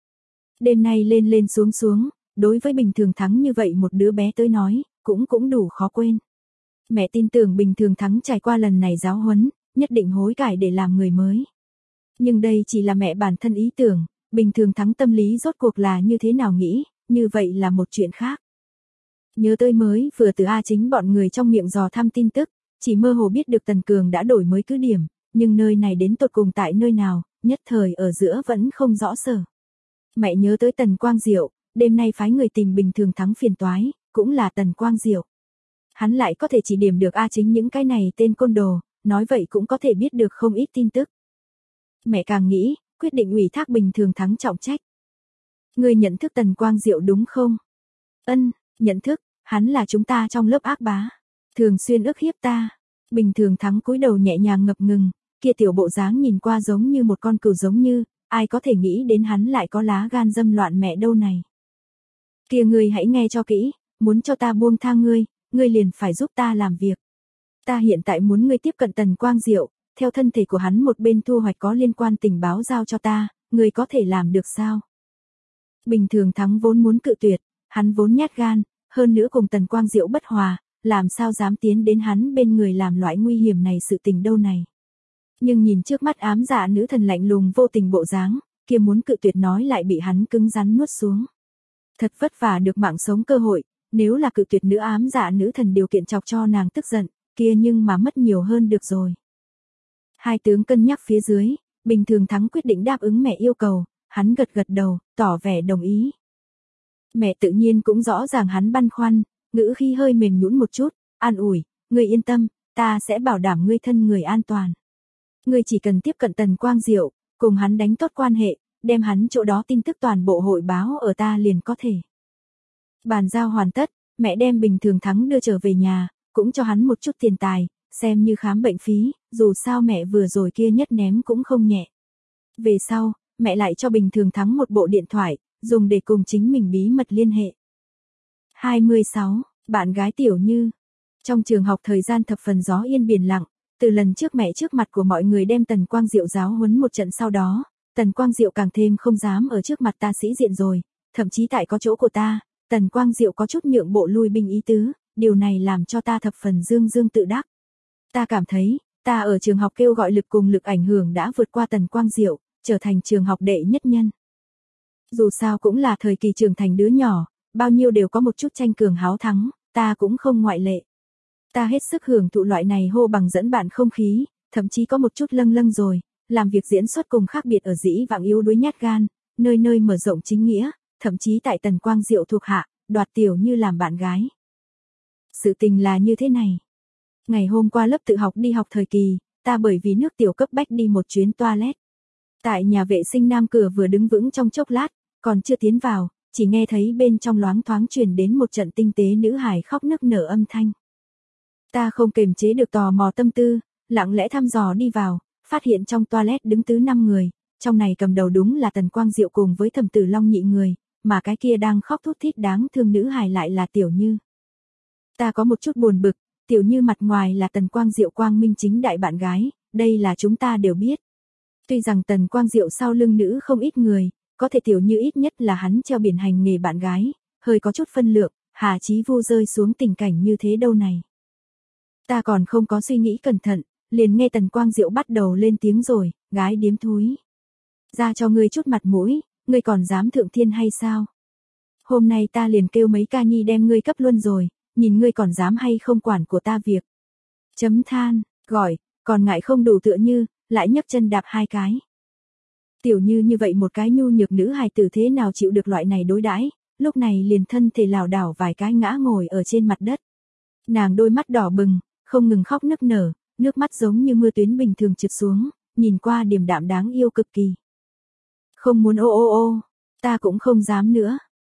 Đêm nay lên xuống, đối với Bình Thường Thắng như vậy một đứa bé tới nói, cũng đủ khó quên. Mẹ tin tưởng Bình Thường Thắng trải qua lần này giáo huấn, nhất định hối cải để làm người mới. Nhưng đây chỉ là mẹ bản thân ý tưởng, Bình Thường Thắng tâm lý rốt cuộc là như thế nào nghĩ, như vậy là một chuyện khác. Nhớ tới mới vừa từ A Chính bọn người trong miệng dò thăm tin tức, chỉ mơ hồ biết được Tần Cường đã đổi mới cứ điểm, nhưng nơi này đến tột cùng tại nơi nào, nhất thời ở giữa vẫn không rõ sở. Mẹ nhớ tới Tần Quang Diệu, đêm nay phái người tìm Bình Thường Thắng phiền toái, cũng là Tần Quang Diệu. Hắn lại có thể chỉ điểm được A Chính những cái này tên côn đồ, nói vậy cũng có thể biết được không ít tin tức. Mẹ càng nghĩ, quyết định ủy thác Bình Thường Thắng trọng trách. Ngươi nhận thức Tần Quang Diệu đúng không? Nhận thức, hắn là chúng ta trong lớp ác bá, thường xuyên ức hiếp ta. Bình Thường Thắng cúi đầu nhẹ nhàng ngập ngừng, kia tiểu bộ dáng nhìn qua giống như một con cừu giống như, ai có thể nghĩ đến hắn lại có lá gan dâm loạn mẹ đâu này. Kia ngươi hãy nghe cho kỹ, muốn cho ta buông tha ngươi liền phải giúp ta làm việc. Ta hiện tại muốn ngươi tiếp cận Tần Quang Diệu, theo thân thể của hắn một bên thu hoạch có liên quan tình báo giao cho ta, ngươi có thể làm được sao? Bình Thường Thắng vốn muốn cự tuyệt, hắn vốn nhát gan, hơn nữa cùng Tần Quang Diệu bất hòa, làm sao dám tiến đến hắn bên người làm loại nguy hiểm này sự tình đâu này. Nhưng nhìn trước mắt ám dạ nữ thần lạnh lùng vô tình bộ dáng, kia muốn cự tuyệt nói lại bị hắn cứng rắn nuốt xuống. Thật vất vả được mạng sống cơ hội, nếu là cự tuyệt nữ ám dạ nữ thần điều kiện chọc cho nàng tức giận, kia nhưng mà mất nhiều hơn được rồi. Hai tướng cân nhắc phía dưới, Bình Thường Thắng quyết định đáp ứng mẹ yêu cầu, hắn gật đầu, tỏ vẻ đồng ý. Mẹ tự nhiên cũng rõ ràng hắn băn khoăn, ngữ khí hơi mềm nhũn một chút, an ủi, ngươi yên tâm, ta sẽ bảo đảm ngươi thân người an toàn. Ngươi chỉ cần tiếp cận Tần Quang Diệu, cùng hắn đánh tốt quan hệ, đem hắn chỗ đó tin tức toàn bộ hội báo ở ta liền có thể. Bàn giao hoàn tất, mẹ đem Bình Thường Thắng đưa trở về nhà, cũng cho hắn một chút tiền tài, xem như khám bệnh phí, dù sao mẹ vừa rồi kia nhất ném cũng không nhẹ. Về sau, mẹ lại cho Bình Thường Thắng một bộ điện thoại, dùng để cùng chính mình bí mật liên hệ. 26. Bạn gái Tiểu Như. Trong trường học thời gian thập phần gió yên biển lặng, từ lần trước mẹ trước mặt của mọi người đem Tần Quang Diệu giáo huấn một trận sau đó, Tần Quang Diệu càng thêm không dám ở trước mặt ta sĩ diện rồi, thậm chí tại có chỗ của ta, Tần Quang Diệu có chút nhượng bộ lui binh ý tứ, điều này làm cho ta thập phần dương tự đắc. Ta cảm thấy, ta ở trường học kêu gọi lực cùng lực ảnh hưởng đã vượt qua Tần Quang Diệu, trở thành trường học đệ nhất nhân. Dù sao cũng là thời kỳ trưởng thành đứa nhỏ, bao nhiêu đều có một chút tranh cường háo thắng, ta cũng không ngoại lệ. Ta hết sức hưởng thụ loại này hô bằng dẫn bạn không khí, thậm chí có một chút lâng lâng rồi, làm việc diễn xuất cùng khác biệt ở dĩ vãng yếu đuối nhát gan, nơi nơi mở rộng chính nghĩa, thậm chí tại Tần Quang Diệu thuộc hạ, đoạt Tiểu Như làm bạn gái. Sự tình là như thế này. Ngày hôm qua lớp tự học đi học thời kỳ, ta bởi vì nước tiểu cấp bách đi một chuyến toilet. Tại nhà vệ sinh nam cửa vừa đứng vững trong chốc lát, còn chưa tiến vào, chỉ nghe thấy bên trong loáng thoáng truyền đến một trận tinh tế nữ hài khóc nức nở âm thanh. Ta không kềm chế được tò mò tâm tư, lặng lẽ thăm dò đi vào, phát hiện trong toilet đứng tứ 5 người, trong này cầm đầu đúng là Tần Quang Diệu cùng với Thẩm Tử Long nhị người, mà cái kia đang khóc thút thít đáng thương nữ hài lại là Tiểu Như. Ta có một chút buồn bực, Tiểu Như mặt ngoài là Tần Quang Diệu quang minh chính đại bạn gái, đây là chúng ta đều biết. Tuy rằng Tần Quang Diệu sau lưng nữ không ít người, có thể Tiểu Như ít nhất là hắn treo biển hành nghề bạn gái, hơi có chút phân lượng, hà chí vô rơi xuống tình cảnh như thế đâu này. Ta còn không có suy nghĩ cẩn thận, liền nghe Tần Quang Diệu bắt đầu lên tiếng rồi, gái điếm thúi. Ra cho ngươi chút mặt mũi, ngươi còn dám thượng thiên hay sao? Hôm nay ta liền kêu mấy ca nhi đem ngươi cấp luôn rồi, nhìn ngươi còn dám hay không quản của ta việc. Chấm than, gọi, còn ngại không đủ tựa như, lại nhấc chân đạp 2 cái. Tiểu Như vậy một cái nhu nhược nữ hài tử thế nào chịu được loại này đối đãi, lúc này liền thân thể lảo đảo vài cái ngã ngồi ở trên mặt đất. Nàng đôi mắt đỏ bừng, không ngừng khóc nức nở, nước mắt giống như mưa tuyến bình thường trượt xuống, nhìn qua điềm đạm đáng yêu cực kỳ. Không muốn ô ô ô, ta cũng không dám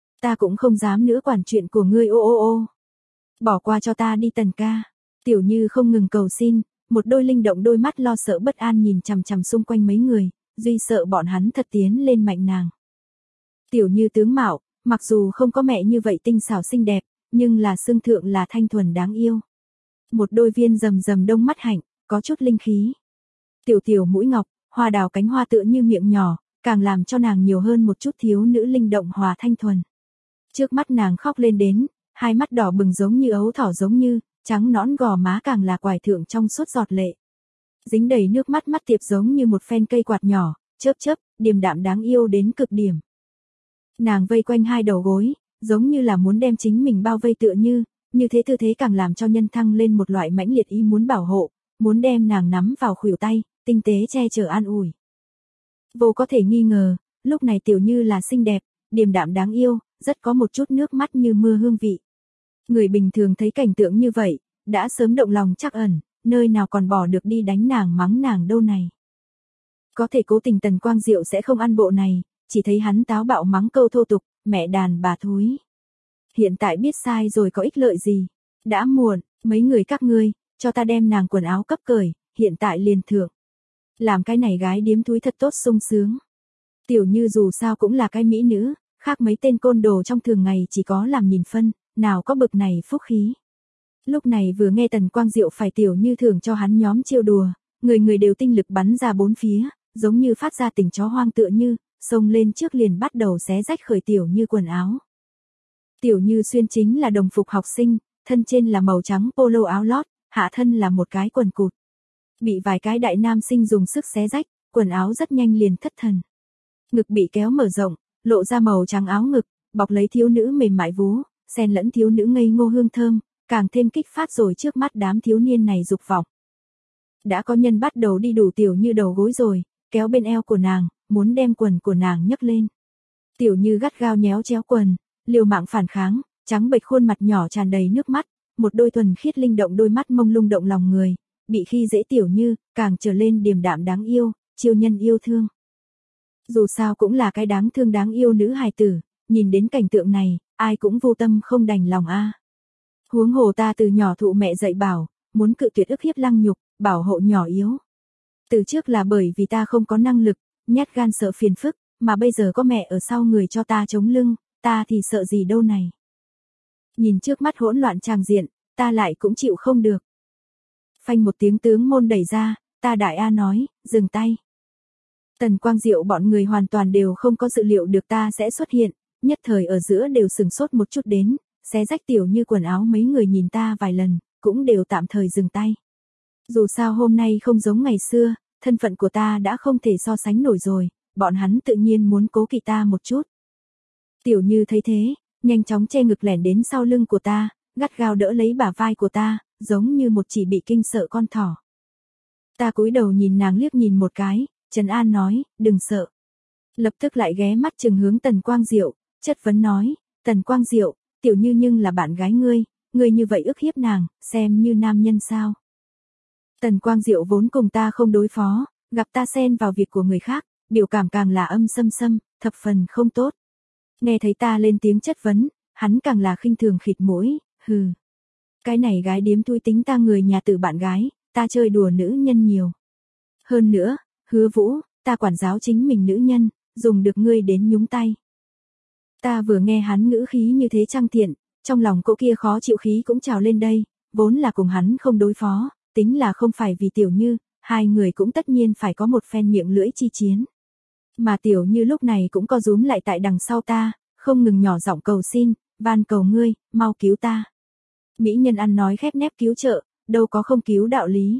nữa quản chuyện của ngươi ô ô ô. Bỏ qua cho ta đi Tần ca. Tiểu Như không ngừng cầu xin, một đôi linh động đôi mắt lo sợ bất an nhìn chằm chằm xung quanh mấy người, duy sợ bọn hắn thật tiến lên mạnh nàng. Tiểu Như tướng mạo, mặc dù không có mẹ như vậy tinh xảo xinh đẹp, nhưng là xương thượng là thanh thuần đáng yêu. Một đôi viên rầm rầm đông mắt hạnh, có chút linh khí. Tiểu mũi ngọc, hoa đào cánh hoa tựa như miệng nhỏ, càng làm cho nàng nhiều hơn một chút thiếu nữ linh động hòa thanh thuần. Trước mắt nàng khóc lên đến, hai mắt đỏ bừng giống như ấu thỏ giống như, trắng nõn gò má càng là quải thượng trong suốt giọt lệ. Dính đầy nước mắt mắt tiệp giống như một phen cây quạt nhỏ, chớp chớp, điềm đạm đáng yêu đến cực điểm. Nàng vây quanh hai đầu gối, giống như là muốn đem chính mình bao vây tựa như thế tư thế càng làm cho nhân thăng lên một loại mãnh liệt ý muốn bảo hộ, muốn đem nàng nắm vào khuỷu tay, tinh tế che chở an ủi. Vô có thể nghi ngờ, lúc này Tiểu Như là xinh đẹp, điềm đạm đáng yêu, rất có một chút nước mắt như mưa hương vị. Người bình thường thấy cảnh tượng như vậy, đã sớm động lòng trắc ẩn, nơi nào còn bỏ được đi đánh nàng mắng nàng đâu này. Có thể cố tình Tần Quang Diệu sẽ không ăn bộ này, chỉ thấy hắn táo bạo mắng câu thô tục, mẹ đàn bà thúi. Hiện tại biết sai rồi có ích lợi gì, đã muộn, mấy người các ngươi, cho ta đem nàng quần áo cấp cởi, hiện tại liền thượng. Làm cái này gái điếm thúi thật tốt sung sướng. Tiểu Như dù sao cũng là cái mỹ nữ, khác mấy tên côn đồ trong thường ngày chỉ có làm nhìn phân, nào có bực này phúc khí. Lúc này vừa nghe Tần Quang Diệu phải Tiểu Như thưởng cho hắn nhóm chiêu đùa, người đều tinh lực bắn ra bốn phía, giống như phát ra tình chó hoang tựa như, xông lên trước liền bắt đầu xé rách khởi Tiểu Như quần áo. Tiểu Như xuyên chính là đồng phục học sinh, thân trên là màu trắng polo áo lót, hạ thân là một cái quần cụt. Bị vài cái đại nam sinh dùng sức xé rách, quần áo rất nhanh liền thất thần. Ngực bị kéo mở rộng, lộ ra màu trắng áo ngực, bọc lấy thiếu nữ mềm mại vú, xen lẫn thiếu nữ ngây ngô hương thơm, càng thêm kích phát rồi trước mắt đám thiếu niên này dục vọng. Đã có nhân bắt đầu đi đủ Tiểu Như đầu gối rồi, kéo bên eo của nàng, muốn đem quần của nàng nhấc lên. Tiểu Như gắt gao nhéo chéo quần, liều mạng phản kháng, trắng bệch khuôn mặt nhỏ tràn đầy nước mắt, một đôi thuần khiết linh động đôi mắt mông lung động lòng người, bị khi dễ Tiểu Như, càng trở lên điềm đạm đáng yêu, chiêu nhân yêu thương. Dù sao cũng là cái đáng thương đáng yêu nữ hài tử, nhìn đến cảnh tượng này, ai cũng vô tâm không đành lòng a. Huống hồ ta từ nhỏ thụ mẹ dạy bảo, muốn cự tuyệt ức hiếp lăng nhục, bảo hộ nhỏ yếu. Từ trước là bởi vì ta không có năng lực, nhát gan sợ phiền phức, mà bây giờ có mẹ ở sau người cho ta chống lưng, ta thì sợ gì đâu này. Nhìn trước mắt hỗn loạn tràng diện, ta lại cũng chịu không được. Phanh một tiếng tướng môn đẩy ra, ta đại A nói, dừng tay. Tần Quang Diệu bọn người hoàn toàn đều không có dự liệu được ta sẽ xuất hiện, nhất thời ở giữa đều sừng sốt một chút đến, xé rách Tiểu Như quần áo mấy người nhìn ta vài lần, cũng đều tạm thời dừng tay. Dù sao hôm nay không giống ngày xưa, thân phận của ta đã không thể so sánh nổi rồi, bọn hắn tự nhiên muốn cố kỵ ta một chút. Tiểu Như thấy thế, nhanh chóng che ngực lẻn đến sau lưng của ta, gắt gao đỡ lấy bả vai của ta, giống như một chỉ bị kinh sợ con thỏ. Ta cúi đầu nhìn nàng liếc nhìn một cái, trấn an nói, đừng sợ. Lập tức lại ghé mắt chừng hướng Tần Quang Diệu, chất vấn nói, Tần Quang Diệu, Tiểu Như nhưng là bạn gái ngươi như vậy ức hiếp nàng, xem như nam nhân sao. Tần Quang Diệu vốn cùng ta không đối phó, gặp ta xen vào việc của người khác, biểu cảm càng là âm xâm, thập phần không tốt. Nghe thấy ta lên tiếng chất vấn, hắn càng là khinh thường khịt mũi, hừ. Cái này gái điếm tui tính ta người nhà tử bạn gái, ta chơi đùa nữ nhân nhiều. Hơn nữa, Hứa Vũ, ta quản giáo chính mình nữ nhân, dùng được ngươi đến nhúng tay. Ta vừa nghe hắn ngữ khí như thế trăng thiện, trong lòng cỗ kia khó chịu khí cũng trào lên đây, vốn là cùng hắn không đối phó, tính là không phải vì Tiểu Như, hai người cũng tất nhiên phải có một phen miệng lưỡi chi chiến. Mà Tiểu Như lúc này cũng co rúm lại tại đằng sau ta, không ngừng nhỏ giọng cầu xin, van cầu ngươi, mau cứu ta. Mỹ nhân ăn nói khép nép cứu trợ, đâu có không cứu đạo lý.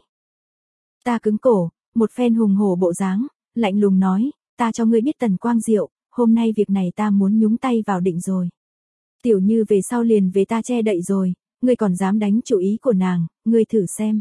Ta cứng cổ, một phen hùng hổ bộ dáng, lạnh lùng nói, ta cho ngươi biết Tần Quang Diệu, hôm nay việc này ta muốn nhúng tay vào định rồi. Tiểu Như về sau liền về ta che đậy rồi, ngươi còn dám đánh chủ ý của nàng, ngươi thử xem.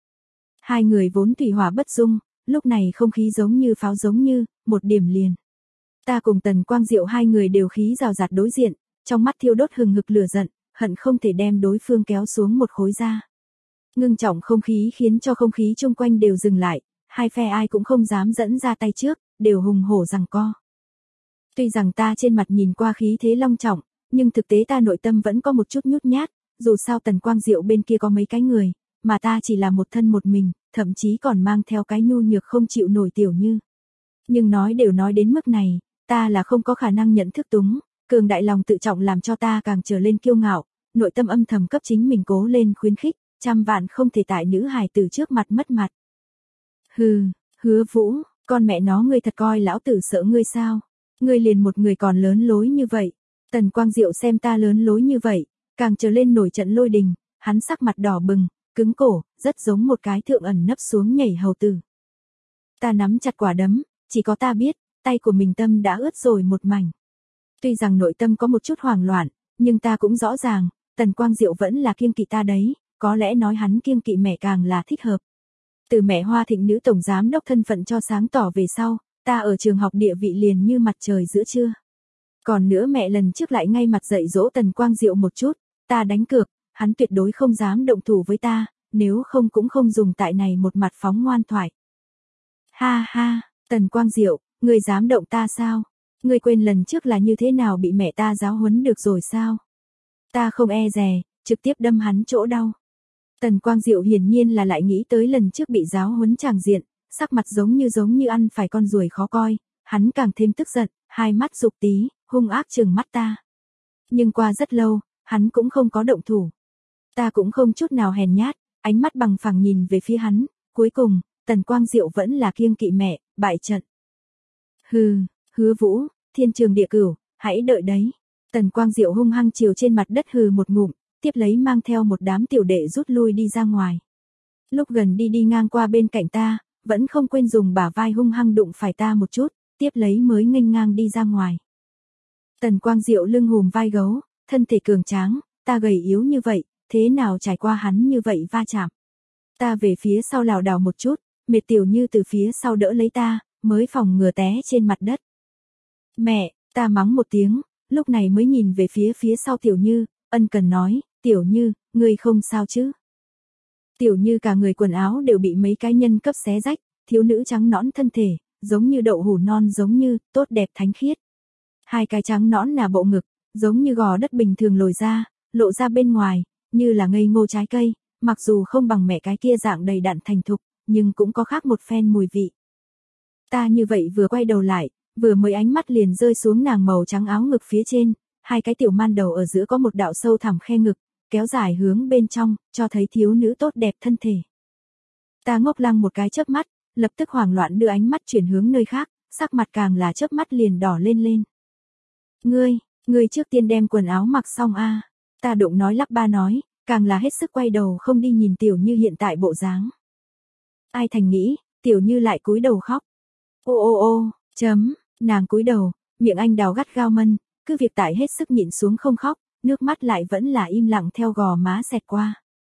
Hai người vốn thủy hỏa bất dung, lúc này không khí giống như pháo giống như, một điểm liền. Ta cùng Tần Quang Diệu hai người đều khí rào rạt đối diện, trong mắt thiêu đốt hừng hực lửa giận, hận không thể đem đối phương kéo xuống một khối da. Ngưng trọng không khí khiến cho không khí chung quanh đều dừng lại, hai phe ai cũng không dám dẫn ra tay trước, đều hùng hổ giằng co. Tuy rằng ta trên mặt nhìn qua khí thế long trọng, nhưng thực tế ta nội tâm vẫn có một chút nhút nhát, dù sao Tần Quang Diệu bên kia có mấy cái người, mà ta chỉ là một thân một mình, thậm chí còn mang theo cái nhu nhược không chịu nổi Tiểu Như. Nhưng nói đều nói đến mức này, ta là không có khả năng nhận thức túng, cường đại lòng tự trọng làm cho ta càng trở lên kiêu ngạo, nội tâm âm thầm cấp chính mình cố lên khuyến khích, trăm vạn không thể tại nữ hài tử trước mặt mất mặt. Hừ, Hứa Vũ, con mẹ nó ngươi thật coi lão tử sợ ngươi sao? Ngươi liền một người còn lớn lối như vậy. Tần Quang Diệu xem ta lớn lối như vậy, càng trở lên nổi trận lôi đình, hắn sắc mặt đỏ bừng, cứng cổ, rất giống một cái thượng ẩn nấp xuống nhảy hầu tử. Ta nắm chặt quả đấm, chỉ có ta biết, tay của mình tâm đã ướt rồi một mảnh. Tuy rằng nội tâm có một chút hoảng loạn, nhưng ta cũng rõ ràng, Tần Quang Diệu vẫn là kiêng kỵ ta đấy, có lẽ nói hắn kiêng kỵ mẹ càng là thích hợp. Từ mẹ Hoa Thịnh nữ tổng giám đốc thân phận cho sáng tỏ về sau, ta ở trường học địa vị liền như mặt trời giữa trưa. Còn nữa mẹ lần trước lại ngay mặt dạy dỗ Tần Quang Diệu một chút, ta đánh cược, hắn tuyệt đối không dám động thủ với ta, nếu không cũng không dùng tại này một mặt phóng ngoan thoại. Ha ha, Tần Quang Diệu, ngươi dám động ta sao? Ngươi quên lần trước là như thế nào bị mẹ ta giáo huấn được rồi sao? Ta không e dè, trực tiếp đâm hắn chỗ đau. Tần Quang Diệu hiển nhiên là lại nghĩ tới lần trước bị giáo huấn tràng diện, sắc mặt giống như ăn phải con ruồi khó coi, hắn càng thêm tức giận, hai mắt dục tí, hung ác trừng mắt ta. Nhưng qua rất lâu, hắn cũng không có động thủ. Ta cũng không chút nào hèn nhát, ánh mắt bằng phẳng nhìn về phía hắn, cuối cùng, Tần Quang Diệu vẫn là kiêng kỵ mẹ, bại trận. Hừ, Hứa Vũ, thiên trường địa cửu, hãy đợi đấy. Tần Quang Diệu hung hăng chiều trên mặt đất hừ một ngụm, tiếp lấy mang theo một đám tiểu đệ rút lui đi ra ngoài. Lúc gần đi ngang qua bên cạnh ta, vẫn không quên dùng bả vai hung hăng đụng phải ta một chút, tiếp lấy mới nghênh ngang đi ra ngoài. Tần Quang Diệu lưng hùm vai gấu, thân thể cường tráng, ta gầy yếu như vậy, thế nào trải qua hắn như vậy va chạm. Ta về phía sau lảo đảo một chút, mệt Tiểu Như từ phía sau đỡ lấy ta, mới phòng ngừa té trên mặt đất. Mẹ, ta mắng một tiếng, lúc này mới nhìn về phía sau Tiểu Như, ân cần nói, Tiểu Như, ngươi không sao chứ? Tiểu Như cả người quần áo đều bị mấy cái nhân cấp xé rách, thiếu nữ trắng nõn thân thể, giống như đậu hũ non giống như, tốt đẹp thánh khiết. Hai cái trắng nõn là bộ ngực, giống như gò đất bình thường lồi ra, lộ ra bên ngoài, như là ngây ngô trái cây, mặc dù không bằng mẹ cái kia dạng đầy đặn thành thục, nhưng cũng có khác một phen mùi vị. Ta như vậy vừa quay đầu lại, vừa mới ánh mắt liền rơi xuống nàng màu trắng áo ngực phía trên, hai cái tiểu man đầu ở giữa có một đạo sâu thẳm khe ngực, kéo dài hướng bên trong, cho thấy thiếu nữ tốt đẹp thân thể. Ta ngốc lăng một cái chớp mắt, lập tức hoảng loạn đưa ánh mắt chuyển hướng nơi khác, sắc mặt càng là chớp mắt liền đỏ lên. Ngươi trước tiên đem quần áo mặc xong a. Ta đụng nói lắp ba nói, càng là hết sức quay đầu không đi nhìn Tiểu Như hiện tại bộ dáng. Ai thành nghĩ, Tiểu Như lại cúi đầu khóc. Ô, nàng cúi đầu, miệng anh đào gắt gao mân, cứ việc tại hết sức nhịn xuống không khóc, nước mắt lại vẫn là im lặng theo gò má xẹt qua.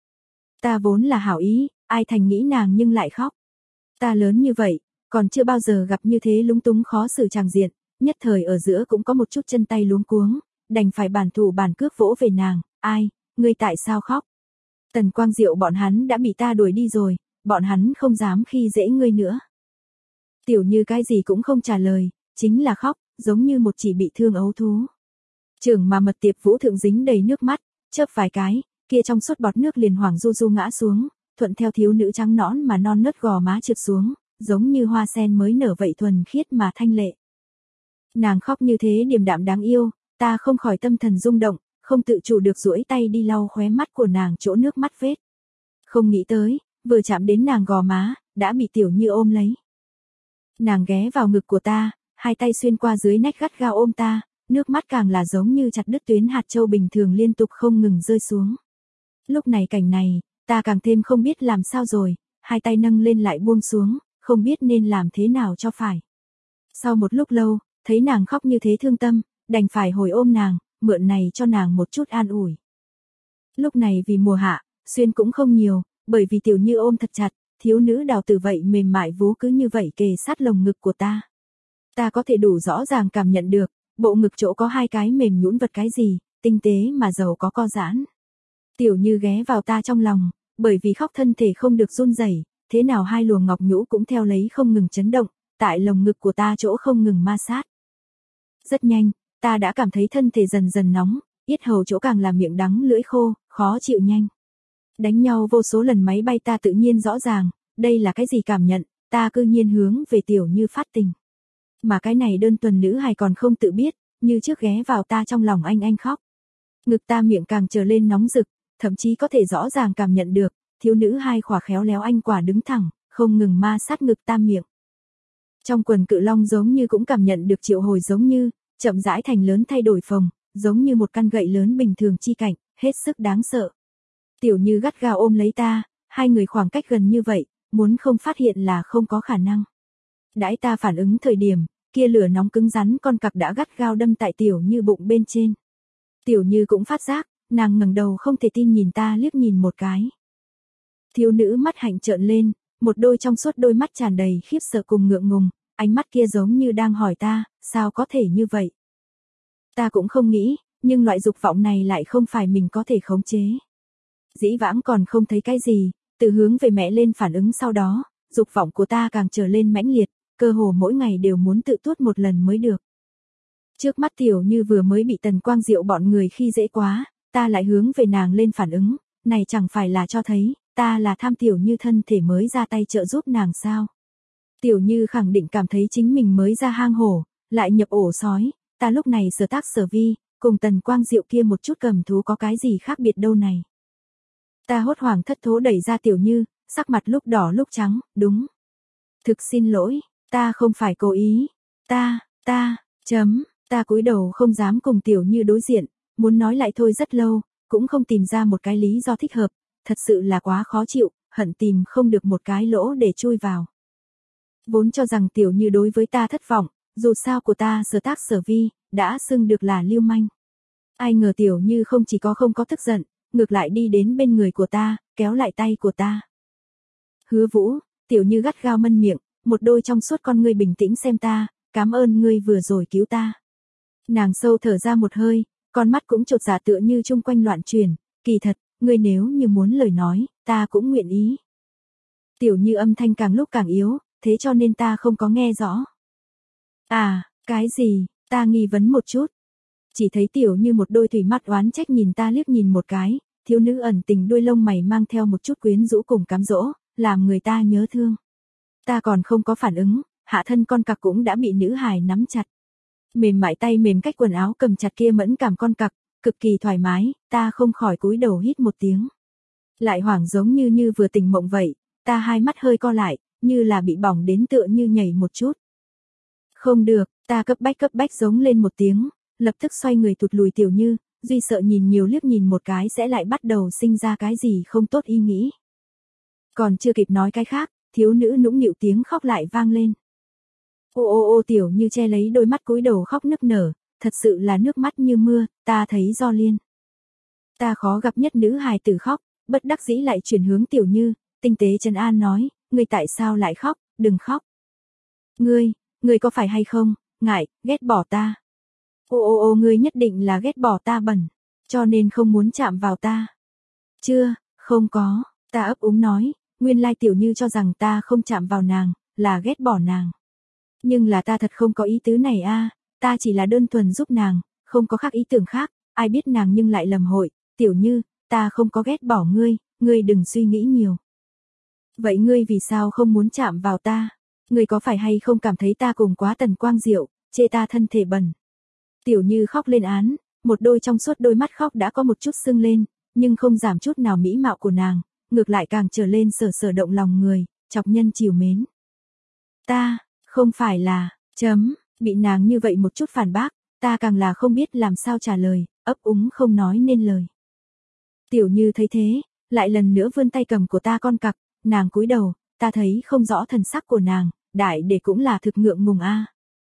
Ta vốn là hảo ý, ai thành nghĩ nàng nhưng lại khóc. Ta lớn như vậy, còn chưa bao giờ gặp như thế lúng túng khó xử tràng diện, nhất thời ở giữa cũng có một chút chân tay luống cuống, đành phải bản thủ bản cước vỗ về nàng, ai, ngươi tại sao khóc? Tần Quang Diệu bọn hắn đã bị ta đuổi đi rồi, bọn hắn không dám khi dễ ngươi nữa. Tiểu Như cái gì cũng không trả lời, chính là khóc, giống như một chỉ bị thương ấu thú. Trưởng mà Mật Tiệp Vũ Thượng dính đầy nước mắt, chớp vài cái, kia trong suốt bọt nước liền hoảng du du ngã xuống, thuận theo thiếu nữ trắng nõn mà non nớt gò má trượt xuống, giống như hoa sen mới nở vậy thuần khiết mà thanh lệ. Nàng khóc như thế điềm đạm đáng yêu, ta không khỏi tâm thần rung động, không tự chủ được duỗi tay đi lau khóe mắt của nàng chỗ nước mắt vết. Không nghĩ tới, vừa chạm đến nàng gò má, đã bị Tiểu Như ôm lấy. Nàng ghé vào ngực của ta, hai tay xuyên qua dưới nách gắt gao ôm ta, nước mắt càng là giống như chặt đứt tuyến hạt châu bình thường liên tục không ngừng rơi xuống. Lúc này cảnh này, ta càng thêm không biết làm sao rồi, hai tay nâng lên lại buông xuống, không biết nên làm thế nào cho phải. Sau một lúc lâu, thấy nàng khóc như thế thương tâm, đành phải hồi ôm nàng, mượn này cho nàng một chút an ủi. Lúc này vì mùa hạ, xuyên cũng không nhiều, bởi vì Tiểu Như ôm thật chặt, thiếu nữ đào tử vậy mềm mại vú cứ như vậy kề sát lồng ngực của ta. Ta có thể đủ rõ ràng cảm nhận được, bộ ngực chỗ có hai cái mềm nhũn vật cái gì, tinh tế mà giàu có co giãn. Tiểu Như ghé vào ta trong lòng, bởi vì khóc thân thể không được run rẩy, thế nào hai luồng ngọc nhũ cũng theo lấy không ngừng chấn động, tại lồng ngực của ta chỗ không ngừng ma sát. Rất nhanh, ta đã cảm thấy thân thể dần dần nóng, yết hầu chỗ càng là miệng đắng lưỡi khô, khó chịu nhanh. Đánh nhau vô số lần máy bay ta tự nhiên rõ ràng, đây là cái gì cảm nhận, ta cư nhiên hướng về Tiểu Như phát tình. Mà cái này đơn thuần nữ hài còn không tự biết, như trước ghé vào ta trong lòng anh khóc. Ngực ta miệng càng trở lên nóng rực, thậm chí có thể rõ ràng cảm nhận được, thiếu nữ hai khỏa khéo léo anh quả đứng thẳng, không ngừng ma sát ngực ta miệng. Trong quần cự long giống như cũng cảm nhận được triệu hồi giống như, chậm rãi thành lớn thay đổi phồng, giống như một căn gậy lớn bình thường chi cảnh, hết sức đáng sợ. Tiểu Như gắt gao ôm lấy ta, hai người khoảng cách gần như vậy, muốn không phát hiện là không có khả năng. Đãi ta phản ứng thời điểm, kia lửa nóng cứng rắn con cặc đã gắt gao đâm tại Tiểu Như bụng bên trên. Tiểu Như cũng phát giác, nàng ngẩng đầu không thể tin nhìn ta liếc nhìn một cái. Thiếu nữ mắt hạnh trợn lên, một đôi trong suốt đôi mắt tràn đầy khiếp sợ cùng ngượng ngùng, ánh mắt kia giống như đang hỏi ta, sao có thể như vậy? Ta cũng không nghĩ, nhưng loại dục vọng này lại không phải mình có thể khống chế. Dĩ vãng còn không thấy cái gì, từ hướng về mẹ lên phản ứng sau đó, dục vọng của ta càng trở lên mãnh liệt, cơ hồ mỗi ngày đều muốn tự tuốt một lần mới được. Trước mắt Tiểu Như vừa mới bị Tần Quang Diệu bọn người khi dễ quá, ta lại hướng về nàng lên phản ứng, này chẳng phải là cho thấy, ta là tham Tiểu Như thân thể mới ra tay trợ giúp nàng sao. Tiểu Như khẳng định cảm thấy chính mình mới ra hang hổ, lại nhập ổ sói, ta lúc này sở tác sở vi, cùng Tần Quang Diệu kia một chút cầm thú có cái gì khác biệt đâu này. Ta hốt hoảng thất thố đẩy ra Tiểu Như, sắc mặt lúc đỏ lúc trắng, đúng. Thực xin lỗi, ta không phải cố ý, ta cúi đầu không dám cùng Tiểu Như đối diện, muốn nói lại thôi rất lâu, cũng không tìm ra một cái lý do thích hợp, thật sự là quá khó chịu, hận tìm không được một cái lỗ để chui vào. Vốn cho rằng Tiểu Như đối với ta thất vọng, dù sao của ta sở tác sở vi, đã xưng được là lưu manh. Ai ngờ Tiểu Như không chỉ có không có tức giận, ngược lại đi đến bên người của ta, kéo lại tay của ta. Hứa Vũ, Tiểu Như gắt gao mân miệng, một đôi trong suốt con ngươi bình tĩnh xem ta, cảm ơn ngươi vừa rồi cứu ta. Nàng sâu thở ra một hơi, con mắt cũng chột dạ tựa như chung quanh loạn chuyển, kỳ thật, ngươi nếu như muốn lời nói, ta cũng nguyện ý. Tiểu Như âm thanh càng lúc càng yếu, thế cho nên ta không có nghe rõ. À, cái gì, ta nghi vấn một chút. Chỉ thấy Tiểu Như một đôi thủy mắt oán trách nhìn ta liếc nhìn một cái, thiếu nữ ẩn tình đuôi lông mày mang theo một chút quyến rũ cùng cám dỗ, làm người ta nhớ thương. Ta còn không có phản ứng, hạ thân con cặc cũng đã bị nữ hài nắm chặt. Mềm mại tay mềm cách quần áo cầm chặt kia mẫn cảm con cặc, cực kỳ thoải mái, ta không khỏi cúi đầu hít một tiếng. Lại hoảng giống như vừa tỉnh mộng vậy, ta hai mắt hơi co lại, như là bị bỏng đến tựa như nhảy một chút. Không được, ta cấp bách giống lên một tiếng, lập tức xoay người tụt lùi Tiểu Như, duy sợ nhìn nhiều liếc nhìn một cái sẽ lại bắt đầu sinh ra cái gì không tốt ý nghĩ. Còn chưa kịp nói cái khác, thiếu nữ nũng nịu tiếng khóc lại vang lên. Ô Tiểu Như che lấy đôi mắt cúi đầu khóc nức nở, thật sự là nước mắt như mưa, ta thấy do liên. Ta khó gặp nhất nữ hài tử khóc, bất đắc dĩ lại chuyển hướng Tiểu Như, tinh tế trấn an nói, ngươi tại sao lại khóc, đừng khóc. Ngươi có phải hay không, ngại, ghét bỏ ta. Ô, ngươi nhất định là ghét bỏ ta bẩn, cho nên không muốn chạm vào ta. Chưa, không có, ta ấp úng nói, nguyên lai Tiểu Như cho rằng ta không chạm vào nàng, là ghét bỏ nàng. Nhưng là ta thật không có ý tứ này a, ta chỉ là đơn thuần giúp nàng, không có khác ý tưởng khác, ai biết nàng nhưng lại lầm hội, Tiểu Như, ta không có ghét bỏ ngươi đừng suy nghĩ nhiều. Vậy ngươi vì sao không muốn chạm vào ta? Ngươi có phải hay không cảm thấy ta cùng quá Tần Quang Diệu, chê ta thân thể bẩn? Tiểu Như khóc lên án, một đôi trong suốt đôi mắt khóc đã có một chút sưng lên, nhưng không giảm chút nào mỹ mạo của nàng, ngược lại càng trở lên sở động lòng người, chọc nhân chiều mến. Ta, không phải là, bị nàng như vậy một chút phản bác, ta càng là không biết làm sao trả lời, ấp úng không nói nên lời. Tiểu Như thấy thế, lại lần nữa vươn tay cầm của ta con cặc, nàng cúi đầu, ta thấy không rõ thần sắc của nàng, đại để cũng là thực ngượng ngùng a.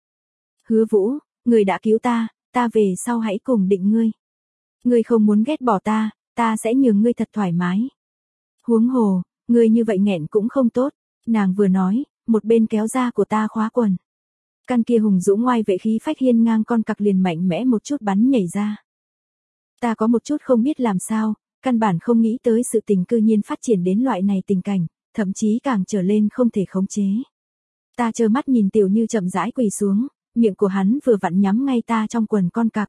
Hứa Vũ, ngươi đã cứu ta về sau hãy cùng định ngươi. Ngươi không muốn ghét bỏ ta sẽ nhường ngươi thật thoải mái. Huống hồ, ngươi như vậy nghẹn cũng không tốt, nàng vừa nói, một bên kéo ra của ta khóa quần. Căn kia hùng dũng ngoai vệ khí phách hiên ngang con cặc liền mạnh mẽ một chút bắn nhảy ra. Ta có một chút không biết làm sao, căn bản không nghĩ tới sự tình cư nhiên phát triển đến loại này tình cảnh, thậm chí càng trở lên không thể khống chế. Ta trơ mắt nhìn Tiểu Như chậm rãi quỳ xuống, miệng của hắn vừa vặn nhắm ngay ta trong quần con cặc.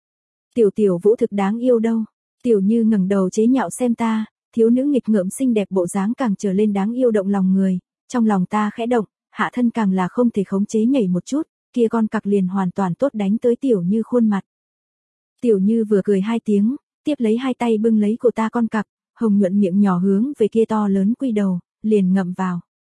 Tiểu Vũ thực đáng yêu đâu. Tiểu Như ngẩng đầu chế nhạo xem ta, thiếu nữ nghịch ngợm xinh đẹp bộ dáng càng trở lên đáng yêu động lòng người, trong lòng ta khẽ động, hạ thân càng là không thể khống chế nhảy một chút, kia con cặc liền hoàn toàn tốt đánh tới Tiểu Như khuôn mặt. Tiểu Như vừa cười hai tiếng, tiếp lấy hai tay bưng lấy của ta con cặc, hồng nhuận miệng nhỏ hướng về kia to lớn quy đầu, liền ngậm vào.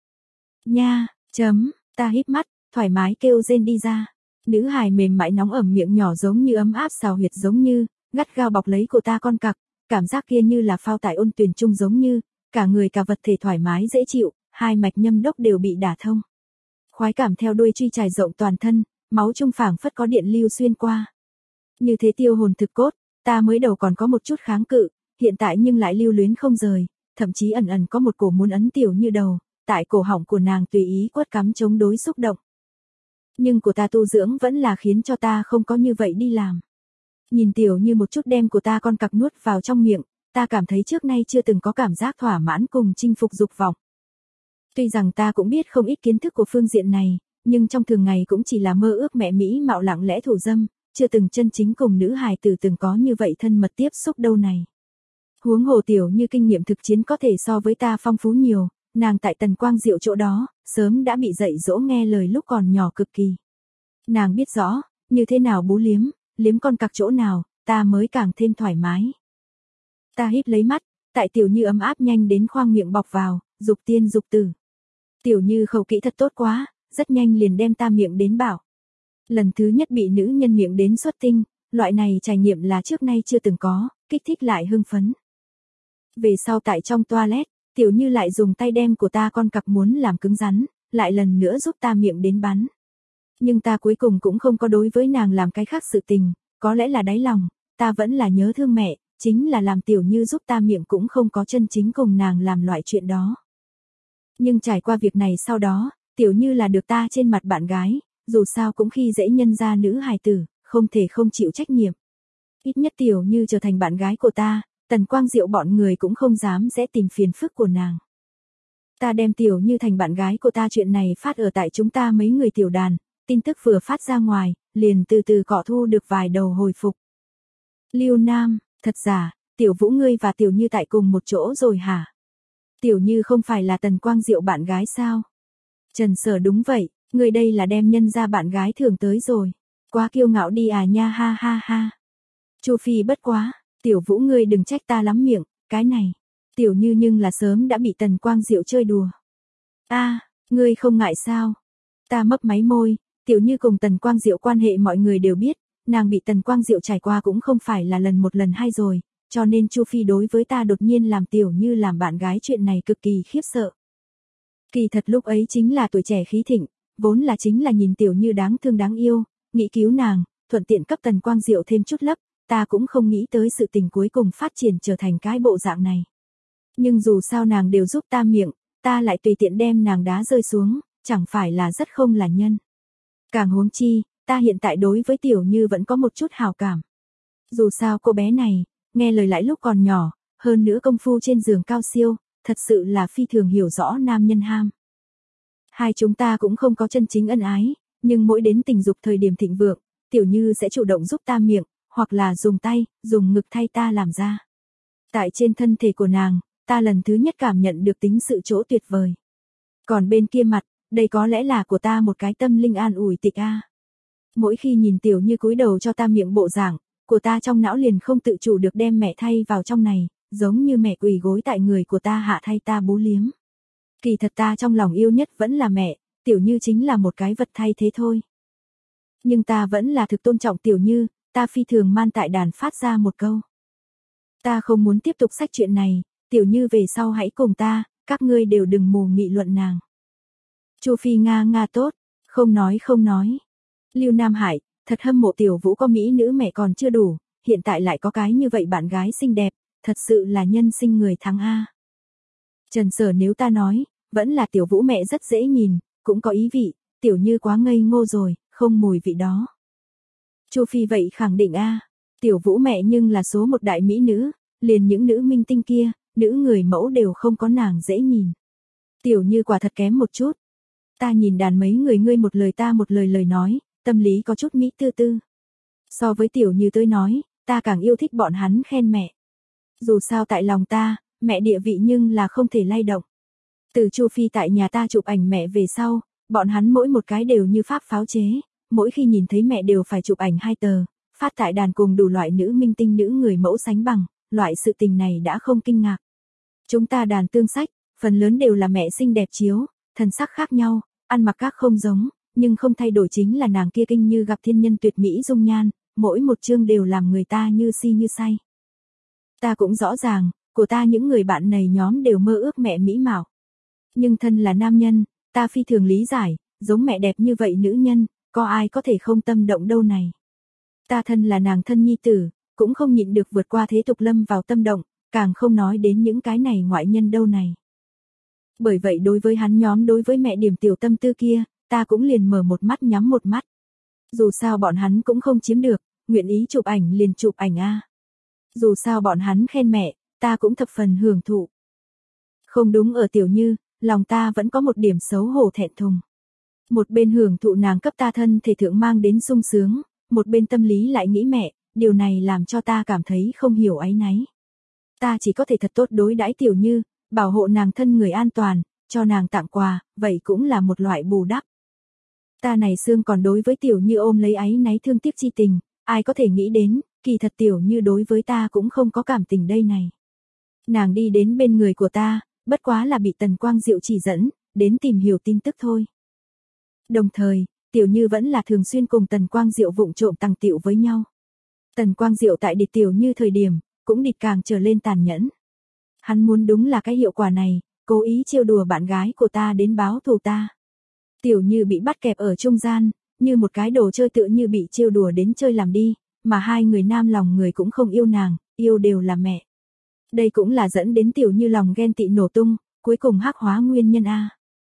Nha, ta híp mắt, thoải mái kêu rên đi ra. Nữ hài mềm mại nóng ẩm miệng nhỏ giống như ấm áp xào huyệt giống như, gắt gao bọc lấy của ta con cặc, cảm giác kia như là phao tại ôn tuyền trung giống như, cả người cả vật thể thoải mái dễ chịu, hai mạch nhâm đốc đều bị đả thông. Khoái cảm theo đuôi truy trải rộng toàn thân, máu trung phảng phất có điện lưu xuyên qua. Như thế tiêu hồn thực cốt, ta mới đầu còn có một chút kháng cự, hiện tại nhưng lại lưu luyến không rời, thậm chí ẩn có một cổ muốn ấn Tiểu Như đầu, tại cổ họng của nàng tùy ý quất cắm chống đối xúc động. Nhưng của ta tu dưỡng vẫn là khiến cho ta không có như vậy đi làm. Nhìn Tiểu Như một chút đem của ta con cặc nuốt vào trong miệng, ta cảm thấy trước nay chưa từng có cảm giác thỏa mãn cùng chinh phục dục vọng. Tuy rằng ta cũng biết không ít kiến thức của phương diện này, nhưng trong thường ngày cũng chỉ là mơ ước mẹ Mỹ mạo lặng lẽ thủ dâm, chưa từng chân chính cùng nữ hài tử từng có như vậy thân mật tiếp xúc đâu này. Huống hồ Tiểu Như kinh nghiệm thực chiến có thể so với ta phong phú nhiều, nàng tại Tần Quang Diệu chỗ đó, sớm đã bị dạy dỗ nghe lời lúc còn nhỏ cực kỳ. Nàng biết rõ, như thế nào bú liếm con cặc chỗ nào, ta mới càng thêm thoải mái. Ta híp lấy mắt, tại Tiểu Như ấm áp nhanh đến khoang miệng bọc vào, dục tiên dục tử. Tiểu Như khẩu kỹ thật tốt quá, rất nhanh liền đem ta miệng đến bảo. Lần thứ nhất bị nữ nhân miệng đến xuất tinh, loại này trải nghiệm là trước nay chưa từng có, kích thích lại hưng phấn. Về sau tại trong toilet, Tiểu Như lại dùng tay đem của ta con cặc muốn làm cứng rắn, lại lần nữa giúp ta miệng đến bắn. Nhưng ta cuối cùng cũng không có đối với nàng làm cái khác sự tình, có lẽ là đáy lòng, ta vẫn là nhớ thương mẹ, chính là làm Tiểu Như giúp ta miệng cũng không có chân chính cùng nàng làm loại chuyện đó. Nhưng trải qua việc này sau đó, Tiểu Như là được ta trên mặt bạn gái, dù sao cũng khi dễ nhân ra nữ hài tử, không thể không chịu trách nhiệm. Ít nhất Tiểu Như trở thành bạn gái của ta, Tần Quang Diệu bọn người cũng không dám sẽ tìm phiền phức của nàng. Ta đem Tiểu Như thành bạn gái của ta chuyện này phát ở tại chúng ta mấy người tiểu đàn, tin tức vừa phát ra ngoài, liền từ từ cọ thu được vài đầu hồi phục. Lưu Nam, thật giả, Tiểu Vũ ngươi và Tiểu Như tại cùng một chỗ rồi hả? Tiểu Như không phải là Tần Quang Diệu bạn gái sao? Trần Sở đúng vậy, ngươi đây là đem nhân ra bạn gái thường tới rồi. Quá kiêu ngạo đi à nha ha ha ha. Chu Phi bất quá, Tiểu Vũ ngươi đừng trách ta lắm miệng, cái này. Tiểu Như nhưng là sớm đã bị Tần Quang Diệu chơi đùa. Ngươi không ngại sao? Ta mấp máy môi, Tiểu Như cùng Tần Quang Diệu quan hệ mọi người đều biết, nàng bị Tần Quang Diệu trải qua cũng không phải là lần một lần hai rồi, cho nên Chu Phi đối với ta đột nhiên làm Tiểu Như làm bạn gái chuyện này cực kỳ khiếp sợ. Kỳ thật lúc ấy chính là tuổi trẻ khí thịnh, vốn là chính là nhìn Tiểu Như đáng thương đáng yêu, nghĩ cứu nàng, thuận tiện cấp Tần Quang Diệu thêm chút lấp, ta cũng không nghĩ tới sự tình cuối cùng phát triển trở thành cái bộ dạng này. Nhưng dù sao nàng đều giúp ta miệng, ta lại tùy tiện đem nàng đá rơi xuống, chẳng phải là rất không là nhân. Càng huống chi, ta hiện tại đối với Tiểu Như vẫn có một chút hào cảm. Dù sao cô bé này, nghe lời lãi lúc còn nhỏ, hơn nữa công phu trên giường cao siêu, thật sự là phi thường hiểu rõ nam nhân ham. Hai chúng ta cũng không có chân chính ân ái, nhưng mỗi đến tình dục thời điểm thịnh vượng, Tiểu Như sẽ chủ động giúp ta miệng, hoặc là dùng tay, dùng ngực thay ta làm ra. Tại trên thân thể của nàng, ta lần thứ nhất cảm nhận được tính sự chỗ tuyệt vời. Còn bên kia mặt, đây có lẽ là của ta một cái tâm linh an ủi tịch a. Mỗi khi nhìn Tiểu Như cúi đầu cho ta miệng bộ dạng, của ta trong não liền không tự chủ được đem mẹ thay vào trong này, giống như mẹ quỳ gối tại người của ta hạ thay ta bú liếm. Kỳ thật ta trong lòng yêu nhất vẫn là mẹ, Tiểu Như chính là một cái vật thay thế thôi. Nhưng ta vẫn là thực tôn trọng Tiểu Như, ta phi thường man tại đàn phát ra một câu. Ta không muốn tiếp tục sách chuyện này, Tiểu Như về sau hãy cùng ta, các ngươi đều đừng mù nghị luận nàng. Chu Phi nga tốt, không nói. Lưu Nam Hải, thật hâm mộ Tiểu Vũ có mỹ nữ mẹ còn chưa đủ, hiện tại lại có cái như vậy bạn gái xinh đẹp, thật sự là nhân sinh người thắng a. Trần Sở nếu ta nói, vẫn là Tiểu Vũ mẹ rất dễ nhìn, cũng có ý vị, Tiểu Như quá ngây ngô rồi, không mùi vị đó. Chu Phi vậy khẳng định a, Tiểu Vũ mẹ nhưng là số một đại mỹ nữ, liền những nữ minh tinh kia, nữ người mẫu đều không có nàng dễ nhìn. Tiểu Như quả thật kém một chút. Ta nhìn đàn mấy người ngươi một lời ta một lời lời nói, tâm lý có chút mỹ tư tư. So với Tiểu Như tôi nói, ta càng yêu thích bọn hắn khen mẹ. Dù sao tại lòng ta, mẹ địa vị nhưng là không thể lay động. Từ Chu Phi tại nhà ta chụp ảnh mẹ về sau, bọn hắn mỗi một cái đều như pháp pháo chế, mỗi khi nhìn thấy mẹ đều phải chụp ảnh 2 tờ, phát tại đàn cùng đủ loại nữ minh tinh nữ người mẫu sánh bằng, loại sự tình này đã không kinh ngạc. Chúng ta đàn tương sách, phần lớn đều là mẹ xinh đẹp chiếu, thần sắc khác nhau, ăn mặc các không giống, nhưng không thay đổi chính là nàng kia kinh như gặp thiên nhân tuyệt mỹ dung nhan, mỗi một chương đều làm người ta như si như say. Ta cũng rõ ràng, của ta những người bạn này nhóm đều mơ ước mẹ mỹ mạo. Nhưng thân là nam nhân, ta phi thường lý giải, giống mẹ đẹp như vậy nữ nhân, có ai có thể không tâm động đâu này. Ta thân là nàng thân nhi tử, cũng không nhịn được vượt qua thế tục lâm vào tâm động, càng không nói đến những cái này ngoại nhân đâu này. Bởi vậy đối với hắn nhóm đối với mẹ điểm tiểu tâm tư kia, ta cũng liền mở một mắt nhắm một mắt. Dù sao bọn hắn cũng không chiếm được, nguyện ý chụp ảnh liền chụp ảnh a. Dù sao bọn hắn khen mẹ, ta cũng thập phần hưởng thụ. Không đúng ở Tiểu Như, lòng ta vẫn có một điểm xấu hổ thẹn thùng. Một bên hưởng thụ nàng cấp ta thân thể thượng mang đến sung sướng, một bên tâm lý lại nghĩ mẹ, điều này làm cho ta cảm thấy không hiểu áy náy. Ta chỉ có thể thật tốt đối đãi Tiểu Như, bảo hộ nàng thân người an toàn, cho nàng tặng quà, vậy cũng là một loại bù đắp. Ta này xương còn đối với Tiểu Như ôm lấy áy náy thương tiếc chi tình, ai có thể nghĩ đến, kỳ thật Tiểu Như đối với ta cũng không có cảm tình đây này. Nàng đi đến bên người của ta, bất quá là bị Tần Quang Diệu chỉ dẫn, đến tìm hiểu tin tức thôi. Đồng thời, Tiểu Như vẫn là thường xuyên cùng Tần Quang Diệu vụng trộm tằng tựu với nhau. Tần Quang Diệu tại địch Tiểu Như thời điểm, cũng địch càng trở lên tàn nhẫn. Hắn muốn đúng là cái hiệu quả này, cố ý trêu đùa bạn gái của ta đến báo thù ta. Tiểu Như bị bắt kẹp ở trung gian, như một cái đồ chơi tựa như bị trêu đùa đến chơi làm đi, mà hai người nam lòng người cũng không yêu nàng, yêu đều là mẹ. Đây cũng là dẫn đến Tiểu Như lòng ghen tị nổ tung, cuối cùng hắc hóa nguyên nhân a.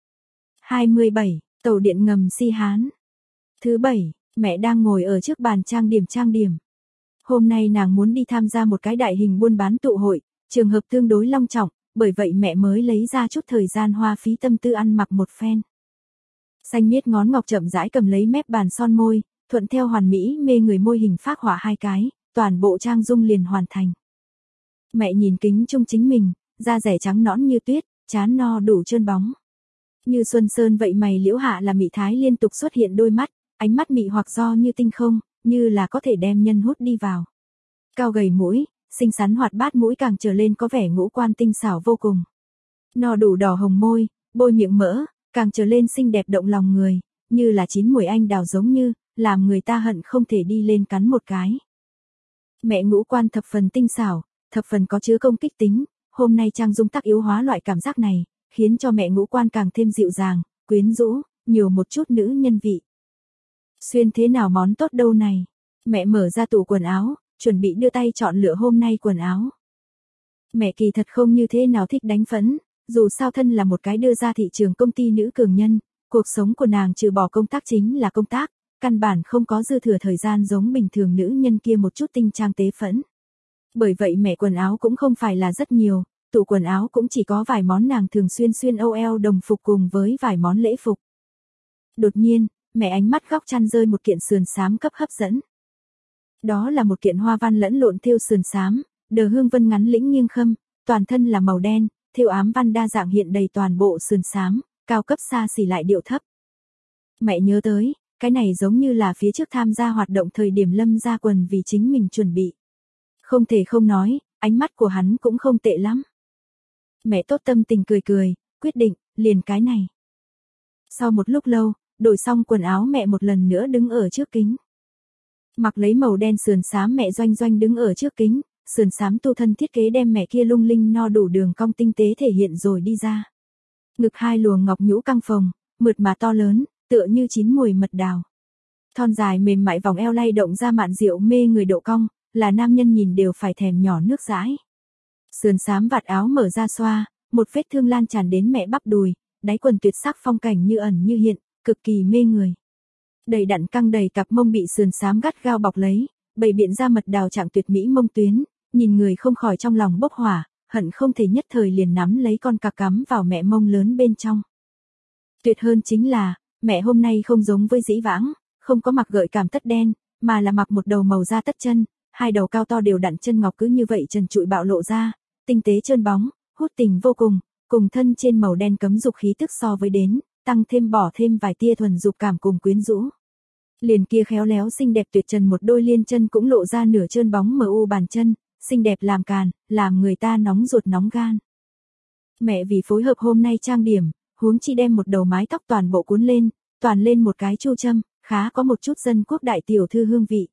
27. Tàu điện ngầm Si Hán. Thứ 7, mẹ đang ngồi ở trước bàn trang điểm. Hôm nay nàng muốn đi tham gia một cái đại hình buôn bán tụ hội, trường hợp tương đối long trọng, bởi vậy mẹ mới lấy ra chút thời gian hoa phí tâm tư ăn mặc một phen. Xanh miết ngón ngọc chậm rãi cầm lấy mép bàn son môi, thuận theo hoàn mỹ mê người môi hình phác họa 2 cái, toàn bộ trang dung liền hoàn thành. Mẹ nhìn kính chung chính mình, da rẻ trắng nõn như tuyết, trán no đủ trơn bóng. Như xuân sơn vậy mày liễu hạ là mị thái liên tục xuất hiện đôi mắt, ánh mắt mị hoặc do như tinh không, như là có thể đem nhân hút đi vào. Cao gầy mũi, xinh xắn hoạt bát mũi càng trở lên có vẻ ngũ quan tinh xảo vô cùng. No đủ đỏ hồng môi, bôi miệng mỡ, càng trở lên xinh đẹp động lòng người, như là chín muồi anh đào giống như, làm người ta hận không thể đi lên cắn một cái. Mẹ ngũ quan thập phần tinh xảo, thập phần có chứa công kích tính, hôm nay trang dung tác yếu hóa loại cảm giác này, khiến cho mẹ ngũ quan càng thêm dịu dàng, quyến rũ, nhiều một chút nữ nhân vị. Xuyên thế nào món tốt đâu này? Mẹ mở ra tủ quần áo, chuẩn bị đưa tay chọn lựa hôm nay quần áo. Mẹ kỳ thật không như thế nào thích đánh phẫn, dù sao thân là một cái đưa ra thị trường công ty nữ cường nhân, cuộc sống của nàng trừ bỏ công tác chính là công tác, căn bản không có dư thừa thời gian giống bình thường nữ nhân kia một chút tinh trang tế phẫn. Bởi vậy mẹ quần áo cũng không phải là rất nhiều, tủ quần áo cũng chỉ có vài món nàng thường xuyên xuyên OL đồng phục cùng với vài món lễ phục. Đột nhiên, mẹ ánh mắt góc chăn rơi một kiện sườn xám cấp hấp dẫn. Đó là một kiện hoa văn lẫn lộn thêu sườn xám, đờ hương vân ngắn lĩnh nghiêng khâm, toàn thân là màu đen, thêu ám văn đa dạng hiện đầy toàn bộ sườn xám, cao cấp xa xỉ lại điệu thấp. Mẹ nhớ tới, cái này giống như là phía trước tham gia hoạt động thời điểm Lâm ra quần vì chính mình chuẩn bị. Không thể không nói, ánh mắt của hắn cũng không tệ lắm. Mẹ tốt tâm tình cười cười, quyết định, liền cái này. Sau một lúc lâu, đổi xong quần áo mẹ một lần nữa đứng ở trước kính. Mặc lấy màu đen sườn xám mẹ doanh doanh đứng ở trước kính, sườn xám tu thân thiết kế đem mẹ kia lung linh no đủ đường cong tinh tế thể hiện rồi đi ra. Ngực hai luồng ngọc nhũ căng phồng, mượt mà to lớn, tựa như chín mùi mật đào. Thon dài mềm mại vòng eo lay động ra mạn diệu mê người độ cong, là nam nhân nhìn đều phải thèm nhỏ nước dãi. Sườn xám vạt áo mở ra xoa, một vết thương lan tràn đến mẹ bắp đùi, đáy quần tuyệt sắc phong cảnh như ẩn như hiện, cực kỳ mê người. Đầy đặn căng đầy cặp mông bị sườn xám gắt gao bọc lấy, bày biện ra mật đào trạng tuyệt mỹ mông tuyến, nhìn người không khỏi trong lòng bốc hỏa, hận không thể nhất thời liền nắm lấy con cặc cắm vào mẹ mông lớn bên trong. Tuyệt hơn chính là, mẹ hôm nay không giống với dĩ vãng, không có mặc gợi cảm tất đen, mà là mặc một đầu màu da tất chân, hai đầu cao to đều đặn chân ngọc cứ như vậy trần trụi bạo lộ ra, tinh tế trơn bóng, hút tình vô cùng, cùng thân trên màu đen cấm dục khí tức so với đến, tăng thêm bỏ thêm vài tia thuần dục cảm cùng quyến rũ. Liền kia khéo léo xinh đẹp tuyệt trần một đôi liên chân cũng lộ ra nửa trơn bóng mờ u bàn chân, xinh đẹp làm càn, làm người ta nóng ruột nóng gan. Mẹ vì phối hợp hôm nay trang điểm, huống chi đem một đầu mái tóc toàn bộ cuốn lên, toàn lên một cái chu châm, khá có một chút dân quốc đại tiểu thư hương vị.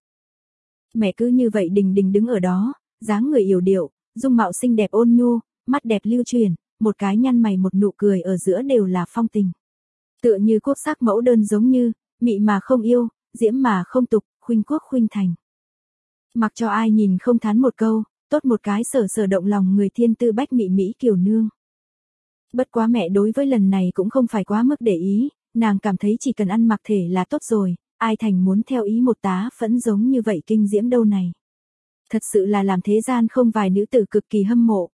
Mẹ cứ như vậy đình đình đứng ở đó, dáng người yểu điệu, dung mạo xinh đẹp ôn nhu, mắt đẹp lưu truyền, một cái nhăn mày một nụ cười ở giữa đều là phong tình. Tựa như quốc sắc mẫu đơn giống như, mị mà không yêu, diễm mà không tục, khuynh quốc khuynh thành. Mặc cho ai nhìn không thán một câu, tốt một cái sở sở động lòng người thiên tư bách mị mỹ kiều nương. Bất quá mẹ đối với lần này cũng không phải quá mức để ý, nàng cảm thấy chỉ cần ăn mặc thể là tốt rồi, ai thành muốn theo ý một tá phẫn giống như vậy kinh diễm đâu này. Thật sự là làm thế gian không vài nữ tử cực kỳ hâm mộ.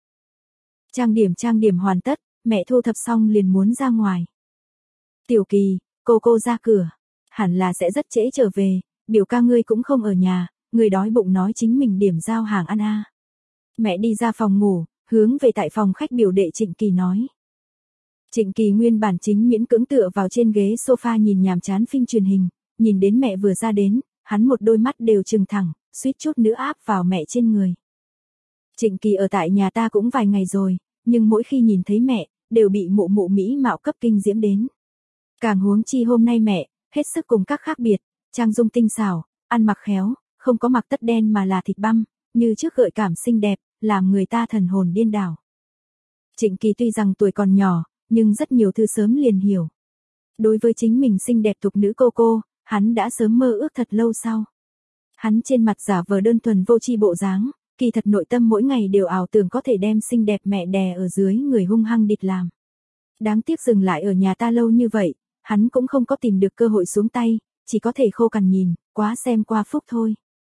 Trang điểm hoàn tất, mẹ thu thập xong liền muốn ra ngoài. Tiểu Kỳ, cô ra cửa, hẳn là sẽ rất trễ trở về, biểu ca ngươi cũng không ở nhà, người đói bụng nói chính mình điểm giao hàng ăn a. Mẹ đi ra phòng ngủ, hướng về tại phòng khách biểu đệ Trịnh Kỳ nói. Trịnh Kỳ nguyên bản chính miễn cưỡng tựa vào trên ghế sofa nhìn nhàm chán phim truyền hình, nhìn đến mẹ vừa ra đến, hắn một đôi mắt đều trừng thẳng, suýt chút nữa áp vào mẹ trên người. Trịnh Kỳ ở tại nhà ta cũng vài ngày rồi, nhưng mỗi khi nhìn thấy mẹ, đều bị mụ mụ mỹ mạo cấp kinh diễm đến. Càng huống chi hôm nay mẹ, hết sức cùng các khác biệt, trang dung tinh xảo, ăn mặc khéo, không có mặc tất đen mà là thịt băm, như trước gợi cảm xinh đẹp, làm người ta thần hồn điên đảo. Trịnh Kỳ tuy rằng tuổi còn nhỏ, nhưng rất nhiều thứ sớm liền hiểu. Đối với chính mình xinh đẹp thục nữ cô, hắn đã sớm mơ ước thật lâu sau. Hắn trên mặt giả vờ đơn thuần vô tri bộ dáng, kỳ thật nội tâm mỗi ngày đều ảo tưởng có thể đem xinh đẹp mẹ đè ở dưới người hung hăng địch làm. Đáng tiếc dừng lại ở nhà ta lâu như vậy, hắn cũng không có tìm được cơ hội xuống tay, chỉ có thể khô cằn nhìn, quá xem qua phúc thôi.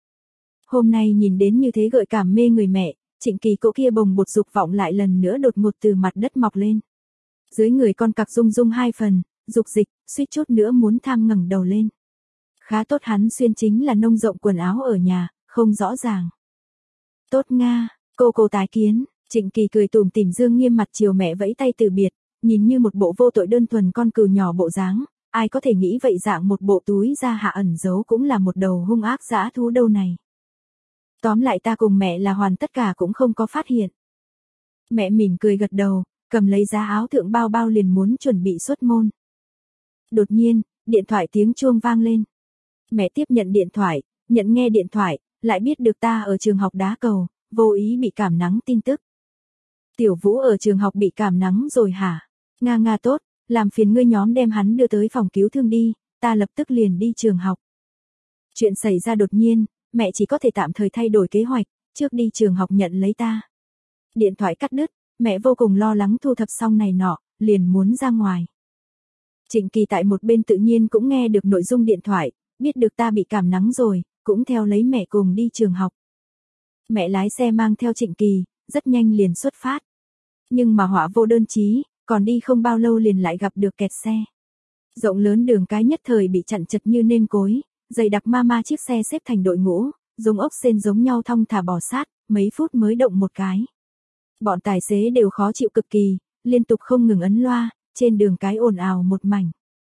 Hôm nay nhìn đến như thế gợi cảm mê người mẹ, Trịnh Kỳ cỗ kia bồng bột dục vọng lại lần nữa đột ngột từ mặt đất mọc lên. Dưới người con cặc rung rung hai phần, dục dịch, suýt chút nữa muốn tham ngẩng đầu lên. Khá tốt hắn xuyên chính là nông rộng quần áo ở nhà, không rõ ràng. Tốt nga, cô tái kiến, Trịnh Kỳ cười tủm tỉm dương nghiêm mặt chiều mẹ vẫy tay từ biệt, nhìn như một bộ vô tội đơn thuần con cừu nhỏ bộ dáng, ai có thể nghĩ vậy dạng một bộ túi da hạ ẩn giấu cũng là một đầu hung ác dã thú đâu này. Tóm lại ta cùng mẹ là hoàn tất cả cũng không có phát hiện. Mẹ mỉm cười gật đầu, cầm lấy giá áo thượng bao liền muốn chuẩn bị xuất môn. Đột nhiên, điện thoại tiếng chuông vang lên. Mẹ tiếp nhận điện thoại, nhận nghe điện thoại, lại biết được ta ở trường học đá cầu, vô ý bị cảm nắng tin tức. Tiểu Vũ ở trường học bị cảm nắng rồi hả? Nga tốt, làm phiền ngươi nhóm đem hắn đưa tới phòng cứu thương đi, ta lập tức liền đi trường học. Chuyện xảy ra đột nhiên, mẹ chỉ có thể tạm thời thay đổi kế hoạch, trước đi trường học nhận lấy ta. Điện thoại cắt đứt, mẹ vô cùng lo lắng thu thập xong này nọ, liền muốn ra ngoài. Trịnh Kỳ tại một bên tự nhiên cũng nghe được nội dung điện thoại, biết được ta bị cảm nắng rồi, cũng theo lấy mẹ cùng đi trường học. Mẹ lái xe mang theo Trịnh Kỳ, rất nhanh liền xuất phát. Nhưng mà họa vô đơn chí, còn đi không bao lâu liền lại gặp được kẹt xe. Rộng lớn đường cái nhất thời bị chặn chật như nêm cối, dày đặc ma chiếc xe xếp thành đội ngũ, giống ốc sên giống nhau thong thả bò sát, mấy phút mới động một cái. Bọn tài xế đều khó chịu cực kỳ, liên tục không ngừng ấn loa, trên đường cái ồn ào một mảnh.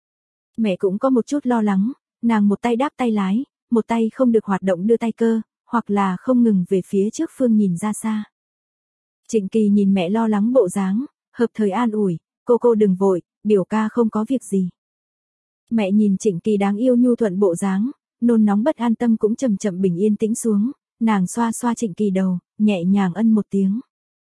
Mẹ cũng có một chút lo lắng, nàng một tay đáp tay lái, một tay không được hoạt động đưa tay cơ, hoặc là không ngừng về phía trước phương nhìn ra xa. Trịnh Kỳ nhìn mẹ lo lắng bộ dáng, hợp thời an ủi, cô đừng vội, biểu ca không có việc gì. Mẹ nhìn Trịnh Kỳ đáng yêu nhu thuận bộ dáng, nôn nóng bất an tâm cũng chậm chậm bình yên tĩnh xuống, nàng xoa xoa Trịnh Kỳ đầu, nhẹ nhàng ân một tiếng.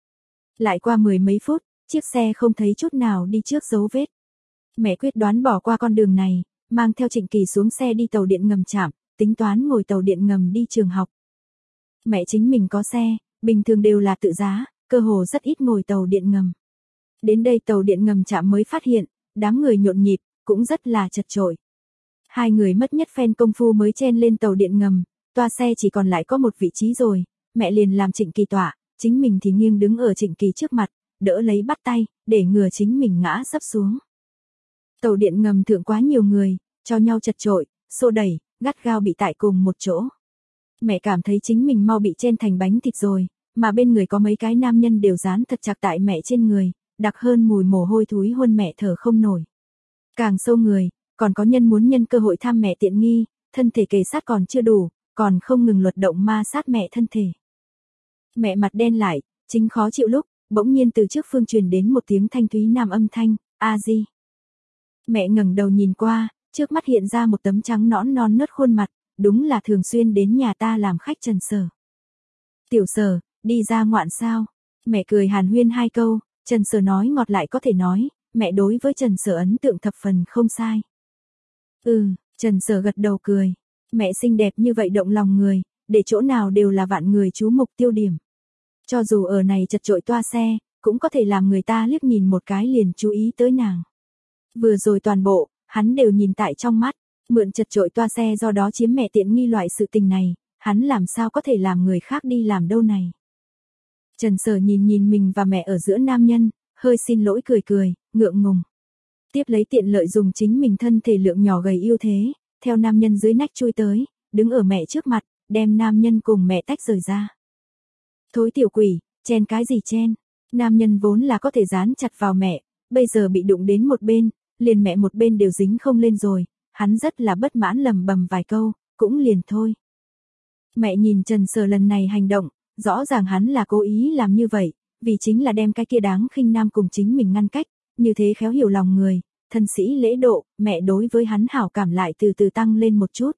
Lại qua mười mấy phút, chiếc xe không thấy chút nào đi trước dấu vết. Mẹ quyết đoán bỏ qua con đường này, mang theo Trịnh Kỳ xuống xe đi tàu điện ngầm trạm, tính toán ngồi tàu điện ngầm đi trường học. Mẹ chính mình có xe, bình thường đều là tự giá, cơ hồ rất ít ngồi tàu điện ngầm. Đến đây tàu điện ngầm trạm mới phát hiện, đám người nhộn nhịp, cũng rất là chật chội. Hai người mất nhất phen công phu mới chen lên tàu điện ngầm, toa xe chỉ còn lại có một vị trí rồi, mẹ liền làm Trịnh Kỳ tọa, chính mình thì nghiêng đứng ở Trịnh Kỳ trước mặt, đỡ lấy bắt tay, để ngừa chính mình ngã sấp xuống. Tàu điện ngầm thượng quá nhiều người, cho nhau chật chội, xô đẩy, gắt gao bị tại cùng một chỗ. Mẹ cảm thấy chính mình mau bị chen thành bánh thịt rồi, mà bên người có mấy cái nam nhân đều dán thật chặt tại mẹ trên người, đặc hơn mùi mồ hôi thúi hôn mẹ thở không nổi. Càng sâu người, còn có nhân muốn nhân cơ hội tham mẹ tiện nghi, thân thể kề sát còn chưa đủ, còn không ngừng luật động ma sát mẹ thân thể. Mẹ mặt đen lại, chính khó chịu lúc, bỗng nhiên từ trước phương truyền đến một tiếng thanh thúy nam âm thanh, a di. Mẹ ngẩng đầu nhìn qua, trước mắt hiện ra một tấm trắng nõn non nớt khuôn mặt, đúng là thường xuyên đến nhà ta làm khách Trần Sở. Tiểu Sở, đi ra ngoạn sao? Mẹ cười hàn huyên hai câu, Trần Sở nói ngọt lại có thể nói, mẹ đối với Trần Sở ấn tượng thập phần không sai. Trần Sở gật đầu cười, mẹ xinh đẹp như vậy động lòng người, để chỗ nào đều là vạn người chú mục tiêu điểm. Cho dù ở này chật chội toa xe, cũng có thể làm người ta liếc nhìn một cái liền chú ý tới nàng. Vừa rồi toàn bộ, hắn đều nhìn tại trong mắt, mượn chật chội toa xe do đó chiếm mẹ tiện nghi loại sự tình này, hắn làm sao có thể làm người khác đi làm đâu này. Trần Sở nhìn mình và mẹ ở giữa nam nhân, hơi xin lỗi cười, ngượng ngùng. Tiếp lấy tiện lợi dùng chính mình thân thể lượng nhỏ gầy yêu thế, theo nam nhân dưới nách chui tới, đứng ở mẹ trước mặt, đem nam nhân cùng mẹ tách rời ra. Thối tiểu quỷ, chen cái gì chen, nam nhân vốn là có thể dán chặt vào mẹ, bây giờ bị đụng đến một bên, liền mẹ một bên đều dính không lên rồi, hắn rất là bất mãn lầm bầm vài câu, cũng liền thôi. Mẹ nhìn Trần Sở lần này hành động, rõ ràng hắn là cố ý làm như vậy, vì chính là đem cái kia đáng khinh nam cùng chính mình ngăn cách, như thế khéo hiểu lòng người, thân sĩ lễ độ, mẹ đối với hắn hảo cảm lại từ từ tăng lên một chút.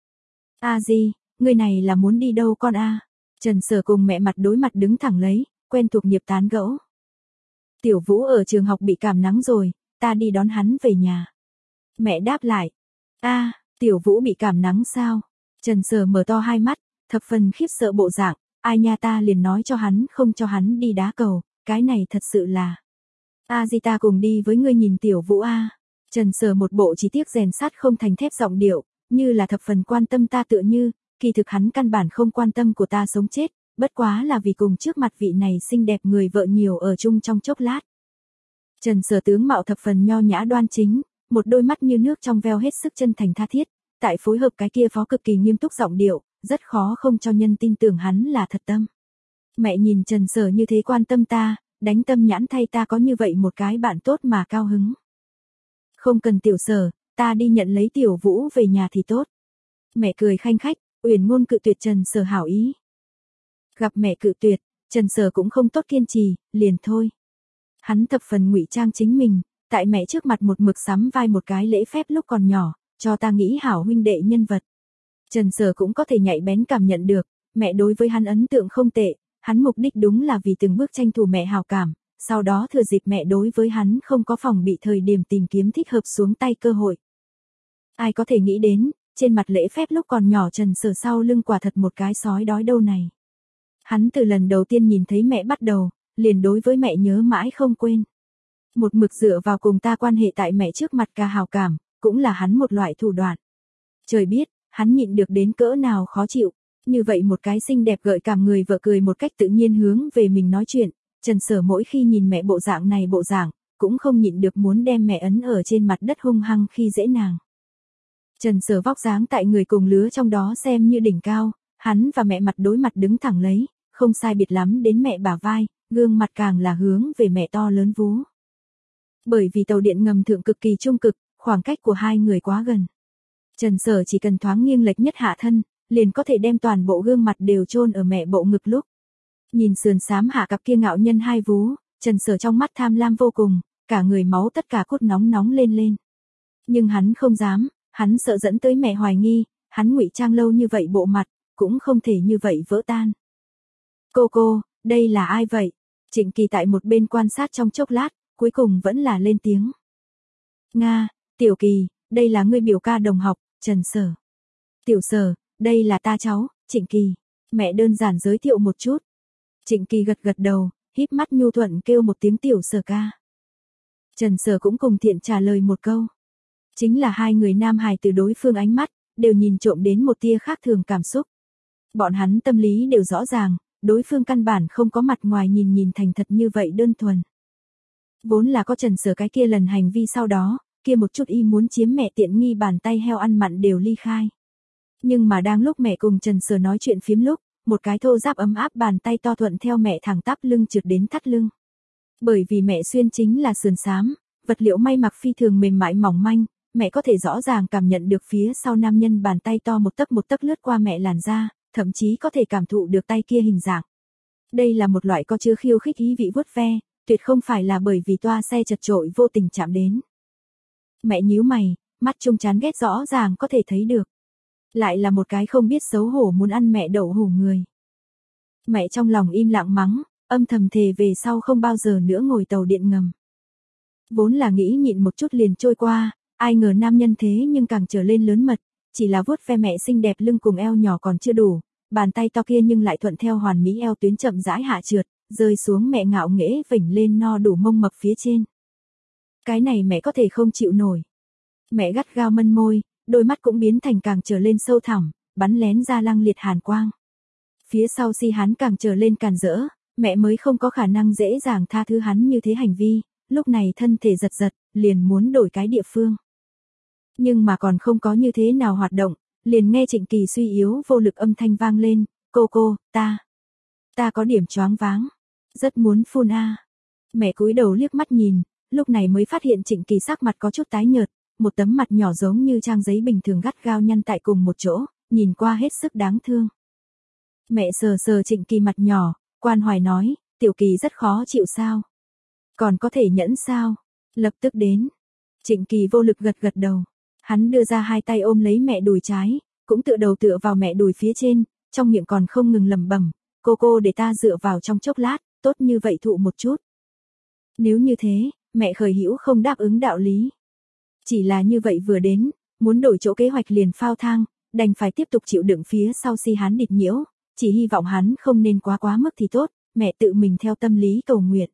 A di, người này là muốn đi đâu con a? Trần Sở cùng mẹ mặt đối mặt đứng thẳng lấy, quen thuộc nghiệp tán gẫu. Tiểu Vũ ở trường học bị cảm nắng rồi, ta đi đón hắn về nhà. Mẹ đáp lại. Tiểu Vũ bị cảm nắng sao? Trần Sở mở to hai mắt, thập phần khiếp sợ bộ dạng, ai nha ta liền nói cho hắn không cho hắn đi đá cầu, cái này thật sự là. Di ta cùng đi với ngươi nhìn Tiểu Vũ a. Trần Sở một bộ chỉ tiếc rèn sắt không thành thép giọng điệu, như là thập phần quan tâm ta tựa như, kỳ thực hắn căn bản không quan tâm của ta sống chết, bất quá là vì cùng trước mặt vị này xinh đẹp người vợ nhiều ở chung trong chốc lát. Trần Sở tướng mạo thập phần nho nhã đoan chính, một đôi mắt như nước trong veo hết sức chân thành tha thiết, tại phối hợp cái kia phó cực kỳ nghiêm túc giọng điệu, rất khó không cho nhân tin tưởng hắn là thật tâm. Mẹ nhìn Trần Sở như thế quan tâm ta, đánh tâm nhãn thay ta có như vậy một cái bạn tốt mà cao hứng. Không cần Tiểu Sở, ta đi nhận lấy Tiểu Vũ về nhà thì tốt. Mẹ cười khanh khách, uyển ngôn cự tuyệt Trần Sở hảo ý. Gặp mẹ cự tuyệt, Trần Sở cũng không tốt kiên trì, liền thôi. Hắn thập phần ngụy trang chính mình, tại mẹ trước mặt một mực sắm vai một cái lễ phép lúc còn nhỏ, cho ta nghĩ hảo huynh đệ nhân vật. Trần Sở cũng có thể nhạy bén cảm nhận được, mẹ đối với hắn ấn tượng không tệ, hắn mục đích đúng là vì từng bước tranh thủ mẹ hảo cảm, sau đó thừa dịp mẹ đối với hắn không có phòng bị thời điểm tìm kiếm thích hợp xuống tay cơ hội. Ai có thể nghĩ đến, trên mặt lễ phép lúc còn nhỏ Trần Sở sau lưng quả thật một cái sói đói đâu này. Hắn từ lần đầu tiên nhìn thấy mẹ bắt đầu, liền đối với mẹ nhớ mãi không quên. Một mực dựa vào cùng ta quan hệ tại mẹ trước mặt cả hào cảm, cũng là hắn một loại thủ đoạn. Trời biết, hắn nhịn được đến cỡ nào khó chịu, như vậy một cái xinh đẹp gợi cảm người vợ cười một cách tự nhiên hướng về mình nói chuyện, Trần Sở mỗi khi nhìn mẹ bộ dạng này bộ dạng, cũng không nhịn được muốn đem mẹ ấn ở trên mặt đất hung hăng khi dễ nàng. Trần Sở vóc dáng tại người cùng lứa trong đó xem như đỉnh cao, hắn và mẹ mặt đối mặt đứng thẳng lấy, không sai biệt lắm đến mẹ bả vai, gương mặt càng là hướng về mẹ to lớn vú. Bởi vì tàu điện ngầm thượng cực kỳ trung cực, khoảng cách của hai người quá gần. Trần Sở chỉ cần thoáng nghiêng lệch nhất hạ thân, liền có thể đem toàn bộ gương mặt đều chôn ở mẹ bộ ngực lúc. Nhìn sườn xám hạ cặp kia ngạo nhân hai vú, Trần Sở trong mắt tham lam vô cùng, cả người máu tất cả cốt nóng nóng lên lên. Nhưng hắn không dám, hắn sợ dẫn tới mẹ hoài nghi, hắn ngụy trang lâu như vậy bộ mặt, cũng không thể như vậy vỡ tan. Cô, đây là ai vậy? Trịnh Kỳ tại một bên quan sát trong chốc lát, cuối cùng vẫn là lên tiếng. Nga, Tiểu Kỳ, đây là ngươi biểu ca đồng học, Trần Sở. Tiểu Sở, đây là ta cháu, Trịnh Kỳ. Mẹ đơn giản giới thiệu một chút. Trịnh Kỳ gật gật đầu, híp mắt nhu thuận kêu một tiếng Tiểu Sở ca. Trần Sở cũng cùng thiện trả lời một câu. Chính là hai người nam hài từ đối phương ánh mắt, đều nhìn trộm đến một tia khác thường cảm xúc. Bọn hắn tâm lý đều rõ ràng, đối phương căn bản không có mặt ngoài nhìn thành thật như vậy đơn thuần. Vốn là có Trần Sở cái kia lần hành vi sau đó, kia một chút y muốn chiếm mẹ tiện nghi bàn tay heo ăn mặn đều ly khai. Nhưng mà đang lúc mẹ cùng Trần Sở nói chuyện phiếm lúc, một cái thô ráp ấm áp bàn tay to thuận theo mẹ thẳng tắp lưng trượt đến thắt lưng. Bởi vì mẹ xuyên chính là sườn xám, vật liệu may mặc phi thường mềm mại mỏng manh, mẹ có thể rõ ràng cảm nhận được phía sau nam nhân bàn tay to một tấc lướt qua mẹ làn da, thậm chí có thể cảm thụ được tay kia hình dạng. Đây là một loại có chứa khiêu khích ý vị vuốt ve, tuyệt không phải là bởi vì toa xe chật chội vô tình chạm đến. Mẹ nhíu mày, mắt trung chán ghét rõ ràng có thể thấy được. Lại là một cái không biết xấu hổ muốn ăn mẹ đậu hủ người. Mẹ trong lòng im lặng mắng, âm thầm thề về sau không bao giờ nữa ngồi tàu điện ngầm. Vốn là nghĩ nhịn một chút liền trôi qua, ai ngờ nam nhân thế nhưng càng trở lên lớn mật, chỉ là vuốt ve mẹ xinh đẹp lưng cùng eo nhỏ còn chưa đủ, bàn tay to kia nhưng lại thuận theo hoàn mỹ eo tuyến chậm rãi hạ trượt, rơi xuống mẹ ngạo nghễ vểnh lên no đủ mông mập phía trên. Cái này mẹ có thể không chịu nổi. Mẹ gắt gao mân môi, đôi mắt cũng biến thành càng trở lên sâu thẳm, bắn lén ra lăng liệt hàn quang. Phía sau si hắn càng trở lên càn rỡ, mẹ mới không có khả năng dễ dàng tha thứ hắn như thế hành vi, lúc này thân thể giật, liền muốn đổi cái địa phương. Nhưng mà còn không có như thế nào hoạt động, liền nghe Trịnh Kỳ suy yếu vô lực âm thanh vang lên, cô, ta có điểm choáng váng, rất muốn phun a. Mẹ cúi đầu liếc mắt nhìn, lúc này mới phát hiện Trịnh Kỳ sắc mặt có chút tái nhợt, một tấm mặt nhỏ giống như trang giấy bình thường gắt gao nhăn tại cùng một chỗ, nhìn qua hết sức đáng thương. Mẹ sờ Trịnh Kỳ mặt nhỏ, quan hoài nói, Tiểu Kỳ rất khó chịu sao? Còn có thể nhẫn sao? Lập tức đến. Trịnh Kỳ vô lực gật đầu. Hắn đưa ra hai tay ôm lấy mẹ đùi trái, cũng tựa đầu tựa vào mẹ đùi phía trên, trong miệng còn không ngừng lẩm bẩm, cô để ta dựa vào trong chốc lát, tốt như vậy thụ một chút. Nếu như thế, mẹ khởi hữu không đáp ứng đạo lý. Chỉ là như vậy vừa đến, muốn đổi chỗ kế hoạch liền phao thang, đành phải tiếp tục chịu đựng phía sau si hắn địch nhiễu, chỉ hy vọng hắn không nên quá mức thì tốt, mẹ tự mình theo tâm lý cầu nguyện.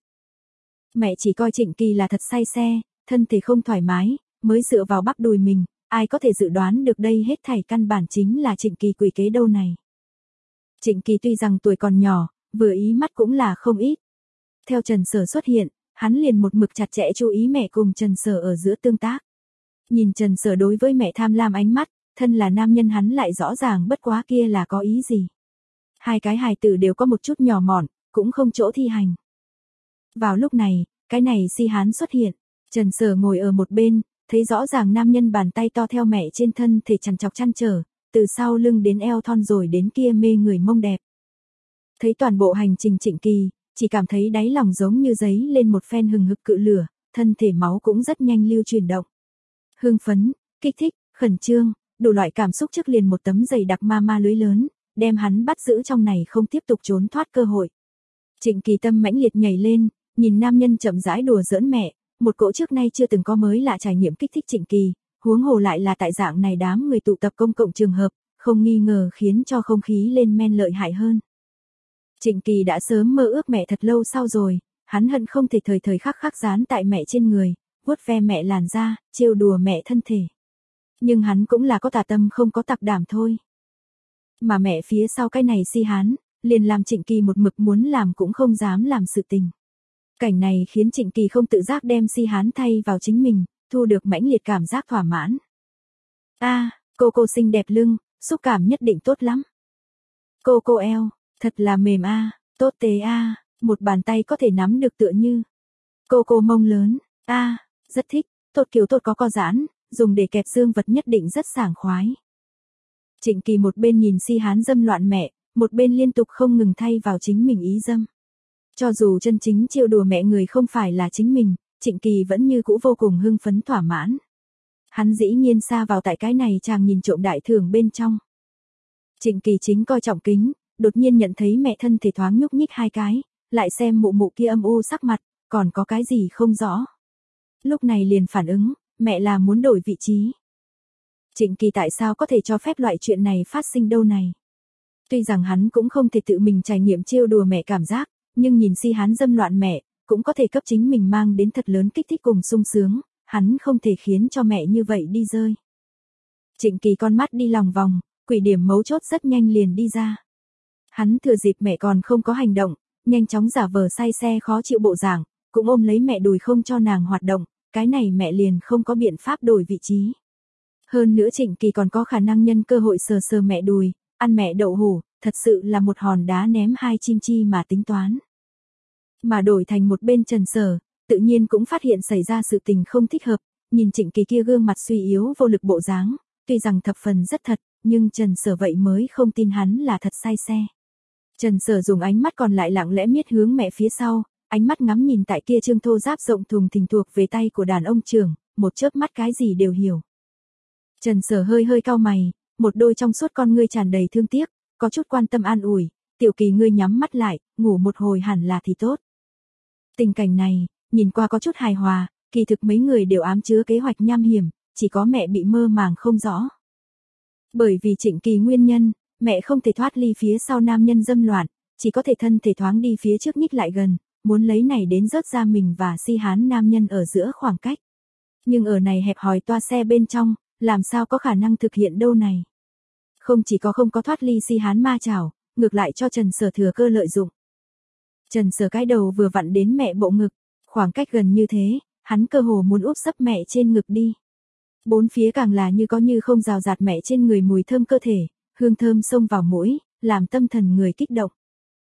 Mẹ chỉ coi Trịnh Kỳ là thật say xe, thân thể không thoải mái, mới dựa vào bắp đùi mình, ai có thể dự đoán được đây hết thảy căn bản chính là Trịnh Kỳ quỷ kế đâu này. Trịnh Kỳ tuy rằng tuổi còn nhỏ, vừa ý mắt cũng là không ít. Theo Trần Sở xuất hiện, hắn liền một mực chặt chẽ chú ý mẹ cùng Trần Sở ở giữa tương tác. Nhìn Trần Sở đối với mẹ tham lam ánh mắt, thân là nam nhân hắn lại rõ ràng bất quá kia là có ý gì. Hai cái hài tử đều có một chút nhỏ mọn, cũng không chỗ thi hành. Vào lúc này, cái này si hán xuất hiện, Trần Sở ngồi ở một bên, thấy rõ ràng nam nhân bàn tay to theo mẹ trên thân thể chằn chọc chăn trở, từ sau lưng đến eo thon rồi đến kia mê người mông đẹp. Thấy toàn bộ hành trình Trịnh Kỳ, chỉ cảm thấy đáy lòng giống như giấy lên một phen hừng hực cự lửa, thân thể máu cũng rất nhanh lưu chuyển động. Hưng phấn, kích thích, khẩn trương, đủ loại cảm xúc trước liền một tấm dày đặc ma lưới lớn, đem hắn bắt giữ trong này không tiếp tục trốn thoát cơ hội. Trịnh Kỳ tâm mãnh liệt nhảy lên, nhìn nam nhân chậm rãi đùa giỡn mẹ, một cỗ trước nay chưa từng có mới lạ trải nghiệm kích thích Trịnh Kỳ, huống hồ lại là tại dạng này đám người tụ tập công cộng trường hợp, không nghi ngờ khiến cho không khí lên men lợi hại hơn. Trịnh Kỳ đã sớm mơ ước mẹ thật lâu sau rồi, hắn hận không thể thời thời khắc khắc dán tại mẹ trên người, vuốt ve mẹ làn da, trêu đùa mẹ thân thể. Nhưng hắn cũng là có tà tâm không có tặc đảm thôi. Mà mẹ phía sau cái này si hán, liền làm Trịnh Kỳ một mực muốn làm cũng không dám làm sự tình. Cảnh này khiến Trịnh Kỳ không tự giác đem si hán thay vào chính mình, thu được mãnh liệt cảm giác thỏa mãn. Cô xinh đẹp lưng, xúc cảm nhất định tốt lắm. Cô eo, thật là mềm tốt tế một bàn tay có thể nắm được tựa như. Cô mông lớn, rất thích, tốt kiểu tốt có co giãn, dùng để kẹp dương vật nhất định rất sảng khoái. Trịnh Kỳ một bên nhìn si hán dâm loạn mẹ, một bên liên tục không ngừng thay vào chính mình ý dâm. Cho dù chân chính trêu đùa mẹ người không phải là chính mình, Trịnh Kỳ vẫn như cũ vô cùng hưng phấn thỏa mãn. Hắn dĩ nhiên sa vào tại cái này chàng nhìn trộm đại thưởng bên trong. Trịnh Kỳ chính coi trọng kính, đột nhiên nhận thấy mẹ thân thể thoáng nhúc nhích hai cái, lại xem mụ mụ kia âm u sắc mặt, còn có cái gì không rõ. Lúc này liền phản ứng, mẹ là muốn đổi vị trí. Trịnh Kỳ tại sao có thể cho phép loại chuyện này phát sinh đâu này? Tuy rằng hắn cũng không thể tự mình trải nghiệm trêu đùa mẹ cảm giác, nhưng nhìn si hán dâm loạn mẹ, cũng có thể cấp chính mình mang đến thật lớn kích thích cùng sung sướng, hắn không thể khiến cho mẹ như vậy đi rơi. Trịnh Kỳ con mắt đi lòng vòng, quỷ điểm mấu chốt rất nhanh liền đi ra. Hắn thừa dịp mẹ còn không có hành động, nhanh chóng giả vờ say xe khó chịu bộ dạng, cũng ôm lấy mẹ đùi không cho nàng hoạt động, cái này mẹ liền không có biện pháp đổi vị trí. Hơn nữa Trịnh Kỳ còn có khả năng nhân cơ hội sờ sờ mẹ đùi, ăn mẹ đậu hủ, thật sự là một hòn đá ném hai chim chi mà tính toán. Mà đổi thành một bên Trần Sở, tự nhiên cũng phát hiện xảy ra sự tình không thích hợp, nhìn Trịnh Kỳ kia gương mặt suy yếu vô lực bộ dáng, tuy rằng thập phần rất thật, nhưng Trần Sở vậy mới không tin hắn là thật say xe. Trần Sở dùng ánh mắt còn lại lặng lẽ miết hướng mẹ phía sau, ánh mắt ngắm nhìn tại kia trương thô giáp rộng thùng thình thuộc về tay của đàn ông trưởng, một chớp mắt cái gì đều hiểu. Trần Sở hơi cau mày, một đôi trong suốt con ngươi tràn đầy thương tiếc, có chút quan tâm an ủi, Tiểu Kỳ ngươi nhắm mắt lại, ngủ một hồi hẳn là thì tốt. Tình cảnh này, nhìn qua có chút hài hòa, kỳ thực mấy người đều ám chứa kế hoạch nham hiểm, chỉ có mẹ bị mơ màng không rõ. Bởi vì Trịnh Kỳ nguyên nhân, mẹ không thể thoát ly phía sau nam nhân dâm loạn, chỉ có thể thân thể thoáng đi phía trước nhích lại gần, muốn lấy này đến rớt ra mình và si hán nam nhân ở giữa khoảng cách. Nhưng ở này hẹp hòi toa xe bên trong, làm sao có khả năng thực hiện đâu này. Không chỉ có không có thoát ly si hán ma chảo, ngược lại cho Trần Sở thừa cơ lợi dụng. Trần Sở cái đầu vừa vặn đến mẹ bộ ngực, khoảng cách gần như thế, hắn cơ hồ muốn úp sấp mẹ trên ngực đi. Bốn phía càng là như có như không rào rạt mẹ trên người mùi thơm cơ thể, hương thơm xông vào mũi, làm tâm thần người kích động.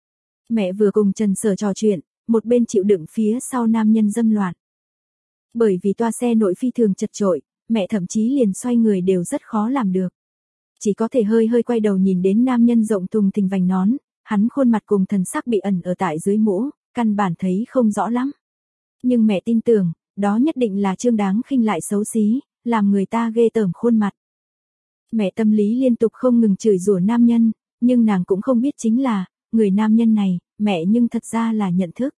Mẹ vừa cùng Trần Sở trò chuyện, một bên chịu đựng phía sau nam nhân dâm loạn. Bởi vì toa xe nội phi thường chật chội, mẹ thậm chí liền xoay người đều rất khó làm được. Chỉ có thể hơi quay đầu nhìn đến nam nhân rộng thùng thình vành nón, hắn khuôn mặt cùng thần sắc bị ẩn ở tại dưới mũ, căn bản thấy không rõ lắm. Nhưng mẹ tin tưởng, đó nhất định là trương đáng khinh lại xấu xí, làm người ta ghê tởm khuôn mặt. Mẹ tâm lý liên tục không ngừng chửi rủa nam nhân, nhưng nàng cũng không biết chính là, người nam nhân này, mẹ nhưng thật ra là nhận thức.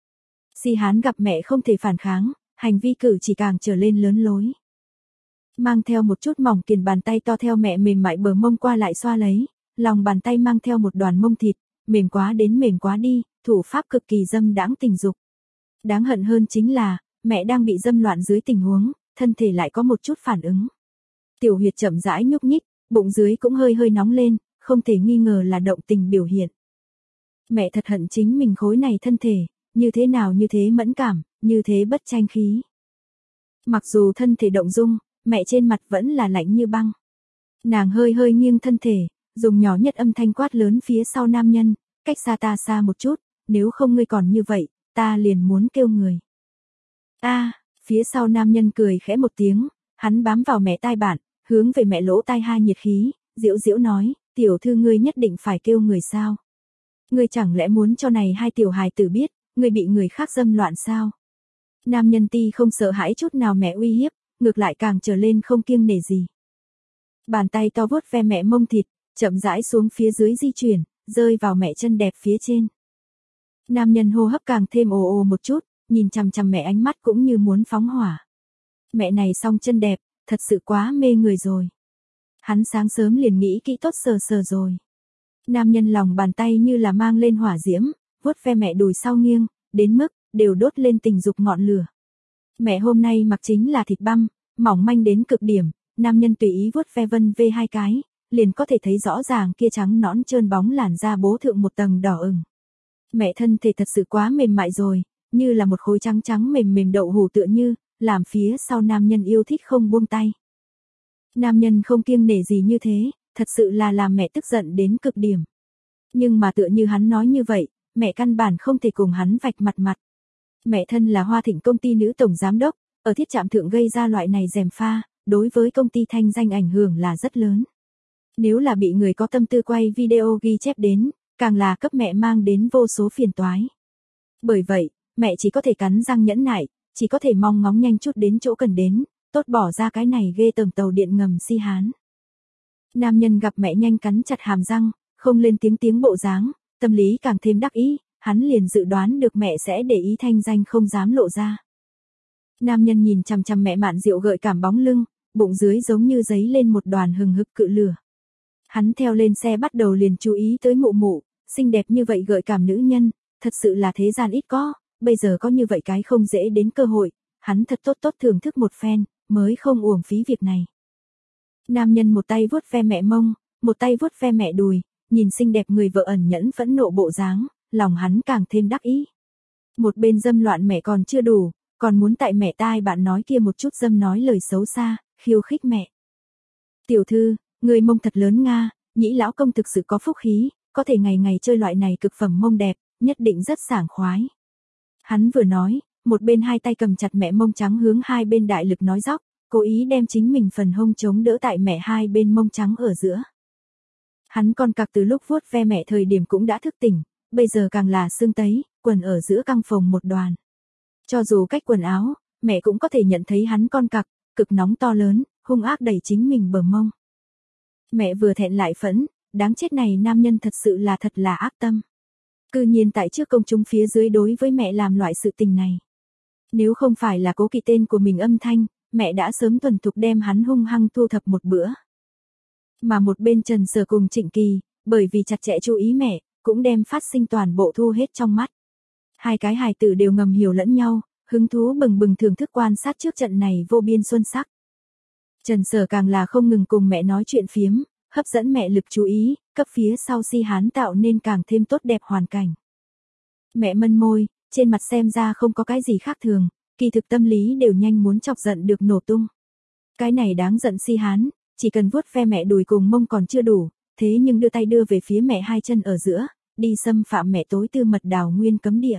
Si hán gặp mẹ không thể phản kháng, hành vi cử chỉ càng trở lên lớn lối. Mang theo một chút mỏng kiền bàn tay to theo mẹ mềm mại bờ mông qua lại xoa lấy, lòng bàn tay mang theo một đoàn mông thịt, mềm quá đến mềm quá đi, thủ pháp cực kỳ dâm đãng tình dục. Đáng hận hơn chính là, mẹ đang bị dâm loạn dưới tình huống, thân thể lại có một chút phản ứng. Tiểu huyệt chậm rãi nhúc nhích, bụng dưới cũng hơi nóng lên, không thể nghi ngờ là động tình biểu hiện. Mẹ thật hận chính mình khối này thân thể, như thế nào như thế mẫn cảm, như thế bất tranh khí. Mặc dù thân thể động dung, mẹ trên mặt vẫn là lạnh như băng. Nàng hơi nghiêng thân thể, dùng nhỏ nhất âm thanh quát lớn phía sau nam nhân, cách xa ta xa một chút, nếu không ngươi còn như vậy, ta liền muốn kêu người. Phía sau nam nhân cười khẽ một tiếng, hắn bám vào mẹ tai bạn, hướng về mẹ lỗ tai hai nhiệt khí, giễu nói, tiểu thư ngươi nhất định phải kêu người sao? Ngươi chẳng lẽ muốn cho này hai tiểu hài tử biết, ngươi bị người khác dâm loạn sao? Nam nhân ti không sợ hãi chút nào mẹ uy hiếp, ngược lại càng trở lên không kiêng nể gì. Bàn tay to vuốt ve mẹ mông thịt, chậm rãi xuống phía dưới di chuyển, rơi vào mẹ chân đẹp phía trên. Nam nhân hô hấp càng thêm ồ một chút, nhìn chằm chằm mẹ ánh mắt cũng như muốn phóng hỏa. Mẹ này song chân đẹp, thật sự quá mê người rồi. Hắn sáng sớm liền nghĩ kỹ tốt sờ sờ rồi. Nam nhân lòng bàn tay như là mang lên hỏa diễm, vuốt ve mẹ đùi sau nghiêng, đến mức đều đốt lên tình dục ngọn lửa. Mẹ hôm nay mặc chính là thịt băm, mỏng manh đến cực điểm, nam nhân tùy ý vuốt ve vân vê hai cái, liền có thể thấy rõ ràng kia trắng nõn trơn bóng làn da bố thượng một tầng đỏ ửng. Mẹ thân thể thật sự quá mềm mại rồi, như là một khối trắng trắng mềm mềm đậu hũ tựa như, làm phía sau nam nhân yêu thích không buông tay. Nam nhân không kiêng nể gì như thế, thật sự là làm mẹ tức giận đến cực điểm. Nhưng mà tựa như hắn nói như vậy, mẹ căn bản không thể cùng hắn vạch mặt. Mẹ thân là Hoa Thịnh công ty nữ tổng giám đốc, ở thiết trạm thượng gây ra loại này gièm pha, đối với công ty thanh danh ảnh hưởng là rất lớn. Nếu là bị người có tâm tư quay video ghi chép đến, càng là cấp mẹ mang đến vô số phiền toái. Bởi vậy, mẹ chỉ có thể cắn răng nhẫn nại, chỉ có thể mong ngóng nhanh chút đến chỗ cần đến, tốt bỏ ra cái này ghê tởm tàu điện ngầm si hán. Nam nhân gặp mẹ nhanh cắn chặt hàm răng, không lên tiếng bộ dáng, tâm lý càng thêm đắc ý, hắn liền dự đoán được mẹ sẽ để ý thanh danh không dám lộ ra. Nam nhân nhìn chằm chằm mẹ mạn rượu gợi cảm bóng lưng, bụng dưới giống như giấy lên một đoàn hừng hực cự lửa. Hắn theo lên xe bắt đầu liền chú ý tới mụ mụ, xinh đẹp như vậy gợi cảm nữ nhân, thật sự là thế gian ít có, bây giờ có như vậy cái không dễ đến cơ hội, hắn thật tốt thưởng thức một phen, mới không uổng phí việc này. Nam nhân một tay vuốt ve mẹ mông, một tay vuốt ve mẹ đùi, nhìn xinh đẹp người vợ ẩn nhẫn phẫn nộ bộ dáng, lòng hắn càng thêm đắc ý. Một bên dâm loạn mẹ còn chưa đủ, còn muốn tại mẹ tai bạn nói kia một chút dâm nói lời xấu xa, khiêu khích mẹ. Tiểu thư, người mông thật lớn nga, nhĩ lão công thực sự có phúc khí, có thể ngày ngày chơi loại này cực phẩm mông đẹp, nhất định rất sảng khoái. Hắn vừa nói, một bên hai tay cầm chặt mẹ mông trắng hướng hai bên đại lực nói dóc, cố ý đem chính mình phần hông chống đỡ tại mẹ hai bên mông trắng ở giữa. Hắn con cặc từ lúc vuốt ve mẹ thời điểm cũng đã thức tỉnh, bây giờ càng là xương tấy, quần ở giữa căng phồng một đoàn. Cho dù cách quần áo, mẹ cũng có thể nhận thấy hắn con cặc, cực nóng to lớn, hung ác đẩy chính mình bờ mông. Mẹ vừa thẹn lại phẫn, đáng chết này nam nhân thật là ác tâm. Cư nhiên tại trước công chúng phía dưới đối với mẹ làm loại sự tình này. Nếu không phải là cố kỵ tên của mình âm thanh, mẹ đã sớm thuần thục đem hắn hung hăng thu thập một bữa. Mà một bên Trần Sở cùng Trịnh Kỳ, bởi vì chặt chẽ chú ý mẹ, cũng đem phát sinh toàn bộ thu hết trong mắt. Hai cái hài tử đều ngầm hiểu lẫn nhau, hứng thú bừng bừng thưởng thức quan sát trước trận này vô biên xuân sắc. Trần Sở càng là không ngừng cùng mẹ nói chuyện phiếm, hấp dẫn mẹ lực chú ý, cấp phía sau si hán tạo nên càng thêm tốt đẹp hoàn cảnh. Mẹ mân môi, trên mặt xem ra không có cái gì khác thường, kỳ thực tâm lý đều nhanh muốn chọc giận được nổ tung. Cái này đáng giận si hán, chỉ cần vuốt ve mẹ đùi cùng mông còn chưa đủ, thế nhưng đưa tay đưa về phía mẹ hai chân ở giữa, đi xâm phạm mẹ tối tư mật đào nguyên cấm địa.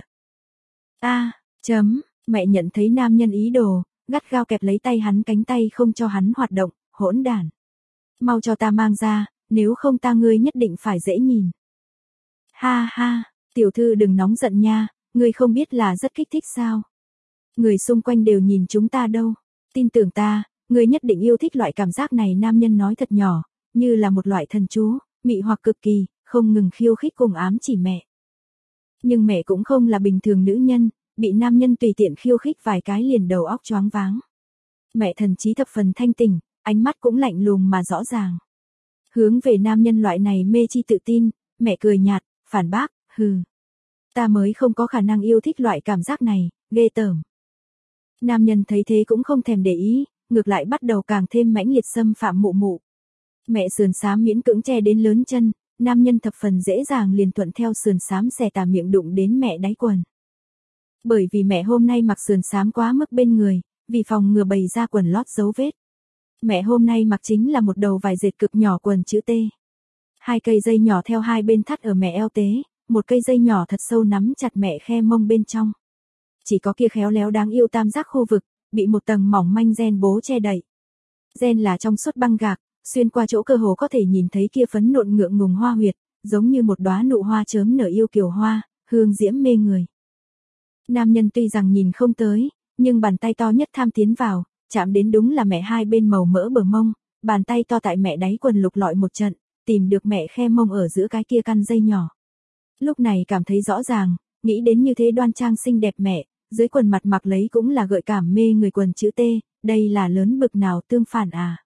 Mẹ nhận thấy nam nhân ý đồ, gắt gao kẹp lấy tay hắn cánh tay không cho hắn hoạt động, hỗn đản. Mau cho ta mang ra, nếu không ta ngươi nhất định phải dễ nhìn. Ha ha, tiểu thư đừng nóng giận nha, ngươi không biết là rất kích thích sao. Người xung quanh đều nhìn chúng ta đâu, tin tưởng ta, ngươi nhất định yêu thích loại cảm giác này. Nam nhân nói thật nhỏ, như là một loại thần chú, mị hoặc cực kỳ, không ngừng khiêu khích cùng ám chỉ mẹ. Nhưng mẹ cũng không là bình thường nữ nhân, bị nam nhân tùy tiện khiêu khích vài cái liền đầu óc choáng váng. Mẹ thần trí thập phần thanh tỉnh, ánh mắt cũng lạnh lùng mà rõ ràng. Hướng về nam nhân loại này mê chi tự tin, mẹ cười nhạt, phản bác, hừ. Ta mới không có khả năng yêu thích loại cảm giác này, ghê tởm. Nam nhân thấy thế cũng không thèm để ý, ngược lại bắt đầu càng thêm mãnh liệt xâm phạm mụ mụ. Mẹ sườn xám miễn cưỡng che đến lớn chân, nam nhân thập phần dễ dàng liền thuận theo sườn xám xẻ tà miệng đụng đến mẹ đáy quần. Bởi vì mẹ hôm nay mặc sườn xám quá mức bên người, vì phòng ngừa bày ra quần lót dấu vết. Mẹ hôm nay mặc chính là một đầu vải dệt cực nhỏ quần chữ T. Hai cây dây nhỏ theo hai bên thắt ở mẹ eo tế, một cây dây nhỏ thật sâu nắm chặt mẹ khe mông bên trong. Chỉ có kia khéo léo đáng yêu tam giác khu vực, bị một tầng mỏng manh ren bố che đậy. Ren là trong suốt băng gạc, xuyên qua chỗ cơ hồ có thể nhìn thấy kia phấn nộn ngượng ngùng hoa huyệt, giống như một đóa nụ hoa chớm nở yêu kiều hoa, hương diễm mê người. Nam nhân tuy rằng nhìn không tới, nhưng bàn tay to nhất tham tiến vào, chạm đến đúng là mẹ hai bên màu mỡ bờ mông, bàn tay to tại mẹ đáy quần lục lọi một trận, tìm được mẹ khe mông ở giữa cái kia căn dây nhỏ. Lúc này cảm thấy rõ ràng, nghĩ đến như thế đoan trang xinh đẹp mẹ, dưới quần mặt mặc lấy cũng là gợi cảm mê người quần chữ T, đây là lớn bực nào tương phản à.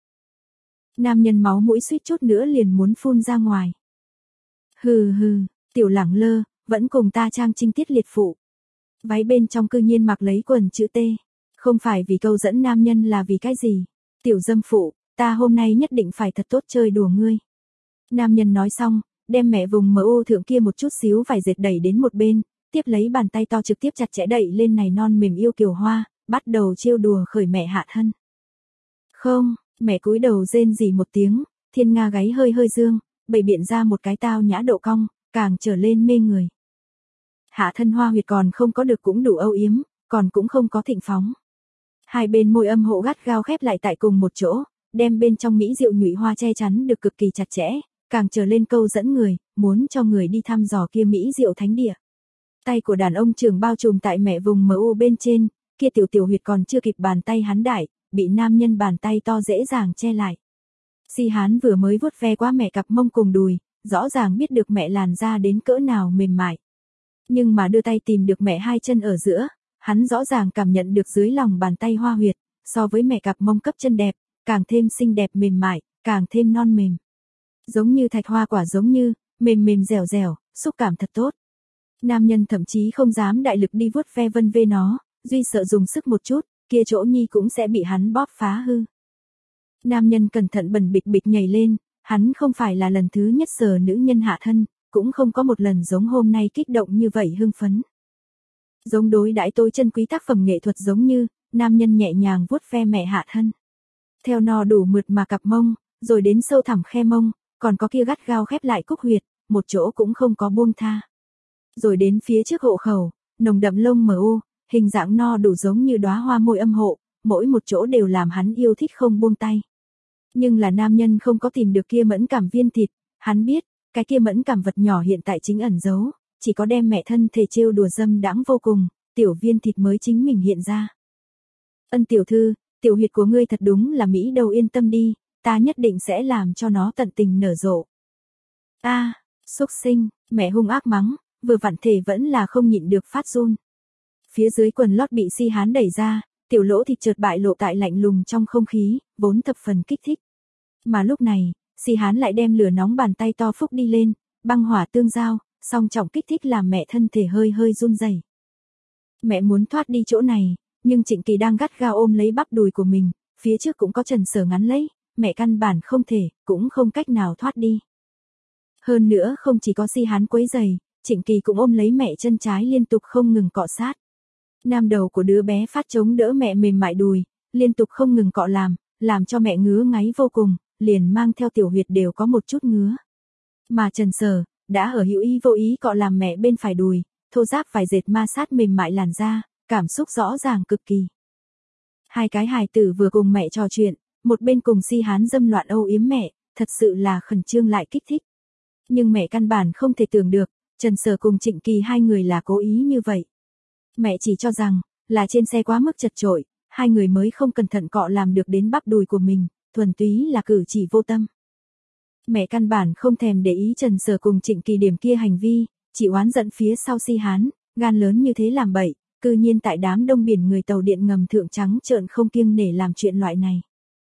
Nam nhân máu mũi suýt chút nữa liền muốn phun ra ngoài. Hừ hừ, tiểu lẳng lơ, vẫn cùng ta trang trinh tiết liệt phụ. Váy bên trong cư nhiên mặc lấy quần chữ T. Không phải vì câu dẫn nam nhân là vì cái gì. Tiểu dâm phụ, ta hôm nay nhất định phải thật tốt chơi đùa ngươi. Nam nhân nói xong, đem mẹ vùng mỡ ô thượng kia một chút xíu vải dệt đẩy đến một bên, tiếp lấy bàn tay to trực tiếp chặt chẽ đẩy lên này non mềm yêu kiều hoa, bắt đầu trêu đùa khởi mẹ hạ thân. Không, mẹ cúi đầu rên rỉ một tiếng, thiên nga gáy hơi hơi dương, bày biện ra một cái tao nhã độ cong, càng trở lên mê người. Hạ thân hoa huyệt còn không có được cũng đủ âu yếm, còn cũng không có thịnh phóng. Hai bên môi âm hộ gắt gao khép lại tại cùng một chỗ, đem bên trong mỹ diệu nhụy hoa che chắn được cực kỳ chặt chẽ, càng trở lên câu dẫn người, muốn cho người đi thăm dò kia mỹ diệu thánh địa. Tay của đàn ông trường bao trùm tại mẹ vùng mỡ ô bên trên, kia tiểu tiểu huyệt còn chưa kịp bàn tay hắn đại, bị nam nhân bàn tay to dễ dàng che lại. Si hán vừa mới vuốt ve qua mẹ cặp mông cùng đùi, rõ ràng biết được mẹ làn da đến cỡ nào mềm mại. Nhưng mà đưa tay tìm được mẹ hai chân ở giữa, hắn rõ ràng cảm nhận được dưới lòng bàn tay hoa huyệt, so với mẹ cặp mông cấp chân đẹp, càng thêm xinh đẹp mềm mại, càng thêm non mềm. Giống như thạch hoa quả, giống như, mềm mềm dẻo dẻo, xúc cảm thật tốt. Nam nhân thậm chí không dám đại lực đi vuốt ve vân vê nó, duy sợ dùng sức một chút, kia chỗ nhi cũng sẽ bị hắn bóp phá hư. Nam nhân cẩn thận bần bịch bịch nhảy lên, hắn không phải là lần thứ nhất sờ nữ nhân hạ thân, cũng không có một lần giống hôm nay kích động như vậy hưng phấn. Giống đối đãi tôi chân quý tác phẩm nghệ thuật giống như, nam nhân nhẹ nhàng vuốt ve mẹ hạ thân. Theo no đủ mượt mà cặp mông, rồi đến sâu thẳm khe mông, còn có kia gắt gao khép lại cúc huyệt, một chỗ cũng không có buông tha. Rồi đến phía trước hộ khẩu, nồng đậm lông mờ ô, hình dạng no đủ giống như đóa hoa môi âm hộ, mỗi một chỗ đều làm hắn yêu thích không buông tay. Nhưng là nam nhân không có tìm được kia mẫn cảm viên thịt, hắn biết, cái kia mẫn cảm vật nhỏ hiện tại chính ẩn giấu, chỉ có đem mẹ thân thể trêu đùa dâm đãng vô cùng, tiểu viên thịt mới chính mình hiện ra. Ân tiểu thư, tiểu huyệt của ngươi thật đúng là mỹ đầu, yên tâm đi, ta nhất định sẽ làm cho nó tận tình nở rộ. A, xúc sinh, mẹ hung ác mắng, vừa vặn thể vẫn là không nhịn được phát run. Phía dưới quần lót bị si hán đẩy ra, tiểu lỗ thịt chợt bại lộ tại lạnh lùng trong không khí, vốn thập phần kích thích. Mà lúc này, si hán lại đem lửa nóng bàn tay to phúc đi lên, băng hỏa tương giao, song trọng kích thích làm mẹ thân thể hơi hơi run rẩy. Mẹ muốn thoát đi chỗ này, nhưng Trịnh Kỳ đang gắt gao ôm lấy bắp đùi của mình, phía trước cũng có Trần Sở ngắn lấy, mẹ căn bản không thể, cũng không cách nào thoát đi. Hơn nữa không chỉ có si hán quấy giày, Trịnh Kỳ cũng ôm lấy mẹ chân trái liên tục không ngừng cọ sát. Nam đầu của đứa bé phát chống đỡ mẹ mềm mại đùi, liên tục không ngừng cọ làm cho mẹ ngứa ngáy vô cùng, liền mang theo tiểu huyệt đều có một chút ngứa. Mà Trần Sở, đã ở hữu ý vô ý cọ làm mẹ bên phải đùi, thô ráp vài dệt ma sát mềm mại làn da, cảm xúc rõ ràng cực kỳ. Hai cái hài tử vừa cùng mẹ trò chuyện, một bên cùng si hán dâm loạn âu yếm mẹ, thật sự là khẩn trương lại kích thích. Nhưng mẹ căn bản không thể tưởng được, Trần Sở cùng Trịnh Kỳ hai người là cố ý như vậy. Mẹ chỉ cho rằng, là trên xe quá mức chật chội, hai người mới không cẩn thận cọ làm được đến bắp đùi của mình, thuần túy là cử chỉ vô tâm. Mẹ căn bản không thèm để ý Trần Sở cùng Trịnh Kỳ điểm kia hành vi, chỉ oán giận phía sau si hán, gan lớn như thế làm bậy, cư nhiên tại đám đông biển người tàu điện ngầm thượng trắng trợn không kiêng nể làm chuyện loại này.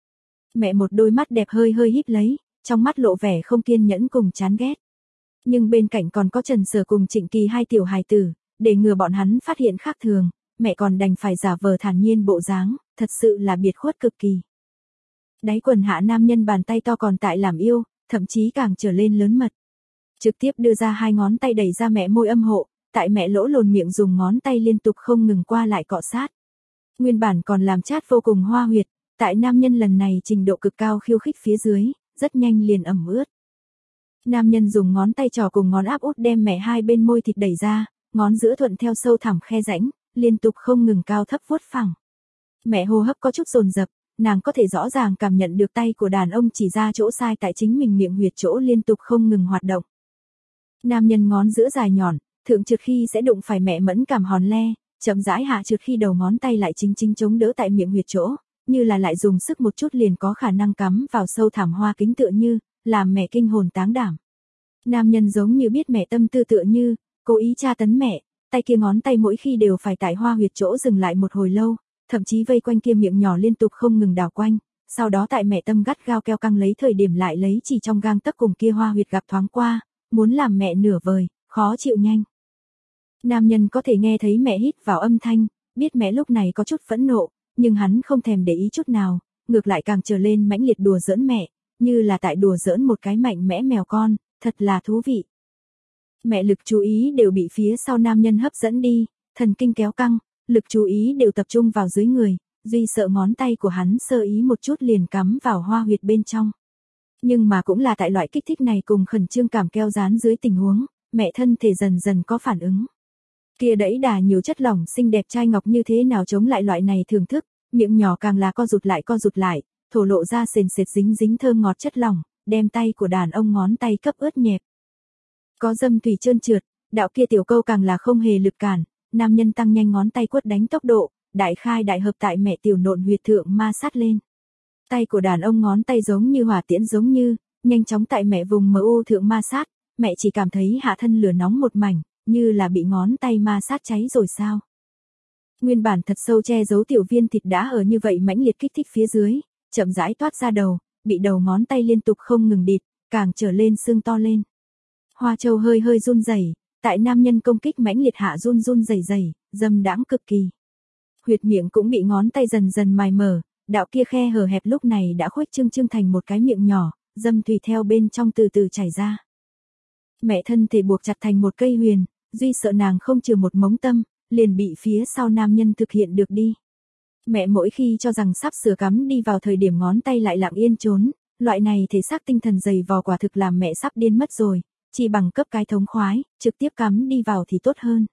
Mẹ một đôi mắt đẹp hơi hơi híp lấy, trong mắt lộ vẻ không kiên nhẫn cùng chán ghét. Nhưng bên cạnh còn có Trần Sở cùng Trịnh Kỳ hai tiểu hài tử, để ngừa bọn hắn phát hiện khác thường, mẹ còn đành phải giả vờ thản nhiên bộ dáng, thật sự là biệt khuất cực kỳ. Đáy quần hạ nam nhân bàn tay to còn tại làm yêu, thậm chí càng trở lên lớn mật. Trực tiếp đưa ra hai ngón tay đẩy ra mẹ môi âm hộ, tại mẹ lỗ lồn miệng dùng ngón tay liên tục không ngừng qua lại cọ sát. Nguyên bản còn làm chát vô cùng hoa huyệt, tại nam nhân lần này trình độ cực cao khiêu khích phía dưới, rất nhanh liền ẩm ướt. Nam nhân dùng ngón tay trỏ cùng ngón áp út đem mẹ hai bên môi thịt đẩy ra, ngón giữa thuận theo sâu thẳm khe rãnh, liên tục không ngừng cao thấp vuốt phẳng. Mẹ hô hấp có chút dồn dập, nàng có thể rõ ràng cảm nhận được tay của đàn ông chỉ ra chỗ sai tại chính mình miệng huyệt chỗ liên tục không ngừng hoạt động. Nam nhân ngón giữa dài nhọn, thượng trượt khi sẽ đụng phải mẹ mẫn cảm hòn le, chậm rãi hạ trượt khi đầu ngón tay lại chính chính chống đỡ tại miệng huyệt chỗ, như là lại dùng sức một chút liền có khả năng cắm vào sâu thẳm hoa kính tựa như, làm mẹ kinh hồn táng đảm. Nam nhân giống như biết mẹ tâm tư tựa như, cố ý tra tấn mẹ, tay kia ngón tay mỗi khi đều phải tại hoa huyệt chỗ dừng lại một hồi lâu, thậm chí vây quanh kia miệng nhỏ liên tục không ngừng đảo quanh, sau đó tại mẹ tâm gắt gao keo căng lấy thời điểm lại lấy chỉ trong gang tấc cùng kia hoa huyệt gặp thoáng qua, muốn làm mẹ nửa vời, khó chịu nhanh. Nam nhân có thể nghe thấy mẹ hít vào âm thanh, biết mẹ lúc này có chút phẫn nộ, nhưng hắn không thèm để ý chút nào, ngược lại càng trở lên mãnh liệt đùa giỡn mẹ, như là tại đùa giỡn một cái mạnh mẽ mèo con, thật là thú vị. Mẹ lực chú ý đều bị phía sau nam nhân hấp dẫn đi, thần kinh kéo căng, lực chú ý đều tập trung vào dưới người, duy sợ ngón tay của hắn sơ ý một chút liền cắm vào hoa huyệt bên trong. Nhưng mà cũng là tại loại kích thích này cùng khẩn trương cảm keo dán dưới tình huống, mẹ thân thể dần dần có phản ứng. Kia đẫy đà nhiều chất lỏng xinh đẹp trai ngọc như thế nào chống lại loại này thưởng thức, miệng nhỏ càng là co rụt lại, thổ lộ ra sền sệt dính dính thơm ngọt chất lỏng, đem tay của đàn ông ngón tay cấp ướt nhẹp. Có dâm thủy trơn trượt, đạo kia tiểu câu càng là không hề lực cản, nam nhân tăng nhanh ngón tay quất đánh tốc độ, đại khai đại hợp tại mẹ tiểu nộn huyệt thượng ma sát lên. Tay của đàn ông ngón tay giống như hỏa tiễn giống như, nhanh chóng tại mẹ vùng MU thượng ma sát, mẹ chỉ cảm thấy hạ thân lửa nóng một mảnh, như là bị ngón tay ma sát cháy rồi sao. Nguyên bản thật sâu che giấu tiểu viên thịt đã ở như vậy mãnh liệt kích thích phía dưới, chậm rãi toát ra đầu, bị đầu ngón tay liên tục không ngừng địt, càng trở lên xương to lên. Hoa châu hơi hơi run rẩy, tại nam nhân công kích mãnh liệt hạ run rẩy, dâm đãng cực kỳ. Huyệt miệng cũng bị ngón tay dần dần mài mở, đạo kia khe hở hẹp lúc này đã khuếch trương thành một cái miệng nhỏ, dâm thủy theo bên trong từ từ chảy ra. Mẹ thân thể buộc chặt thành một cây huyền, duy sợ nàng không trừ một mống tâm, liền bị phía sau nam nhân thực hiện được đi. Mẹ mỗi khi cho rằng sắp sửa cắm đi vào thời điểm ngón tay lại lặng yên trốn, loại này thể xác tinh thần dày vò quả thực làm mẹ sắp điên mất rồi, chỉ bằng cấp cái thống khoái, trực tiếp cắm đi vào thì tốt hơn.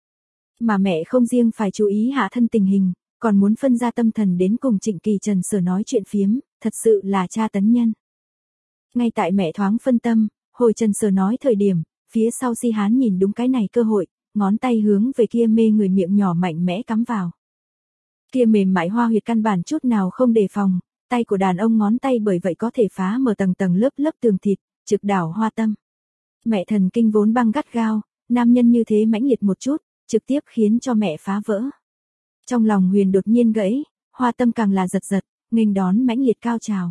Mà mẹ không riêng phải chú ý hạ thân tình hình, còn muốn phân ra tâm thần đến cùng Trịnh Kỳ Trần Sở nói chuyện phiếm, thật sự là tra tấn nhân. Ngay tại mẹ thoáng phân tâm, hồi Trần Sở nói thời điểm, phía sau si hán nhìn đúng cái này cơ hội, ngón tay hướng về kia mê người miệng nhỏ mạnh mẽ cắm vào. Kia mềm mại hoa huyệt căn bản chút nào không đề phòng, tay của đàn ông ngón tay bởi vậy có thể phá mở tầng lớp tường thịt, trực đảo hoa tâm. Mẹ thần kinh vốn băng gắt gao, nam nhân như thế mãnh liệt một chút, trực tiếp khiến cho mẹ phá vỡ. Trong lòng huyền đột nhiên gãy, hoa tâm càng là giật, nghênh đón mãnh liệt cao trào.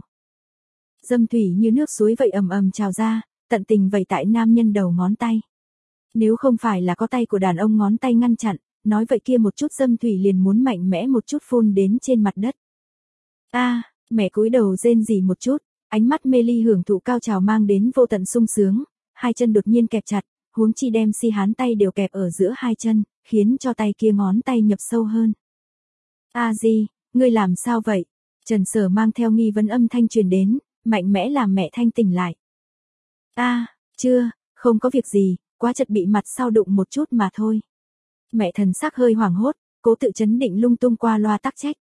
Dâm thủy như nước suối vậy ầm trào ra, tận tình vẩy tại nam nhân đầu ngón tay. Nếu không phải là có tay của đàn ông ngón tay ngăn chặn, nói vậy kia một chút dâm thủy liền muốn mạnh mẽ một chút phun đến trên mặt đất. Mẹ cúi đầu rên rỉ một chút, ánh mắt mê ly hưởng thụ cao trào mang đến vô tận sung sướng, hai chân đột nhiên kẹp chặt, huống chi đem si hán tay đều kẹp ở giữa hai chân, khiến cho tay kia ngón tay nhập sâu hơn. Di, ngươi làm sao vậy? Trần Sở mang theo nghi vấn âm thanh truyền đến, mạnh mẽ làm mẹ thanh tỉnh lại. Chưa, không có việc gì, quá chật bị mặt sau đụng một chút mà thôi. Mẹ thần sắc hơi hoảng hốt, cố tự chấn định lung tung qua loa tắc trách.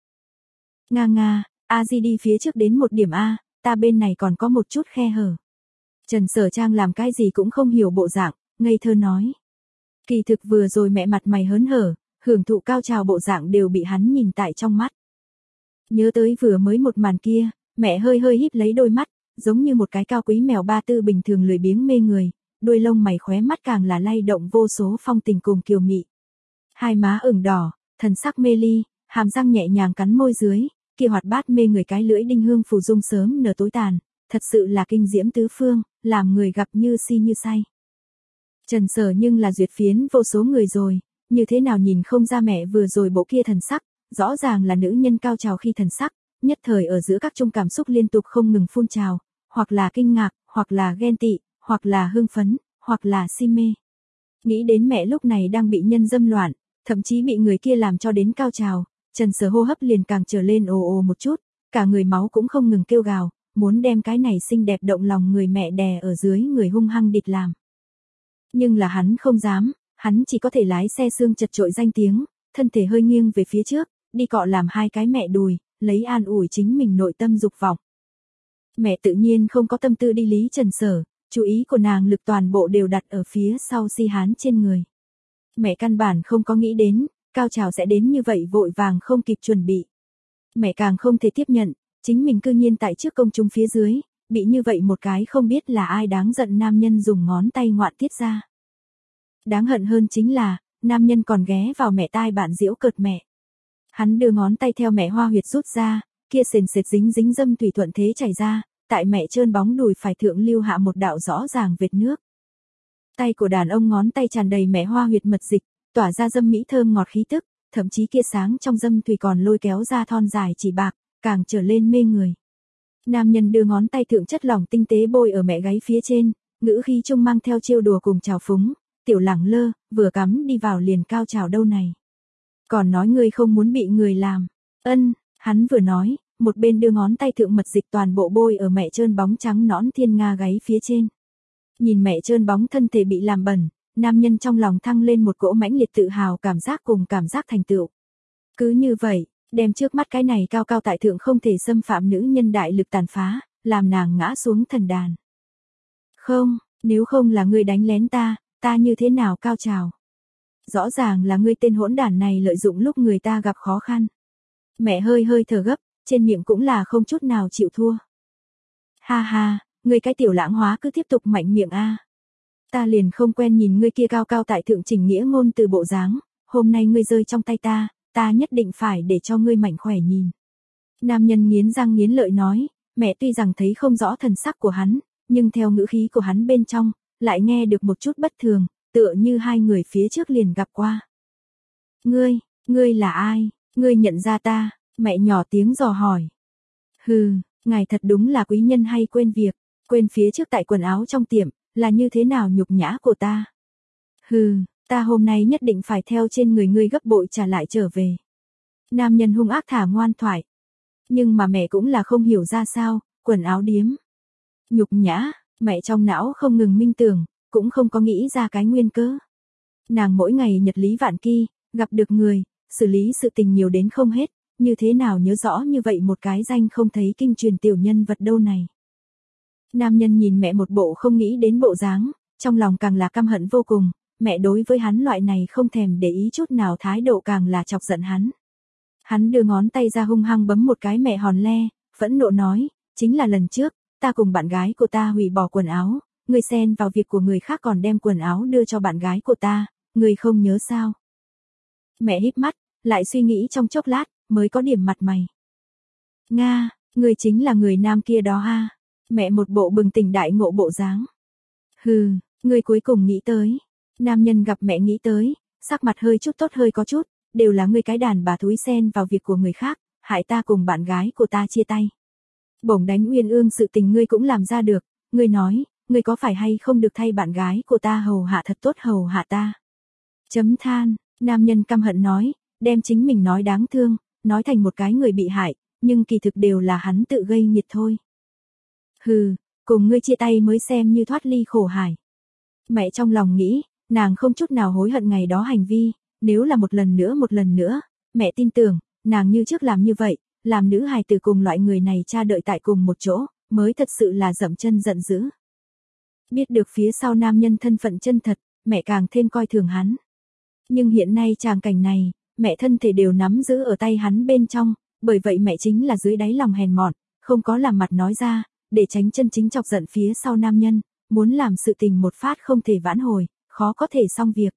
Di đi phía trước đến một điểm ta bên này còn có một chút khe hở. Trần Sở Trang làm cái gì cũng không hiểu bộ dạng, ngây thơ nói. Kỳ thực vừa rồi mẹ mặt mày hớn hở, hưởng thụ cao trào bộ dạng đều bị hắn nhìn tại trong mắt. Nhớ tới vừa mới một màn kia, mẹ hơi híp lấy đôi mắt, giống như một cái cao quý mèo ba tư bình thường lười biếng mê người, đuôi lông mày khóe mắt càng là lay động vô số phong tình cùng kiều mị. Hai má ửng đỏ, thần sắc mê ly, hàm răng nhẹ nhàng cắn môi dưới, kia hoạt bát mê người cái lưỡi đinh hương phù dung sớm nở tối tàn, thật sự là kinh diễm tứ phương, làm người gặp như si như say. Trần Sở nhưng là duyệt phiến vô số người rồi, như thế nào nhìn không ra mẹ vừa rồi bộ kia thần sắc, rõ ràng là nữ nhân cao trào khi thần sắc, nhất thời ở giữa các chung cảm xúc liên tục không ngừng phun trào, hoặc là kinh ngạc, hoặc là ghen tị, hoặc là hưng phấn, hoặc là si mê. Nghĩ đến mẹ lúc này đang bị nhân dâm loạn, thậm chí bị người kia làm cho đến cao trào, Trần Sở hô hấp liền càng trở lên ồ một chút, cả người máu cũng không ngừng kêu gào, muốn đem cái này xinh đẹp động lòng người mẹ đè ở dưới người hung hăng địt làm. Nhưng là hắn không dám, hắn chỉ có thể lái xe xương chật chội danh tiếng, thân thể hơi nghiêng về phía trước, đi cọ làm hai cái mẹ đùi, lấy an ủi chính mình nội tâm dục vọng. Mẹ tự nhiên không có tâm tư đi lý Trần Sở, chú ý của nàng lực toàn bộ đều đặt ở phía sau si hán trên người. Mẹ căn bản không có nghĩ đến, cao trào sẽ đến như vậy vội vàng không kịp chuẩn bị. Mẹ càng không thể tiếp nhận, chính mình cư nhiên tại trước công chúng phía dưới, bị như vậy một cái không biết là ai đáng giận nam nhân dùng ngón tay ngoạn tiết ra. Đáng hận hơn chính là, nam nhân còn ghé vào mẹ tai bạn giễu cợt mẹ. Hắn đưa ngón tay theo mẹ hoa huyệt rút ra, kia sền sệt dính dính dâm thủy thuận thế chảy ra, tại mẹ trơn bóng đùi phải thượng lưu hạ một đạo rõ ràng vệt nước. Tay của đàn ông ngón tay tràn đầy mẹ hoa huyệt mật dịch, tỏa ra dâm mỹ thơm ngọt khí tức, thậm chí kia sáng trong dâm thủy còn lôi kéo ra thon dài chỉ bạc, càng trở lên mê người. Nam nhân đưa ngón tay thượng chất lỏng tinh tế bôi ở mẹ gáy phía trên, ngữ khí trung mang theo trêu đùa cùng trào phúng, tiểu lẳng lơ, vừa cắm đi vào liền cao trào đâu này. Còn nói ngươi không muốn bị người làm. Ân, hắn vừa nói, một bên đưa ngón tay thượng mật dịch toàn bộ bôi ở mẹ trơn bóng trắng nõn thiên nga gáy phía trên. Nhìn mẹ trơn bóng thân thể bị làm bẩn, nam nhân trong lòng thăng lên một cỗ mãnh liệt tự hào cảm giác cùng cảm giác thành tựu. Cứ như vậy, đem trước mắt cái này cao cao tại thượng không thể xâm phạm nữ nhân đại lực tàn phá, làm nàng ngã xuống thần đàn. Không, nếu không là ngươi đánh lén ta như thế nào cao trào. Rõ ràng là ngươi tên hỗn đản này lợi dụng lúc người ta gặp khó khăn. Mẹ hơi hơi thở gấp, trên miệng cũng là không chút nào chịu thua. Ha ha, ngươi cái tiểu lãng hóa cứ tiếp tục mạnh miệng a. Ta liền không quen nhìn ngươi kia cao cao tại thượng chỉnh nghĩa ngôn từ bộ dáng, hôm nay ngươi rơi trong tay ta nhất định phải để cho ngươi mạnh khỏe nhìn. Nam nhân nghiến răng nghiến lợi nói, mẹ tuy rằng thấy không rõ thần sắc của hắn, nhưng theo ngữ khí của hắn bên trong, lại nghe được một chút bất thường, tựa như hai người phía trước liền gặp qua. Ngươi là ai? Ngươi nhận ra ta? Mẹ nhỏ tiếng dò hỏi. Hừ, ngài thật đúng là quý nhân hay quên việc, quên phía trước tại quần áo trong tiệm, là như thế nào nhục nhã của ta. Hừ, ta hôm nay nhất định phải theo trên người ngươi gấp bội trả lại trở về. Nam nhân hung ác thả ngoan thoại. Nhưng mà mẹ cũng là không hiểu ra sao, quần áo điếm. Nhục nhã, mẹ trong não không ngừng minh tưởng, cũng không có nghĩ ra cái nguyên cớ. Nàng mỗi ngày nhật lý vạn kỳ, gặp được người, xử lý sự tình nhiều đến không hết, như thế nào nhớ rõ như vậy một cái danh không thấy kinh truyền tiểu nhân vật đâu này. Nam nhân nhìn mẹ một bộ không nghĩ đến bộ dáng, trong lòng càng là căm hận vô cùng, mẹ đối với hắn loại này không thèm để ý chút nào thái độ càng là chọc giận hắn. Hắn đưa ngón tay ra hung hăng bấm một cái mẹ hòn le, phẫn nộ nói, chính là lần trước, ta cùng bạn gái của ta hủy bỏ quần áo, ngươi xen vào việc của người khác còn đem quần áo đưa cho bạn gái của ta, ngươi không nhớ sao? Mẹ híp mắt, lại suy nghĩ trong chốc lát, mới có điểm mặt mày. Nga, ngươi chính là người nam kia đó ha? Mẹ một bộ bừng tỉnh đại ngộ bộ dáng. Hừ, ngươi cuối cùng nghĩ tới. Nam nhân gặp mẹ nghĩ tới, sắc mặt hơi chút tốt hơi có chút, đều là ngươi cái đàn bà thúi xen vào việc của người khác, hại ta cùng bạn gái của ta chia tay. Bổng đánh uyên ương sự tình ngươi cũng làm ra được, ngươi nói, ngươi có phải hay không được thay bạn gái của ta hầu hạ thật tốt hầu hạ ta. Chấm than, nam nhân căm hận nói, đem chính mình nói đáng thương, nói thành một cái người bị hại, nhưng kỳ thực đều là hắn tự gây nghiệt thôi. Hừ, cùng ngươi chia tay mới xem như thoát ly khổ hải. Mẹ trong lòng nghĩ, nàng không chút nào hối hận ngày đó hành vi, nếu là một lần nữa, mẹ tin tưởng, nàng như trước làm như vậy, làm nữ hài tử cùng loại người này cha đợi tại cùng một chỗ, mới thật sự là dậm chân giận dữ. Biết được phía sau nam nhân thân phận chân thật, mẹ càng thêm coi thường hắn. Nhưng hiện nay tràng cảnh này, mẹ thân thể đều nắm giữ ở tay hắn bên trong, bởi vậy mẹ chính là dưới đáy lòng hèn mọn, không có làm mặt nói ra, để tránh chân chính chọc giận phía sau nam nhân, muốn làm sự tình một phát không thể vãn hồi, khó có thể xong việc.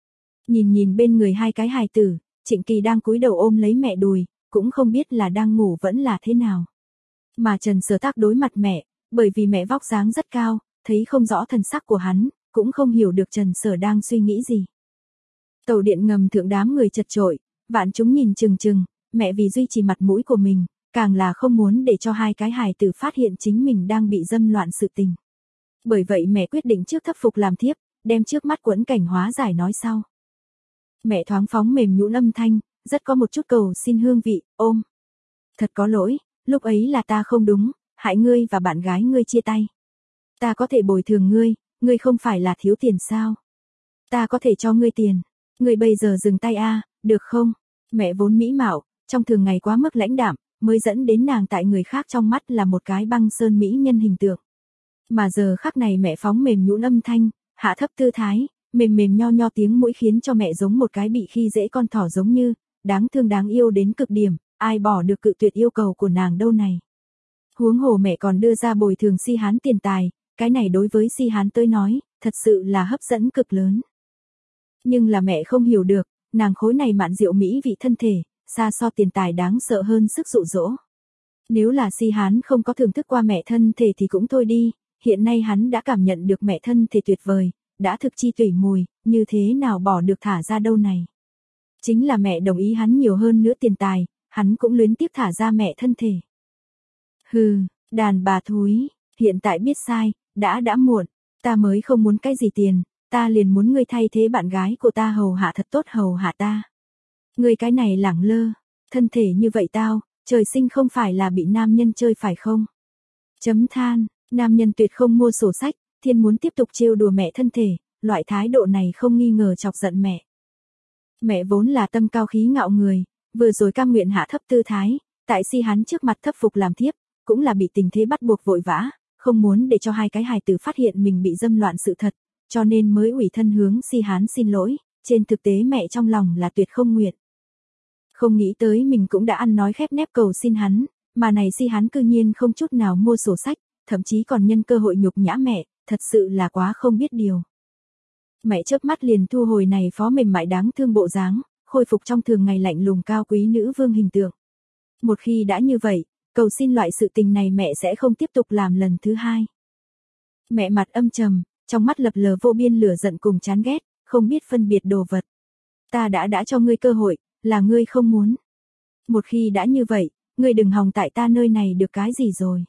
Nhìn bên người hai cái hài tử, Trịnh Kỳ đang cúi đầu ôm lấy mẹ đùi, cũng không biết là đang ngủ vẫn là thế nào. Mà Trần Sở Tác đối mặt mẹ, bởi vì mẹ vóc dáng rất cao, thấy không rõ thần sắc của hắn, cũng không hiểu được Trần Sở đang suy nghĩ gì. Tàu điện ngầm thượng đám người chật chội, vạn chúng nhìn chừng chừng, mẹ vì duy trì mặt mũi của mình, càng là không muốn để cho hai cái hài tử phát hiện chính mình đang bị dâm loạn sự tình. Bởi vậy mẹ quyết định trước thấp phục làm thiếp, đem trước mắt quẫn cảnh hóa giải nói sau. Mẹ thoáng phóng mềm nhũn âm thanh, rất có một chút cầu xin hương vị, ôm. Thật có lỗi, lúc ấy là ta không đúng, hại ngươi và bạn gái ngươi chia tay. Ta có thể bồi thường ngươi không phải là thiếu tiền sao? Ta có thể cho ngươi tiền, ngươi bây giờ dừng tay được không? Mẹ vốn mỹ mạo, trong thường ngày quá mức lãnh đạm, mới dẫn đến nàng tại người khác trong mắt là một cái băng sơn mỹ nhân hình tượng. Mà giờ khắc này mẹ phóng mềm nhũn âm thanh, hạ thấp tư thái, mềm nho nho tiếng mũi khiến cho mẹ giống một cái bị khi dễ con thỏ giống như, đáng thương đáng yêu đến cực điểm, ai bỏ được cự tuyệt yêu cầu của nàng đâu này. Huống hồ mẹ còn đưa ra bồi thường Si Hán tiền tài, cái này đối với Si Hán tới nói, thật sự là hấp dẫn cực lớn. Nhưng là mẹ không hiểu được, nàng khối này mạn diệu mỹ vị thân thể, xa so tiền tài đáng sợ hơn sức dụ dỗ. Nếu là Si Hán không có thưởng thức qua mẹ thân thể thì cũng thôi đi, hiện nay hắn đã cảm nhận được mẹ thân thể tuyệt vời, đã thực chi tủy mùi, như thế nào bỏ được thả ra đâu này. Chính là mẹ đồng ý hắn nhiều hơn nữa tiền tài, hắn cũng luyến tiếc thả ra mẹ thân thể. Hừ, đàn bà thúi, hiện tại biết sai, đã muộn, ta mới không muốn cái gì tiền, ta liền muốn ngươi thay thế bạn gái của ta hầu hạ thật tốt hầu hạ ta. Ngươi cái này lẳng lơ, thân thể như vậy tao, trời sinh không phải là bị nam nhân chơi phải không? Chấm than, nam nhân tuyệt không mua sổ sách, thiên muốn tiếp tục trêu đùa mẹ thân thể, loại thái độ này không nghi ngờ chọc giận mẹ. Mẹ vốn là tâm cao khí ngạo người, vừa rồi cam nguyện hạ thấp tư thái, tại Si Hán trước mặt thấp phục làm thiếp, cũng là bị tình thế bắt buộc vội vã, không muốn để cho hai cái hài tử phát hiện mình bị dâm loạn sự thật, cho nên mới ủy thân hướng Si Hán xin lỗi, trên thực tế mẹ trong lòng là tuyệt không nguyện. Không nghĩ tới mình cũng đã ăn nói khép nép cầu xin hắn, mà này Si Hán cư nhiên không chút nào mua sổ sách, thậm chí còn nhân cơ hội nhục nhã mẹ, thật sự là quá không biết điều. Mẹ chớp mắt liền thu hồi này phó mềm mại đáng thương bộ dáng, khôi phục trong thường ngày lạnh lùng cao quý nữ vương hình tượng. Một khi đã như vậy, cầu xin loại sự tình này mẹ sẽ không tiếp tục làm lần thứ hai. Mẹ mặt âm trầm, trong mắt lập lờ vô biên lửa giận cùng chán ghét, không biết phân biệt đồ vật. Ta đã cho ngươi cơ hội, là ngươi không muốn. Một khi đã như vậy, ngươi đừng hòng tại ta nơi này được cái gì rồi.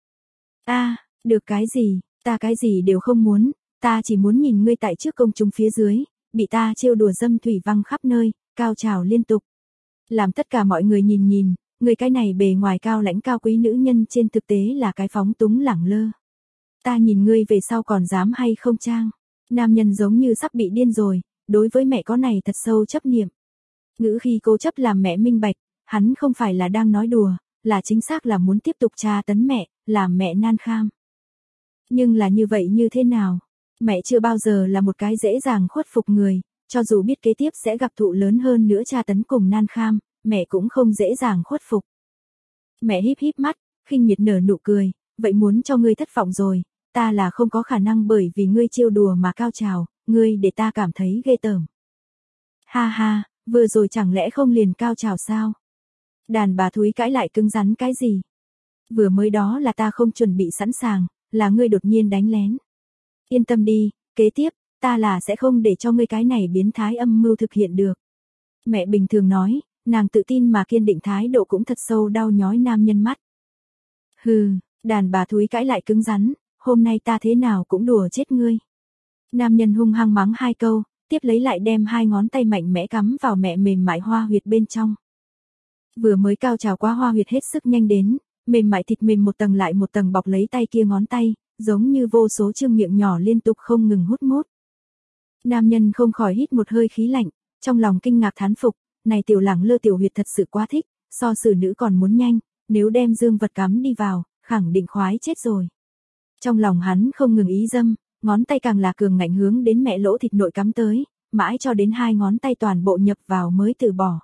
Được cái gì, ta cái gì đều không muốn, ta chỉ muốn nhìn ngươi tại trước công chúng phía dưới, bị ta trêu đùa dâm thủy văng khắp nơi, cao trào liên tục. Làm tất cả mọi người nhìn, người cái này bề ngoài cao lãnh cao quý nữ nhân trên thực tế là cái phóng túng lẳng lơ. Ta nhìn ngươi về sau còn dám hay không trang. Nam nhân giống như sắp bị điên rồi, đối với mẹ có này thật sâu chấp niệm. Ngữ khi cố chấp làm mẹ minh bạch, hắn không phải là đang nói đùa, là chính xác là muốn tiếp tục tra tấn mẹ, làm mẹ nan kham. Nhưng là như vậy như thế nào? Mẹ chưa bao giờ là một cái dễ dàng khuất phục người, cho dù biết kế tiếp sẽ gặp thụ lớn hơn nữa tra tấn cùng nan kham, mẹ cũng không dễ dàng khuất phục. Mẹ híp mắt, khinh miệt nở nụ cười, vậy muốn cho ngươi thất vọng rồi, ta là không có khả năng bởi vì ngươi trêu đùa mà cao trào, ngươi để ta cảm thấy ghê tởm. Ha ha, vừa rồi chẳng lẽ không liền cao trào sao? Đàn bà thúi cãi lại cứng rắn cái gì? Vừa mới đó là ta không chuẩn bị sẵn sàng, là ngươi đột nhiên đánh lén. Yên tâm đi, kế tiếp, ta là sẽ không để cho ngươi cái này biến thái âm mưu thực hiện được. Mẹ bình thường nói, nàng tự tin mà kiên định thái độ cũng thật sâu đau nhói nam nhân mắt. Hừ, đàn bà thúi cãi lại cứng rắn, hôm nay ta thế nào cũng đùa chết ngươi. Nam nhân hung hăng mắng hai câu, tiếp lấy lại đem hai ngón tay mạnh mẽ cắm vào mẹ mềm mại hoa huyệt bên trong. Vừa mới cao trào qua hoa huyệt hết sức nhanh đến, mềm mại thịt mềm một tầng lại một tầng bọc lấy tay kia ngón tay, giống như vô số chương miệng nhỏ liên tục không ngừng hút mút. Nam nhân không khỏi hít một hơi khí lạnh, trong lòng kinh ngạc thán phục, này tiểu lẳng lơ tiểu huyệt thật sự quá thích, so xử nữ còn muốn nhanh, nếu đem dương vật cắm đi vào, khẳng định khoái chết rồi. Trong lòng hắn không ngừng ý dâm, ngón tay càng là cường ngạnh hướng đến mẹ lỗ thịt nội cắm tới, mãi cho đến hai ngón tay toàn bộ nhập vào mới từ bỏ.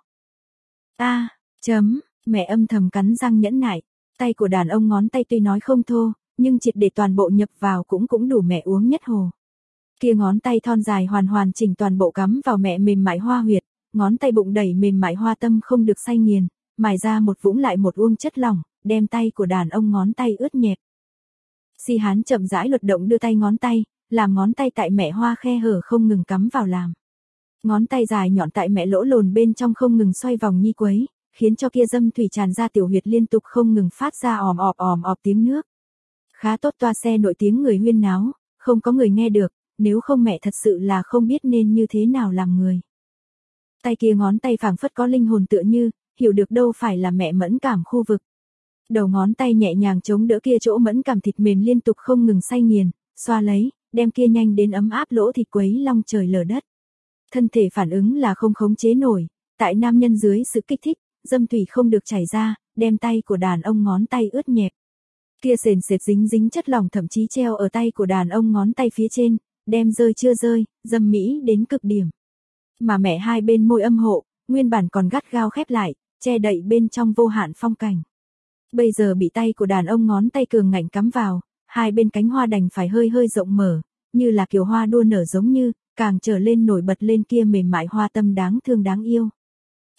Mẹ âm thầm cắn răng nhẫn nại, tay của đàn ông ngón tay tuy nói không thô, nhưng triệt để toàn bộ nhập vào cũng đủ mẹ uống nhất hồ. Kia ngón tay thon dài hoàn chỉnh toàn bộ cắm vào mẹ mềm mại hoa huyệt, ngón tay bụng đẩy mềm mại hoa tâm không được xay nghiền, mài ra một vũng lại một uông chất lỏng, đem tay của đàn ông ngón tay ướt nhẹp. Si Hán chậm rãi luật động đưa tay ngón tay, làm ngón tay tại mẹ hoa khe hở không ngừng cắm vào làm. Ngón tay dài nhọn tại mẹ lỗ lồn bên trong không ngừng xoay vòng nhi quấy, khiến cho kia dâm thủy tràn ra tiểu huyệt liên tục không ngừng phát ra òm ọp tiếng nước. Khá tốt, toa xe nổi tiếng người huyên náo, không có người nghe được, nếu không mẹ thật sự là không biết nên như thế nào làm người. Tay kia ngón tay phảng phất có linh hồn tựa như, hiểu được đâu phải là mẹ mẫn cảm khu vực. Đầu ngón tay nhẹ nhàng chống đỡ kia chỗ mẫn cảm thịt mềm liên tục không ngừng xay nghiền, xoa lấy, đem kia nhanh đến ấm áp lỗ thịt quấy long trời lở đất. Thân thể phản ứng là không khống chế nổi, tại nam nhân dưới sự kích thích, dâm thủy không được chảy ra, đem tay của đàn ông ngón tay ướt nhẹp. Kia sền sệt dính chất lỏng thậm chí treo ở tay của đàn ông ngón tay phía trên, đem rơi chưa rơi, dâm mỹ đến cực điểm. Mà mẹ hai bên môi âm hộ, nguyên bản còn gắt gao khép lại, che đậy bên trong vô hạn phong cảnh. Bây giờ bị tay của đàn ông ngón tay cường ngạnh cắm vào, hai bên cánh hoa đành phải hơi rộng mở, như là kiều hoa đua nở giống như, càng trở lên nổi bật lên kia mềm mại hoa tâm đáng thương đáng yêu.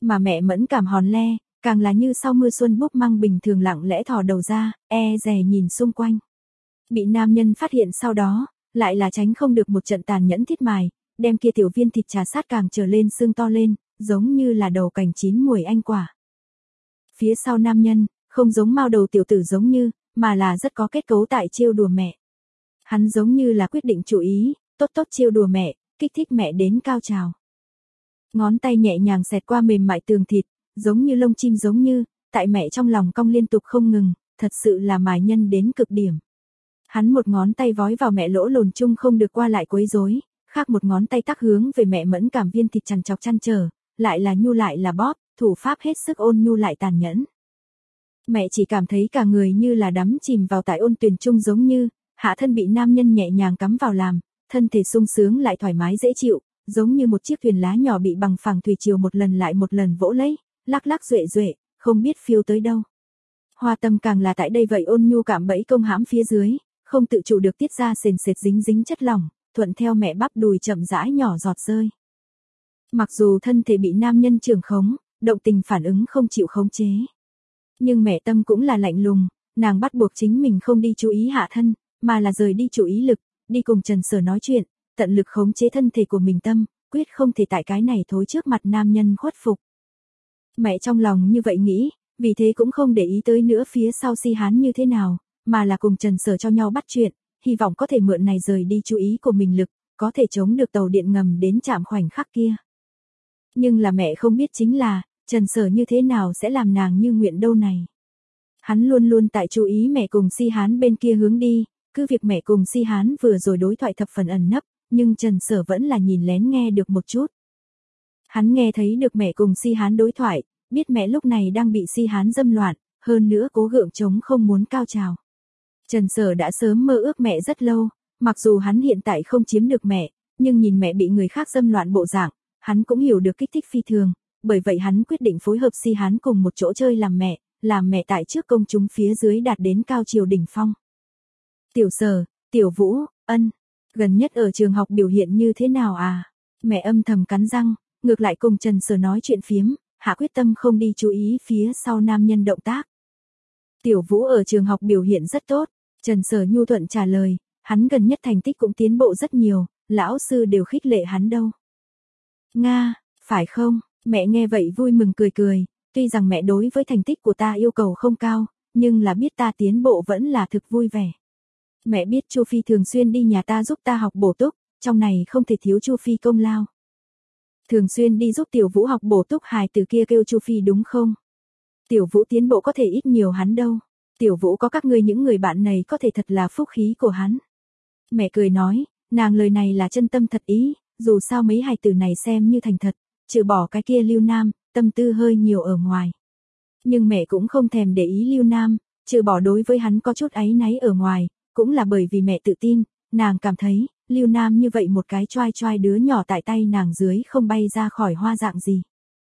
Mà mẹ mẫn cảm hòn le, càng là như sau mưa xuân búp măng bình thường lặng lẽ thò đầu ra, dè nhìn xung quanh. Bị nam nhân phát hiện sau đó, lại là tránh không được một trận tàn nhẫn thiết mài, đem kia tiểu viên thịt trà sát càng trở lên xương to lên, giống như là đầu cành chín muồi anh quả. Phía sau nam nhân, không giống mao đầu tiểu tử giống như, mà là rất có kết cấu tại trêu đùa mẹ. Hắn giống như là quyết định chủ ý, tốt trêu đùa mẹ, kích thích mẹ đến cao trào. Ngón tay nhẹ nhàng xẹt qua mềm mại tường thịt, giống như lông chim giống như, tại mẹ trong lòng cong liên tục không ngừng, thật sự là mài nhân đến cực điểm. Hắn một ngón tay vói vào mẹ lỗ lồn chung không được qua lại quấy rối, khác một ngón tay tác hướng về mẹ mẫn cảm viên thịt chằn chọc chăn trở, lại là nhu lại là bóp, thủ pháp hết sức ôn nhu lại tàn nhẫn. Mẹ chỉ cảm thấy cả người như là đắm chìm vào tại ôn tuyền chung giống như, hạ thân bị nam nhân nhẹ nhàng cắm vào làm, thân thể sung sướng lại thoải mái dễ chịu, giống như một chiếc thuyền lá nhỏ bị bằng phẳng thủy triều một lần lại một lần vỗ lấy, lắc lắc duệ duệ, không biết phiêu tới đâu. Hoa tâm càng là tại đây vậy ôn nhu cảm bẫy công hãm phía dưới, không tự chủ được tiết ra sền sệt dính dính chất lỏng, thuận theo mẹ bắp đùi chậm rãi nhỏ giọt rơi. Mặc dù thân thể bị nam nhân trưởng khống, động tình phản ứng không chịu khống chế. Nhưng mẹ tâm cũng là lạnh lùng, nàng bắt buộc chính mình không đi chú ý hạ thân, mà là rời đi chú ý lực, đi cùng Trần Sở nói chuyện, tận lực khống chế thân thể của mình tâm, quyết không thể tại cái này thối trước mặt nam nhân khuất phục. Mẹ trong lòng như vậy nghĩ, vì thế cũng không để ý tới nữa phía sau si hán như thế nào, mà là cùng Trần Sở cho nhau bắt chuyện, hy vọng có thể mượn này rời đi chú ý của mình lực, có thể chống được tàu điện ngầm đến trạm khoảnh khắc kia. Nhưng là mẹ không biết chính là, Trần Sở như thế nào sẽ làm nàng như nguyện đâu này. Hắn luôn luôn tại chú ý mẹ cùng si hán bên kia hướng đi, cứ việc mẹ cùng si hán vừa rồi đối thoại thập phần ẩn nấp, nhưng Trần Sở vẫn là nhìn lén nghe được một chút. Hắn nghe thấy được mẹ cùng si hán đối thoại, biết mẹ lúc này đang bị si hán dâm loạn, hơn nữa cố gượng chống không muốn cao trào. Trần Sở đã sớm mơ ước mẹ rất lâu, mặc dù hắn hiện tại không chiếm được mẹ, nhưng nhìn mẹ bị người khác dâm loạn bộ dạng, hắn cũng hiểu được kích thích phi thường, bởi vậy hắn quyết định phối hợp si hán cùng một chỗ chơi làm mẹ tại trước công chúng phía dưới đạt đến cao triều đỉnh phong. Tiểu Sở, Tiểu Vũ, Ân, gần nhất ở trường học biểu hiện như thế nào à? Mẹ âm thầm cắn răng, ngược lại cùng Trần Sở nói chuyện phiếm, hạ quyết tâm không đi chú ý phía sau nam nhân động tác. Tiểu Vũ ở trường học biểu hiện rất tốt, Trần Sở nhu thuận trả lời, hắn gần nhất thành tích cũng tiến bộ rất nhiều, lão sư đều khích lệ hắn đâu. Nga, phải không? Mẹ nghe vậy vui mừng cười cười, tuy rằng mẹ đối với thành tích của ta yêu cầu không cao, nhưng là biết ta tiến bộ vẫn là thực vui vẻ. Mẹ biết Chu Phi thường xuyên đi nhà ta giúp ta học bổ túc, trong này không thể thiếu Chu Phi công lao. Thường xuyên đi giúp Tiểu Vũ học bổ túc hài từ kia kêu Chu Phi đúng không? Tiểu Vũ tiến bộ có thể ít nhiều hắn đâu. Tiểu Vũ có các ngươi những người bạn này có thể thật là phúc khí của hắn. Mẹ cười nói, nàng lời này là chân tâm thật ý, dù sao mấy hài từ này xem như thành thật, trừ bỏ cái kia Lưu Nam, tâm tư hơi nhiều ở ngoài. Nhưng mẹ cũng không thèm để ý Lưu Nam, trừ bỏ đối với hắn có chút áy náy ở ngoài, cũng là bởi vì mẹ tự tin, nàng cảm thấy, Lưu Nam như vậy một cái choai choai đứa nhỏ tại tay nàng dưới không bay ra khỏi hoa dạng gì.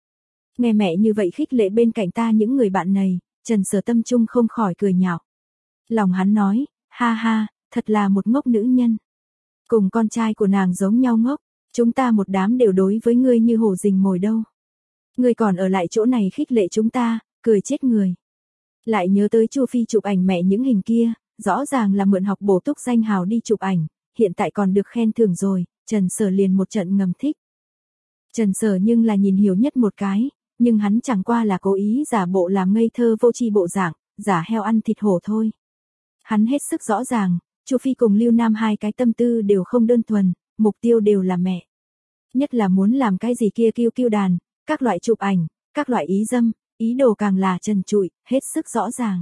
Nghe mẹ như vậy khích lệ bên cạnh ta những người bạn này, Trần Sở tâm trung không khỏi cười nhạo. Lòng hắn nói, ha ha, thật là một ngốc nữ nhân. Cùng con trai của nàng giống nhau ngốc, chúng ta một đám đều đối với ngươi như hổ rình mồi đâu. Ngươi còn ở lại chỗ này khích lệ chúng ta, cười chết người. Lại nhớ tới Chu Phi chụp ảnh mẹ những hình kia, rõ ràng là mượn học bổ túc danh hào đi chụp ảnh, hiện tại còn được khen thưởng rồi, Trần Sở liền một trận ngầm thích. Trần Sở nhưng là nhìn hiểu nhất một cái, nhưng hắn chẳng qua là cố ý giả bộ làm ngây thơ vô tri bộ dạng, giả heo ăn thịt hổ thôi. Hắn hết sức rõ ràng, Chu Phi cùng Lưu Nam hai cái tâm tư đều không đơn thuần, mục tiêu đều là mẹ. Nhất là muốn làm cái gì kia kiêu kiêu đàn, các loại chụp ảnh, các loại ý dâm, ý đồ càng là trần trụi, hết sức rõ ràng.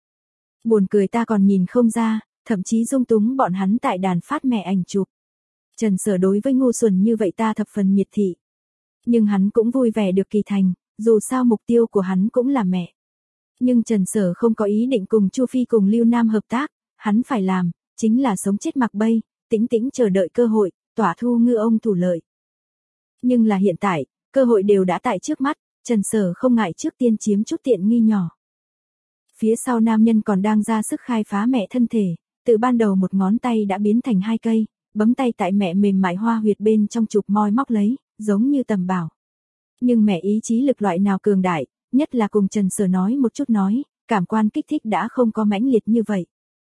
Buồn cười ta còn nhìn không ra, thậm chí dung túng bọn hắn tại đàn phát mẹ ảnh chụp. Trần Sở đối với ngu xuẩn như vậy ta thập phần miệt thị. Nhưng hắn cũng vui vẻ được kỳ thành, dù sao mục tiêu của hắn cũng là mẹ. Nhưng Trần Sở không có ý định cùng Chu Phi cùng Lưu Nam hợp tác, hắn phải làm, chính là sống chết mặc bay, tĩnh tĩnh chờ đợi cơ hội, tỏa thu ngư ông thủ lợi. Nhưng là hiện tại, cơ hội đều đã tại trước mắt, Trần Sở không ngại trước tiên chiếm chút tiện nghi nhỏ. Phía sau nam nhân còn đang ra sức khai phá mẹ thân thể, từ ban đầu một ngón tay đã biến thành hai cây, bấm tay tại mẹ mềm mại hoa huyệt bên trong chụp moi móc lấy, giống như tầm bảo. Nhưng mẹ ý chí lực loại nào cường đại, nhất là cùng Trần Sở nói một chút nói, cảm quan kích thích đã không có mãnh liệt như vậy.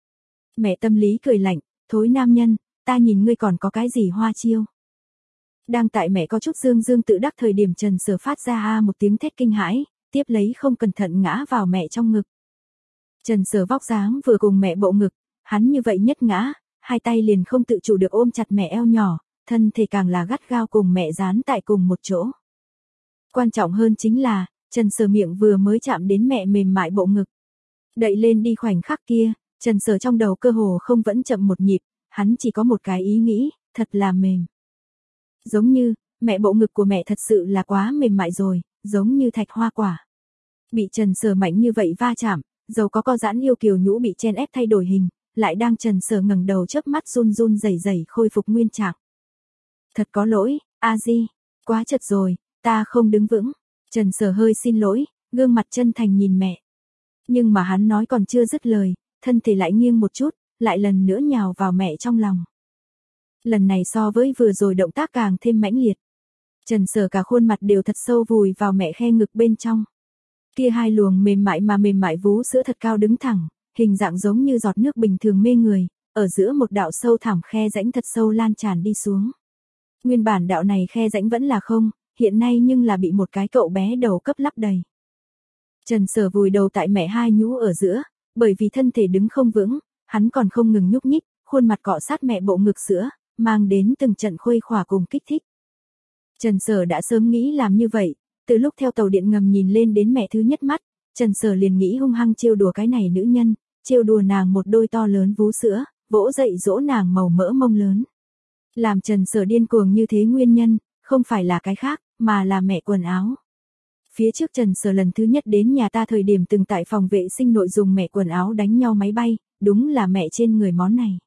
Mẹ tâm lý cười lạnh, thối nam nhân, ta nhìn ngươi còn có cái gì hoa chiêu. Đang tại mẹ có chút dương dương tự đắc thời điểm Trần Sở phát ra một tiếng thét kinh hãi, tiếp lấy không cẩn thận ngã vào mẹ trong ngực. Trần Sở vóc dáng vừa cùng mẹ bộ ngực, hắn như vậy nhất ngã, hai tay liền không tự chủ được ôm chặt mẹ eo nhỏ, thân thể càng là gắt gao cùng mẹ dán tại cùng một chỗ. Quan trọng hơn chính là, Trần Sở miệng vừa mới chạm đến mẹ mềm mại bộ ngực. Đậy lên đi khoảnh khắc kia, Trần Sở trong đầu cơ hồ không vẫn chậm một nhịp, hắn chỉ có một cái ý nghĩ, thật là mềm. Giống như, mẹ bộ ngực của mẹ thật sự là quá mềm mại rồi, giống như thạch hoa quả. Bị Trần Sở mạnh như vậy va chạm, dầu có co giãn yêu kiều nhũ bị chen ép thay đổi hình, lại đang Trần Sở ngẩng đầu chớp mắt run run rẩy rẩy khôi phục nguyên trạng. Thật có lỗi, A Di, quá chật rồi, ta không đứng vững. Trần Sở hơi xin lỗi, gương mặt chân thành nhìn mẹ. Nhưng mà hắn nói còn chưa dứt lời, thân thể lại nghiêng một chút, lại lần nữa nhào vào mẹ trong lòng. Lần này so với vừa rồi động tác càng thêm mãnh liệt. Trần Sở cả khuôn mặt đều thật sâu vùi vào mẹ khe ngực bên trong. Kia hai luồng mềm mại vú sữa thật cao đứng thẳng, hình dạng giống như giọt nước bình thường mê người, ở giữa một đạo sâu thẳm khe rãnh thật sâu lan tràn đi xuống. Nguyên bản đạo này khe rãnh vẫn là không, hiện nay nhưng là bị một cái cậu bé đầu cấp lắp đầy. Trần Sở vùi đầu tại mẹ hai nhũ ở giữa, bởi vì thân thể đứng không vững, hắn còn không ngừng nhúc nhích, khuôn mặt cọ sát mẹ bộ ngực sữa, mang đến từng trận khuây khỏa cùng kích thích. Trần Sở đã sớm nghĩ làm như vậy, từ lúc theo tàu điện ngầm nhìn lên đến mẹ thứ nhất mắt, Trần Sở liền nghĩ hung hăng trêu đùa cái này nữ nhân, trêu đùa nàng một đôi to lớn vú sữa, vỗ dậy dỗ nàng màu mỡ mông lớn. Làm Trần Sở điên cuồng như thế nguyên nhân, không phải là cái khác, mà là mẹ quần áo. Phía trước Trần Sở lần thứ nhất đến nhà ta thời điểm từng tại phòng vệ sinh nội dùng mẹ quần áo đánh nhau máy bay, đúng là mẹ trên người món này.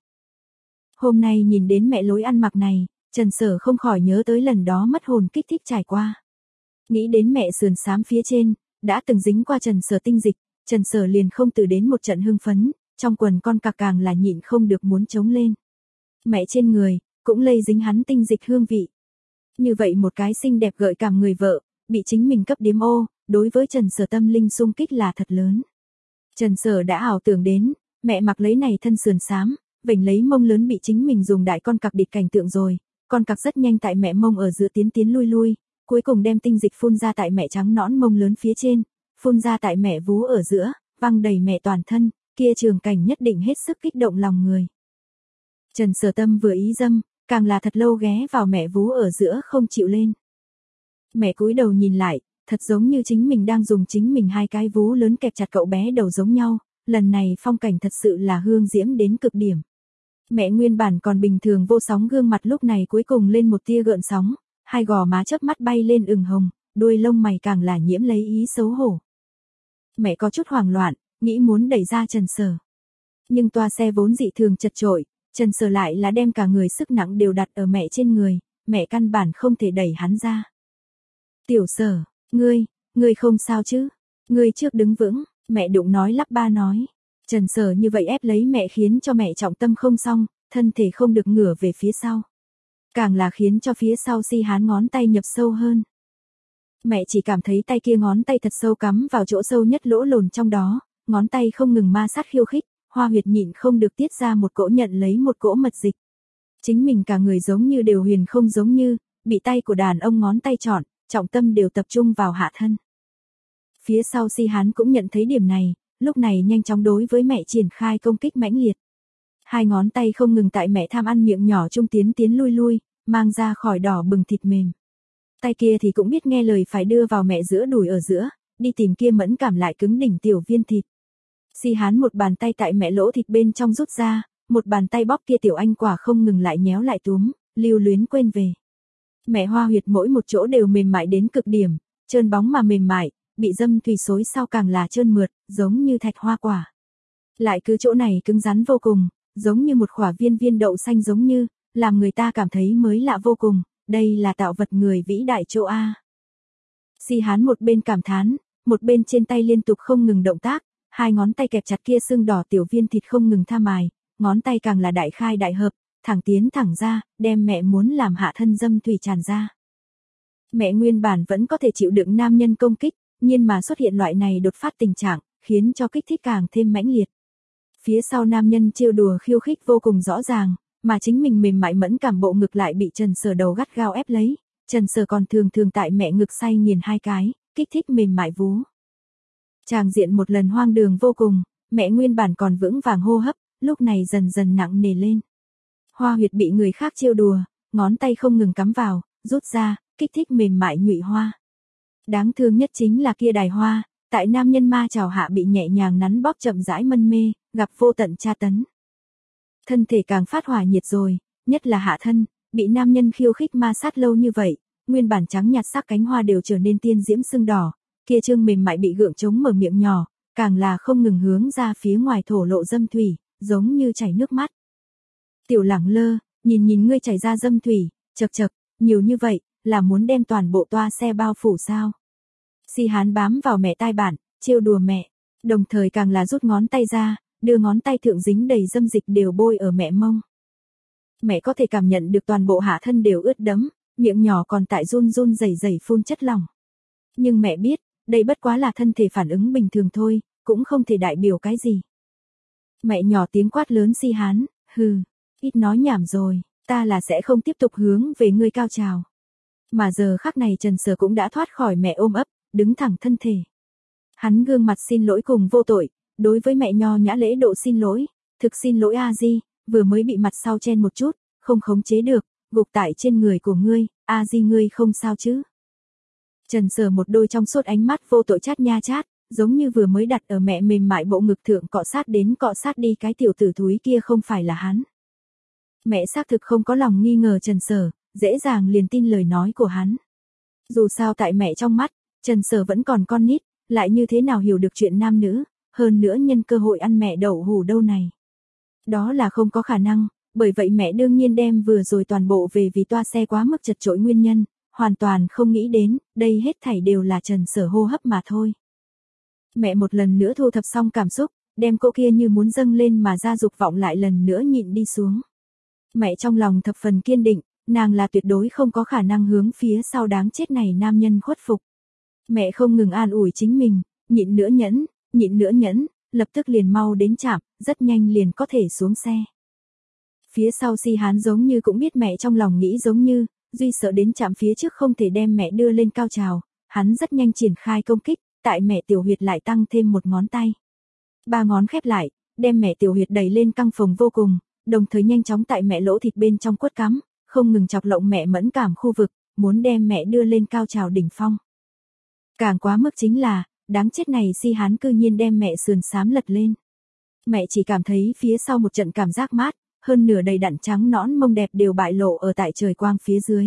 Hôm nay nhìn đến mẹ lối ăn mặc này, Trần Sở không khỏi nhớ tới lần đó mất hồn kích thích trải qua. Nghĩ đến mẹ sườn xám phía trên, đã từng dính qua Trần Sở tinh dịch, Trần Sở liền không từ đến một trận hưng phấn, trong quần con cặc càng là nhịn không được muốn chống lên. Mẹ trên người, cũng lây dính hắn tinh dịch hương vị. Như vậy một cái xinh đẹp gợi cảm người vợ, bị chính mình cấp điếm ô, đối với Trần Sở tâm linh xung kích là thật lớn. Trần Sở đã ảo tưởng đến, mẹ mặc lấy này thân sườn xám, vểnh lấy mông lớn bị chính mình dùng đại con cặc địt cảnh tượng rồi, con cặc rất nhanh tại mẹ mông ở giữa tiến lui, cuối cùng đem tinh dịch phun ra tại mẹ trắng nõn mông lớn phía trên, phun ra tại mẹ vú ở giữa, văng đầy mẹ toàn thân, kia trường cảnh nhất định hết sức kích động lòng người. Trần Sở tâm vừa ý dâm, càng là thật lâu ghé vào mẹ vú ở giữa không chịu lên. Mẹ cúi đầu nhìn lại, thật giống như chính mình đang dùng chính mình hai cái vú lớn kẹp chặt cậu bé đầu giống nhau, lần này phong cảnh thật sự là hương diễm đến cực điểm. Mẹ nguyên bản còn bình thường vô sóng gương mặt lúc này cuối cùng lên một tia gợn sóng, hai gò má chớp mắt bay lên ửng hồng, đuôi lông mày càng là nhiễm lấy ý xấu hổ. Mẹ có chút hoảng loạn, nghĩ muốn đẩy ra Trần Sở. Nhưng toa xe vốn dị thường chật chội, Trần Sở lại là đem cả người sức nặng đều đặt ở mẹ trên người, mẹ căn bản không thể đẩy hắn ra. Tiểu Sở, ngươi không sao chứ? Ngươi trước đứng vững, mẹ đụng nói lắp ba nói. Trần Sở như vậy ép lấy mẹ khiến cho mẹ trọng tâm không xong, thân thể không được ngửa về phía sau. Càng là khiến cho phía sau si hán ngón tay nhập sâu hơn. Mẹ chỉ cảm thấy tay kia ngón tay thật sâu cắm vào chỗ sâu nhất lỗ lồn trong đó, ngón tay không ngừng ma sát khiêu khích, hoa huyệt nhịn không được tiết ra một cỗ nhận lấy một cỗ mật dịch. Chính mình cả người giống như đều huyền không giống như, bị tay của đàn ông ngón tay trọn, trọng tâm đều tập trung vào hạ thân. Phía sau si hán cũng nhận thấy điểm này, lúc này nhanh chóng đối với mẹ triển khai công kích mãnh liệt. Hai ngón tay không ngừng tại mẹ tham ăn miệng nhỏ trung tiến lui, mang ra khỏi đỏ bừng thịt mềm. Tay kia thì cũng biết nghe lời phải đưa vào mẹ giữa đùi ở giữa, đi tìm kia mẫn cảm lại cứng đỉnh tiểu viên thịt. Si hán một bàn tay tại mẹ lỗ thịt bên trong rút ra, một bàn tay bóp kia tiểu anh quả không ngừng lại nhéo lại túm, lưu luyến quên về. Mẹ hoa huyệt mỗi một chỗ đều mềm mại đến cực điểm, trơn bóng mà mềm mại, bị dâm thủy xối sau càng là trơn mượt, giống như thạch hoa quả. Lại cứ chỗ này cứng rắn vô cùng, giống như một quả viên đậu xanh giống như, làm người ta cảm thấy mới lạ vô cùng, đây là tạo vật người vĩ đại chỗ A. Si hán một bên cảm thán, một bên trên tay liên tục không ngừng động tác, hai ngón tay kẹp chặt kia xương đỏ tiểu viên thịt không ngừng tha mài, ngón tay càng là đại khai đại hợp, thẳng tiến thẳng ra, đem mẹ muốn làm hạ thân dâm thủy tràn ra. Mẹ nguyên bản vẫn có thể chịu đựng nam nhân công kích, nhưng mà xuất hiện loại này đột phát tình trạng, khiến cho kích thích càng thêm mãnh liệt. Phía sau nam nhân trêu đùa khiêu khích vô cùng rõ ràng, mà chính mình mềm mại mẫn cảm bộ ngực lại bị Trần Sở đầu gắt gao ép lấy, Trần Sở còn thường thường tại mẹ ngực say nghiền 2 cái, kích thích mềm mại vú. Tràng diện một lần hoang đường vô cùng, mẹ nguyên bản còn vững vàng hô hấp, lúc này dần dần nặng nề lên. Hoa huyệt bị người khác trêu đùa, ngón tay không ngừng cắm vào, rút ra, kích thích mềm mại nhụy hoa. Đáng thương nhất chính là kia đài hoa, tại nam nhân ma trào hạ bị nhẹ nhàng nắn bóp chậm rãi mân mê, gặp vô tận tra tấn. Thân thể càng phát hỏa nhiệt rồi, nhất là hạ thân, bị nam nhân khiêu khích ma sát lâu như vậy, nguyên bản trắng nhạt sắc cánh hoa đều trở nên tiên diễm sưng đỏ, kia trương mềm mại bị gượng chống mở miệng nhỏ, càng là không ngừng hướng ra phía ngoài thổ lộ dâm thủy, giống như chảy nước mắt. Tiểu Lẳng Lơ, nhìn ngươi chảy ra dâm thủy, chậc chậc, nhiều như vậy, là muốn đem toàn bộ toa xe bao phủ sao? Si Hán bám vào mẹ tai bạn, trêu đùa mẹ, đồng thời càng là rút ngón tay ra, đưa ngón tay thượng dính đầy dâm dịch đều bôi ở mẹ mông. Mẹ có thể cảm nhận được toàn bộ hạ thân đều ướt đẫm, miệng nhỏ còn tại run run rẩy rẩy phun chất lỏng. Nhưng mẹ biết, đây bất quá là thân thể phản ứng bình thường thôi, cũng không thể đại biểu cái gì. Mẹ nhỏ tiếng quát lớn Si Hán, hừ, ít nói nhảm rồi, ta là sẽ không tiếp tục hướng về ngươi cao trào. Mà giờ khắc này Trần Sở cũng đã thoát khỏi mẹ ôm ấp, đứng thẳng thân thể. Hắn gương mặt xin lỗi cùng vô tội, đối với mẹ nho nhã lễ độ xin lỗi, thực xin lỗi A Di, vừa mới bị mặt sau chen một chút, không khống chế được, gục tại trên người của ngươi, A Di ngươi không sao chứ? Trần Sở một đôi trong suốt ánh mắt vô tội chát nha chát, giống như vừa mới đặt ở mẹ mềm mại bộ ngực thượng cọ sát đến cọ sát đi cái tiểu tử thúi kia không phải là hắn. Mẹ xác thực không có lòng nghi ngờ Trần Sở, dễ dàng liền tin lời nói của hắn. Dù sao tại mẹ trong mắt, Trần Sở vẫn còn con nít, lại như thế nào hiểu được chuyện nam nữ, hơn nữa nhân cơ hội ăn mẹ đậu hủ đâu này. Đó là không có khả năng, bởi vậy mẹ đương nhiên đem vừa rồi toàn bộ về vì toa xe quá mức chật chội nguyên nhân, hoàn toàn không nghĩ đến, đây hết thảy đều là Trần Sở hô hấp mà thôi. Mẹ một lần nữa thu thập xong cảm xúc, đem cô kia như muốn dâng lên mà ra dục vọng lại lần nữa nhịn đi xuống. Mẹ trong lòng thập phần kiên định, nàng là tuyệt đối không có khả năng hướng phía sau đáng chết này nam nhân khuất phục. Mẹ không ngừng an ủi chính mình, nhịn nữa nhẫn, lập tức liền mau đến trạm, rất nhanh liền có thể xuống xe. Phía sau Si Hán giống như cũng biết mẹ trong lòng nghĩ giống như, duy sợ đến trạm phía trước không thể đem mẹ đưa lên cao trào, hắn rất nhanh triển khai công kích, tại mẹ tiểu huyệt lại tăng thêm một ngón tay. 3 ngón khép lại, đem mẹ tiểu huyệt đẩy lên căng phồng vô cùng, đồng thời nhanh chóng tại mẹ lỗ thịt bên trong quất cắm, không ngừng chọc lộng mẹ mẫn cảm khu vực, muốn đem mẹ đưa lên cao trào đỉnh phong. Càng quá mức chính là, đáng chết này Si Hán cư nhiên đem mẹ sườn xám lật lên. Mẹ chỉ cảm thấy phía sau một trận cảm giác mát, hơn nửa đầy đặn trắng nõn mông đẹp đều bại lộ ở tại trời quang phía dưới.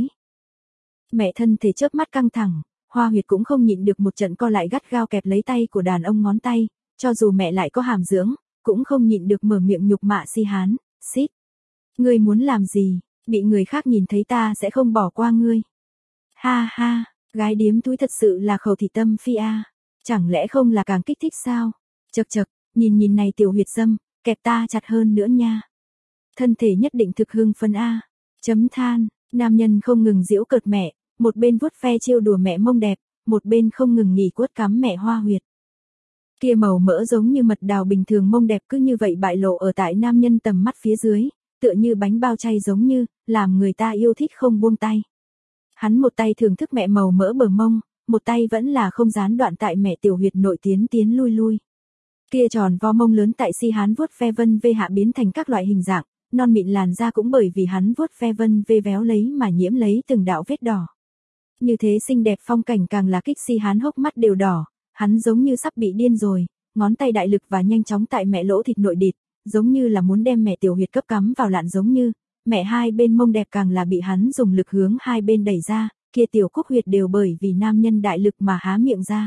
Mẹ thân thể chớp mắt căng thẳng, hoa huyệt cũng không nhịn được một trận co lại gắt gao kẹp lấy tay của đàn ông ngón tay, cho dù mẹ lại có hàm dưỡng, cũng không nhịn được mở miệng nhục mạ Si Hán, xít. Ngươi muốn làm gì, bị người khác nhìn thấy ta sẽ không bỏ qua ngươi. Ha ha, gái điếm túi thật sự là khẩu thị tâm phi a, chẳng lẽ không là càng kích thích sao? Chậc chậc, nhìn này tiểu huyệt dâm, kẹp ta chặt hơn nữa nha. Thân thể nhất định thực hưng phấn a. Chấm than, nam nhân không ngừng giễu cợt mẹ, một bên vuốt ve trêu đùa mẹ mông đẹp, một bên không ngừng nghỉ quất cắm mẹ hoa huyệt. Kia màu mỡ giống như mật đào bình thường mông đẹp cứ như vậy bại lộ ở tại nam nhân tầm mắt phía dưới, tựa như bánh bao chay giống như, làm người ta yêu thích không buông tay. Hắn một tay thưởng thức mẹ màu mỡ bờ mông, một tay vẫn là không gián đoạn tại mẹ tiểu huyệt nội tiến lui. Kia tròn vo mông lớn tại Si Hán vuốt ve vân vê hạ biến thành các loại hình dạng, non mịn làn da cũng bởi vì hắn vuốt ve vân vê véo lấy mà nhiễm lấy từng đạo vết đỏ. Như thế xinh đẹp phong cảnh càng là kích Si Hán hốc mắt đều đỏ, hắn giống như sắp bị điên rồi, ngón tay đại lực và nhanh chóng tại mẹ lỗ thịt nội địt, giống như là muốn đem mẹ tiểu huyệt cấp cắm vào lạn giống như, mẹ hai bên mông đẹp càng là bị hắn dùng lực hướng hai bên đẩy ra, kia tiểu cúc huyệt đều bởi vì nam nhân đại lực mà há miệng ra.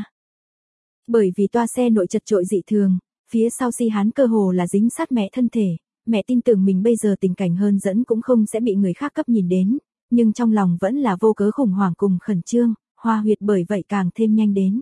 Bởi vì toa xe nội chật trội dị thường, phía sau Si Hán cơ hồ là dính sát mẹ thân thể, mẹ tin tưởng mình bây giờ tình cảnh hơn dẫn cũng không sẽ bị người khác cấp nhìn đến, nhưng trong lòng vẫn là vô cớ khủng hoảng cùng khẩn trương, hoa huyệt bởi vậy càng thêm nhanh đến.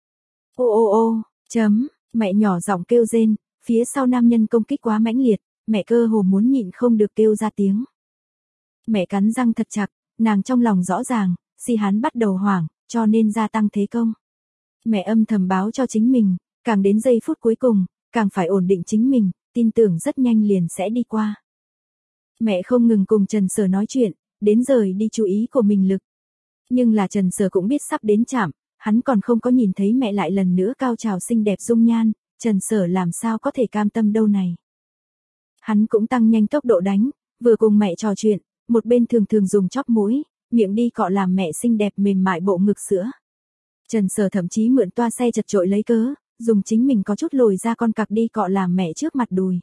Ô, mẹ nhỏ giọng kêu rên, phía sau nam nhân công kích quá mãnh liệt, mẹ cơ hồ muốn nhịn không được kêu ra tiếng. Mẹ cắn răng thật chặt, nàng trong lòng rõ ràng, Si Hán bắt đầu hoảng, cho nên gia tăng thế công. Mẹ âm thầm báo cho chính mình, càng đến giây phút cuối cùng, càng phải ổn định chính mình, tin tưởng rất nhanh liền sẽ đi qua. Mẹ không ngừng cùng Trần Sở nói chuyện, đến rời đi chú ý của mình lực. Nhưng là Trần Sở cũng biết sắp đến trạm, hắn còn không có nhìn thấy mẹ lại lần nữa cao trào xinh đẹp dung nhan, Trần Sở làm sao có thể cam tâm đâu này. Hắn cũng tăng nhanh tốc độ đánh, vừa cùng mẹ trò chuyện, một bên thường thường dùng chóp mũi, miệng đi cọ làm mẹ xinh đẹp mềm mại bộ ngực sữa. Trần Sở thậm chí mượn toa xe chật chội lấy cớ, dùng chính mình có chút lồi ra con cặc đi cọ làm mẹ trước mặt đùi.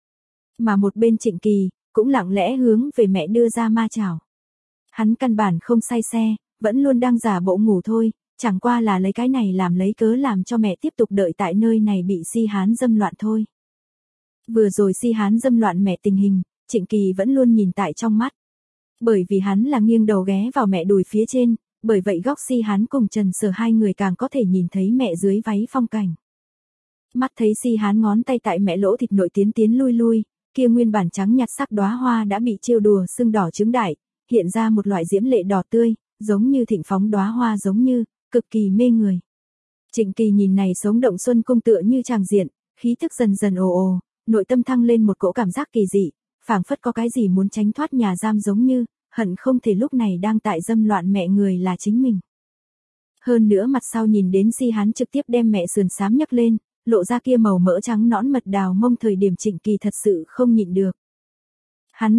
Mà một bên Trịnh Kỳ, cũng lặng lẽ hướng về mẹ đưa ra ma chảo. Hắn căn bản không say xe, vẫn luôn đang giả bộ ngủ thôi, chẳng qua là lấy cái này làm lấy cớ làm cho mẹ tiếp tục đợi tại nơi này bị Si Hán dâm loạn thôi. Vừa rồi Si Hán dâm loạn mẹ tình hình, Trịnh Kỳ vẫn luôn nhìn tại trong mắt. Bởi vì hắn là nghiêng đầu ghé vào mẹ đùi phía trên, bởi vậy góc Si Hán cùng Trần Sở hai người càng có thể nhìn thấy mẹ dưới váy phong cảnh. Mắt thấy Si Hán ngón tay tại mẹ lỗ thịt nội tiến lui lui, kia nguyên bản trắng nhạt sắc đóa hoa đã bị trêu đùa sưng đỏ trứng đại, hiện ra một loại diễm lệ đỏ tươi, giống như thịnh phóng đóa hoa giống như, cực kỳ mê người. Trịnh Kỳ nhìn này sống động xuân cung tựa như tràng diện, khí thức dần dần ồ ồ, nội tâm thăng lên một cỗ cảm giác kỳ dị, phảng phất có cái gì muốn tránh thoát nhà giam giống như, hận không thể lúc này đang tại dâm loạn mẹ người là chính mình. Hơn nữa mặt sau nhìn đến Si Hán trực tiếp đem mẹ sườn xám nhấc lên, lộ ra kia màu mỡ trắng nõn mật đào mông thời điểm Trịnh Kỳ thật sự không nhịn được. Hắn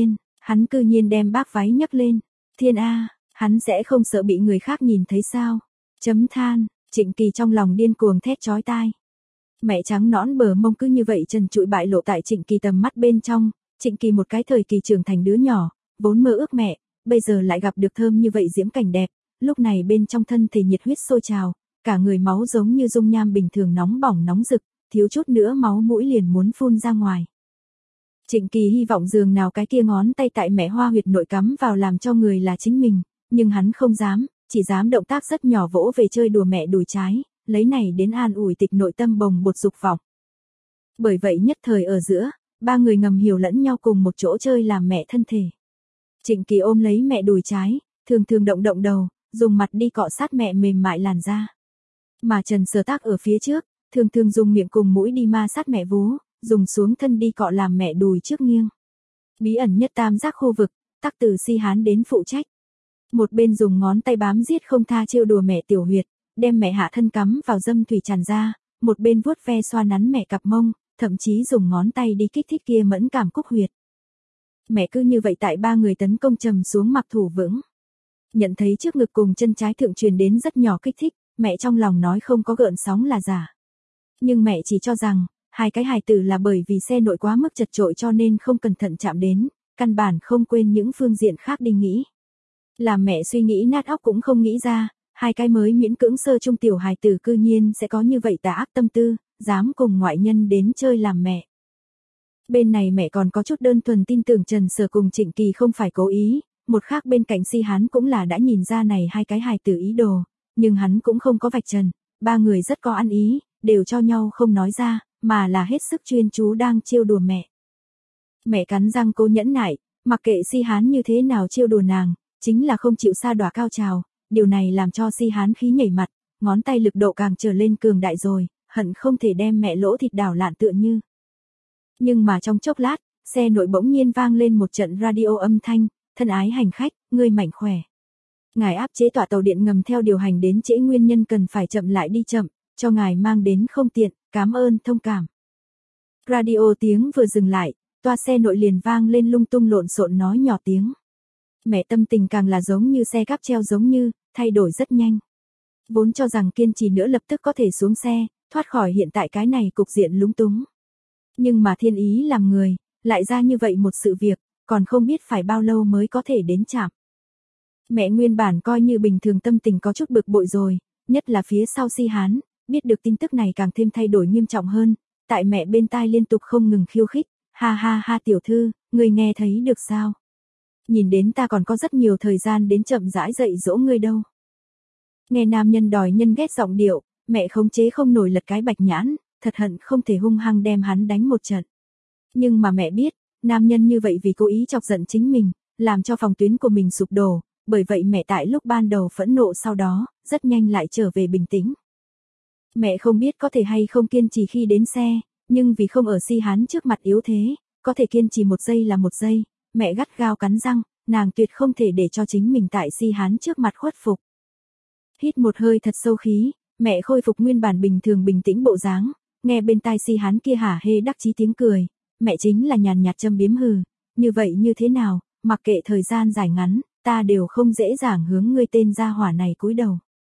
cư nhiên đem bác váy nhấc lên, thiên a, hắn sẽ không sợ bị người khác nhìn thấy sao? Chấm than, Trịnh Kỳ trong lòng điên cuồng thét chói tai. Mẹ trắng nõn bờ mông cứ như vậy trần trụi bại lộ tại Trịnh Kỳ tầm mắt bên trong, Trịnh Kỳ một cái thời kỳ trưởng thành đứa nhỏ, vốn mơ ước mẹ, bây giờ lại gặp được thơm như vậy diễm cảnh đẹp, lúc này bên trong thân thể nhiệt huyết sôi trào, cả người máu giống như dung nham bình thường nóng bỏng nóng rực, thiếu chút nữa máu mũi liền muốn phun ra ngoài. Trịnh Kỳ hy vọng giường nào cái kia ngón tay tại mẹ hoa huyệt nội cắm vào làm cho người là chính mình, nhưng hắn không dám, chỉ dám động tác rất nhỏ vỗ về chơi đùa mẹ đùi trái, lấy này đến an ủi tịch nội tâm bồng bột dục vọng. Bởi vậy nhất thời ở giữa, ba người ngầm hiểu lẫn nhau cùng một chỗ chơi làm mẹ thân thể. Trịnh Kỳ ôm lấy mẹ đùi trái, thường thường động động đầu, dùng mặt đi cọ sát mẹ mềm mại làn da. Mà Trần Sở tác ở phía trước, thường thường dùng miệng cùng mũi đi ma sát mẹ vú, dùng xuống thân đi cọ làm mẹ đùi trước nghiêng. Bí ẩn nhất tam giác khu vực, tắc từ Si Hán đến phụ trách. Một bên dùng ngón tay bám giết không tha trêu đùa mẹ tiểu huyệt, đem mẹ hạ thân cắm vào dâm thủy tràn ra, một bên vuốt ve xoa nắn mẹ cặp mông, thậm chí dùng ngón tay đi kích thích kia mẫn cảm cúc huyệt. Mẹ cứ như vậy tại ba người tấn công trầm xuống mặc thủ vững. Nhận thấy trước ngực cùng chân trái thượng truyền đến rất nhỏ kích thích, mẹ trong lòng nói không có gợn sóng là giả. Nhưng mẹ chỉ cho rằng, hai cái hài tử là bởi vì xe nội quá mức chật chội cho nên không cẩn thận chạm đến, căn bản không quên những phương diện khác đi nghĩ. Làm mẹ suy nghĩ nát óc cũng không nghĩ ra, hai cái mới miễn cưỡng sơ trung tiểu hài tử cư nhiên sẽ có như vậy tà ác tâm tư, dám cùng ngoại nhân đến chơi làm mẹ. Bên này mẹ còn có chút đơn thuần tin tưởng Trần Sở cùng Trịnh Kỳ không phải cố ý, một khác bên cạnh Si Hán cũng là đã nhìn ra này hai cái hài tử ý đồ, nhưng hắn cũng không có vạch trần, ba người rất có ăn ý, đều cho nhau không nói ra, mà là hết sức chuyên chú đang trêu đùa mẹ. Mẹ cắn răng cố nhẫn nại, mặc kệ Si Hán như thế nào trêu đùa nàng, chính là không chịu sa đọa cao trào, điều này làm cho Si Hán khí nhảy mặt, ngón tay lực độ càng trở lên cường đại rồi, hận không thể đem mẹ lỗ thịt đảo lạn tựa như. Nhưng mà trong chốc lát, xe nội bỗng nhiên vang lên một trận radio âm thanh, thân ái hành khách, ngươi mạnh khỏe. Ngài áp chế tọa tàu điện ngầm theo điều hành đến trễ nguyên nhân cần phải chậm lại đi chậm, cho ngài mang đến không tiện, cảm ơn thông cảm. Radio tiếng vừa dừng lại, toa xe nội liền vang lên lung tung lộn xộn nói nhỏ tiếng. Mẹ tâm tình càng là giống như xe cáp treo giống như, thay đổi rất nhanh. Vốn cho rằng kiên trì nữa lập tức có thể xuống xe, thoát khỏi hiện tại cái này cục diện lúng túng. Nhưng mà thiên ý làm người, lại ra như vậy một sự việc, còn không biết phải bao lâu mới có thể đến trạm. Mẹ nguyên bản coi như bình thường tâm tình có chút bực bội rồi, nhất là phía sau Si Hán, biết được tin tức này càng thêm thay đổi nghiêm trọng hơn, tại mẹ bên tai liên tục không ngừng khiêu khích, ha ha ha tiểu thư, ngươi nghe thấy được sao? Nhìn đến ta còn có rất nhiều thời gian đến chậm rãi dạy dỗ ngươi đâu. Nghe nam nhân đòi nhân ghét giọng điệu, mẹ khống chế không nổi lật cái bạch nhãn, thật hận không thể hung hăng đem hắn đánh một trận. Nhưng mà mẹ biết, nam nhân như vậy vì cố ý chọc giận chính mình, làm cho phòng tuyến của mình sụp đổ, bởi vậy mẹ tại lúc ban đầu phẫn nộ sau đó, rất nhanh lại trở về bình tĩnh. Mẹ không biết có thể hay không kiên trì khi đến xe, nhưng vì không ở Si Hán trước mặt yếu thế, có thể kiên trì 1 giây là 1 giây, mẹ gắt gao cắn răng, nàng tuyệt không thể để cho chính mình tại Si Hán trước mặt khuất phục. Hít một hơi thật sâu khí, mẹ khôi phục nguyên bản bình thường bình tĩnh bộ dáng, nghe bên tai Si Hán kia hả hê đắc chí tiếng cười, mẹ chính là nhàn nhạt châm biếm hừ, như vậy như thế nào, mặc kệ thời gian dài ngắn, ta đều không dễ dàng hướng ngươi tên gia hỏa này cúi đầu.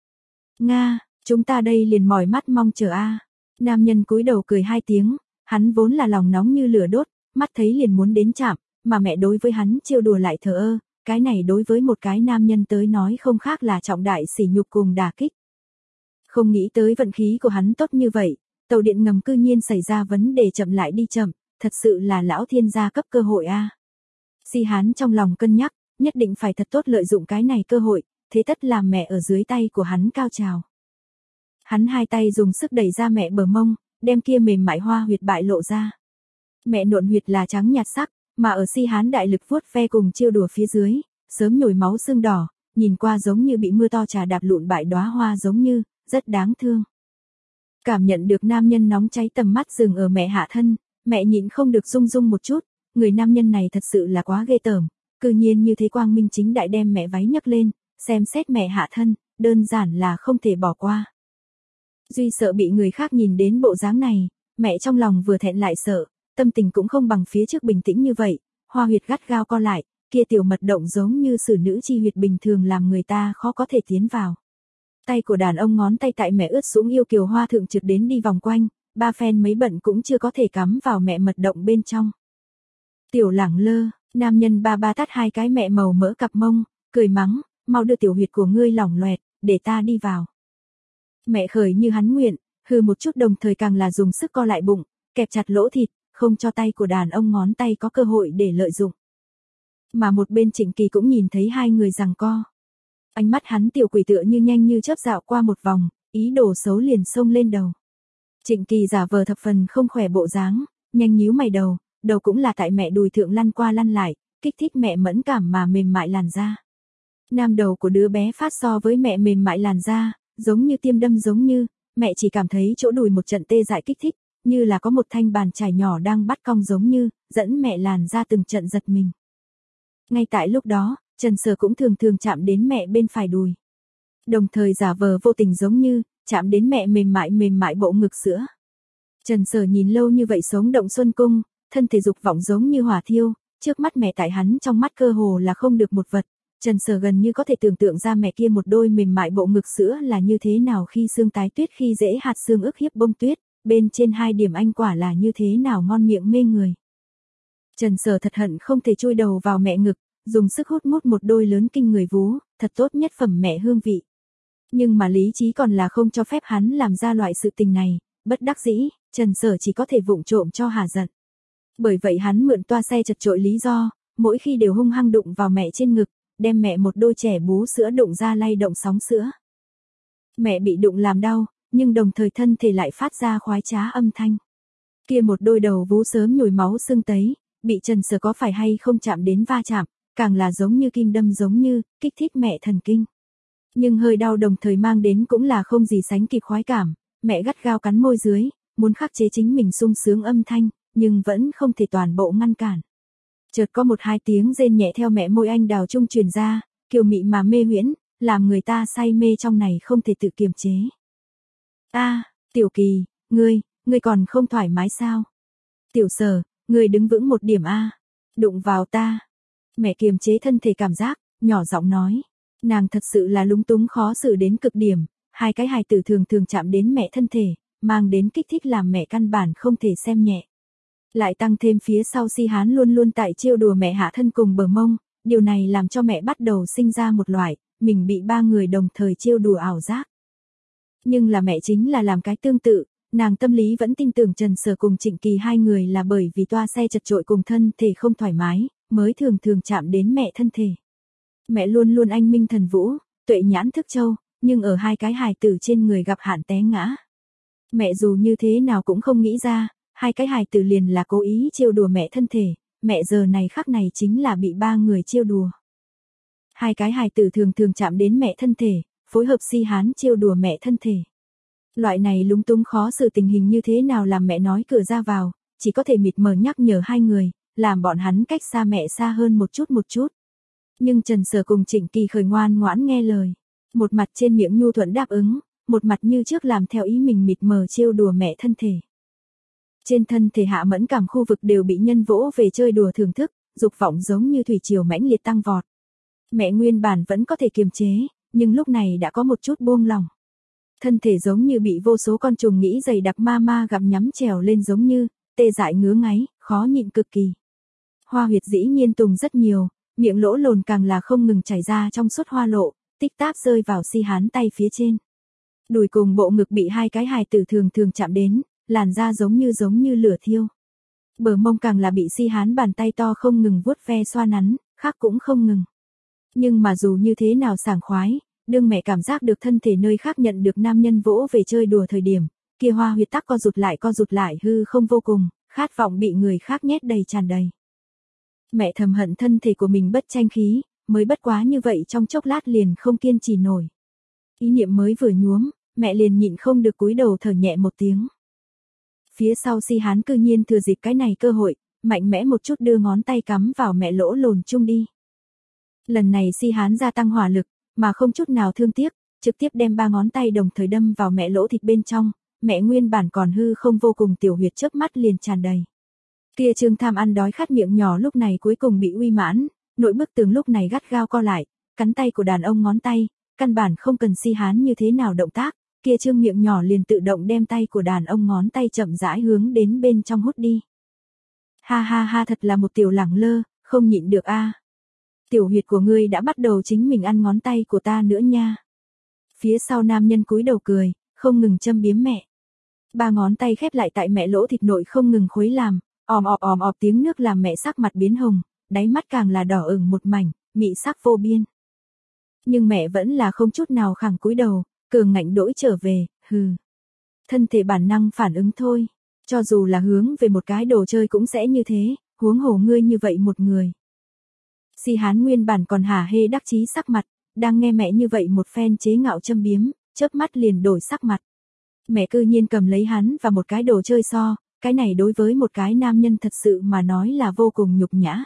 Nga, chúng ta đây liền mỏi mắt mong chờ a. Nam nhân cúi đầu cười 2 tiếng, hắn vốn là lòng nóng như lửa đốt, mắt thấy liền muốn đến chạm, mà mẹ đối với hắn trêu đùa lại thờ ơ, cái này đối với một cái nam nhân tới nói không khác là trọng đại sỉ nhục cùng đả kích. Không nghĩ tới vận khí của hắn tốt như vậy, tàu điện ngầm cư nhiên xảy ra vấn đề chậm lại đi chậm, thật sự là lão thiên gia cấp cơ hội a. Si Hán trong lòng cân nhắc, nhất định phải thật tốt lợi dụng cái này cơ hội, thế tất làm mẹ ở dưới tay của hắn cao trào. Hắn 2 tay dùng sức đẩy ra mẹ bờ mông, đem kia mềm mại hoa huyệt bại lộ ra. Mẹ nộn huyệt là trắng nhạt sắc, mà ở Si Hán đại lực vuốt ve cùng trêu đùa phía dưới, sớm nhồi máu sưng đỏ, nhìn qua giống như bị mưa to trà đạp lụn bại đóa hoa giống như, rất đáng thương. Cảm nhận được nam nhân nóng cháy tầm mắt dừng ở mẹ hạ thân, mẹ nhịn không được rung rung một chút, người nam nhân này thật sự là quá ghê tởm, cư nhiên như thế quang minh chính đại đem mẹ váy nhấc lên, xem xét mẹ hạ thân, đơn giản là không thể bỏ qua. Duy sợ bị người khác nhìn đến bộ dáng này, mẹ trong lòng vừa thẹn lại sợ, tâm tình cũng không bằng phía trước bình tĩnh như vậy, hoa huyệt gắt gao co lại, kia tiểu mật động giống như sử nữ chi huyệt bình thường làm người ta khó có thể tiến vào. Tay của đàn ông ngón tay tại mẹ ướt sũng yêu kiều hoa thượng trượt đến đi vòng quanh, 3 phen mấy bận cũng chưa có thể cắm vào mẹ mật động bên trong. Tiểu lẳng lơ, nam nhân ba tát 2 cái mẹ màu mỡ cặp mông, cười mắng, mau đưa tiểu huyệt của ngươi lỏng loẹt, để ta đi vào. Mẹ khởi như hắn nguyện, hừ một chút đồng thời càng là dùng sức co lại bụng, kẹp chặt lỗ thịt, không cho tay của đàn ông ngón tay có cơ hội để lợi dụng. Mà một bên Trịnh Kỳ cũng nhìn thấy 2 người giằng co. Ánh mắt hắn tiểu quỷ tựa như nhanh như chớp dạo qua một vòng, ý đồ xấu liền xông lên đầu. Trịnh Kỳ giả vờ thập phần không khỏe bộ dáng, nhanh nhíu mày đầu cũng là tại mẹ đùi thượng lăn qua lăn lại, kích thích mẹ mẫn cảm mà mềm mại làn da. Nam đầu của đứa bé phát so với mẹ mềm mại làn da, giống như tiêm đâm giống như, mẹ chỉ cảm thấy chỗ đùi một trận tê dại kích thích, như là có một thanh bàn chải nhỏ đang bắt cong giống như, dẫn mẹ làn da từng trận giật mình. Ngay tại lúc đó, Trần Sở cũng thường thường chạm đến mẹ bên phải đùi. Đồng thời giả vờ vô tình giống như, chạm đến mẹ mềm mại bộ ngực sữa. Trần Sở nhìn lâu như vậy sống động xuân cung, thân thể dục vọng giống như hỏa thiêu, trước mắt mẹ tại hắn trong mắt cơ hồ là không được một vật. Trần Sở gần như có thể tưởng tượng ra mẹ kia một đôi mềm mại bộ ngực sữa là như thế nào khi xương tái tuyết khi dễ hạt xương ức hiếp bông tuyết, bên trên 2 điểm anh quả là như thế nào ngon miệng mê người. Trần Sở thật hận không thể chui đầu vào mẹ ngực, dùng sức hút mút một đôi lớn kinh người vú, thật tốt nhất phẩm mẹ hương vị. Nhưng mà lý trí còn là không cho phép hắn làm ra loại sự tình này, bất đắc dĩ, Trần Sở chỉ có thể vụng trộm cho hà giận. Bởi vậy hắn mượn toa xe chật chội lý do, mỗi khi đều hung hăng đụng vào mẹ trên ngực, đem mẹ một đôi trẻ bú sữa đụng ra lay động sóng sữa. Mẹ bị đụng làm đau, nhưng đồng thời thân thể lại phát ra khoái trá âm thanh. Kia một đôi đầu vú sớm nhồi máu sưng tấy, bị Trần Sở có phải hay không chạm đến va chạm, càng là giống như kim đâm giống như, kích thích mẹ thần kinh. Nhưng hơi đau đồng thời mang đến cũng là không gì sánh kịp khoái cảm, mẹ gắt gao cắn môi dưới, muốn khắc chế chính mình sung sướng âm thanh, nhưng vẫn không thể toàn bộ ngăn cản. Chợt có 1-2 tiếng rên nhẹ theo mẹ môi anh đào trung truyền ra, kiều mị mà mê huyễn, làm người ta say mê trong này không thể tự kiềm chế. Tiểu Kỳ, ngươi còn không thoải mái sao? Tiểu Sở, ngươi đứng vững một điểm đụng vào ta. Mẹ kiềm chế thân thể cảm giác, nhỏ giọng nói. Nàng thật sự là lúng túng khó xử đến cực điểm, 2 cái hài tử thường thường chạm đến mẹ thân thể, mang đến kích thích làm mẹ căn bản không thể xem nhẹ. Lại tăng thêm phía sau Si Hán luôn luôn tại trêu đùa mẹ hạ thân cùng bờ mông, điều này làm cho mẹ bắt đầu sinh ra một loại, mình bị 3 người đồng thời trêu đùa ảo giác. Nhưng là mẹ chính là làm cái tương tự, nàng tâm lý vẫn tin tưởng Trần Sở cùng Trịnh Kỳ 2 người là bởi vì toa xe chật chội cùng thân thể không thoải mái, mới thường thường chạm đến mẹ thân thể. Mẹ luôn luôn anh minh thần vũ, tuệ nhãn thức châu, nhưng ở 2 cái hài tử trên người gặp hạn té ngã. Mẹ dù như thế nào cũng không nghĩ ra, 2 cái hài tử liền là cố ý trêu đùa mẹ thân thể, mẹ giờ này khắc này chính là bị 3 người trêu đùa. hai cái hài tử thường thường chạm đến mẹ thân thể, phối hợp si hán trêu đùa mẹ thân thể. Loại này lúng túng khó xử tình hình như thế nào làm mẹ nói cửa ra vào, chỉ có thể mịt mờ nhắc nhở hai người, làm bọn hắn cách xa mẹ xa hơn một chút. Nhưng Trần Sở cùng Trịnh Kỳ khởi ngoan ngoãn nghe lời. Một mặt trên miệng nhu thuận đáp ứng, một mặt như trước làm theo ý mình mịt mờ trêu đùa mẹ thân thể. Trên thân thể hạ mẫn cảm khu vực đều bị nhân vỗ về chơi đùa thưởng thức, dục vọng giống như thủy triều mãnh liệt tăng vọt. Mẹ nguyên bản vẫn có thể kiềm chế, nhưng lúc này đã có một chút buông lỏng. Thân thể giống như bị vô số con trùng nghĩ dày đặc ma gặm nhắm trèo lên giống như, tê dại ngứa ngáy, khó nhịn cực kỳ. Hoa huyệt dĩ nhiên tùng rất nhiều, miệng lỗ lồn càng là không ngừng chảy ra trong suốt hoa lộ, tích táp rơi vào si hán tay phía trên. Đùi cùng bộ ngực bị hai cái hài tử thường chạm đến, làn da giống như lửa thiêu. Bờ mông càng là bị si hán bàn tay to không ngừng vuốt ve xoa nắn, khác cũng không ngừng. Nhưng mà dù như thế nào sảng khoái, đương mẹ cảm giác được thân thể nơi khác nhận được nam nhân vỗ về chơi đùa thời điểm, kia hoa huyệt tắc co rụt lại hư không vô cùng, khát vọng bị người khác nhét đầy tràn đầy. Mẹ thầm hận thân thể của mình bất tranh khí, mới bất quá như vậy trong chốc lát liền không kiên trì nổi. Ý niệm mới vừa nhuốm, mẹ liền nhịn không được cúi đầu thở nhẹ một tiếng. Phía sau si hán cư nhiên thừa dịp cái này cơ hội, mạnh mẽ một chút đưa ngón tay cắm vào mẹ lỗ lồn chung đi. Lần này si hán gia tăng hỏa lực, mà không chút nào thương tiếc, trực tiếp đem 3 ngón tay đồng thời đâm vào mẹ lỗ thịt bên trong, mẹ nguyên bản còn hư không vô cùng tiểu huyệt chớp mắt liền tràn đầy. Kia trương tham ăn đói khát miệng nhỏ lúc này cuối cùng bị uy mãn, nội bức tường lúc này gắt gao co lại, cắn tay của đàn ông ngón tay, căn bản không cần si hán như thế nào động tác, kia trương miệng nhỏ liền tự động đem tay của đàn ông ngón tay chậm rãi hướng đến bên trong hút đi. Ha ha ha, thật là một tiểu lẳng lơ, không nhịn được a. Tiểu huyệt của ngươi đã bắt đầu chính mình ăn ngón tay của ta nữa nha. Phía sau nam nhân cúi đầu cười, không ngừng châm biếm mẹ. 3 ngón tay khép lại tại mẹ lỗ thịt nội không ngừng khuấy làm, òm ọp tiếng nước làm mẹ sắc mặt biến hồng, đáy mắt càng là đỏ ửng một mảnh, mị sắc vô biên. Nhưng mẹ vẫn là không chút nào khẳng cúi đầu, cường ngạnh đỗi trở về, hừ. Thân thể bản năng phản ứng thôi, cho dù là hướng về một cái đồ chơi cũng sẽ như thế, huống hồ ngươi như vậy một người. Si hán nguyên bản còn hả hê đắc chí sắc mặt, đang nghe mẹ như vậy một phen chế ngạo châm biếm, chớp mắt liền đổi sắc mặt. Mẹ cư nhiên cầm lấy hắn và một cái đồ chơi so, cái này đối với một cái nam nhân thật sự mà nói là vô cùng nhục nhã.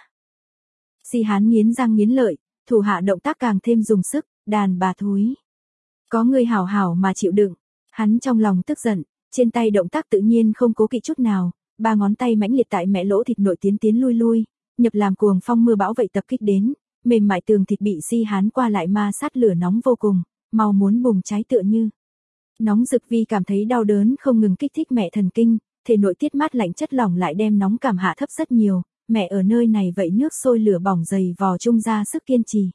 Si hán nghiến răng nghiến lợi, thủ hạ động tác càng thêm dùng sức, đàn bà thúi. Có người hảo hảo mà chịu đựng, hắn trong lòng tức giận, trên tay động tác tự nhiên không cố kỵ chút nào, 3 ngón tay mãnh liệt tại mẹ lỗ thịt nội tiến lui, nhập làm cuồng phong mưa bão vậy tập kích đến, mềm mại tường thịt bị si hán qua lại ma sát lửa nóng vô cùng, mau muốn bùng cháy tựa như. Nóng rực vì cảm thấy đau đớn không ngừng kích thích mẹ thần kinh, thể nội tiết mát lạnh chất lỏng lại đem nóng cảm hạ thấp rất nhiều, mẹ ở nơi này vậy nước sôi lửa bỏng dày vò chung ra sức kiên trì.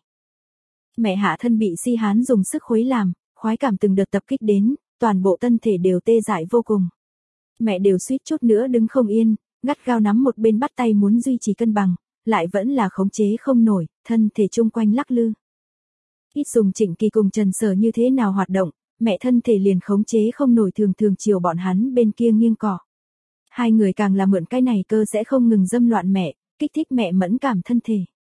Mẹ hạ thân bị si hán dùng sức khuấy làm, khoái cảm từng đợt tập kích đến, toàn bộ thân thể đều tê dại vô cùng. Mẹ đều suýt chút nữa đứng không yên, gắt gao nắm một bên bắt tay muốn duy trì cân bằng, lại vẫn là khống chế không nổi, thân thể chung quanh lắc lư. Ít dùng Trịnh Kỳ cùng Trần Sở như thế nào hoạt động, mẹ thân thể liền khống chế không nổi thường chiều bọn hắn bên kia nghiêng cỏ. Hai người càng là mượn cái này cơ sẽ không ngừng dâm loạn mẹ, kích thích mẹ mẫn cảm thân thể.